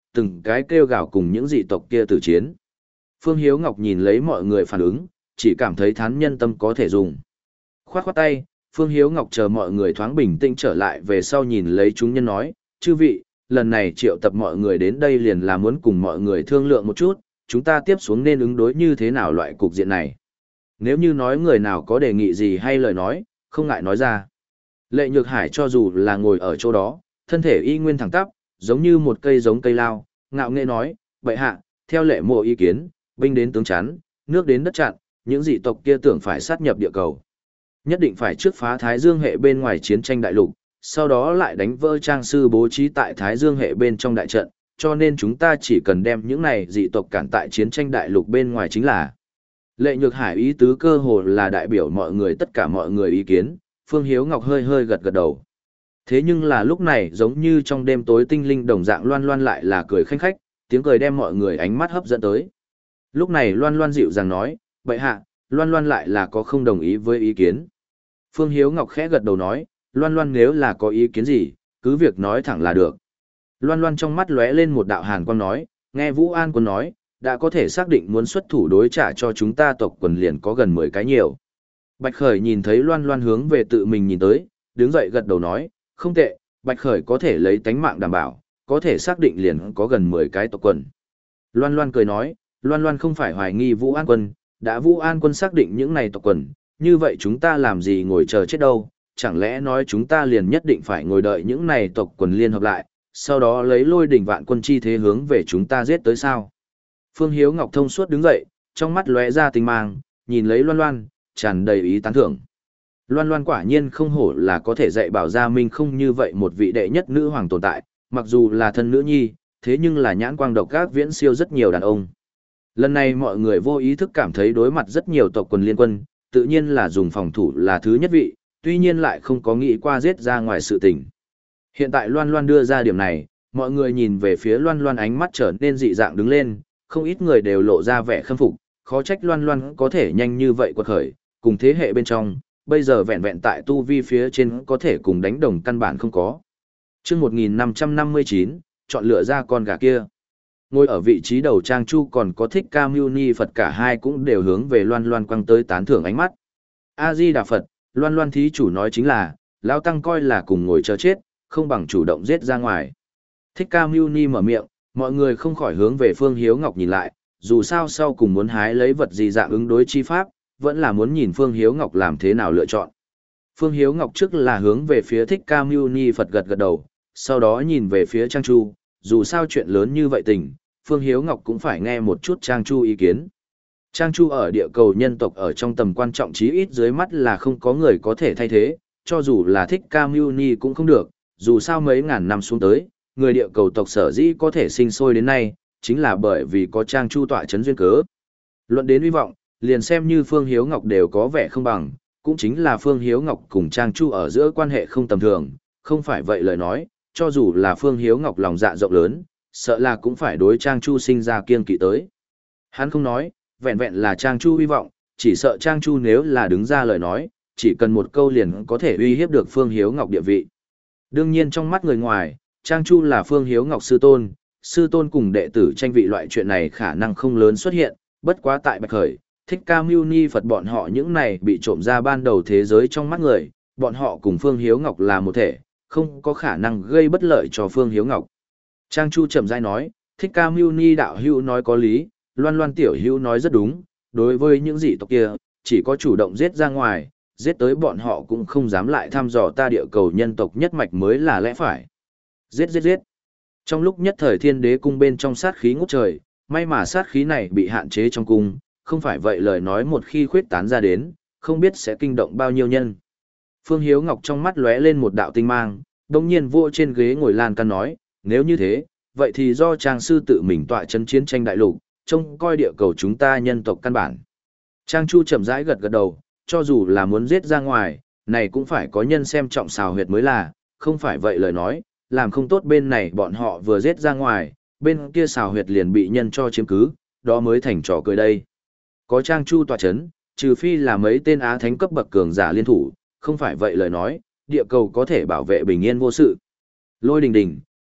từng cái kêu gào cùng những dị tộc kia tử chiến. Phương Hiếu Ngọc nhìn lấy mọi người phản ứng, chỉ cảm thấy thán nhân tâm có thể dùng. Khoát khoát tay, Phương Hiếu Ngọc chờ mọi người thoáng bình tĩnh trở lại về sau nhìn lấy chúng nhân nói, chư vị, lần này triệu tập mọi người đến đây liền là muốn cùng mọi người thương lượng một chút, chúng ta tiếp xuống nên ứng đối như thế nào loại cục diện này. Nếu như nói người nào có đề nghị gì hay lời nói, không ngại nói ra. Lệ Nhược Hải cho dù là ngồi ở chỗ đó, thân thể y nguyên thẳng tắp, giống như một cây giống cây lao, ngạo nghễ nói, bệ hạ, theo lệ mộ ý kiến, binh đến tướng chắn, nước đến đất chặn, những dị tộc kia tưởng phải sát nhập địa cầu. Nhất định phải trước phá Thái Dương hệ bên ngoài chiến tranh đại lục, sau đó lại đánh vỡ trang sư bố trí tại Thái Dương hệ bên trong đại trận, cho nên chúng ta chỉ cần đem những này dị tộc cản tại chiến tranh đại lục bên ngoài chính là. Lệ Nhược Hải ý tứ cơ hồ là đại biểu mọi người tất cả mọi người ý kiến, Phương Hiếu Ngọc hơi hơi gật gật đầu. Thế nhưng là lúc này giống như trong đêm tối tinh linh đồng dạng Loan Loan lại là cười khanh khách, tiếng cười đem mọi người ánh mắt hấp dẫn tới. Lúc này Loan Loan dịu dàng nói, bệ hạ, Loan Loan lại là có không đồng ý với ý kiến. Phương Hiếu Ngọc khẽ gật đầu nói, Loan Loan nếu là có ý kiến gì, cứ việc nói thẳng là được. Loan Loan trong mắt lóe lên một đạo hàn quang nói, nghe Vũ An Quân nói, đã có thể xác định muốn xuất thủ đối trả cho chúng ta tộc quần liền có gần mười cái nhiều. Bạch Khởi nhìn thấy Loan Loan hướng về tự mình nhìn tới, đứng dậy gật đầu nói, không tệ, Bạch Khởi có thể lấy tánh mạng đảm bảo, có thể xác định liền có gần mười cái tộc quần. Loan Loan cười nói, Loan Loan không phải hoài nghi Vũ An Quân, đã Vũ An Quân xác định những này tộc quần, như vậy chúng ta làm gì ngồi chờ chết đâu, chẳng lẽ nói chúng ta liền nhất định phải ngồi đợi những này tộc quần liên hợp lại, sau đó lấy lôi đỉnh vạn quân chi thế hướng về chúng ta giết tới sao. Phương Hiếu Ngọc thông suốt đứng dậy, trong mắt lóe ra tinh mang, nhìn lấy Loan Loan, tràn đầy ý tán thưởng. Loan Loan quả nhiên không hổ là có thể dạy bảo Gia Minh không như vậy một vị đệ nhất nữ hoàng tồn tại, mặc dù là thân nữ nhi, thế nhưng là nhãn quang độc các viễn siêu rất nhiều đàn ông. Lần này mọi người vô ý thức cảm thấy đối mặt rất nhiều tộc quần liên quân, tự nhiên là dùng phòng thủ là thứ nhất vị, tuy nhiên lại không có nghĩ qua giết ra ngoài sự tình. Hiện tại Loan Loan đưa ra điểm này, mọi người nhìn về phía Loan Loan ánh mắt trở nên dị dạng đứng lên, không ít người đều lộ ra vẻ khâm phục, khó trách Loan Loan có thể nhanh như vậy quật khởi, cùng thế hệ bên trong, bây giờ vẹn vẹn tại tu vi phía trên có thể cùng đánh đồng căn bản không có. Chương một nghìn năm trăm năm mươi chín, chọn lựa ra con gà kia. Ngồi ở vị trí đầu Trang Chu còn có Thích Ca Mâu Ni Phật cả hai cũng đều hướng về Loan Loan quăng tới tán thưởng ánh mắt. A Di Đà Phật, Loan Loan thí chủ nói chính là, lão tăng coi là cùng ngồi chờ chết, không bằng chủ động giết ra ngoài. Thích Ca Mâu Ni mở miệng, mọi người không khỏi hướng về Phương Hiếu Ngọc nhìn lại, dù sao sau cùng muốn hái lấy vật gì dạng ứng đối chi pháp, vẫn là muốn nhìn Phương Hiếu Ngọc làm thế nào lựa chọn. Phương Hiếu Ngọc trước là hướng về phía Thích Ca Mâu Ni Phật gật gật đầu, sau đó nhìn về phía Trang Chu, dù sao chuyện lớn như vậy tình, Phương Hiếu Ngọc cũng phải nghe một chút Trang Chu ý kiến. Trang Chu ở địa cầu nhân tộc ở trong tầm quan trọng chí ít dưới mắt là không có người có thể thay thế, cho dù là Thích Ca Mâu Ni cũng không được, dù sao mấy ngàn năm xuống tới, người địa cầu tộc sở dĩ có thể sinh sôi đến nay, chính là bởi vì có Trang Chu tọa chấn duyên cớ. Luận đến hy vọng, liền xem như Phương Hiếu Ngọc đều có vẻ không bằng, cũng chính là Phương Hiếu Ngọc cùng Trang Chu ở giữa quan hệ không tầm thường, không phải vậy lời nói, cho dù là Phương Hiếu Ngọc lòng dạ rộng lớn, sợ là cũng phải đối Trang Chu sinh ra kiên kỵ tới. Hắn không nói, vẹn vẹn là Trang Chu hy vọng, chỉ sợ Trang Chu nếu là đứng ra lời nói, chỉ cần một câu liền có thể uy hiếp được Phương Hiếu Ngọc địa vị. Đương nhiên trong mắt người ngoài, Trang Chu là Phương Hiếu Ngọc sư tôn, sư tôn cùng đệ tử tranh vị loại chuyện này khả năng không lớn xuất hiện, bất quá tại Bạch Khởi, Thích Ca Mâu Ni Phật bọn họ những này bị trộm ra ban đầu thế giới trong mắt người, bọn họ cùng Phương Hiếu Ngọc là một thể, không có khả năng gây bất lợi cho Phương Hiếu Ngọc. Trang Chu chậm rãi nói, Thích Ca Mâu Ni đạo hữu nói có lý, Loan Loan tiểu hữu nói rất đúng, đối với những dị tộc kia, chỉ có chủ động giết ra ngoài, giết tới bọn họ cũng không dám lại thăm dò ta địa cầu nhân tộc nhất mạch mới là lẽ phải. Giết giết giết. Trong lúc nhất thời Thiên Đế cung bên trong sát khí ngút trời, may mà sát khí này bị hạn chế trong cung, không phải vậy lời nói một khi khuyết tán ra đến, không biết sẽ kinh động bao nhiêu nhân. Phương Hiếu Ngọc trong mắt lóe lên một đạo tinh mang, đồng nhiên vô trên ghế ngồi lan can nói, nếu như thế, vậy thì do Trang sư tự mình tọa chấn chiến tranh đại lục, trông coi địa cầu chúng ta nhân tộc căn bản. Trang Chu chậm rãi gật gật đầu, cho dù là muốn giết ra ngoài, này cũng phải có nhân xem trọng xào huyệt mới là, không phải vậy lời nói, làm không tốt bên này bọn họ vừa giết ra ngoài, bên kia xào huyệt liền bị nhân cho chiếm cứ, đó mới thành trò cười đây. Có Trang Chu tọa chấn, trừ phi là mấy tên á thánh cấp bậc cường giả liên thủ, không phải vậy lời nói, địa cầu có thể bảo vệ bình yên vô sự. Lôi đình đình,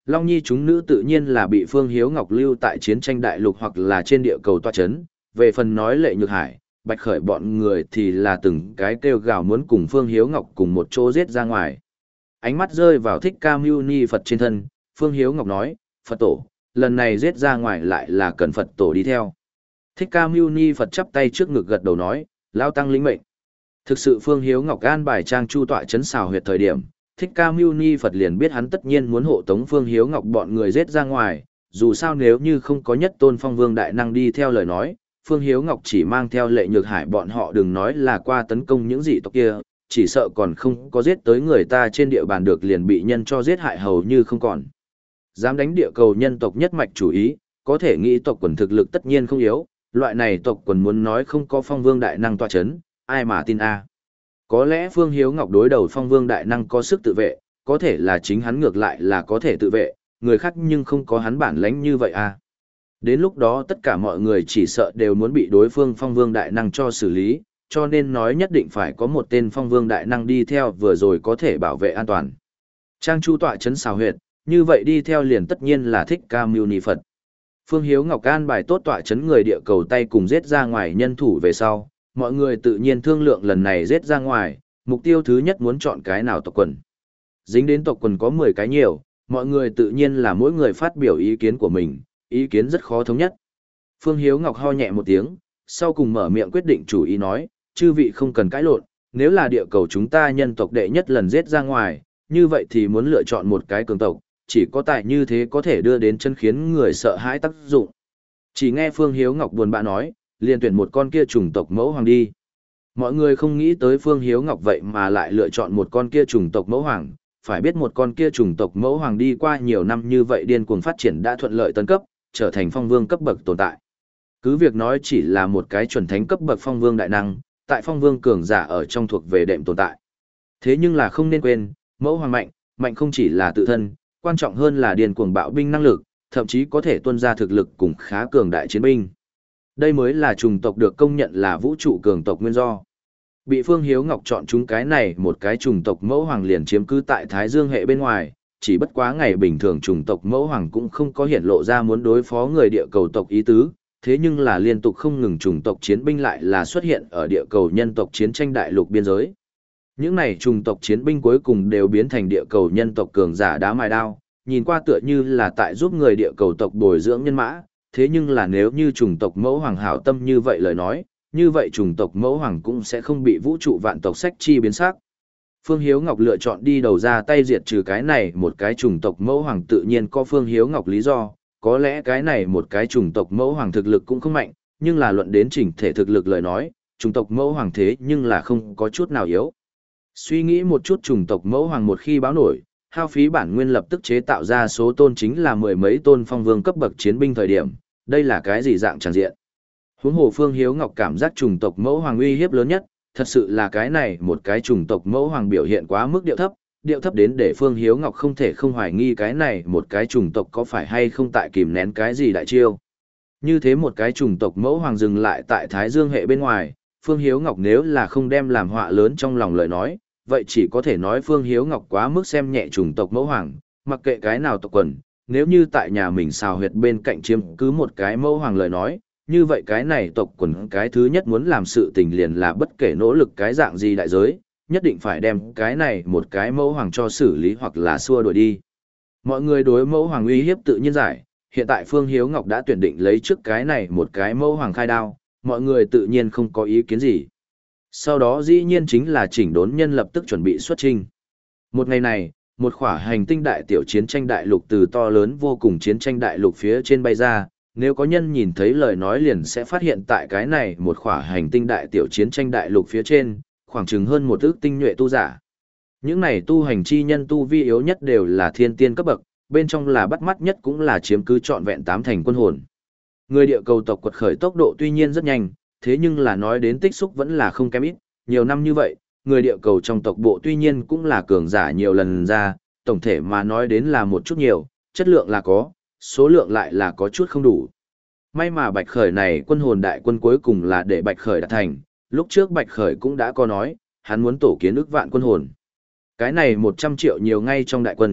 Long Nhi chúng nữ tự nhiên là bị Phương Hiếu Ngọc lưu tại chiến tranh đại lục hoặc là trên địa cầu tọa chấn, về phần nói Lệ Nhược Hải, Bạch Khởi bọn người thì là từng cái kêu gào muốn cùng Phương Hiếu Ngọc cùng một chỗ giết ra ngoài. Ánh mắt rơi vào Thích Ca Mâu Ni Phật trên thân, Phương Hiếu Ngọc nói, Phật tổ, lần này giết ra ngoài lại là cần Phật tổ đi theo. Thích Ca Mâu Ni Phật chắp tay trước ngực gật đầu nói, Lao Tăng lĩnh mệnh. Thực sự Phương Hiếu Ngọc an bài trang chu tọa chấn xào huyệt thời điểm, Thích Ca Mâu Ni Phật liền biết hắn tất nhiên muốn hộ tống Phương Hiếu Ngọc bọn người giết ra ngoài, dù sao nếu như không có nhất tôn phong vương đại năng đi theo lời nói, Phương Hiếu Ngọc chỉ mang theo Lệ Nhược Hải bọn họ đừng nói là qua tấn công những dị tộc kia, chỉ sợ còn không có giết tới người ta trên địa bàn được liền bị nhân cho giết hại hầu như không còn. Dám đánh địa cầu nhân tộc nhất mạch chủ ý, có thể nghĩ tộc quần thực lực tất nhiên không yếu, loại này tộc quần muốn nói không có phong vương đại năng tọa chấn, ai mà tin a? Có lẽ Phương Hiếu Ngọc đối đầu phong vương đại năng có sức tự vệ, có thể là chính hắn ngược lại là có thể tự vệ, người khác nhưng không có hắn bản lãnh như vậy a. Đến lúc đó tất cả mọi người chỉ sợ đều muốn bị đối phương phong vương đại năng cho xử lý, cho nên nói nhất định phải có một tên phong vương đại năng đi theo vừa rồi có thể bảo vệ an toàn. Trang chu tọa chấn xào huyệt, như vậy đi theo liền tất nhiên là Thích Ca Mâu Ni Phật. Phương Hiếu Ngọc an bài tốt tọa chấn người địa cầu tay cùng giết ra ngoài nhân thủ về sau, mọi người tự nhiên thương lượng lần này giết ra ngoài, mục tiêu thứ nhất muốn chọn cái nào tộc quần. Dính đến tộc quần có mười cái nhiều, mọi người tự nhiên là mỗi người phát biểu ý kiến của mình, ý kiến rất khó thống nhất. Phương Hiếu Ngọc ho nhẹ một tiếng, sau cùng mở miệng quyết định chủ ý nói, chư vị không cần cãi lộn, nếu là địa cầu chúng ta nhân tộc đệ nhất lần giết ra ngoài, như vậy thì muốn lựa chọn một cái cường tộc, chỉ có tại như thế có thể đưa đến chân khiến người sợ hãi tác dụng. Chỉ nghe Phương Hiếu Ngọc buồn bã nói, liền tuyển một con kia chủng tộc mẫu hoàng đi. Mọi người không nghĩ tới Phương Hiếu Ngọc vậy mà lại lựa chọn một con kia chủng tộc mẫu hoàng, phải biết một con kia chủng tộc mẫu hoàng đi qua nhiều năm như vậy điên cuồng phát triển đã thuận lợi tấn cấp, trở thành phong vương cấp bậc tồn tại. Cứ việc nói chỉ là một cái chuẩn thánh cấp bậc phong vương đại năng, tại phong vương cường giả ở trong thuộc về đệm tồn tại. Thế nhưng là không nên quên, mẫu hoàng mạnh, mạnh không chỉ là tự thân, quan trọng hơn là điên cuồng bạo binh năng lực, thậm chí có thể tuân ra thực lực cùng khá cường đại chiến binh. Đây mới là chủng tộc được công nhận là vũ trụ cường tộc nguyên do. Bị Phương Hiếu Ngọc chọn chúng cái này một cái chủng tộc mẫu hoàng liền chiếm cứ tại Thái Dương hệ bên ngoài, chỉ bất quá ngày bình thường chủng tộc mẫu hoàng cũng không có hiện lộ ra muốn đối phó người địa cầu tộc ý tứ, thế nhưng là liên tục không ngừng chủng tộc chiến binh lại là xuất hiện ở địa cầu nhân tộc chiến tranh đại lục biên giới. Những này chủng tộc chiến binh cuối cùng đều biến thành địa cầu nhân tộc cường giả đá mài đao, nhìn qua tựa như là tại giúp người địa cầu tộc bồi dưỡng nhân mã, thế nhưng là nếu như chủng tộc mẫu hoàng hảo tâm như vậy lời nói, như vậy chủng tộc mẫu hoàng cũng sẽ không bị vũ trụ vạn tộc sách chi biến sắc. Phương Hiếu Ngọc lựa chọn đi đầu ra tay diệt trừ cái này một cái chủng tộc mẫu hoàng tự nhiên có Phương Hiếu Ngọc lý do, có lẽ cái này một cái chủng tộc mẫu hoàng thực lực cũng không mạnh, nhưng là luận đến chỉnh thể thực lực lời nói, chủng tộc mẫu hoàng thế nhưng là không có chút nào yếu. Suy nghĩ một chút chủng tộc mẫu hoàng một khi báo nổi, hao phí bản nguyên lập tức chế tạo ra số tôn chính là mười mấy tôn phong vương cấp bậc chiến binh thời điểm, đây là cái gì dạng tràn diện. Huống hồ Phương Hiếu Ngọc cảm giác chủng tộc mẫu hoàng uy hiếp lớn nhất, thật sự là cái này một cái chủng tộc mẫu hoàng biểu hiện quá mức điệu thấp, điệu thấp đến để Phương Hiếu Ngọc không thể không hoài nghi cái này một cái chủng tộc có phải hay không tại kìm nén cái gì đại chiêu. Như thế một cái chủng tộc mẫu hoàng dừng lại tại Thái Dương hệ bên ngoài, Phương Hiếu Ngọc nếu là không đem làm họa lớn trong lòng lời nói, vậy chỉ có thể nói Phương Hiếu Ngọc quá mức xem nhẹ chủng tộc mẫu hoàng, mặc kệ cái nào tộc quần, nếu như tại nhà mình xào huyệt bên cạnh chiếm cứ một cái mẫu hoàng lời nói, như vậy cái này tộc quần cái thứ nhất muốn làm sự tình liền là bất kể nỗ lực cái dạng gì đại giới, nhất định phải đem cái này một cái mẫu hoàng cho xử lý hoặc là xua đuổi đi. Mọi người đối mẫu hoàng uy hiếp tự nhiên giải, hiện tại Phương Hiếu Ngọc đã tuyển định lấy trước cái này một cái mẫu hoàng khai đao, mọi người tự nhiên không có ý kiến gì. Sau đó dĩ nhiên chính là chỉnh đốn nhân lập tức chuẩn bị xuất trình. Một ngày này, một khỏa hành tinh đại tiểu chiến tranh đại lục từ to lớn vô cùng chiến tranh đại lục phía trên bay ra, nếu có nhân nhìn thấy lời nói liền sẽ phát hiện tại cái này một khỏa hành tinh đại tiểu chiến tranh đại lục phía trên, khoảng chừng hơn một ước tinh nhuệ tu giả. Những này tu hành chi nhân tu vi yếu nhất đều là thiên tiên cấp bậc, bên trong là bắt mắt nhất cũng là chiếm cứ trọn vẹn tám thành quân hồn. Người địa cầu tộc quật khởi tốc độ tuy nhiên rất nhanh, thế nhưng là nói đến tích xúc vẫn là không kém ít, nhiều năm như vậy, người địa cầu trong tộc bộ tuy nhiên cũng là cường giả nhiều lần ra, tổng thể mà nói đến là một chút nhiều, chất lượng là có, số lượng lại là có chút không đủ. May mà Bạch Khởi này quân hồn đại quân cuối cùng là để Bạch Khởi đạt thành, lúc trước Bạch Khởi cũng đã có nói, hắn muốn tổ kiến ức vạn quân hồn. Cái này một trăm triệu nhiều ngay trong đại quân,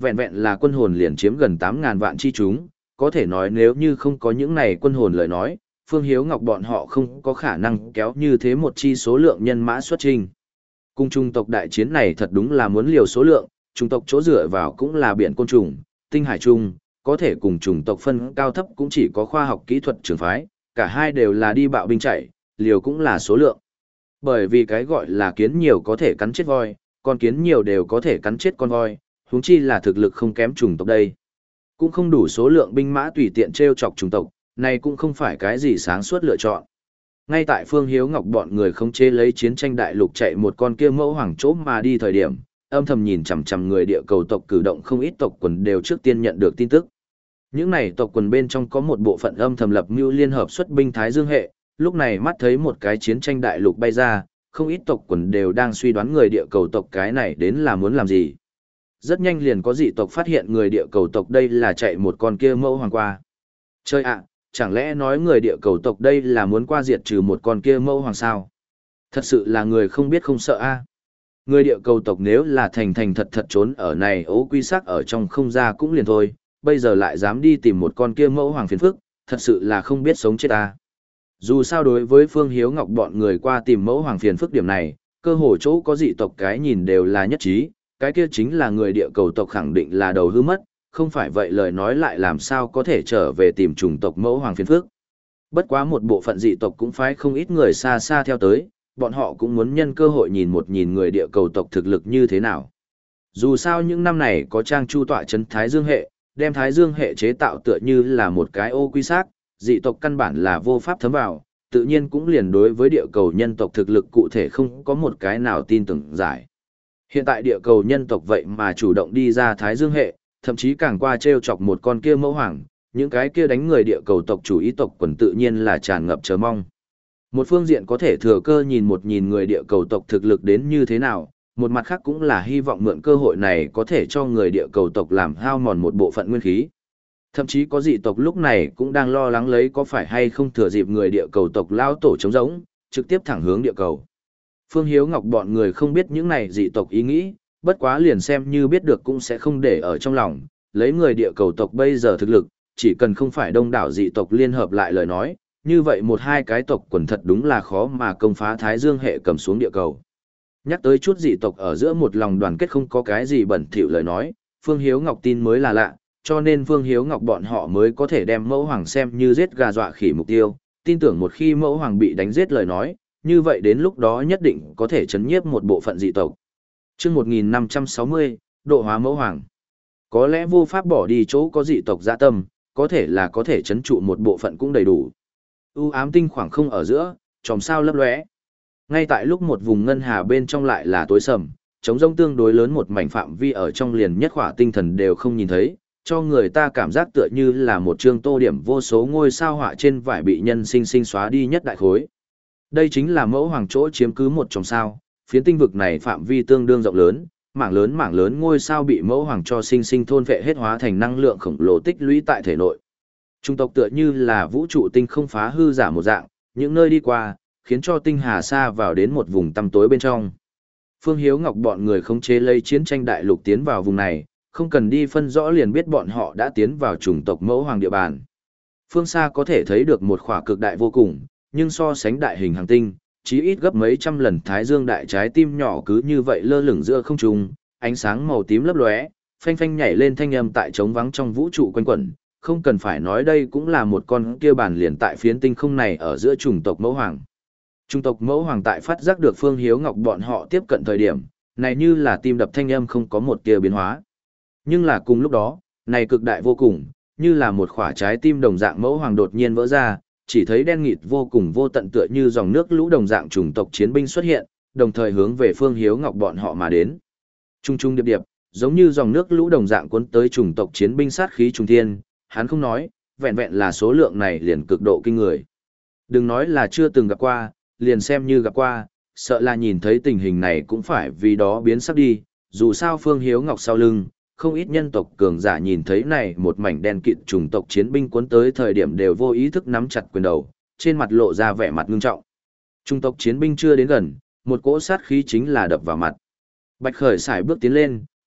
vẹn vẹn là quân hồn liền chiếm gần tám ngàn vạn chi chúng, có thể nói nếu như không có những này quân hồn lời nói, Phương Hiếu Ngọc bọn họ không có khả năng kéo như thế một chi số lượng nhân mã xuất trình. Cùng trung tộc đại chiến này thật đúng là muốn liều số lượng, trung tộc chỗ dựa vào cũng là biển côn trùng, tinh hải trung, có thể cùng chủng tộc phân cao thấp cũng chỉ có khoa học kỹ thuật trường phái, cả hai đều là đi bạo binh chạy, liều cũng là số lượng. Bởi vì cái gọi là kiến nhiều có thể cắn chết voi, con kiến nhiều đều có thể cắn chết con voi, huống chi là thực lực không kém chủng tộc đây. Cũng không đủ số lượng binh mã tùy tiện treo chọc chủng tộc, này cũng không phải cái gì sáng suốt lựa chọn. Ngay tại Phương Hiếu Ngọc bọn người không chế lấy chiến tranh đại lục chạy một con kia mẫu hoàng chỗ mà đi thời điểm, âm thầm nhìn chằm chằm người địa cầu tộc cử động không ít tộc quần đều trước tiên nhận được tin tức. Những này tộc quần bên trong có một bộ phận âm thầm lập mưu liên hợp xuất binh Thái Dương hệ, lúc này mắt thấy một cái chiến tranh đại lục bay ra, không ít tộc quần đều đang suy đoán người địa cầu tộc cái này đến là muốn làm gì. Rất nhanh liền có dị tộc phát hiện người địa cầu tộc đây là chạy một con kia mẫu hoàng qua. Chơi ạ, chẳng lẽ nói người địa cầu tộc đây là muốn qua diệt trừ một con kia mẫu hoàng sao? Thật sự là người không biết không sợ a. Người địa cầu tộc nếu là thành thành thật thật trốn ở này ố quy sắc ở trong không ra cũng liền thôi, bây giờ lại dám đi tìm một con kia mẫu hoàng phiền phức, thật sự là không biết sống chết ta. Dù sao đối với Phương Hiếu Ngọc bọn người qua tìm mẫu hoàng phiền phức điểm này, cơ hồ chỗ có dị tộc cái nhìn đều là nhất trí, cái kia chính là người địa cầu tộc khẳng định là đầu hư mất, không phải vậy lời nói lại làm sao có thể trở về tìm chủng tộc mẫu hoàng phiền phức. Bất quá một bộ phận dị tộc cũng phải không ít người xa xa theo tới, bọn họ cũng muốn nhân cơ hội nhìn một nhìn người địa cầu tộc thực lực như thế nào. Dù sao những năm này có trang chu tọa chấn Thái Dương hệ, đem Thái Dương hệ chế tạo tựa như là một cái ô quy xác, dị tộc căn bản là vô pháp thấm vào, tự nhiên cũng liền đối với địa cầu nhân tộc thực lực cụ thể không có một cái nào tin tưởng giải. Hiện tại địa cầu nhân tộc vậy mà chủ động đi ra Thái Dương hệ, thậm chí càng qua treo chọc một con kia mẫu hoàng, những cái kia đánh người địa cầu tộc chủ ý tộc quần tự nhiên là tràn ngập chờ mong. Một phương diện có thể thừa cơ nhìn một nhìn người địa cầu tộc thực lực đến như thế nào, một mặt khác cũng là hy vọng mượn cơ hội này có thể cho người địa cầu tộc làm hao mòn một bộ phận nguyên khí. Thậm chí có dị tộc lúc này cũng đang lo lắng lấy có phải hay không thừa dịp người địa cầu tộc lao tổ trống rỗng, trực tiếp thẳng hướng địa cầu. Phương Hiếu Ngọc bọn người không biết những này dị tộc ý nghĩ, bất quá liền xem như biết được cũng sẽ không để ở trong lòng, lấy người địa cầu tộc bây giờ thực lực, chỉ cần không phải đông đảo dị tộc liên hợp lại lời nói, như vậy một hai cái tộc quần thật đúng là khó mà công phá Thái Dương hệ cầm xuống địa cầu. Nhắc tới chút dị tộc ở giữa một lòng đoàn kết không có cái gì bẩn thỉu lời nói, Phương Hiếu Ngọc tin mới là lạ, cho nên Phương Hiếu Ngọc bọn họ mới có thể đem mẫu hoàng xem như giết gà dọa khỉ mục tiêu, tin tưởng một khi mẫu hoàng bị đánh giết lời nói, như vậy đến lúc đó nhất định có thể chấn nhiếp một bộ phận dị tộc. Chương một nghìn năm trăm sáu mươi, độ hóa mẫu hoàng. Có lẽ vô pháp bỏ đi chỗ có dị tộc dạ tâm, có thể là có thể chấn trụ một bộ phận cũng đầy đủ. U ám tinh khoảng không ở giữa, chòm sao lấp lóe. Ngay tại lúc một vùng ngân hà bên trong lại là tối sầm, trống rỗng tương đối lớn một mảnh phạm vi ở trong liền nhất khỏa tinh thần đều không nhìn thấy, cho người ta cảm giác tựa như là một chương tô điểm vô số ngôi sao họa trên vải bị nhân sinh sinh xóa đi nhất đại khối. Đây chính là mẫu hoàng chỗ chiếm cứ một chòm sao, phiến tinh vực này phạm vi tương đương rộng lớn, mảng lớn mảng lớn ngôi sao bị mẫu hoàng cho sinh sinh thôn vệ hết hóa thành năng lượng khổng lồ tích lũy tại thể nội. Trung tộc tựa như là vũ trụ tinh không phá hư giả một dạng, những nơi đi qua, khiến cho tinh hà xa vào đến một vùng tăm tối bên trong. Phương Hiếu Ngọc bọn người khống chế lấy chiến tranh đại lục tiến vào vùng này, không cần đi phân rõ liền biết bọn họ đã tiến vào chủng tộc mẫu hoàng địa bàn. Phương xa có thể thấy được một khỏa cực đại vô cùng, nhưng so sánh đại hình hành tinh, chí ít gấp mấy trăm lần thái dương đại trái tim nhỏ cứ như vậy lơ lửng giữa không trung, ánh sáng màu tím lấp lóe, phanh phanh nhảy lên thanh âm tại trống vắng trong vũ trụ quanh quẩn, không cần phải nói đây cũng là một con kia bàn liền tại phiến tinh không này ở giữa chủng tộc mẫu hoàng. Chủng tộc mẫu hoàng tại phát giác được Phương Hiếu Ngọc bọn họ tiếp cận thời điểm, này như là tim đập thanh âm không có một tia biến hóa. Nhưng là cùng lúc đó, này cực đại vô cùng, như là một quả trái tim đồng dạng mẫu hoàng đột nhiên vỡ ra, chỉ thấy đen nghịt vô cùng vô tận tựa như dòng nước lũ đồng dạng chủng tộc chiến binh xuất hiện, đồng thời hướng về Phương Hiếu Ngọc bọn họ mà đến. Trung trung điệp điệp, giống như dòng nước lũ đồng dạng cuốn tới chủng tộc chiến binh sát khí trùng thiên, hắn không nói, vẹn vẹn là số lượng này liền cực độ kinh người. Đừng nói là chưa từng gặp qua, liền xem như gặp qua, sợ là nhìn thấy tình hình này cũng phải vì đó biến sắc đi, dù sao Phương Hiếu Ngọc sau lưng, không ít nhân tộc cường giả nhìn thấy này một mảnh đen kịt chủng tộc chiến binh cuốn tới thời điểm đều vô ý thức nắm chặt quyền đầu, trên mặt lộ ra vẻ mặt ngưng trọng. Chủng tộc chiến binh chưa đến gần, một cỗ sát khí chính là đập vào mặt. Bạch Khởi sải bước tiến lên,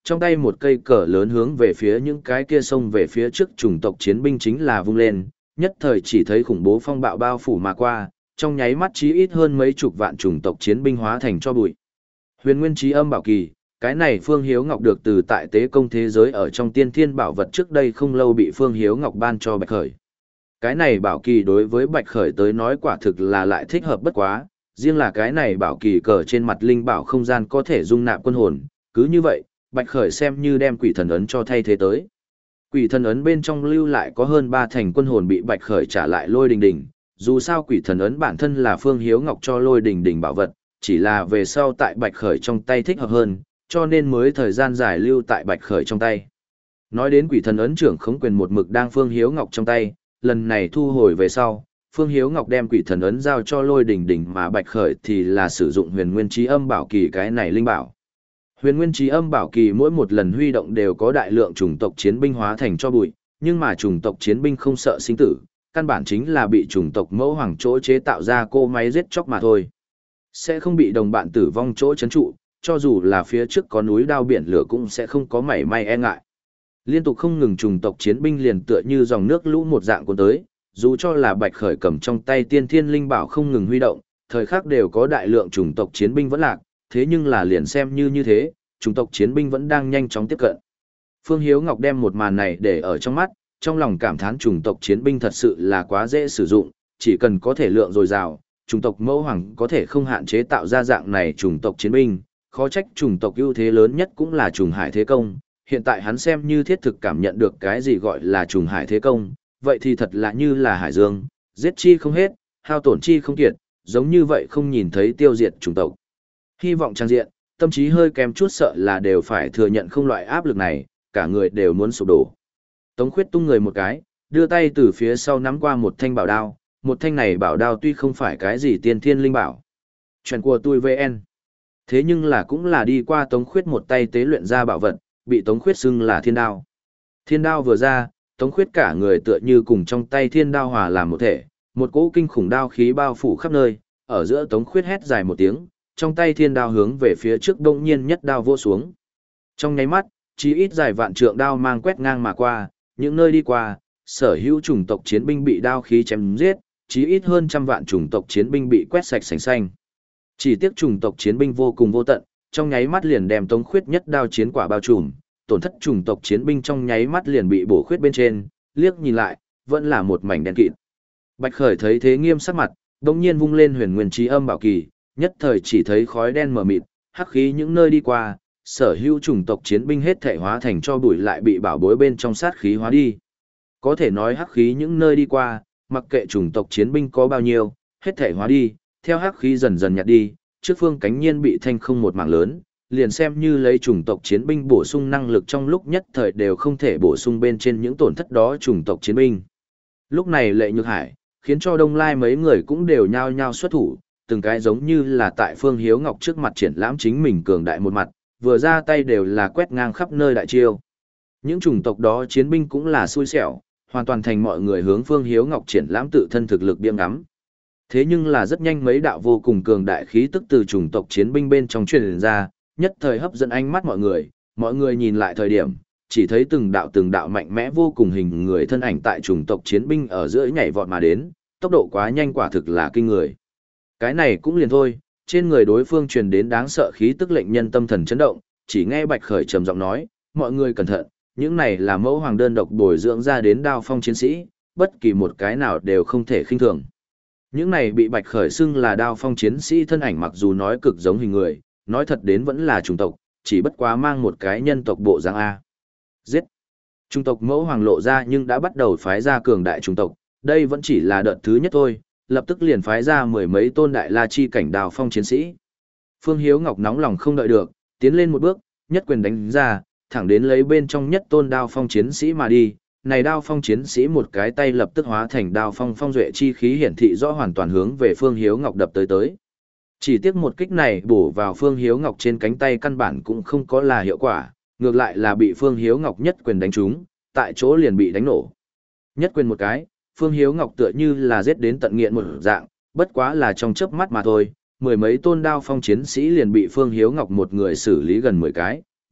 trong tay một cây cờ lớn hướng về phía những cái kia sông về phía trước chủng tộc chiến binh chính là vung lên, nhất thời chỉ thấy khủng bố phong bạo bao phủ mà qua, trong nháy mắt chí ít hơn mấy chục vạn chủng tộc chiến binh hóa thành cho bụi. Huyền Nguyên Chí Âm Bảo Kỳ, cái này Phương Hiếu Ngọc được từ tại Tế Công thế giới ở trong Tiên Thiên Bảo Vật trước đây không lâu bị Phương Hiếu Ngọc ban cho Bạch Khởi. Cái này bảo kỳ đối với Bạch Khởi tới nói quả thực là lại thích hợp bất quá, riêng là cái này bảo kỳ cờ trên mặt linh bảo không gian có thể dung nạp quân hồn, cứ như vậy, Bạch Khởi xem như đem quỷ thần ấn cho thay thế tới. Quỷ thần ấn bên trong lưu lại có hơn ba thành quân hồn bị Bạch Khởi trả lại Lôi Đình Đình, dù sao quỷ thần ấn bản thân là Phương Hiếu Ngọc cho Lôi Đình Đình bảo vật, chỉ là về sau tại Bạch Khởi trong tay thích hợp hơn, cho nên mới thời gian dài lưu tại Bạch Khởi trong tay. Nói đến quỷ thần ấn trưởng khống quyền một mực đang Phương Hiếu Ngọc trong tay, lần này thu hồi về sau, Phương Hiếu Ngọc đem quỷ thần ấn giao cho Lôi Đình Đình mà Bạch Khởi thì là sử dụng Huyền Nguyên Chí Âm Bảo Kỳ cái này linh bảo. Huyền Nguyên Chí Âm Bảo Kỳ mỗi một lần huy động đều có đại lượng chủng tộc chiến binh hóa thành cho bụi, nhưng mà chủng tộc chiến binh không sợ sinh tử, căn bản chính là bị chủng tộc mẫu hoàng chỗ chế tạo ra cô máy giết chóc mà thôi. Sẽ không bị đồng bạn tử vong chỗ chấn trụ, cho dù là phía trước có núi đao biển lửa cũng sẽ không có mảy may e ngại. Liên tục không ngừng chủng tộc chiến binh liền tựa như dòng nước lũ một dạng cuốn tới, dù cho là Bạch Khởi cầm trong tay Tiên Thiên Linh Bảo không ngừng huy động, thời khắc đều có đại lượng chủng tộc chiến binh vẫn lạc, thế nhưng là liền xem như như thế, chủng tộc chiến binh vẫn đang nhanh chóng tiếp cận. Phương Hiếu Ngọc đem một màn này để ở trong mắt, trong lòng cảm thán chủng tộc chiến binh thật sự là quá dễ sử dụng, chỉ cần có thể lượng dồi dào, chủng tộc mẫu hoàng có thể không hạn chế tạo ra dạng này chủng tộc chiến binh, khó trách chủng tộc ưu thế lớn nhất cũng là trùng hải thế công. Hiện tại hắn xem như thiết thực cảm nhận được cái gì gọi là trùng hải thế công, vậy thì thật là như là hải dương, giết chi không hết, hao tổn chi không kiệt, giống như vậy không nhìn thấy tiêu diệt chủng tộc. Hy vọng trang diện, tâm trí hơi kém chút sợ là đều phải thừa nhận không loại áp lực này, cả người đều muốn sụp đổ. Tống Khuyết tung người một cái, đưa tay từ phía sau nắm qua một thanh bảo đao, một thanh này bảo đao tuy không phải cái gì tiên thiên linh bảo. Chuyện của tôi vê en. Thế nhưng là cũng là đi qua Tống Khuyết một tay tế luyện ra bảo vật, bị Tống Khuyết xưng là thiên đao. Thiên đao vừa ra, Tống Khuyết cả người tựa như cùng trong tay thiên đao hòa làm một thể, một cỗ kinh khủng đao khí bao phủ khắp nơi, ở giữa Tống Khuyết hét dài một tiếng, trong tay thiên đao hướng về phía trước đông nhiên nhất đao vô xuống. Trong nháy mắt, chí ít dài vạn trượng đao mang quét ngang mà qua, những nơi đi qua, sở hữu chủng tộc chiến binh bị đao khí chém giết, chí ít hơn trăm vạn chủng tộc chiến binh bị quét sạch sành xanh. Chỉ tiếc chủng tộc chiến binh vô cùng vô tận, trong nháy mắt liền đem Tống Khuyết nhất đao chiến quả bao trùm, tổn thất chủng tộc chiến binh trong nháy mắt liền bị bổ khuyết bên trên, liếc nhìn lại, vẫn là một mảnh đen kịt. Bạch Khởi thấy thế nghiêm sắc mặt, đột nhiên vung lên Huyền Nguyên Chí Âm Bảo Kỳ, nhất thời chỉ thấy khói đen mờ mịt, hắc khí những nơi đi qua, sở hữu chủng tộc chiến binh hết thể hóa thành cho bụi lại bị bảo bối bên trong sát khí hóa đi. Có thể nói hắc khí những nơi đi qua, mặc kệ chủng tộc chiến binh có bao nhiêu, hết thể hóa đi, theo hắc khí dần dần nhạt đi, trước phương cánh nhiên bị thanh không một mảng lớn, liền xem như lấy chủng tộc chiến binh bổ sung năng lực trong lúc nhất thời đều không thể bổ sung bên trên những tổn thất đó chủng tộc chiến binh. Lúc này Lệ Nhược Hải, khiến cho Đông Lai mấy người cũng đều nhao nhao xuất thủ, từng cái giống như là tại Phương Hiếu Ngọc trước mặt triển lãm chính mình cường đại một mặt, vừa ra tay đều là quét ngang khắp nơi đại chiêu. Những chủng tộc đó chiến binh cũng là xui xẻo, hoàn toàn thành mọi người hướng Phương Hiếu Ngọc triển lãm tự thân thực lực biếng ngắm. Thế nhưng là rất nhanh mấy đạo vô cùng cường đại khí tức từ chủng tộc chiến binh bên trong truyền ra, nhất thời hấp dẫn ánh mắt mọi người, mọi người nhìn lại thời điểm, chỉ thấy từng đạo từng đạo mạnh mẽ vô cùng hình người thân ảnh tại chủng tộc chiến binh ở giữa nhảy vọt mà đến, tốc độ quá nhanh quả thực là kinh người. Cái này cũng liền thôi, trên người đối phương truyền đến đáng sợ khí tức lệnh nhân tâm thần chấn động, chỉ nghe Bạch Khởi trầm giọng nói, mọi người cẩn thận, những này là mẫu hoàng đơn độc bồi dưỡng ra đến đao phong chiến sĩ, bất kỳ một cái nào đều không thể khinh thường. Những này bị Bạch Khởi xưng là đao phong chiến sĩ thân ảnh mặc dù nói cực giống hình người, nói thật đến vẫn là chủng tộc, chỉ bất quá mang một cái nhân tộc bộ dáng A. Giết! Chủng tộc mẫu hoàng lộ ra nhưng đã bắt đầu phái ra cường đại chủng tộc, đây vẫn chỉ là đợt thứ nhất thôi, lập tức liền phái ra mười mấy tôn đại la chi cảnh đao phong chiến sĩ. Phương Hiếu Ngọc nóng lòng không đợi được, tiến lên một bước, nhất quyền đánh ra, thẳng đến lấy bên trong nhất tôn đao phong chiến sĩ mà đi. Này đao phong chiến sĩ một cái tay lập tức hóa thành đao phong phong duệ chi khí hiển thị rõ hoàn toàn hướng về Phương Hiếu Ngọc đập tới tới. Chỉ tiếc một kích này bổ vào Phương Hiếu Ngọc trên cánh tay căn bản cũng không có là hiệu quả, ngược lại là bị Phương Hiếu Ngọc nhất quyền đánh trúng, tại chỗ liền bị đánh nổ. Nhất quyền một cái, Phương Hiếu Ngọc tựa như là giết đến tận nghiện một dạng, bất quá là trong chớp mắt mà thôi, mười mấy tôn đao phong chiến sĩ liền bị Phương Hiếu Ngọc một người xử lý gần mười cái,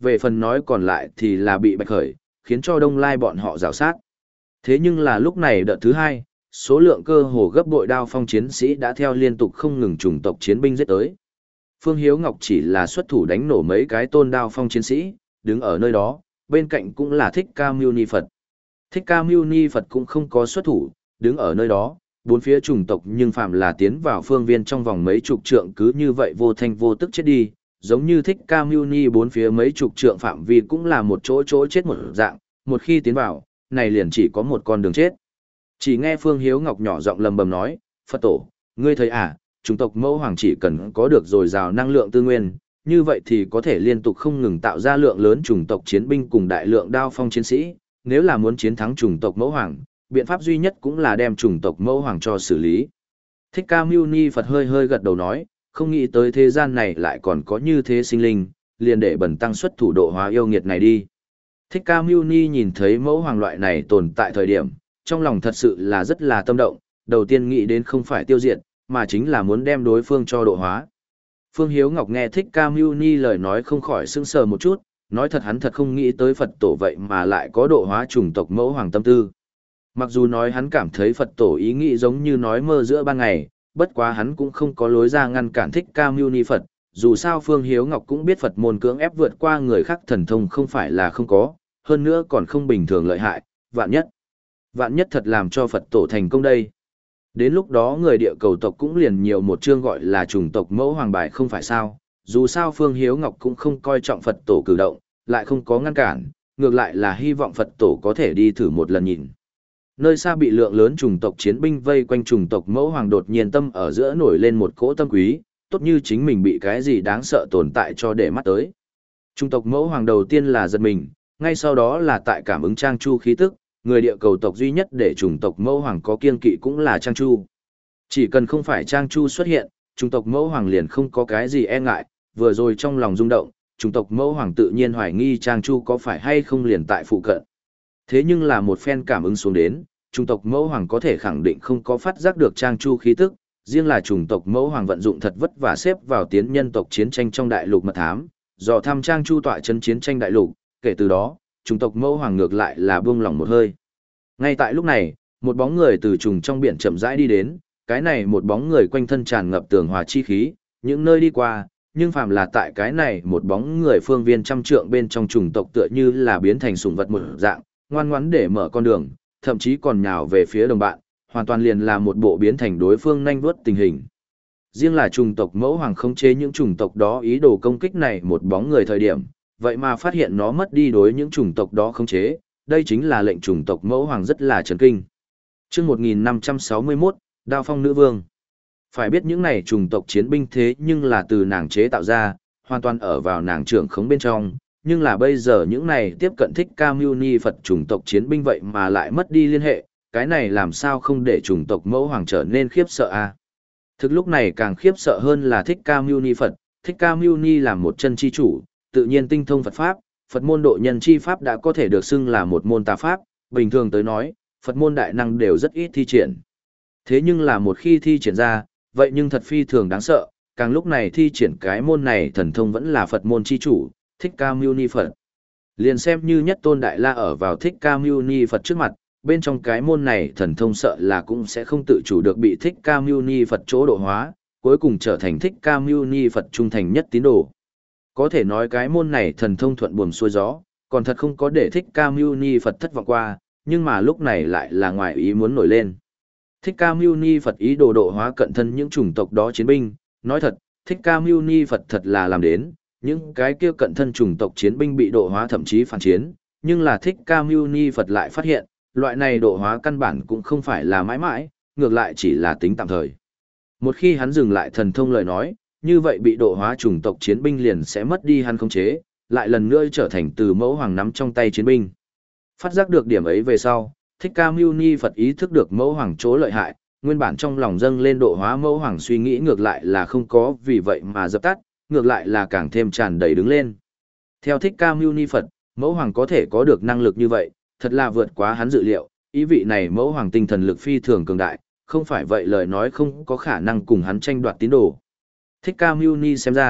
về phần nói còn lại thì là bị bạch khởi, khiến cho Đông Lai bọn họ rào sát. Thế nhưng là lúc này đợt thứ hai, số lượng cơ hồ gấp bội đao phong chiến sĩ đã theo liên tục không ngừng chủng tộc chiến binh giết tới. Phương Hiếu Ngọc chỉ là xuất thủ đánh nổ mấy cái tôn đao phong chiến sĩ, đứng ở nơi đó, bên cạnh cũng là Thích Ca Mâu Ni Phật. Thích Ca Mâu Ni Phật cũng không có xuất thủ, đứng ở nơi đó, bốn phía chủng tộc nhưng phạm là tiến vào phương viên trong vòng mấy chục trượng cứ như vậy vô thanh vô tức chết đi, giống như Thích Ca Mâu Ni bốn phía mấy chục trượng phạm vi cũng là một chỗ chỗ chết một dạng, một khi tiến vào, này liền chỉ có một con đường chết. Chỉ nghe Phương Hiếu Ngọc nhỏ giọng lầm bầm nói, Phật tổ, ngươi thấy à, chủng tộc mẫu hoàng chỉ cần có được dồi dào năng lượng tư nguyên, như vậy thì có thể liên tục không ngừng tạo ra lượng lớn chủng tộc chiến binh cùng đại lượng đao phong chiến sĩ, nếu là muốn chiến thắng chủng tộc mẫu hoàng, biện pháp duy nhất cũng là đem chủng tộc mẫu hoàng cho xử lý. Thích Ca Mâu Ni Phật hơi hơi gật đầu nói, không nghĩ tới thế gian này lại còn có như thế sinh linh, liền để bần tăng xuất thủ độ hóa yêu nghiệt này đi. Thích Ca Mâu Ni nhìn thấy mẫu hoàng loại này tồn tại thời điểm, trong lòng thật sự là rất là tâm động, đầu tiên nghĩ đến không phải tiêu diệt, mà chính là muốn đem đối phương cho độ hóa. Phương Hiếu Ngọc nghe Thích Ca Mâu Ni lời nói không khỏi sững sờ một chút, nói thật hắn thật không nghĩ tới Phật tổ vậy mà lại có độ hóa chủng tộc mẫu hoàng tâm tư. Mặc dù nói hắn cảm thấy Phật tổ ý nghĩ giống như nói mơ giữa ban ngày, bất quá hắn cũng không có lối ra ngăn cản Thích Ca Mâu Ni Phật, dù sao Phương Hiếu Ngọc cũng biết Phật môn cưỡng ép vượt qua người khác thần thông không phải là không có, hơn nữa còn không bình thường lợi hại, vạn nhất. Vạn nhất thật làm cho Phật tổ thành công đây. Đến lúc đó người địa cầu tộc cũng liền nhiều một chương gọi là chủng tộc mẫu hoàng bài không phải sao, dù sao Phương Hiếu Ngọc cũng không coi trọng Phật tổ cử động, lại không có ngăn cản, ngược lại là hy vọng Phật tổ có thể đi thử một lần nhìn. Nơi xa bị lượng lớn chủng tộc chiến binh vây quanh chủng tộc mẫu hoàng đột nhiên tâm ở giữa nổi lên một cỗ tâm quý, tốt như chính mình bị cái gì đáng sợ tồn tại cho để mắt tới. Chủng tộc mẫu hoàng đầu tiên là giật mình, ngay sau đó là tại cảm ứng Trang Chu khí tức, người địa cầu tộc duy nhất để chủng tộc mẫu hoàng có kiên kỵ cũng là Trang Chu. Chỉ cần không phải Trang Chu xuất hiện, chủng tộc mẫu hoàng liền không có cái gì e ngại, vừa rồi trong lòng rung động, chủng tộc mẫu hoàng tự nhiên hoài nghi Trang Chu có phải hay không liền tại phụ cận. Thế nhưng là một phen cảm ứng xuống đến, chủng tộc mẫu hoàng có thể khẳng định không có phát giác được Trang Chu khí tức, riêng là chủng tộc mẫu hoàng vận dụng thật vất vả xếp vào tiến nhân tộc chiến tranh trong đại lục mật thám, dò thăm Trang Chu tọa chân chiến tranh đại lục, kể từ đó, chủng tộc mẫu hoàng ngược lại là buông lỏng một hơi. Ngay tại lúc này, một bóng người từ trùng trong biển chậm rãi đi đến, cái này một bóng người quanh thân tràn ngập tường hòa chi khí, những nơi đi qua, nhưng phàm là tại cái này một bóng người phương viên trăm trượng bên trong chủng tộc tựa như là biến thành sủng vật một dạng, ngoan ngoãn để mở con đường, thậm chí còn nhào về phía đồng bạn, hoàn toàn liền là một bộ biến thành đối phương nhanh vuốt tình hình. Riêng là chủng tộc mẫu hoàng khống chế những chủng tộc đó ý đồ công kích này một bóng người thời điểm, vậy mà phát hiện nó mất đi đối những chủng tộc đó khống chế, đây chính là lệnh chủng tộc mẫu hoàng rất là chấn kinh. Chương một nghìn năm trăm sáu mươi mốt, Đao Phong Nữ Vương. Phải biết những này chủng tộc chiến binh thế nhưng là từ nàng chế tạo ra, hoàn toàn ở vào nàng trưởng khống bên trong, nhưng là bây giờ những này tiếp cận Thích Ca Mâu Ni Phật chủng tộc chiến binh vậy mà lại mất đi liên hệ, cái này làm sao không để chủng tộc mẫu hoàng trở nên khiếp sợ a? À? Thực lúc này càng khiếp sợ hơn là Thích Ca Mâu Ni Phật, Thích Ca Mâu Ni làm một chân chi chủ, tự nhiên tinh thông Phật pháp, Phật môn độ nhân chi pháp đã có thể được xưng là một môn tà pháp, bình thường tới nói, Phật môn đại năng đều rất ít thi triển. Thế nhưng là một khi thi triển ra, vậy nhưng thật phi thường đáng sợ, càng lúc này thi triển cái môn này thần thông vẫn là Phật môn chi chủ, Thích Ca Mâu Ni Phật. Liền xem như nhất tôn đại la ở vào Thích Ca Mâu Ni Phật trước mặt, bên trong cái môn này thần thông sợ là cũng sẽ không tự chủ được bị Thích Ca Mâu Ni Phật chỗ độ hóa, cuối cùng trở thành Thích Ca Mâu Ni Phật trung thành nhất tín đồ. Có thể nói cái môn này thần thông thuận buồm xuôi gió, còn thật không có để Thích Ca Mâu Ni Phật thất vọng qua, nhưng mà lúc này lại là ngoài ý muốn nổi lên. Thích Ca Mâu Ni Phật ý đồ độ hóa cận thân những chủng tộc đó chiến binh, nói thật, Thích Ca Mâu Ni Phật thật là làm đến, những cái kia cận thân chủng tộc chiến binh bị độ hóa thậm chí phản chiến, nhưng là Thích Ca Mâu Ni Phật lại phát hiện, loại này độ hóa căn bản cũng không phải là mãi mãi, ngược lại chỉ là tính tạm thời. Một khi hắn dừng lại thần thông lời nói, như vậy bị độ hóa chủng tộc chiến binh liền sẽ mất đi hắn khống chế, lại lần nữa trở thành từ mẫu hoàng nắm trong tay chiến binh. Phát giác được điểm ấy về sau, Thích Ca Mâu Ni Phật ý thức được mẫu hoàng chỗ lợi hại, nguyên bản trong lòng dâng lên độ hóa mẫu hoàng suy nghĩ ngược lại là không có vì vậy mà dập tắt, ngược lại là càng thêm tràn đầy đứng lên. Theo Thích Ca Mâu Ni Phật, mẫu hoàng có thể có được năng lực như vậy, thật là vượt quá hắn dự liệu, ý vị này mẫu hoàng tinh thần lực phi thường cường đại, không phải vậy lời nói không có khả năng cùng hắn tranh đoạt tín đồ. Thích Ca Mâu Ni xem ra,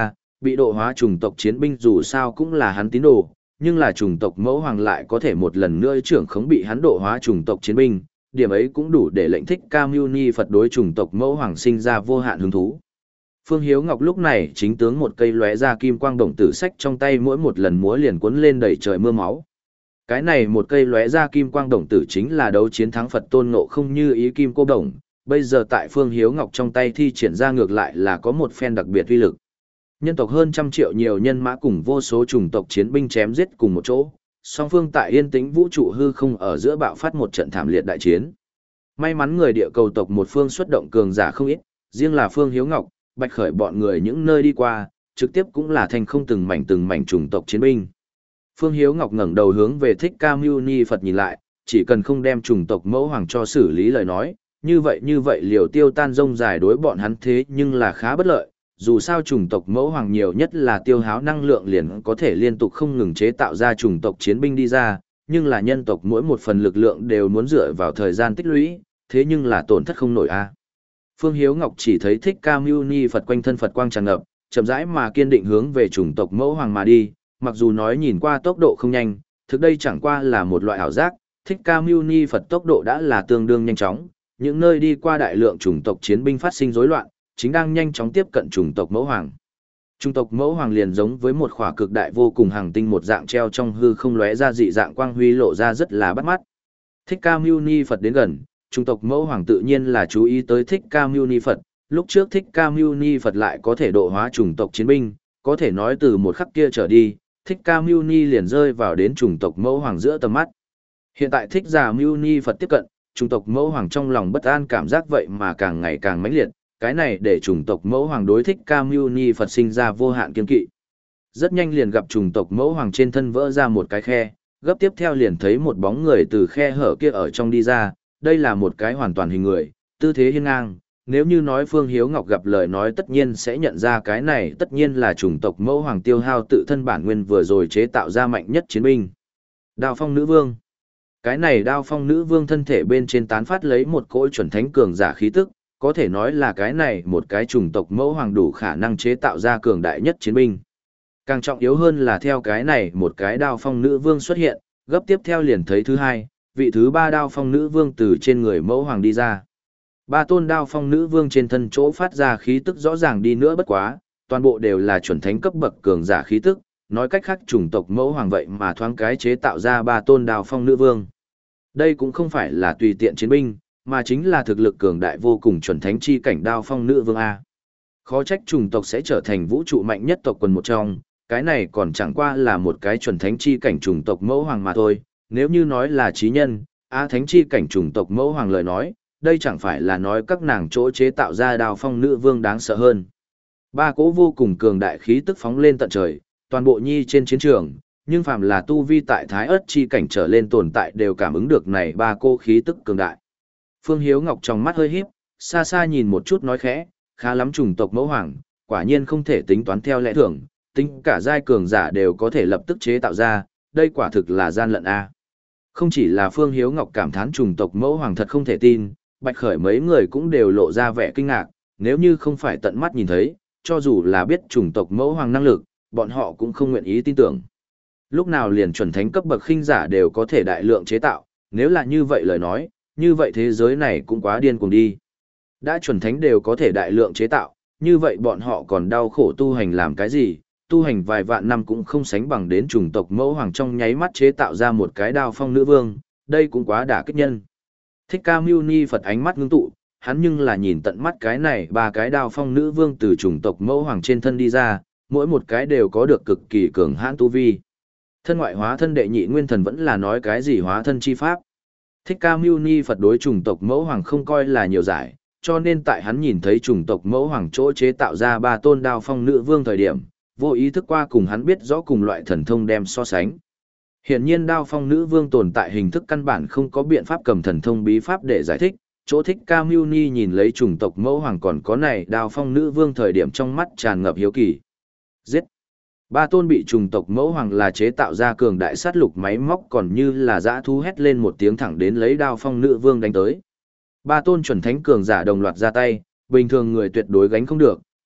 Bị độ hóa chủng tộc chiến binh dù sao cũng là hắn tín đồ, nhưng là chủng tộc mẫu hoàng lại có thể một lần nữa trưởng khống bị hắn độ hóa chủng tộc chiến binh, điểm ấy cũng đủ để lệnh Thích Ca Mâu Ni Phật đối chủng tộc mẫu hoàng sinh ra vô hạn hứng thú. Phương Hiếu Ngọc lúc này chính tướng một cây lóe ra kim quang đồng tử sách trong tay, mỗi một lần múa liền cuốn lên đầy trời mưa máu. Cái này một cây lóe ra kim quang đồng tử chính là đấu chiến thắng Phật Tôn Ngộ Không như ý kim cô đồng, bây giờ tại Phương Hiếu Ngọc trong tay thi triển ra ngược lại là có một phen đặc biệt uy lực. Nhân tộc hơn trăm triệu nhiều nhân mã cùng vô số chủng tộc chiến binh chém giết cùng một chỗ, song phương tại yên tĩnh vũ trụ hư không ở giữa bạo phát một trận thảm liệt đại chiến. May mắn người địa cầu tộc một phương xuất động cường giả không ít, riêng là Phương Hiếu Ngọc, Bạch Khởi bọn người những nơi đi qua, trực tiếp cũng là thành không từng mảnh từng mảnh chủng tộc chiến binh. Phương Hiếu Ngọc ngẩng đầu hướng về Thích Ca Mâu Ni Phật nhìn lại, chỉ cần không đem chủng tộc mẫu hoàng cho xử lý lời nói, như vậy như vậy liều tiêu tan rông dài đối bọn hắn thế nhưng là khá bất lợi, dù sao chủng tộc mẫu hoàng nhiều nhất là tiêu hao năng lượng liền có thể liên tục không ngừng chế tạo ra chủng tộc chiến binh đi ra, nhưng là nhân tộc mỗi một phần lực lượng đều muốn dựa vào thời gian tích lũy, thế nhưng là tổn thất không nổi a. Phương Hiếu Ngọc chỉ thấy Thích Ca Mâu Ni Phật quanh thân Phật quang tràn ngập, chậm rãi mà kiên định hướng về chủng tộc mẫu hoàng mà đi, mặc dù nói nhìn qua tốc độ không nhanh, thực đây chẳng qua là một loại ảo giác, Thích Ca Mâu Ni Phật tốc độ đã là tương đương nhanh chóng, những nơi đi qua đại lượng chủng tộc chiến binh phát sinh rối loạn, chính đang nhanh chóng tiếp cận chủng tộc mẫu hoàng. Chủng tộc mẫu hoàng liền giống với một khỏa cực đại vô cùng hàng tinh một dạng treo trong hư không lóe ra dị dạng quang huy lộ ra rất là bắt mắt. Thích Ca Mâu Ni Phật đến gần, chủng tộc mẫu hoàng tự nhiên là chú ý tới Thích Ca Mâu Ni Phật, lúc trước Thích Ca Mâu Ni Phật lại có thể độ hóa chủng tộc chiến binh, có thể nói từ một khắc kia trở đi, Thích Ca Mâu Ni liền rơi vào đến chủng tộc mẫu hoàng giữa tầm mắt. Hiện tại Thích Giả Mâu Ni Phật tiếp cận, chủng tộc mẫu hoàng trong lòng bất an cảm giác vậy mà càng ngày càng mãnh liệt, cái này để chủng tộc mẫu hoàng đối Thích Ca Mâu Ni Phật sinh ra vô hạn kiên kỵ. Rất nhanh liền gặp chủng tộc mẫu hoàng trên thân vỡ ra một cái khe, gấp tiếp theo liền thấy một bóng người từ khe hở kia ở trong đi ra, đây là một cái hoàn toàn hình người, tư thế hiên ngang, nếu như nói Phương Hiếu Ngọc gặp lời nói tất nhiên sẽ nhận ra cái này tất nhiên là chủng tộc mẫu hoàng tiêu hao tự thân bản nguyên vừa rồi chế tạo ra mạnh nhất chiến binh. Đao Phong Nữ Vương. Cái này Đao Phong Nữ Vương thân thể bên trên tán phát lấy một cỗ chuẩn thánh cường giả khí tức, có thể nói là cái này một cái chủng tộc mẫu hoàng đủ khả năng chế tạo ra cường đại nhất chiến binh. Càng trọng yếu hơn là theo cái này một cái Đao Phong Nữ Vương xuất hiện, gấp tiếp theo liền thấy thứ hai, vị thứ ba Đao Phong Nữ Vương từ trên người mẫu hoàng đi ra. Ba tôn Đao Phong Nữ Vương trên thân chỗ phát ra khí tức rõ ràng đi nữa bất quá, toàn bộ đều là chuẩn thánh cấp bậc cường giả khí tức, nói cách khác chủng tộc mẫu hoàng vậy mà thoáng cái chế tạo ra ba tôn Đao Phong Nữ Vương. Đây cũng không phải là tùy tiện chiến binh, mà chính là thực lực cường đại vô cùng chuẩn thánh chi cảnh Đao Phong Nữ Vương A. Khó trách chủng tộc sẽ trở thành vũ trụ mạnh nhất tộc quần một trong, cái này còn chẳng qua là một cái chuẩn thánh chi cảnh chủng tộc mẫu hoàng mà thôi, nếu như nói là trí nhân, A thánh chi cảnh chủng tộc mẫu hoàng lời nói, đây chẳng phải là nói các nàng chỗ chế tạo ra Đao Phong Nữ Vương đáng sợ hơn. Ba cỗ vô cùng cường đại khí tức phóng lên tận trời, toàn bộ nhi trên chiến trường, nhưng phàm là tu vi tại thái ớt chi cảnh trở lên tồn tại đều cảm ứng được này ba cỗ khí tức cường đại. Phương Hiếu Ngọc trong mắt hơi híp, xa xa nhìn một chút nói khẽ, khá lắm chủng tộc mẫu hoàng, quả nhiên không thể tính toán theo lẽ thường, tính cả giai cường giả đều có thể lập tức chế tạo ra, đây quả thực là gian lận a. Không chỉ là Phương Hiếu Ngọc cảm thán chủng tộc mẫu hoàng thật không thể tin, Bạch Khởi mấy người cũng đều lộ ra vẻ kinh ngạc, nếu như không phải tận mắt nhìn thấy, cho dù là biết chủng tộc mẫu hoàng năng lực, bọn họ cũng không nguyện ý tin tưởng. Lúc nào liền chuẩn thánh cấp bậc khinh giả đều có thể đại lượng chế tạo, nếu là như vậy lời nói, như vậy thế giới này cũng quá điên cuồng đi. Đã chuẩn thánh đều có thể đại lượng chế tạo, như vậy bọn họ còn đau khổ tu hành làm cái gì, tu hành vài vạn năm cũng không sánh bằng đến chủng tộc mẫu hoàng trong nháy mắt chế tạo ra một cái Đao Phong Nữ Vương, đây cũng quá đả kích nhân. Thích Ca Mâu Ni Phật ánh mắt ngưng tụ, hắn nhưng là nhìn tận mắt cái này ba cái Đao Phong Nữ Vương từ chủng tộc mẫu hoàng trên thân đi ra, mỗi một cái đều có được cực kỳ cường hãn tu vi. Thân ngoại hóa thân đệ nhị nguyên thần vẫn là nói cái gì hóa thân chi pháp. Thích Ca Mâu Ni Phật đối chủng tộc mẫu hoàng không coi là nhiều giải, cho nên tại hắn nhìn thấy chủng tộc mẫu hoàng chỗ chế tạo ra ba tôn Đao Phong Nữ Vương thời điểm, vô ý thức qua cùng hắn biết rõ cùng loại thần thông đem so sánh. Hiển nhiên Đao Phong Nữ Vương tồn tại hình thức căn bản không có biện pháp cầm thần thông bí pháp để giải thích, chỗ Thích Ca Mâu Ni nhìn lấy chủng tộc mẫu hoàng còn có này Đao Phong Nữ Vương thời điểm trong mắt tràn ngập hiếu kỳ. Giết! Ba tôn bị chủng tộc mẫu hoàng là chế tạo ra cường đại sát lục máy móc còn như là dã thú hét lên một tiếng thẳng đến lấy Đao Phong Nữ Vương đánh tới. Ba tôn chuẩn thánh cường giả đồng loạt ra tay, bình thường người tuyệt đối gánh không được,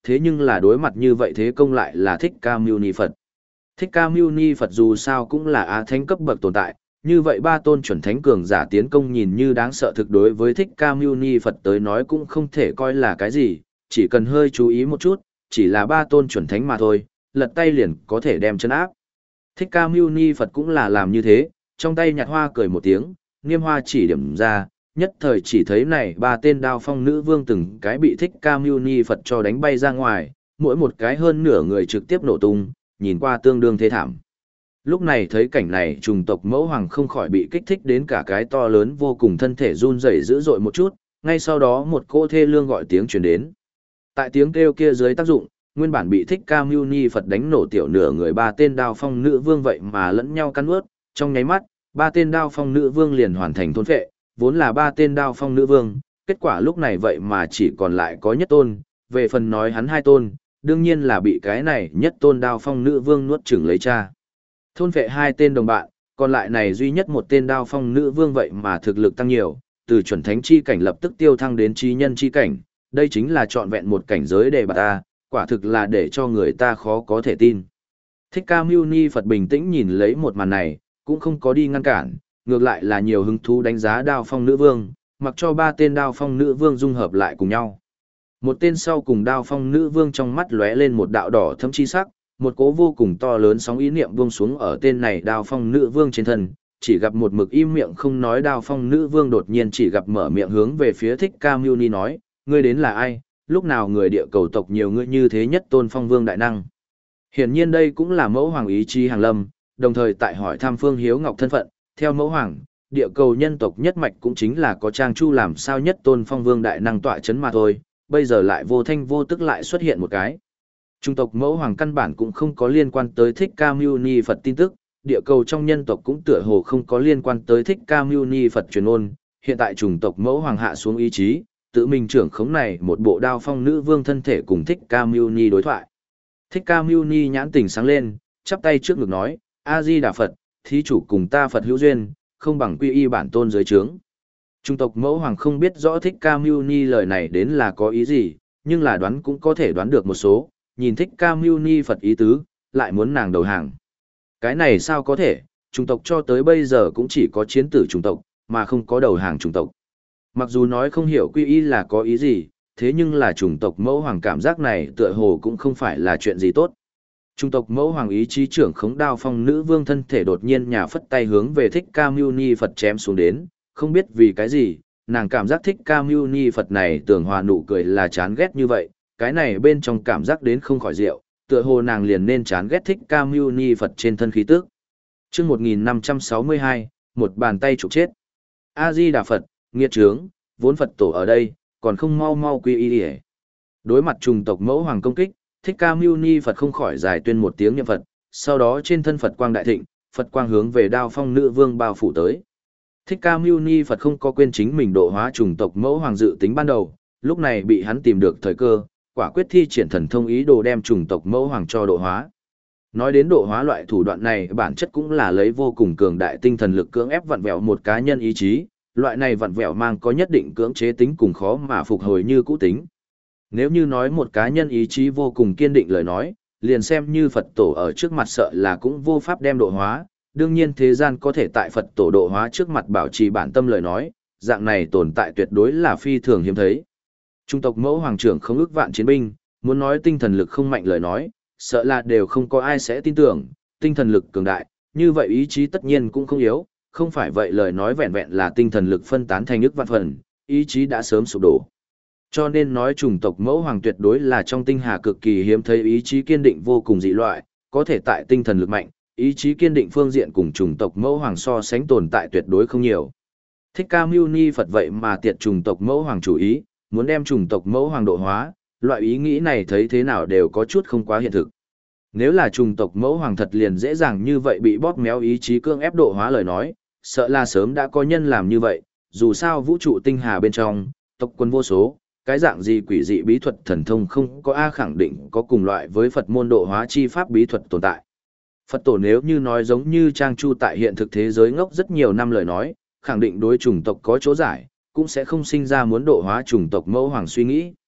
thế nhưng là đối mặt như vậy thế công lại là Thích Ca Mâu Ni Phật. Thích Ca Mâu Ni Phật dù sao cũng là Á Thánh cấp bậc tồn tại, như vậy ba tôn chuẩn thánh cường giả tiến công nhìn như đáng sợ thực đối với Thích Ca Mâu Ni Phật tới nói cũng không thể coi là cái gì, chỉ cần hơi chú ý một chút, chỉ là ba tôn chuẩn thánh mà thôi, lật tay liền có thể đem chân áp. Thích Ca Mâu Ni Phật cũng là làm như thế, trong tay nhặt hoa cười một tiếng, niêm hoa chỉ điểm ra, nhất thời chỉ thấy này ba tên đao phong nữ vương từng cái bị Thích Ca Mâu Ni Phật cho đánh bay ra ngoài, mỗi một cái hơn nửa người trực tiếp nổ tung, nhìn qua tương đương thế thảm. Lúc này thấy cảnh này trùng tộc mẫu hoàng không khỏi bị kích thích đến cả cái to lớn vô cùng thân thể run rẩy dữ dội một chút, ngay sau đó một cỗ thê lương gọi tiếng truyền đến. Tại tiếng kêu kia dưới tác dụng, nguyên bản bị Thích Ca Mâu Ni Phật đánh nổ tiểu nửa người ba tên đao phong nữ vương vậy mà lẫn nhau cắn ướt, trong nháy mắt, ba tên đao phong nữ vương liền hoàn thành thôn phệ, vốn là ba tên đao phong nữ vương, kết quả lúc này vậy mà chỉ còn lại có nhất tôn, về phần nói hắn hai tôn, đương nhiên là bị cái này nhất tôn đao phong nữ vương nuốt chửng lấy cha. Thôn phệ hai tên đồng bạn, còn lại này duy nhất một tên đao phong nữ vương vậy mà thực lực tăng nhiều, từ chuẩn thánh chi cảnh lập tức tiêu thăng đến chi nhân chi cảnh, đây chính là trọn vẹn một cảnh giới đề bạt ta, quả thực là để cho người ta khó có thể tin. Thích Ca Mâu Ni Phật bình tĩnh nhìn lấy một màn này, cũng không có đi ngăn cản, ngược lại là nhiều hứng thú đánh giá đao phong nữ vương, mặc cho ba tên đao phong nữ vương dung hợp lại cùng nhau. Một tên sau cùng đao phong nữ vương trong mắt lóe lên một đạo đỏ thâm chi sắc, một cố vô cùng to lớn sóng ý niệm buông xuống ở tên này đao phong nữ vương trên thân, chỉ gặp một mực im miệng không nói đao phong nữ vương đột nhiên chỉ gặp mở miệng hướng về phía Thích Ca Mâu Ni nói, ngươi đến là ai, lúc nào người địa cầu tộc nhiều ngươi như thế nhất tôn phong vương đại năng. Hiển nhiên đây cũng là mẫu hoàng ý chí hàng lâm, đồng thời tại hỏi thăm Phương Hiếu Ngọc thân phận, theo mẫu hoàng, địa cầu nhân tộc nhất mạch cũng chính là có Trang Chu làm sao nhất tôn phong vương đại năng tọa chấn mà thôi, bây giờ lại vô thanh vô tức lại xuất hiện một cái. Trung tộc mẫu hoàng căn bản cũng không có liên quan tới Thích Ca Mâu Ni Phật tin tức, địa cầu trong nhân tộc cũng tựa hồ không có liên quan tới Thích Ca Mâu Ni Phật truyền ôn, hiện tại chủng tộc mẫu hoàng hạ xuống ý chí, tự mình trưởng khống này một bộ đao phong nữ vương thân thể cùng Thích Ca Mâu Ni đối thoại. Thích Ca Mâu Ni nhãn tình sáng lên, chắp tay trước ngực nói, A Di Đà Phật, thí chủ cùng ta Phật hữu duyên, không bằng quy y bản tôn dưới trướng. Trung tộc mẫu hoàng không biết rõ Thích Ca Mâu Ni lời này đến là có ý gì, nhưng là đoán cũng có thể đoán được một số, nhìn Thích Ca Mâu Ni Phật ý tứ, lại muốn nàng đầu hàng. Cái này sao có thể, chủng tộc cho tới bây giờ cũng chỉ có chiến tử chủng tộc, mà không có đầu hàng chủng tộc. Mặc dù nói không hiểu quy y là có ý gì, thế nhưng là chủng tộc mẫu hoàng cảm giác này tựa hồ cũng không phải là chuyện gì tốt. Chủng tộc mẫu hoàng ý chí trưởng khống đao phong nữ vương thân thể đột nhiên nhà phất tay hướng về Thích Ca Mâu Ni Phật chém xuống đến, không biết vì cái gì, nàng cảm giác Thích Ca Mâu Ni Phật này tưởng hòa nụ cười là chán ghét như vậy, cái này bên trong cảm giác đến không khỏi rượu, tựa hồ nàng liền nên chán ghét Thích Ca Mâu Ni Phật trên thân khí tức. Chương một nghìn năm trăm sáu mươi hai, một bàn tay trục chết. A Di Đà Phật, nghiệt trướng, vốn Phật tổ ở đây, còn không mau mau quy y đi. Đối mặt trùng tộc mẫu hoàng công kích, Thích Ca Mâu Ni Phật không khỏi giải tuyên một tiếng niệm Phật, sau đó trên thân Phật quang đại thịnh, Phật quang hướng về đao phong nữ vương bao phủ tới. Thích Ca Mâu Ni Phật không có quên chính mình độ hóa trùng tộc mẫu hoàng dự tính ban đầu, lúc này bị hắn tìm được thời cơ, quả quyết thi triển thần thông ý đồ đem trùng tộc mẫu hoàng cho độ hóa. Nói đến độ hóa loại thủ đoạn này bản chất cũng là lấy vô cùng cường đại tinh thần lực cưỡng ép vặn vẹo một cá nhân ý chí, loại này vặn vẹo mang có nhất định cưỡng chế tính cùng khó mà phục hồi như cũ tính. Nếu như nói một cá nhân ý chí vô cùng kiên định lời nói, liền xem như Phật tổ ở trước mặt sợ là cũng vô pháp đem độ hóa, đương nhiên thế gian có thể tại Phật tổ độ hóa trước mặt bảo trì bản tâm lời nói, dạng này tồn tại tuyệt đối là phi thường hiếm thấy. Trung tộc mẫu hoàng trưởng không ước vạn chiến binh, muốn nói tinh thần lực không mạnh lời nói, sợ là đều không có ai sẽ tin tưởng, tinh thần lực cường đại, như vậy ý chí tất nhiên cũng không yếu, không phải vậy lời nói vẹn vẹn là tinh thần lực phân tán thành ước vạn phần, ý chí đã sớm sụp đổ. Cho nên nói chủng tộc mẫu hoàng tuyệt đối là trong tinh hà cực kỳ hiếm thấy ý chí kiên định vô cùng dị loại, có thể tại tinh thần lực mạnh, ý chí kiên định phương diện cùng chủng tộc mẫu hoàng so sánh tồn tại tuyệt đối không nhiều. Thích Ca Mâu Ni Phật vậy mà tiệt chủng tộc mẫu hoàng chủ ý, muốn đem chủng tộc mẫu hoàng độ hóa, loại ý nghĩ này thấy thế nào đều có chút không quá hiện thực. Nếu là chủng tộc mẫu hoàng thật liền dễ dàng như vậy bị bóp méo ý chí cương ép độ hóa lời nói, sợ là sớm đã có nhân làm như vậy, dù sao vũ trụ tinh hà bên trong, tộc quân vô số, cái dạng gì quỷ dị bí thuật thần thông không có A khẳng định có cùng loại với Phật môn độ hóa chi pháp bí thuật tồn tại. Phật tổ nếu như nói giống như Trang Chu tại hiện thực thế giới ngốc rất nhiều năm lời nói, khẳng định đối chủng tộc có chỗ giải, cũng sẽ không sinh ra muốn độ hóa chủng tộc mẫu hoàng suy nghĩ.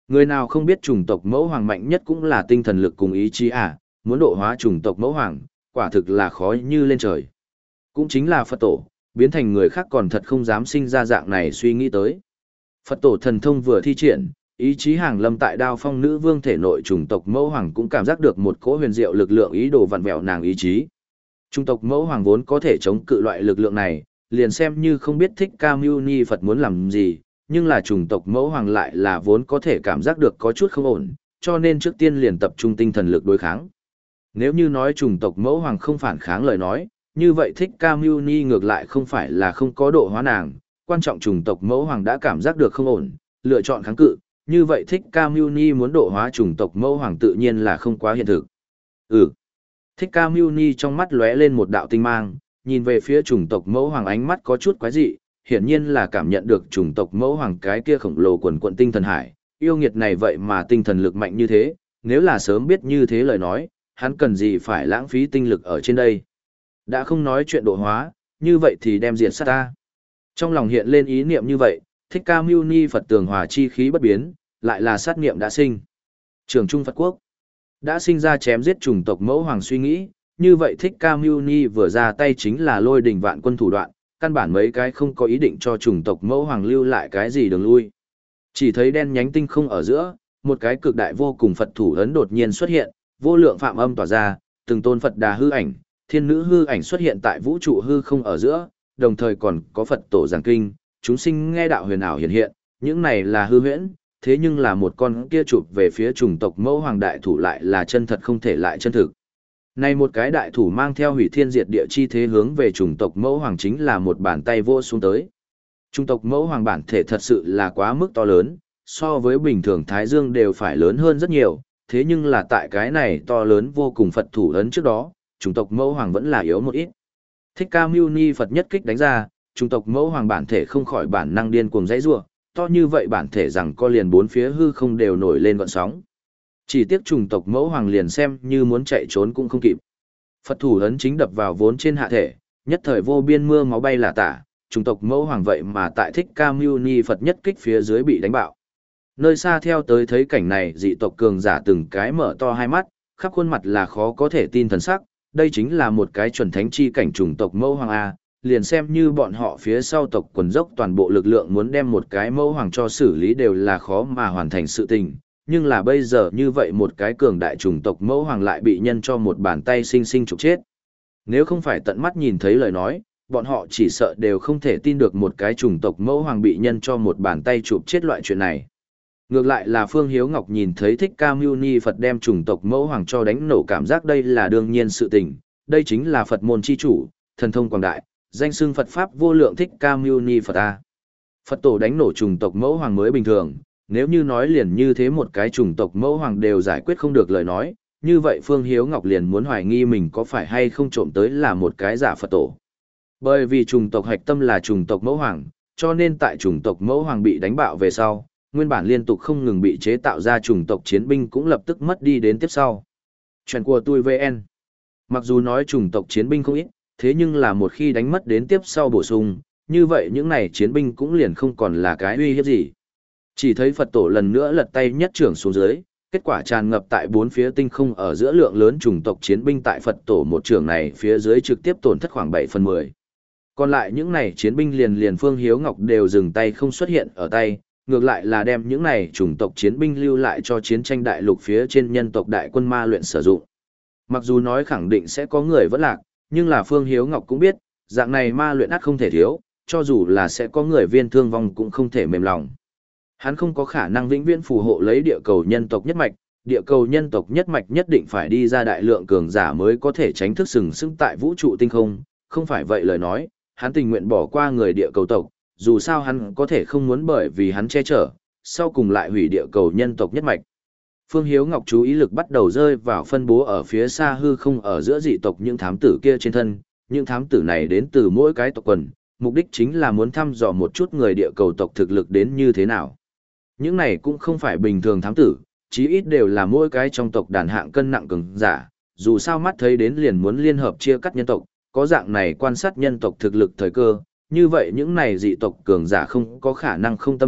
Người nào không biết chủng tộc mẫu hoàng mạnh nhất cũng là tinh thần lực cùng ý chí à, muốn độ hóa chủng tộc mẫu hoàng, quả thực là khó như lên trời. Cũng chính là Phật tổ, biến thành người khác còn thật không dám sinh ra dạng này suy nghĩ tới. Phật tổ thần thông vừa thi triển, ý chí hàng lâm tại đao phong nữ vương thể nội chủng tộc mẫu hoàng cũng cảm giác được một cỗ huyền diệu lực lượng ý đồ vặn vẹo nàng ý chí. Chủng tộc mẫu hoàng vốn có thể chống cự loại lực lượng này, liền xem như không biết Thích Ca Mâu Ni Phật muốn làm gì, nhưng là chủng tộc mẫu hoàng lại là vốn có thể cảm giác được có chút không ổn, cho nên trước tiên liền tập trung tinh thần lực đối kháng. Nếu như nói chủng tộc mẫu hoàng không phản kháng lời nói, như vậy Thích Ca Mâu Ni ngược lại không phải là không có độ hóa nàng, quan trọng chủng tộc mẫu hoàng đã cảm giác được không ổn, lựa chọn kháng cự, như vậy Thích Ca Mâu Ni muốn độ hóa chủng tộc mẫu hoàng tự nhiên là không quá hiện thực. Ừ. Thích Ca Mâu Ni trong mắt lóe lên một đạo tinh mang, nhìn về phía chủng tộc mẫu hoàng ánh mắt có chút quái dị, hiển nhiên là cảm nhận được chủng tộc mẫu hoàng cái kia khổng lồ quần quận tinh thần hải, yêu nghiệt này vậy mà tinh thần lực mạnh như thế, nếu là sớm biết như thế lời nói, hắn cần gì phải lãng phí tinh lực ở trên đây. Đã không nói chuyện độ hóa, như vậy thì đem diệt sát ta. Trong lòng hiện lên ý niệm như vậy, Thích Ca Mâu Ni Phật tường hòa chi khí bất biến, lại là sát niệm đã sinh. Trường Trung Phật Quốc đã sinh ra chém giết chủng tộc mẫu hoàng suy nghĩ, như vậy Thích Ca Mâu Ni vừa ra tay chính là lôi đình vạn quân thủ đoạn, căn bản mấy cái không có ý định cho chủng tộc mẫu hoàng lưu lại cái gì đường lui. Chỉ thấy đen nhánh tinh không ở giữa, một cái cực đại vô cùng Phật thủ ấn đột nhiên xuất hiện, vô lượng phạm âm tỏa ra, từng tôn Phật đà hư ảnh, thiên nữ hư ảnh xuất hiện tại vũ trụ hư không ở giữa, đồng thời còn có Phật tổ giảng kinh, chúng sinh nghe đạo huyền ảo hiện hiện, những này là hư huyễn, thế nhưng là một con kia chụp về phía chủng tộc mẫu hoàng đại thủ lại là chân thật không thể lại chân thực. Này một cái đại thủ mang theo hủy thiên diệt địa chi thế hướng về chủng tộc mẫu hoàng chính là một bàn tay vô xuống tới. Chủng tộc mẫu hoàng bản thể thật sự là quá mức to lớn, so với bình thường Thái Dương đều phải lớn hơn rất nhiều, thế nhưng là tại cái này to lớn vô cùng Phật thủ ấn trước đó, chủng tộc mẫu hoàng vẫn là yếu một ít. Thích Ca Mâu Ni Phật nhất kích đánh ra, chủng tộc mẫu hoàng bản thể không khỏi bản năng điên cuồng dãy rủa, to như vậy bản thể rằng co liền bốn phía hư không đều nổi lên gợn sóng. Chỉ tiếc chủng tộc mẫu hoàng liền xem như muốn chạy trốn cũng không kịp. Phật thủ ấn chính đập vào vốn trên hạ thể, nhất thời vô biên mưa máu bay là tả, chủng tộc mẫu hoàng vậy mà tại Thích Ca Mâu Ni Phật nhất kích phía dưới bị đánh bạo. Nơi xa theo tới thấy cảnh này, dị tộc cường giả từng cái mở to hai mắt, khắp khuôn mặt là khó có thể tin thần sắc, đây chính là một cái chuẩn thánh chi cảnh chủng tộc mẫu hoàng a, liền xem như bọn họ phía sau tộc quần dốc toàn bộ lực lượng muốn đem một cái mẫu hoàng cho xử lý đều là khó mà hoàn thành sự tình, nhưng là bây giờ như vậy một cái cường đại chủng tộc mẫu hoàng lại bị nhân cho một bàn tay sinh sinh trục chết. Nếu không phải tận mắt nhìn thấy lời nói, bọn họ chỉ sợ đều không thể tin được một cái chủng tộc mẫu hoàng bị nhân cho một bàn tay chụp chết loại chuyện này. Ngược lại là Phương Hiếu Ngọc nhìn thấy Thích Ca Mâu Ni Phật đem chủng tộc mẫu hoàng cho đánh nổ, cảm giác đây là đương nhiên sự tình, đây chính là Phật môn chi chủ, thần thông quảng đại, danh xưng Phật Pháp vô lượng Thích Ca Mâu Ni Phật A. Phật tổ đánh nổ chủng tộc mẫu hoàng mới bình thường, nếu như nói liền như thế một cái chủng tộc mẫu hoàng đều giải quyết không được lời nói, như vậy Phương Hiếu Ngọc liền muốn hoài nghi mình có phải hay không trộm tới là một cái giả Phật tổ. Bởi vì chủng tộc hạch tâm là chủng tộc mẫu hoàng, cho nên tại chủng tộc mẫu hoàng bị đánh bạo về sau, nguyên bản liên tục không ngừng bị chế tạo ra chủng tộc chiến binh cũng lập tức mất đi đến tiếp sau. Chuyện của tôi vê en. Mặc dù nói chủng tộc chiến binh không ít, thế nhưng là một khi đánh mất đến tiếp sau bổ sung, như vậy những này chiến binh cũng liền không còn là cái uy hiếp gì. Chỉ thấy Phật tổ lần nữa lật tay nhất trưởng xuống dưới, kết quả tràn ngập tại bốn phía tinh không ở giữa lượng lớn chủng tộc chiến binh tại Phật tổ một trưởng này phía dưới trực tiếp tổn thất khoảng bảy phần mười. Còn lại những này chiến binh liền liền Phương Hiếu Ngọc đều dừng tay không xuất hiện ở tay, ngược lại là đem những này chủng tộc chiến binh lưu lại cho chiến tranh đại lục phía trên nhân tộc đại quân ma luyện sử dụng. Mặc dù nói khẳng định sẽ có người vẫn lạc, nhưng là Phương Hiếu Ngọc cũng biết, dạng này ma luyện ắt không thể thiếu, cho dù là sẽ có người viên thương vong cũng không thể mềm lòng. Hắn không có khả năng vĩnh viễn phù hộ lấy địa cầu nhân tộc nhất mạch, địa cầu nhân tộc nhất mạch nhất định phải đi ra đại lượng cường giả mới có thể tránh thức sừng sững tại vũ trụ tinh không, không phải vậy lời nói, hắn tình nguyện bỏ qua người địa cầu tộc, dù sao hắn có thể không muốn bởi vì hắn che chở, sau cùng lại hủy địa cầu nhân tộc nhất mạch. Phương Hiếu Ngọc chú ý lực bắt đầu rơi vào phân bố ở phía xa hư không ở giữa dị tộc những thám tử kia trên thân, những thám tử này đến từ mỗi cái tộc quần, mục đích chính là muốn thăm dò một chút người địa cầu tộc thực lực đến như thế nào. Những này cũng không phải bình thường thám tử, chí ít đều là mỗi cái trong tộc đàn hạng cân nặng cường giả, dù sao mắt thấy đến liền muốn liên hợp chia cắt nhân tộc, có dạng này quan sát nhân tộc thực lực thời cơ, như vậy những này dị tộc cường giả không có khả năng không tâm động,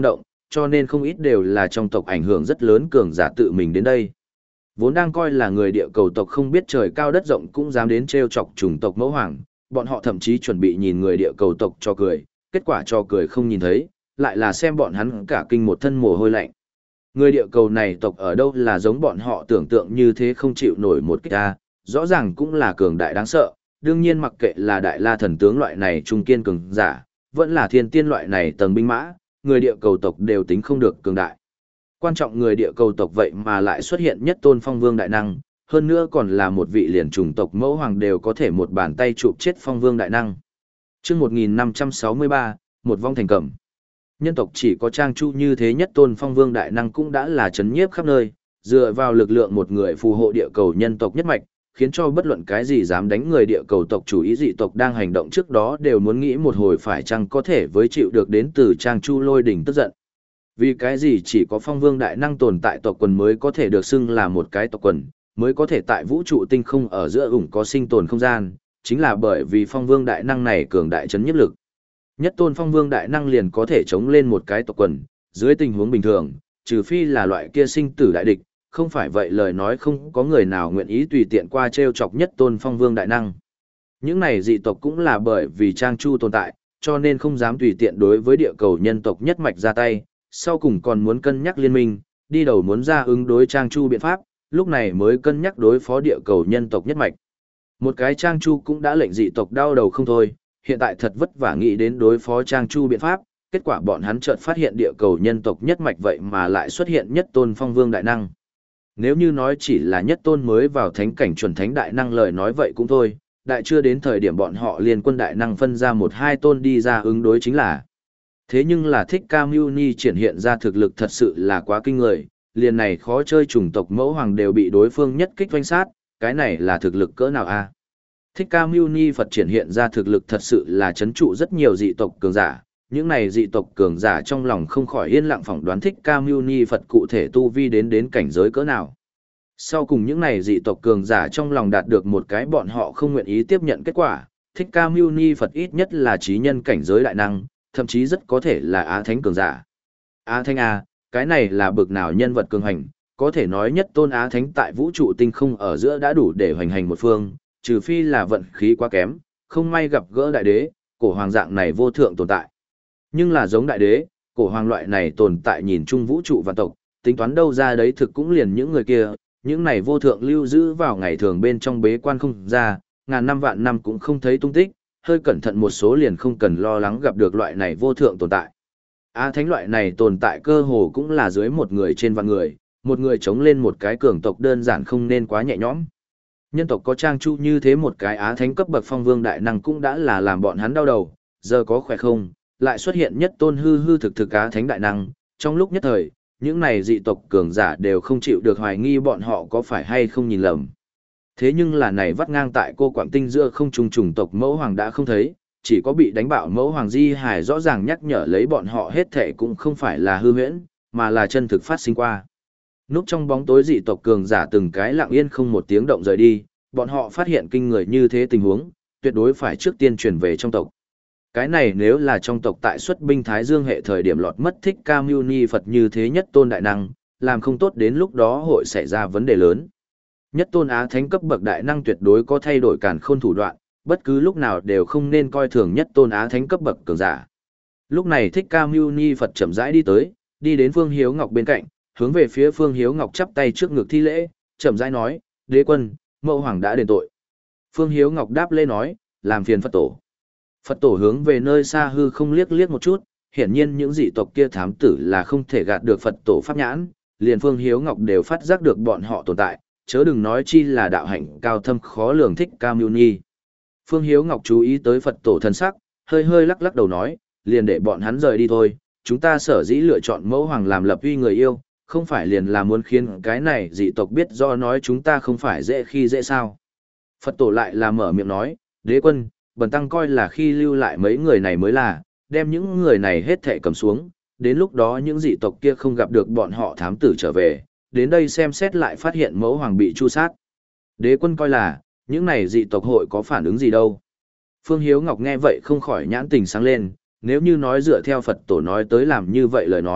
cho nên không ít đều là trong tộc ảnh hưởng rất lớn cường giả tự mình đến đây. Vốn đang coi là người địa cầu tộc không biết trời cao đất rộng cũng dám đến trêu chọc chủng tộc mẫu hoàng, bọn họ thậm chí chuẩn bị nhìn người địa cầu tộc cho cười, kết quả cho cười không nhìn thấy, lại là xem bọn hắn cả kinh một thân mồ hôi lạnh. Người địa cầu này tộc ở đâu là giống bọn họ tưởng tượng như thế không chịu nổi một kích ra, rõ ràng cũng là cường đại đáng sợ, đương nhiên mặc kệ là đại la thần tướng loại này trung kiên cường giả, vẫn là thiên tiên loại này tầng binh mã, người địa cầu tộc đều tính không được cường đại. Quan trọng người địa cầu tộc vậy mà lại xuất hiện nhất tôn phong vương đại năng, hơn nữa còn là một vị liền chủng tộc mẫu hoàng đều có thể một bàn tay chụp chết phong vương đại năng. Trước một nghìn năm trăm sáu mươi ba, một vong thành cẩm. Nhân tộc chỉ có Trang Chu như thế nhất tôn phong vương đại năng cũng đã là chấn nhiếp khắp nơi, dựa vào lực lượng một người phù hộ địa cầu nhân tộc nhất mạch, khiến cho bất luận cái gì dám đánh người địa cầu tộc chủ ý dị tộc đang hành động trước đó đều muốn nghĩ một hồi phải chăng có thể với chịu được đến từ Trang Chu lôi đỉnh tức giận. Vì cái gì chỉ có phong vương đại năng tồn tại tộc quần mới có thể được xưng là một cái tộc quần, mới có thể tại vũ trụ tinh không ở giữa ủng có sinh tồn không gian, chính là bởi vì phong vương đại năng này cường đại chấn nhiếp lực. Nhất tôn phong vương đại năng liền có thể chống lên một cái tộc quần, dưới tình huống bình thường, trừ phi là loại kia sinh tử đại địch, không phải vậy lời nói không có người nào nguyện ý tùy tiện qua treo chọc nhất tôn phong vương đại năng. Những này dị tộc cũng là bởi vì Trang Chu tồn tại, cho nên không dám tùy tiện đối với địa cầu nhân tộc nhất mạch ra tay, sau cùng còn muốn cân nhắc liên minh, đi đầu muốn ra ứng đối Trang Chu biện pháp, lúc này mới cân nhắc đối phó địa cầu nhân tộc nhất mạch. Một cái Trang Chu cũng đã lệnh dị tộc đau đầu không thôi, hiện tại thật vất vả nghĩ đến đối phó Trang Chu biện pháp, kết quả bọn hắn chợt phát hiện địa cầu nhân tộc nhất mạch vậy mà lại xuất hiện nhất tôn phong vương đại năng. Nếu như nói chỉ là nhất tôn mới vào thánh cảnh chuẩn thánh đại năng lời nói vậy cũng thôi, đại chưa đến thời điểm bọn họ liền quân đại năng phân ra một hai tôn đi ra ứng đối chính là. Thế nhưng là Thích Ca Mưu Ni triển hiện ra thực lực thật sự là quá kinh người, liền này khó chơi chủng tộc mẫu hoàng đều bị đối phương nhất kích doanh sát, cái này là thực lực cỡ nào a? Thích Ca Mưu Ni Phật triển hiện ra thực lực thật sự là chấn trụ rất nhiều dị tộc cường giả, những này dị tộc cường giả trong lòng không khỏi yên lặng phỏng đoán Thích Ca Mưu Ni Phật cụ thể tu vi đến đến cảnh giới cỡ nào. Sau cùng những này dị tộc cường giả trong lòng đạt được một cái bọn họ không nguyện ý tiếp nhận kết quả, Thích Ca Mưu Ni Phật ít nhất là trí nhân cảnh giới đại năng, thậm chí rất có thể là Á Thánh cường giả. Á Thánh A, cái này là bực nào nhân vật cường hành, có thể nói nhất tôn Á Thánh tại vũ trụ tinh không ở giữa đã đủ để hoành hành một phương, trừ phi là vận khí quá kém, không may gặp gỡ đại đế, cổ hoàng dạng này vô thượng tồn tại. Nhưng là giống đại đế, cổ hoàng loại này tồn tại nhìn chung vũ trụ và tộc, tính toán đâu ra đấy thực cũng liền những người kia, những này vô thượng lưu giữ vào ngày thường bên trong bế quan không ra, ngàn năm vạn năm cũng không thấy tung tích, hơi cẩn thận một số liền không cần lo lắng gặp được loại này vô thượng tồn tại. Á Thánh loại này tồn tại cơ hồ cũng là dưới một người trên vạn người, một người chống lên một cái cường tộc đơn giản không nên quá nhẹ nhõm. Nhân tộc có Trang Chu như thế một cái Á Thánh cấp bậc phong vương đại năng cũng đã là làm bọn hắn đau đầu, giờ có khỏe không, lại xuất hiện nhất tôn hư hư thực thực Á Thánh đại năng, trong lúc nhất thời, những này dị tộc cường giả đều không chịu được hoài nghi bọn họ có phải hay không nhìn lầm. Thế nhưng là này vắt ngang tại cô Quảng Tinh giữa không trùng trùng tộc mẫu hoàng đã không thấy, chỉ có bị đánh bạo mẫu hoàng Di Hải rõ ràng nhắc nhở lấy bọn họ hết thể cũng không phải là hư huyễn, mà là chân thực phát sinh qua. Núp trong bóng tối dị tộc cường giả từng cái lặng yên không một tiếng động rời đi, bọn họ phát hiện kinh người như thế tình huống, tuyệt đối phải trước tiên chuyển về trong tộc. Cái này nếu là trong tộc tại xuất binh Thái Dương hệ thời điểm lọt mất Thích Ca Mưu Ni Phật như thế nhất tôn đại năng, làm không tốt đến lúc đó hội xảy ra vấn đề lớn. Nhất tôn Á Thánh cấp bậc đại năng tuyệt đối có thay đổi càn khôn thủ đoạn, bất cứ lúc nào đều không nên coi thường nhất tôn Á Thánh cấp bậc cường giả. Lúc này Thích Ca Mưu Ni Phật chậm rãi đi tới, đi đến Phương Hiếu Ngọc bên cạnh, hướng về phía Phương Hiếu Ngọc chắp tay trước ngực thi lễ, chậm rãi nói, đế quân, mẫu hoàng đã đền tội. Phương Hiếu Ngọc đáp lễ nói, làm phiền Phật tổ. Phật tổ hướng về nơi xa hư không liếc liếc một chút, hiển nhiên những dị tộc kia thám tử là không thể gạt được Phật tổ pháp nhãn, liền Phương Hiếu Ngọc đều phát giác được bọn họ tồn tại, chớ đừng nói chi là đạo hạnh cao thâm khó lường Thích Ca Mưu Ni. Phương Hiếu Ngọc chú ý tới Phật tổ thân sắc, hơi hơi lắc lắc đầu nói, liền để bọn hắn rời đi thôi, chúng ta sở dĩ lựa chọn mẫu hoàng làm lập uy người yêu, không phải liền là muốn khiến cái này dị tộc biết do nói chúng ta không phải dễ khi dễ sao. Phật tổ lại là mở miệng nói, đế quân, bần tăng coi là khi lưu lại mấy người này mới là, đem những người này hết thệ cầm xuống, đến lúc đó những dị tộc kia không gặp được bọn họ thám tử trở về, đến đây xem xét lại phát hiện mẫu hoàng bị tru sát. Đế quân coi là, những này dị tộc hội có phản ứng gì đâu. Phương Hiếu Ngọc nghe vậy không khỏi nhãn tình sáng lên, nếu như nói dựa theo Phật tổ nói tới làm như vậy lời nói,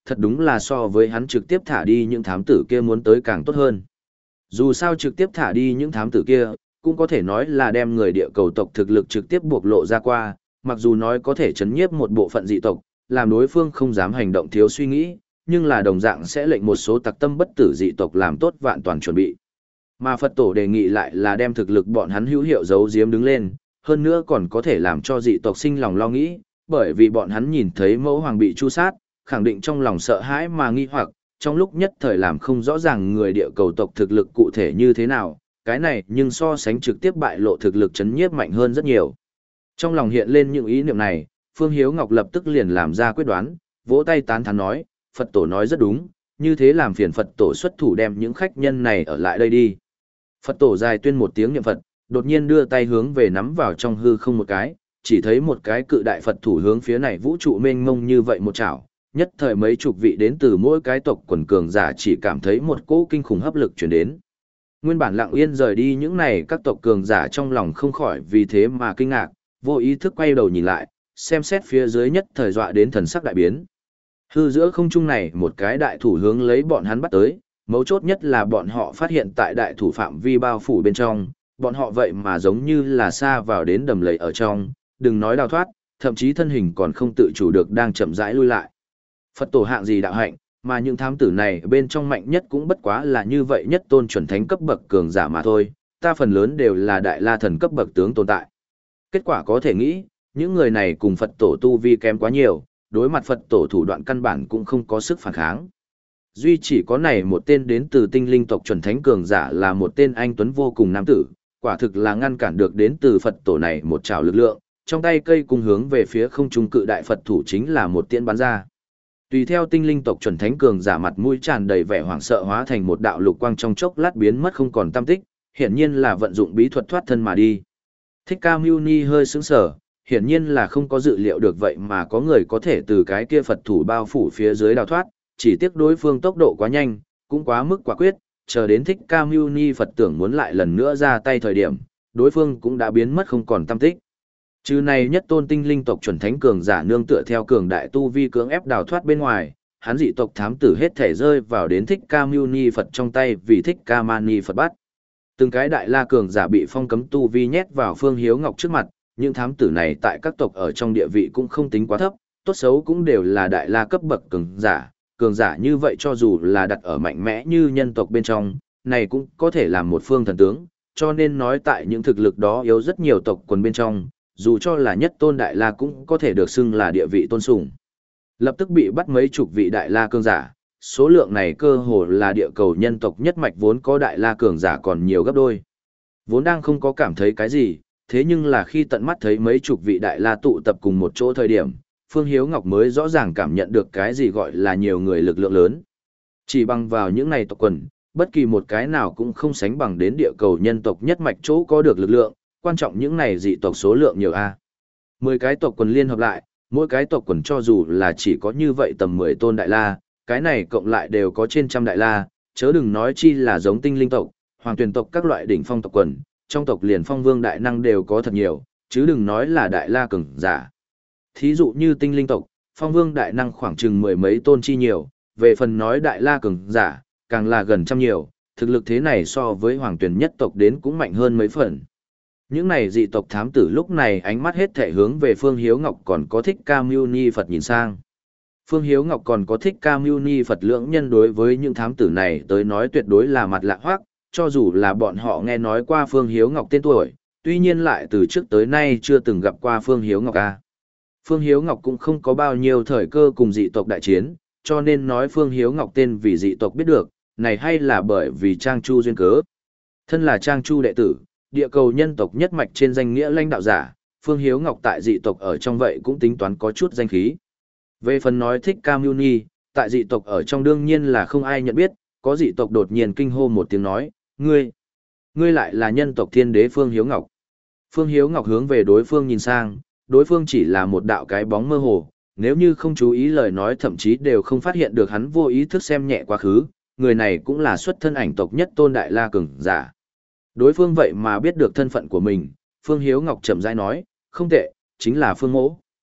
thật đúng là so với hắn trực tiếp thả đi những thám tử kia muốn tới càng tốt hơn. Dù sao trực tiếp thả đi những thám tử kia, cũng có thể nói là đem người địa cầu tộc thực lực trực tiếp bộc lộ ra qua, mặc dù nói có thể chấn nhiếp một bộ phận dị tộc, làm đối phương không dám hành động thiếu suy nghĩ, nhưng là đồng dạng sẽ lệnh một số tặc tâm bất tử dị tộc làm tốt vạn toàn chuẩn bị. Mà Phật tổ đề nghị lại là đem thực lực bọn hắn hữu hiệu giấu giếm đứng lên, hơn nữa còn có thể làm cho dị tộc sinh lòng lo nghĩ, bởi vì bọn hắn nhìn thấy mẫu hoàng bị tru sát, khẳng định trong lòng sợ hãi mà nghi hoặc, trong lúc nhất thời làm không rõ ràng người địa cầu tộc thực lực cụ thể như thế nào, cái này nhưng so sánh trực tiếp bại lộ thực lực chấn nhiếp mạnh hơn rất nhiều. Trong lòng hiện lên những ý niệm này, Phương Hiếu Ngọc lập tức liền làm ra quyết đoán, vỗ tay tán thán nói, Phật tổ nói rất đúng, như thế làm phiền Phật tổ xuất thủ đem những khách nhân này ở lại đây đi. Phật tổ dài tuyên một tiếng niệm Phật, đột nhiên đưa tay hướng về nắm vào trong hư không một cái, chỉ thấy một cái cự đại Phật thủ hướng phía này vũ trụ mênh mông như vậy một chảo, nhất thời mấy chục vị đến từ mỗi cái tộc quần cường giả chỉ cảm thấy một cỗ kinh khủng hấp lực chuyển đến. Nguyên bản lặng yên rời đi những này các tộc cường giả trong lòng không khỏi vì thế mà kinh ngạc, vô ý thức quay đầu nhìn lại, xem xét phía dưới nhất thời dọa đến thần sắc đại biến. Hư giữa không trung này một cái đại thủ hướng lấy bọn hắn bắt tới, mấu chốt nhất là bọn họ phát hiện tại đại thủ phạm vi bao phủ bên trong, bọn họ vậy mà giống như là xa vào đến đầm lầy ở trong, đừng nói đào thoát, thậm chí thân hình còn không tự chủ được đang chậm rãi lui lại. Phật tổ hạng gì đạo hạnh, mà những thám tử này bên trong mạnh nhất cũng bất quá là như vậy nhất tôn chuẩn thánh cấp bậc cường giả mà thôi, ta phần lớn đều là đại la thần cấp bậc tướng tồn tại. Kết quả có thể nghĩ, những người này cùng Phật tổ tu vi kém quá nhiều, đối mặt Phật tổ thủ đoạn căn bản cũng không có sức phản kháng. Duy chỉ có này một tên đến từ tinh linh tộc chuẩn thánh cường giả là một tên anh tuấn vô cùng nam tử, quả thực là ngăn cản được đến từ Phật tổ này một trảo lực lượng, trong tay cây cung hướng về phía không trung cự đại Phật thủ chính là một tiễn bắn ra. Tùy theo tinh linh tộc chuẩn thánh cường giả mặt mũi tràn đầy vẻ hoảng sợ hóa thành một đạo lục quang trong chốc lát biến mất không còn tăm tích, hiển nhiên là vận dụng bí thuật thoát thân mà đi. Thích Ca Mưu Ni hơi sững sờ, hiển nhiên là không có dự liệu được vậy mà có người có thể từ cái kia Phật thủ bao phủ phía dưới đào thoát, chỉ tiếc đối phương tốc độ quá nhanh, cũng quá mức quả quyết, chờ đến Thích Ca Mưu Ni Phật tưởng muốn lại lần nữa ra tay thời điểm, đối phương cũng đã biến mất không còn tăm tích. Trừ này nhất tôn tinh linh tộc chuẩn thánh cường giả nương tựa theo cường đại tu vi cưỡng ép đào thoát bên ngoài, hắn dị tộc thám tử hết thể rơi vào đến Thích Ca Mưu Ni Phật trong tay vì Thích Ca Mani Phật bắt. Từng cái đại la cường giả bị phong cấm tu vi nhét vào Phương Hiếu Ngọc trước mặt, những thám tử này tại các tộc ở trong địa vị cũng không tính quá thấp, tốt xấu cũng đều là đại la cấp bậc cường giả, cường giả như vậy cho dù là đặt ở mạnh mẽ như nhân tộc bên trong, này cũng có thể làm một phương thần tướng, cho nên nói tại những thực lực đó yếu rất nhiều tộc quần bên trong, dù cho là nhất tôn đại la cũng có thể được xưng là địa vị tôn sùng. Lập tức bị bắt mấy chục vị đại la cường giả, số lượng này cơ hồ là địa cầu nhân tộc nhất mạch vốn có đại la cường giả còn nhiều gấp đôi. Vốn đang không có cảm thấy cái gì, thế nhưng là khi tận mắt thấy mấy chục vị đại la tụ tập cùng một chỗ thời điểm, Phương Hiếu Ngọc mới rõ ràng cảm nhận được cái gì gọi là nhiều người lực lượng lớn. Chỉ bằng vào những này tộc quần, bất kỳ một cái nào cũng không sánh bằng đến địa cầu nhân tộc nhất mạch chỗ có được lực lượng, quan trọng những này dị tộc số lượng nhiều a. Mười cái tộc quần liên hợp lại, mỗi cái tộc quần cho dù là chỉ có như vậy tầm mười tôn đại la, cái này cộng lại đều có trên trăm đại la, chớ đừng nói chi là giống tinh linh tộc, hoàng tuyển tộc các loại đỉnh phong tộc quần, trong tộc liền phong vương đại năng đều có thật nhiều, chứ đừng nói là đại la cường giả. Thí dụ như tinh linh tộc, phong vương đại năng khoảng chừng mười mấy tôn chi nhiều, về phần nói đại la cường giả, càng là gần trăm nhiều, thực lực thế này so với hoàng tuyển nhất tộc đến cũng mạnh hơn mấy phần. Những này dị tộc thám tử lúc này ánh mắt hết thể hướng về Phương Hiếu Ngọc còn có Thích Ca Mưu Ni Phật nhìn sang. Phương Hiếu Ngọc còn có Thích Ca Mưu Ni Phật lưỡng nhân đối với những thám tử này tới nói tuyệt đối là mặt lạ hoắc, cho dù là bọn họ nghe nói qua Phương Hiếu Ngọc tên tuổi, tuy nhiên lại từ trước tới nay chưa từng gặp qua Phương Hiếu Ngọc a. Phương Hiếu Ngọc cũng không có bao nhiêu thời cơ cùng dị tộc đại chiến, cho nên nói Phương Hiếu Ngọc tên vì dị tộc biết được, này hay là bởi vì Trang Chu duyên cớ. Thân là Trang Chu đệ tử, địa cầu nhân tộc nhất mạch trên danh nghĩa lãnh đạo giả, Phương Hiếu Ngọc tại dị tộc ở trong vậy cũng tính toán có chút danh khí. Về phần nói Thích Ca Mưu Ni, tại dị tộc ở trong đương nhiên là không ai nhận biết, có dị tộc đột nhiên kinh hô một tiếng nói, ngươi, ngươi lại là nhân tộc thiên đế Phương Hiếu Ngọc. Phương Hiếu Ngọc hướng về đối phương nhìn sang, đối phương chỉ là một đạo cái bóng mơ hồ, nếu như không chú ý lời nói thậm chí đều không phát hiện được hắn vô ý thức xem nhẹ quá khứ, người này cũng là xuất thân ảnh tộc nhất tôn đại la cường giả. Đối phương vậy mà biết được thân phận của mình, Phương Hiếu Ngọc chậm rãi nói, không tệ, chính là Phương Mỗ.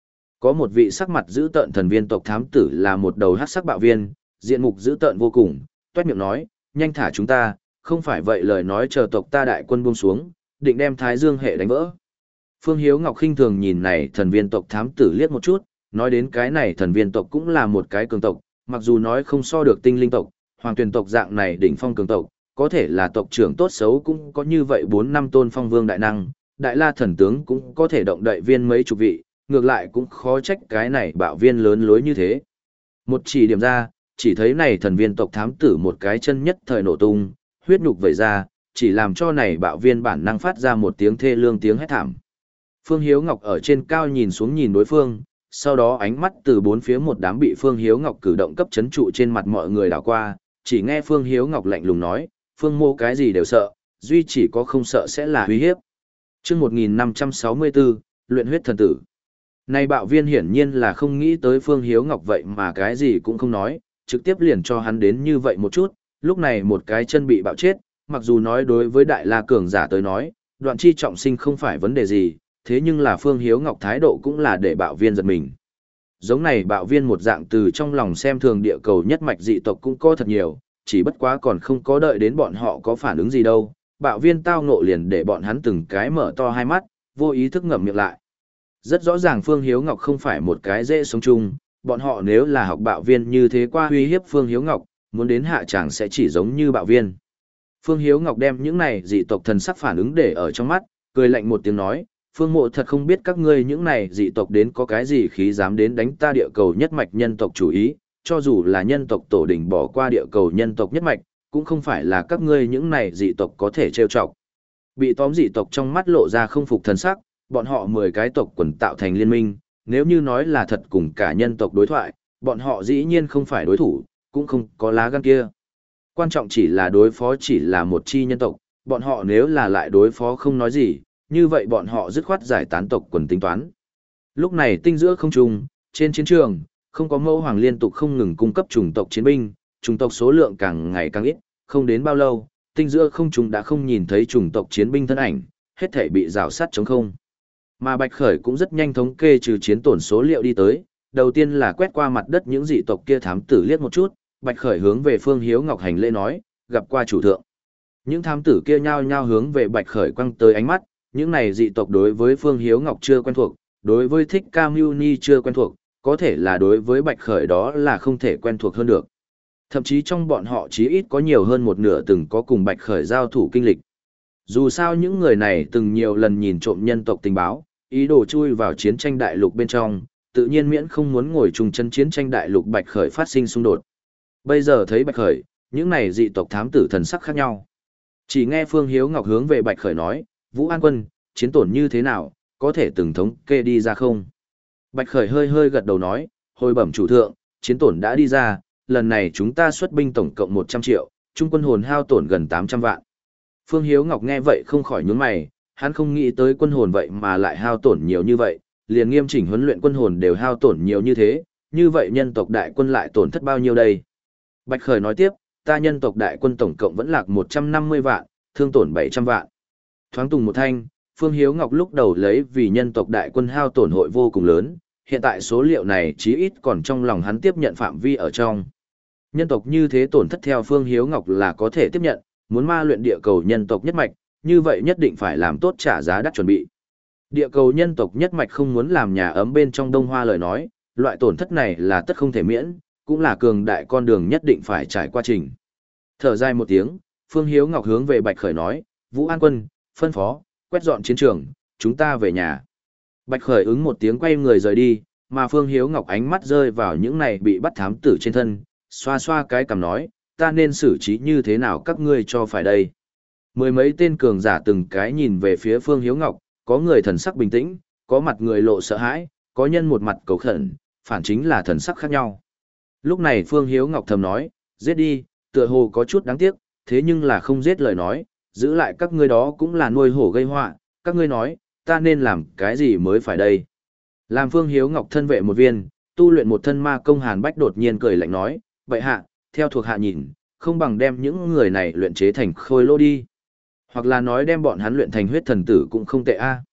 Có một vị sắc mặt dữ tợn thần viên tộc thám tử là một đầu hắc sắc bạo viên, diện mục dữ tợn vô cùng, toét miệng nói, nhanh thả chúng ta, không phải vậy lời nói chờ tộc ta đại quân buông xuống, định đem Thái Dương hệ đánh vỡ. Phương Hiếu Ngọc khinh thường nhìn này thần viên tộc thám tử liếc một chút, nói đến cái này thần viên tộc cũng là một cái cường tộc, mặc dù nói không so được tinh linh tộc, hoàng tuyển tộc dạng này đỉnh phong cường tộc, có thể là tộc trưởng tốt xấu cũng có như vậy bốn năm tôn phong vương đại năng, đại la thần tướng cũng có thể động đậy viên mấy chục vị, ngược lại cũng khó trách cái này bạo viên lớn lối như thế. Một chỉ điểm ra, chỉ thấy này thần viên tộc thám tử một cái chân nhất thời nổ tung, huyết nhục vẩy ra, chỉ làm cho này bạo viên bản năng phát ra một tiếng thê lương tiếng hét thảm. Phương Hiếu Ngọc ở trên cao nhìn xuống nhìn đối phương, sau đó ánh mắt từ bốn phía một đám bị Phương Hiếu Ngọc cử động cấp chấn trụ trên mặt mọi người đảo qua, chỉ nghe Phương Hiếu Ngọc lạnh lùng nói, Phương mô cái gì đều sợ, duy chỉ có không sợ sẽ là uy hiếp. Chương một nghìn năm trăm sáu mươi tư, luyện huyết thần tử. Này bạo viên hiển nhiên là không nghĩ tới Phương Hiếu Ngọc vậy mà cái gì cũng không nói, trực tiếp liền cho hắn đến như vậy một chút, lúc này một cái chân bị bạo chết, mặc dù nói đối với đại la cường giả tới nói, đoạn chi trọng sinh không phải vấn đề gì, thế nhưng là Phương Hiếu Ngọc thái độ cũng là để bạo viên giật mình. Giống này bạo viên một dạng từ trong lòng xem thường địa cầu nhất mạch dị tộc cũng có thật nhiều, chỉ bất quá còn không có đợi đến bọn họ có phản ứng gì đâu, bạo viên tao ngộ liền để bọn hắn từng cái mở to hai mắt, vô ý thức ngậm miệng lại. Rất rõ ràng Phương Hiếu Ngọc không phải một cái dễ sống chung, bọn họ nếu là học bạo viên như thế qua uy hiếp Phương Hiếu Ngọc, muốn đến hạ tràng sẽ chỉ giống như bạo viên. Phương Hiếu Ngọc đem những này dị tộc thần sắc phản ứng để ở trong mắt, cười lạnh một tiếng nói, Phương Mộ thật không biết các ngươi những này dị tộc đến có cái gì khí dám đến đánh ta địa cầu nhất mạch nhân tộc chủ ý, cho dù là nhân tộc tổ đỉnh bỏ qua địa cầu nhân tộc nhất mạch, cũng không phải là các ngươi những này dị tộc có thể trêu chọc. Bị tóm dị tộc trong mắt lộ ra không phục thần sắc, bọn họ mười cái tộc quần tạo thành liên minh, nếu như nói là thật cùng cả nhân tộc đối thoại, bọn họ dĩ nhiên không phải đối thủ, cũng không có lá gan kia. Quan trọng chỉ là đối phó chỉ là một chi nhân tộc, bọn họ nếu là lại đối phó không nói gì, như vậy bọn họ dứt khoát giải tán tộc quần tính toán. Lúc này tinh giữa không trung, trên chiến trường, không có mẫu hoàng liên tục không ngừng cung cấp chủng tộc chiến binh, chủng tộc số lượng càng ngày càng ít, không đến bao lâu, tinh giữa không trung đã không nhìn thấy chủng tộc chiến binh thân ảnh, hết thể bị rào sát trống không. Mà Bạch Khởi cũng rất nhanh thống kê trừ chiến tổn số liệu đi tới, đầu tiên là quét qua mặt đất những dị tộc kia thám tử liếc một chút, Bạch Khởi hướng về Phương Hiếu Ngọc hành lễ nói, gặp qua chủ thượng. Những thám tử kia nhao nhao hướng về Bạch Khởi quăng tới ánh mắt, những này dị tộc đối với Phương Hiếu Ngọc chưa quen thuộc, đối với Thích Ca Mưu Ni chưa quen thuộc, có thể là đối với Bạch Khởi đó là không thể quen thuộc hơn được. Thậm chí trong bọn họ chí ít có nhiều hơn một nửa từng có cùng Bạch Khởi giao thủ kinh lịch. Dù sao những người này từng nhiều lần nhìn trộm nhân tộc tình báo, ý đồ chui vào chiến tranh đại lục bên trong, tự nhiên miễn không muốn ngồi chung chân chiến tranh đại lục Bạch Khởi phát sinh xung đột. Bây giờ thấy Bạch Khởi, những này dị tộc thám tử thần sắc khác nhau. Chỉ nghe Phương Hiếu Ngọc hướng về Bạch Khởi nói, Vũ An Quân, chiến tổn như thế nào, có thể từng thống kê đi ra không? Bạch Khởi hơi hơi gật đầu nói, hồi bẩm chủ thượng, chiến tổn đã đi ra, lần này chúng ta xuất binh tổng cộng một trăm triệu, trung quân hồn hao tổn gần tám trăm vạn. Phương Hiếu Ngọc nghe vậy không khỏi nhướng mày, hắn không nghĩ tới quân hồn vậy mà lại hao tổn nhiều như vậy, liền nghiêm chỉnh huấn luyện quân hồn đều hao tổn nhiều như thế, như vậy nhân tộc đại quân lại tổn thất bao nhiêu đây? Bạch Khởi nói tiếp, ta nhân tộc đại quân tổng cộng vẫn lạc một trăm năm mươi vạn, thương tổn bảy trăm vạn. Thoáng tùng một thanh, Phương Hiếu Ngọc lúc đầu lấy vì nhân tộc đại quân hao tổn hội vô cùng lớn, hiện tại số liệu này chí ít còn trong lòng hắn tiếp nhận phạm vi ở trong. Nhân tộc như thế tổn thất theo Phương Hiếu Ngọc là có thể tiếp nhận, muốn ma luyện địa cầu nhân tộc nhất mạch, như vậy nhất định phải làm tốt trả giá đắt chuẩn bị. Địa cầu nhân tộc nhất mạch không muốn làm nhà ấm bên trong Đông Hoa lời nói, loại tổn thất này là tất không thể miễn, cũng là cường đại con đường nhất định phải trải qua trình. Thở dài một tiếng, Phương Hiếu Ngọc hướng về Bạch Khởi nói, Vũ An Quân, phân phó, quét dọn chiến trường, chúng ta về nhà. Bạch Khởi ứng một tiếng quay người rời đi, mà Phương Hiếu Ngọc ánh mắt rơi vào những này bị bắt thám tử trên thân, xoa xoa cái cằm nói, ta nên xử trí như thế nào các ngươi cho phải đây. Mười mấy tên cường giả từng cái nhìn về phía Phương Hiếu Ngọc, có người thần sắc bình tĩnh, có mặt người lộ sợ hãi, có nhân một mặt cầu khẩn, phản chính là thần sắc khác nhau. Lúc này Phương Hiếu Ngọc thầm nói, giết đi, tựa hồ có chút đáng tiếc, thế nhưng là không giết lời nói, giữ lại các ngươi đó cũng là nuôi hổ gây họa, các ngươi nói, ta nên làm cái gì mới phải đây. Làm Phương Hiếu Ngọc thân vệ một viên, tu luyện một thân ma công Hàn Bách đột nhiên cười lạnh nói, vậy hạ, theo thuộc hạ nhìn, không bằng đem những người này luyện chế thành khôi lô đi. Hoặc là nói đem bọn hắn luyện thành huyết thần tử cũng không tệ a.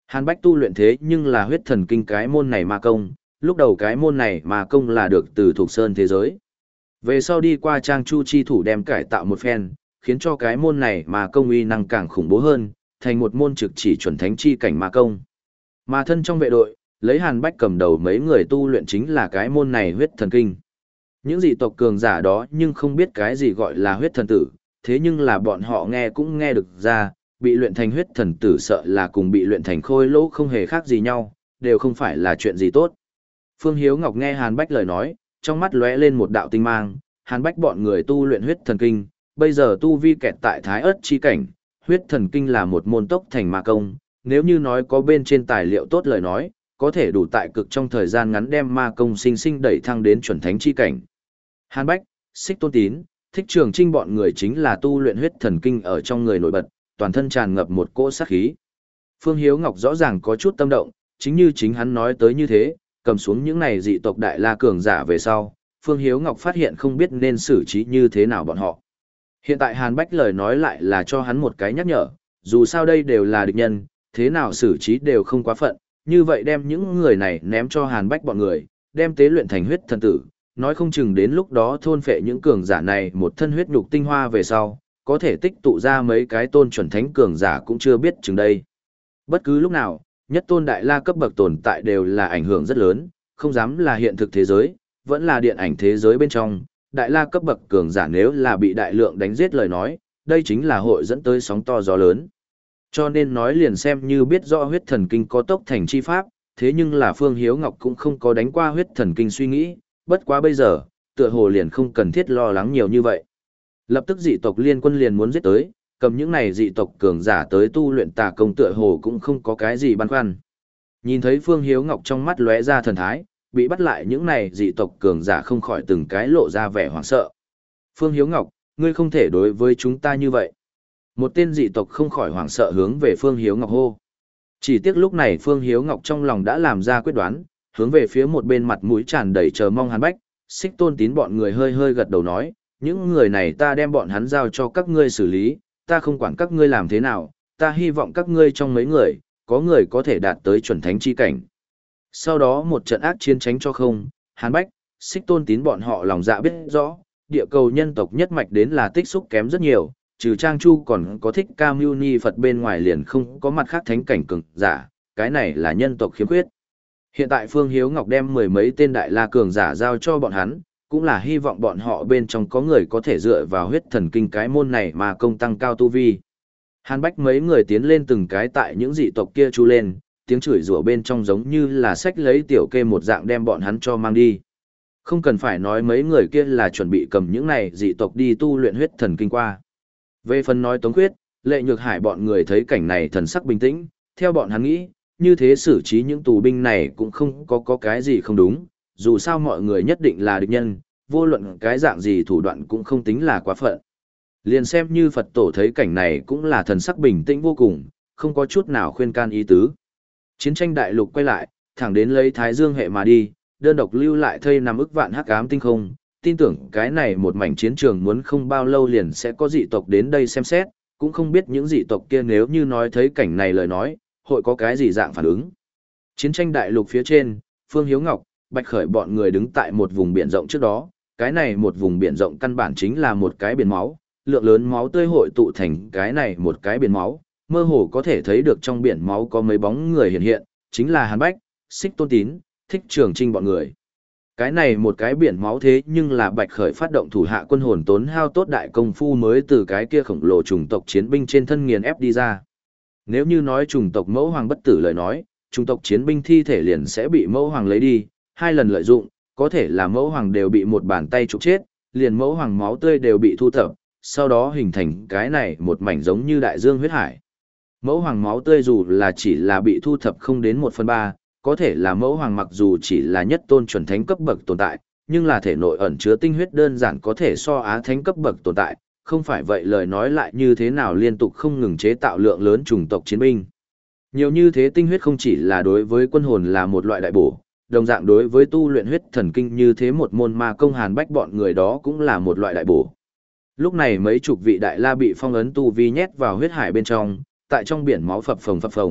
Hàn Bách tu luyện thế nhưng là huyết thần kinh cái môn này ma công, lúc đầu cái môn này ma công là được từ thuộc sơn thế giới. Về sau đi qua trang chu chi thủ đem cải tạo một phen, khiến cho cái môn này ma công uy năng càng khủng bố hơn, thành một môn trực chỉ chuẩn thánh chi cảnh ma công. Mà thân trong vệ đội, lấy Hàn Bách cầm đầu mấy người tu luyện chính là cái môn này huyết thần kinh. Những dị tộc cường giả đó nhưng không biết cái gì gọi là huyết thần tử, thế nhưng là bọn họ nghe cũng nghe được ra, bị luyện thành huyết thần tử sợ là cùng bị luyện thành khôi lỗ không hề khác gì nhau, đều không phải là chuyện gì tốt. Phương Hiếu Ngọc nghe Hàn Bách lời nói, trong mắt lóe lên một đạo tinh mang, Hàn Bách bọn người tu luyện huyết thần kinh, bây giờ tu vi kẹt tại thái ớt chi cảnh, huyết thần kinh là một môn tốc thành ma công, nếu như nói có bên trên tài liệu tốt lời nói, có thể đủ tại cực trong thời gian ngắn đem ma công sinh sinh đẩy thăng đến chuẩn thánh chi cảnh. Hàn Bách, Xích Tôn Tín, Thích Trường Trinh bọn người chính là tu luyện huyết thần kinh ở trong người nổi bật, toàn thân tràn ngập một cỗ sát khí. Phương Hiếu Ngọc rõ ràng có chút tâm động, chính như chính hắn nói tới như thế, cầm xuống những này dị tộc đại la cường giả về sau, Phương Hiếu Ngọc phát hiện không biết nên xử trí như thế nào bọn họ. Hiện tại Hàn Bách lời nói lại là cho hắn một cái nhắc nhở, dù sao đây đều là địch nhân, thế nào xử trí đều không quá phận, như vậy đem những người này ném cho Hàn Bách bọn người, đem tế luyện thành huyết thần tử, nói không chừng đến lúc đó thôn phệ những cường giả này một thân huyết nhục tinh hoa về sau, có thể tích tụ ra mấy cái tôn chuẩn thánh cường giả cũng chưa biết chừng đây. Bất cứ lúc nào, nhất tôn đại la cấp bậc tồn tại đều là ảnh hưởng rất lớn, không dám là hiện thực thế giới, vẫn là điện ảnh thế giới bên trong, đại la cấp bậc cường giả nếu là bị đại lượng đánh giết lời nói, đây chính là hội dẫn tới sóng to gió lớn. Cho nên nói liền xem như biết rõ huyết thần kinh có tốc thành chi pháp, thế nhưng là Phương Hiếu Ngọc cũng không có đánh qua huyết thần kinh suy nghĩ, bất quá bây giờ, tựa hồ liền không cần thiết lo lắng nhiều như vậy. Lập tức dị tộc liên quân liền muốn giết tới, cầm những này dị tộc cường giả tới tu luyện tà công tựa hồ cũng không có cái gì băn khoăn. Nhìn thấy Phương Hiếu Ngọc trong mắt lóe ra thần thái, bị bắt lại những này dị tộc cường giả không khỏi từng cái lộ ra vẻ hoảng sợ. Phương Hiếu Ngọc, ngươi không thể đối với chúng ta như vậy. Một tên dị tộc không khỏi hoảng sợ hướng về Phương Hiếu Ngọc hô. Chỉ tiếc lúc này Phương Hiếu Ngọc trong lòng đã làm ra quyết đoán, hướng về phía một bên mặt mũi tràn đầy chờ mong Hàn Bách, Xích Tôn Tín bọn người hơi hơi gật đầu nói, những người này ta đem bọn hắn giao cho các ngươi xử lý, ta không quản các ngươi làm thế nào, ta hy vọng các ngươi trong mấy người, có người có thể đạt tới chuẩn thánh chi cảnh. Sau đó một trận ác chiến tránh cho không, Hàn Bách, Xích Tôn Tín bọn họ lòng dạ biết rõ, địa cầu nhân tộc nhất mạch đến là tích xúc kém rất nhiều, trừ Trang Chu còn có Thích Ca Mưu Ni Phật bên ngoài liền không có mặt khác thánh cảnh cường giả, cái này là nhân tộc khiếm khuyết. Hiện tại Phương Hiếu Ngọc đem mười mấy tên đại la cường giả giao cho bọn hắn, cũng là hy vọng bọn họ bên trong có người có thể dựa vào huyết thần kinh cái môn này mà công tăng cao tu vi. Hàn Bách mấy người tiến lên từng cái tại những dị tộc kia chu lên, tiếng chửi rủa bên trong giống như là sách lấy tiểu kê một dạng đem bọn hắn cho mang đi. Không cần phải nói mấy người kia là chuẩn bị cầm những này dị tộc đi tu luyện huyết thần kinh qua. Về phần nói Tống Khuyết, Lệ Nhược Hải bọn người thấy cảnh này thần sắc bình tĩnh, theo bọn hắn nghĩ, như thế xử trí những tù binh này cũng không có có cái gì không đúng, dù sao mọi người nhất định là địch nhân, vô luận cái dạng gì thủ đoạn cũng không tính là quá phận. Liền xem như Phật tổ thấy cảnh này cũng là thần sắc bình tĩnh vô cùng, không có chút nào khuyên can ý tứ. Chiến tranh đại lục quay lại, thẳng đến lấy Thái Dương hệ mà đi, đơn độc lưu lại thây nằm ức vạn hắc ám tinh không, tin tưởng cái này một mảnh chiến trường muốn không bao lâu liền sẽ có dị tộc đến đây xem xét, cũng không biết những dị tộc kia nếu như nói thấy cảnh này lời nói, hội có cái gì dạng phản ứng. Chiến tranh đại lục phía trên, Phương Hiếu Ngọc, Bạch Khởi bọn người đứng tại một vùng biển rộng trước đó, cái này một vùng biển rộng căn bản chính là một cái biển máu, lượng lớn máu tươi hội tụ thành cái này một cái biển máu, mơ hồ có thể thấy được trong biển máu có mấy bóng người hiện hiện, chính là Hàn Bách, Xích Tôn Tín, Thích Trường Trinh bọn người. Cái này một cái biển máu thế nhưng là Bạch Khởi phát động thủ hạ quân hồn tốn hao tốt đại công phu mới từ cái kia khổng lồ chủng tộc chiến binh trên thân nghiền ép đi ra. Nếu như nói chủng tộc mẫu hoàng bất tử lời nói, chủng tộc chiến binh thi thể liền sẽ bị mẫu hoàng lấy đi, hai lần lợi dụng, có thể là mẫu hoàng đều bị một bàn tay trục chết, liền mẫu hoàng máu tươi đều bị thu thập, sau đó hình thành cái này một mảnh giống như đại dương huyết hải. Mẫu hoàng máu tươi dù là chỉ là bị thu thập không đến một phần ba, có thể là mẫu hoàng mặc dù chỉ là nhất tôn chuẩn thánh cấp bậc tồn tại, nhưng là thể nội ẩn chứa tinh huyết đơn giản có thể so á thánh cấp bậc tồn tại, không phải vậy lời nói lại như thế nào liên tục không ngừng chế tạo lượng lớn chủng tộc chiến binh. Nhiều như thế tinh huyết không chỉ là đối với quân hồn là một loại đại bổ, đồng dạng đối với tu luyện huyết thần kinh như thế một môn ma công Hàn Bách bọn người đó cũng là một loại đại bổ. Lúc này mấy chục vị đại la bị phong ấn tu vi nhét vào huyết hải bên trong, tại trong biển máu phập phồng phập phồng,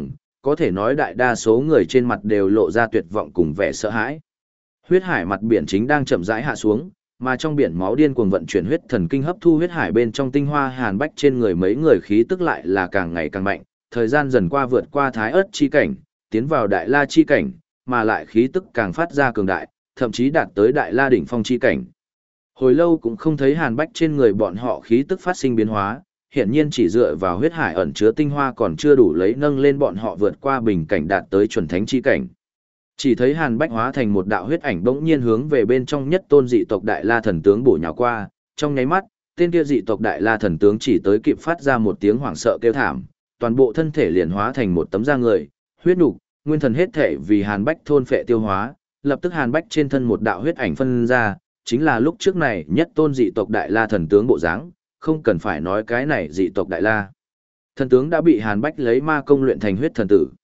có thể nói đại đa số người trên mặt đều lộ ra tuyệt vọng cùng vẻ sợ hãi. Huyết hải mặt biển chính đang chậm rãi hạ xuống, mà trong biển máu điên cuồng vận chuyển huyết thần kinh hấp thu huyết hải bên trong tinh hoa Hàn Bách trên người mấy người khí tức lại là càng ngày càng mạnh, thời gian dần qua vượt qua thái ớt chi cảnh, tiến vào đại la chi cảnh, mà lại khí tức càng phát ra cường đại, thậm chí đạt tới đại la đỉnh phong chi cảnh. Hồi lâu cũng không thấy Hàn Bách trên người bọn họ khí tức phát sinh biến hóa, hiển nhiên chỉ dựa vào huyết hải ẩn chứa tinh hoa còn chưa đủ lấy nâng lên bọn họ vượt qua bình cảnh đạt tới chuẩn thánh chi cảnh. Chỉ thấy Hàn Bách hóa thành một đạo huyết ảnh bỗng nhiên hướng về bên trong nhất tôn dị tộc Đại La thần tướng bổ nhào qua, trong nháy mắt, tên kia dị tộc Đại La thần tướng chỉ tới kịp phát ra một tiếng hoảng sợ kêu thảm, toàn bộ thân thể liền hóa thành một tấm da người, huyết nục, nguyên thần hết thể vì Hàn Bách thôn phệ tiêu hóa, lập tức Hàn Bách trên thân một đạo huyết ảnh phân ra, chính là lúc trước này nhất tôn dị tộc Đại La thần tướng bộ dáng, không cần phải nói cái này dị tộc Đại La. Thần tướng đã bị Hàn Bách lấy ma công luyện thành huyết thần tử,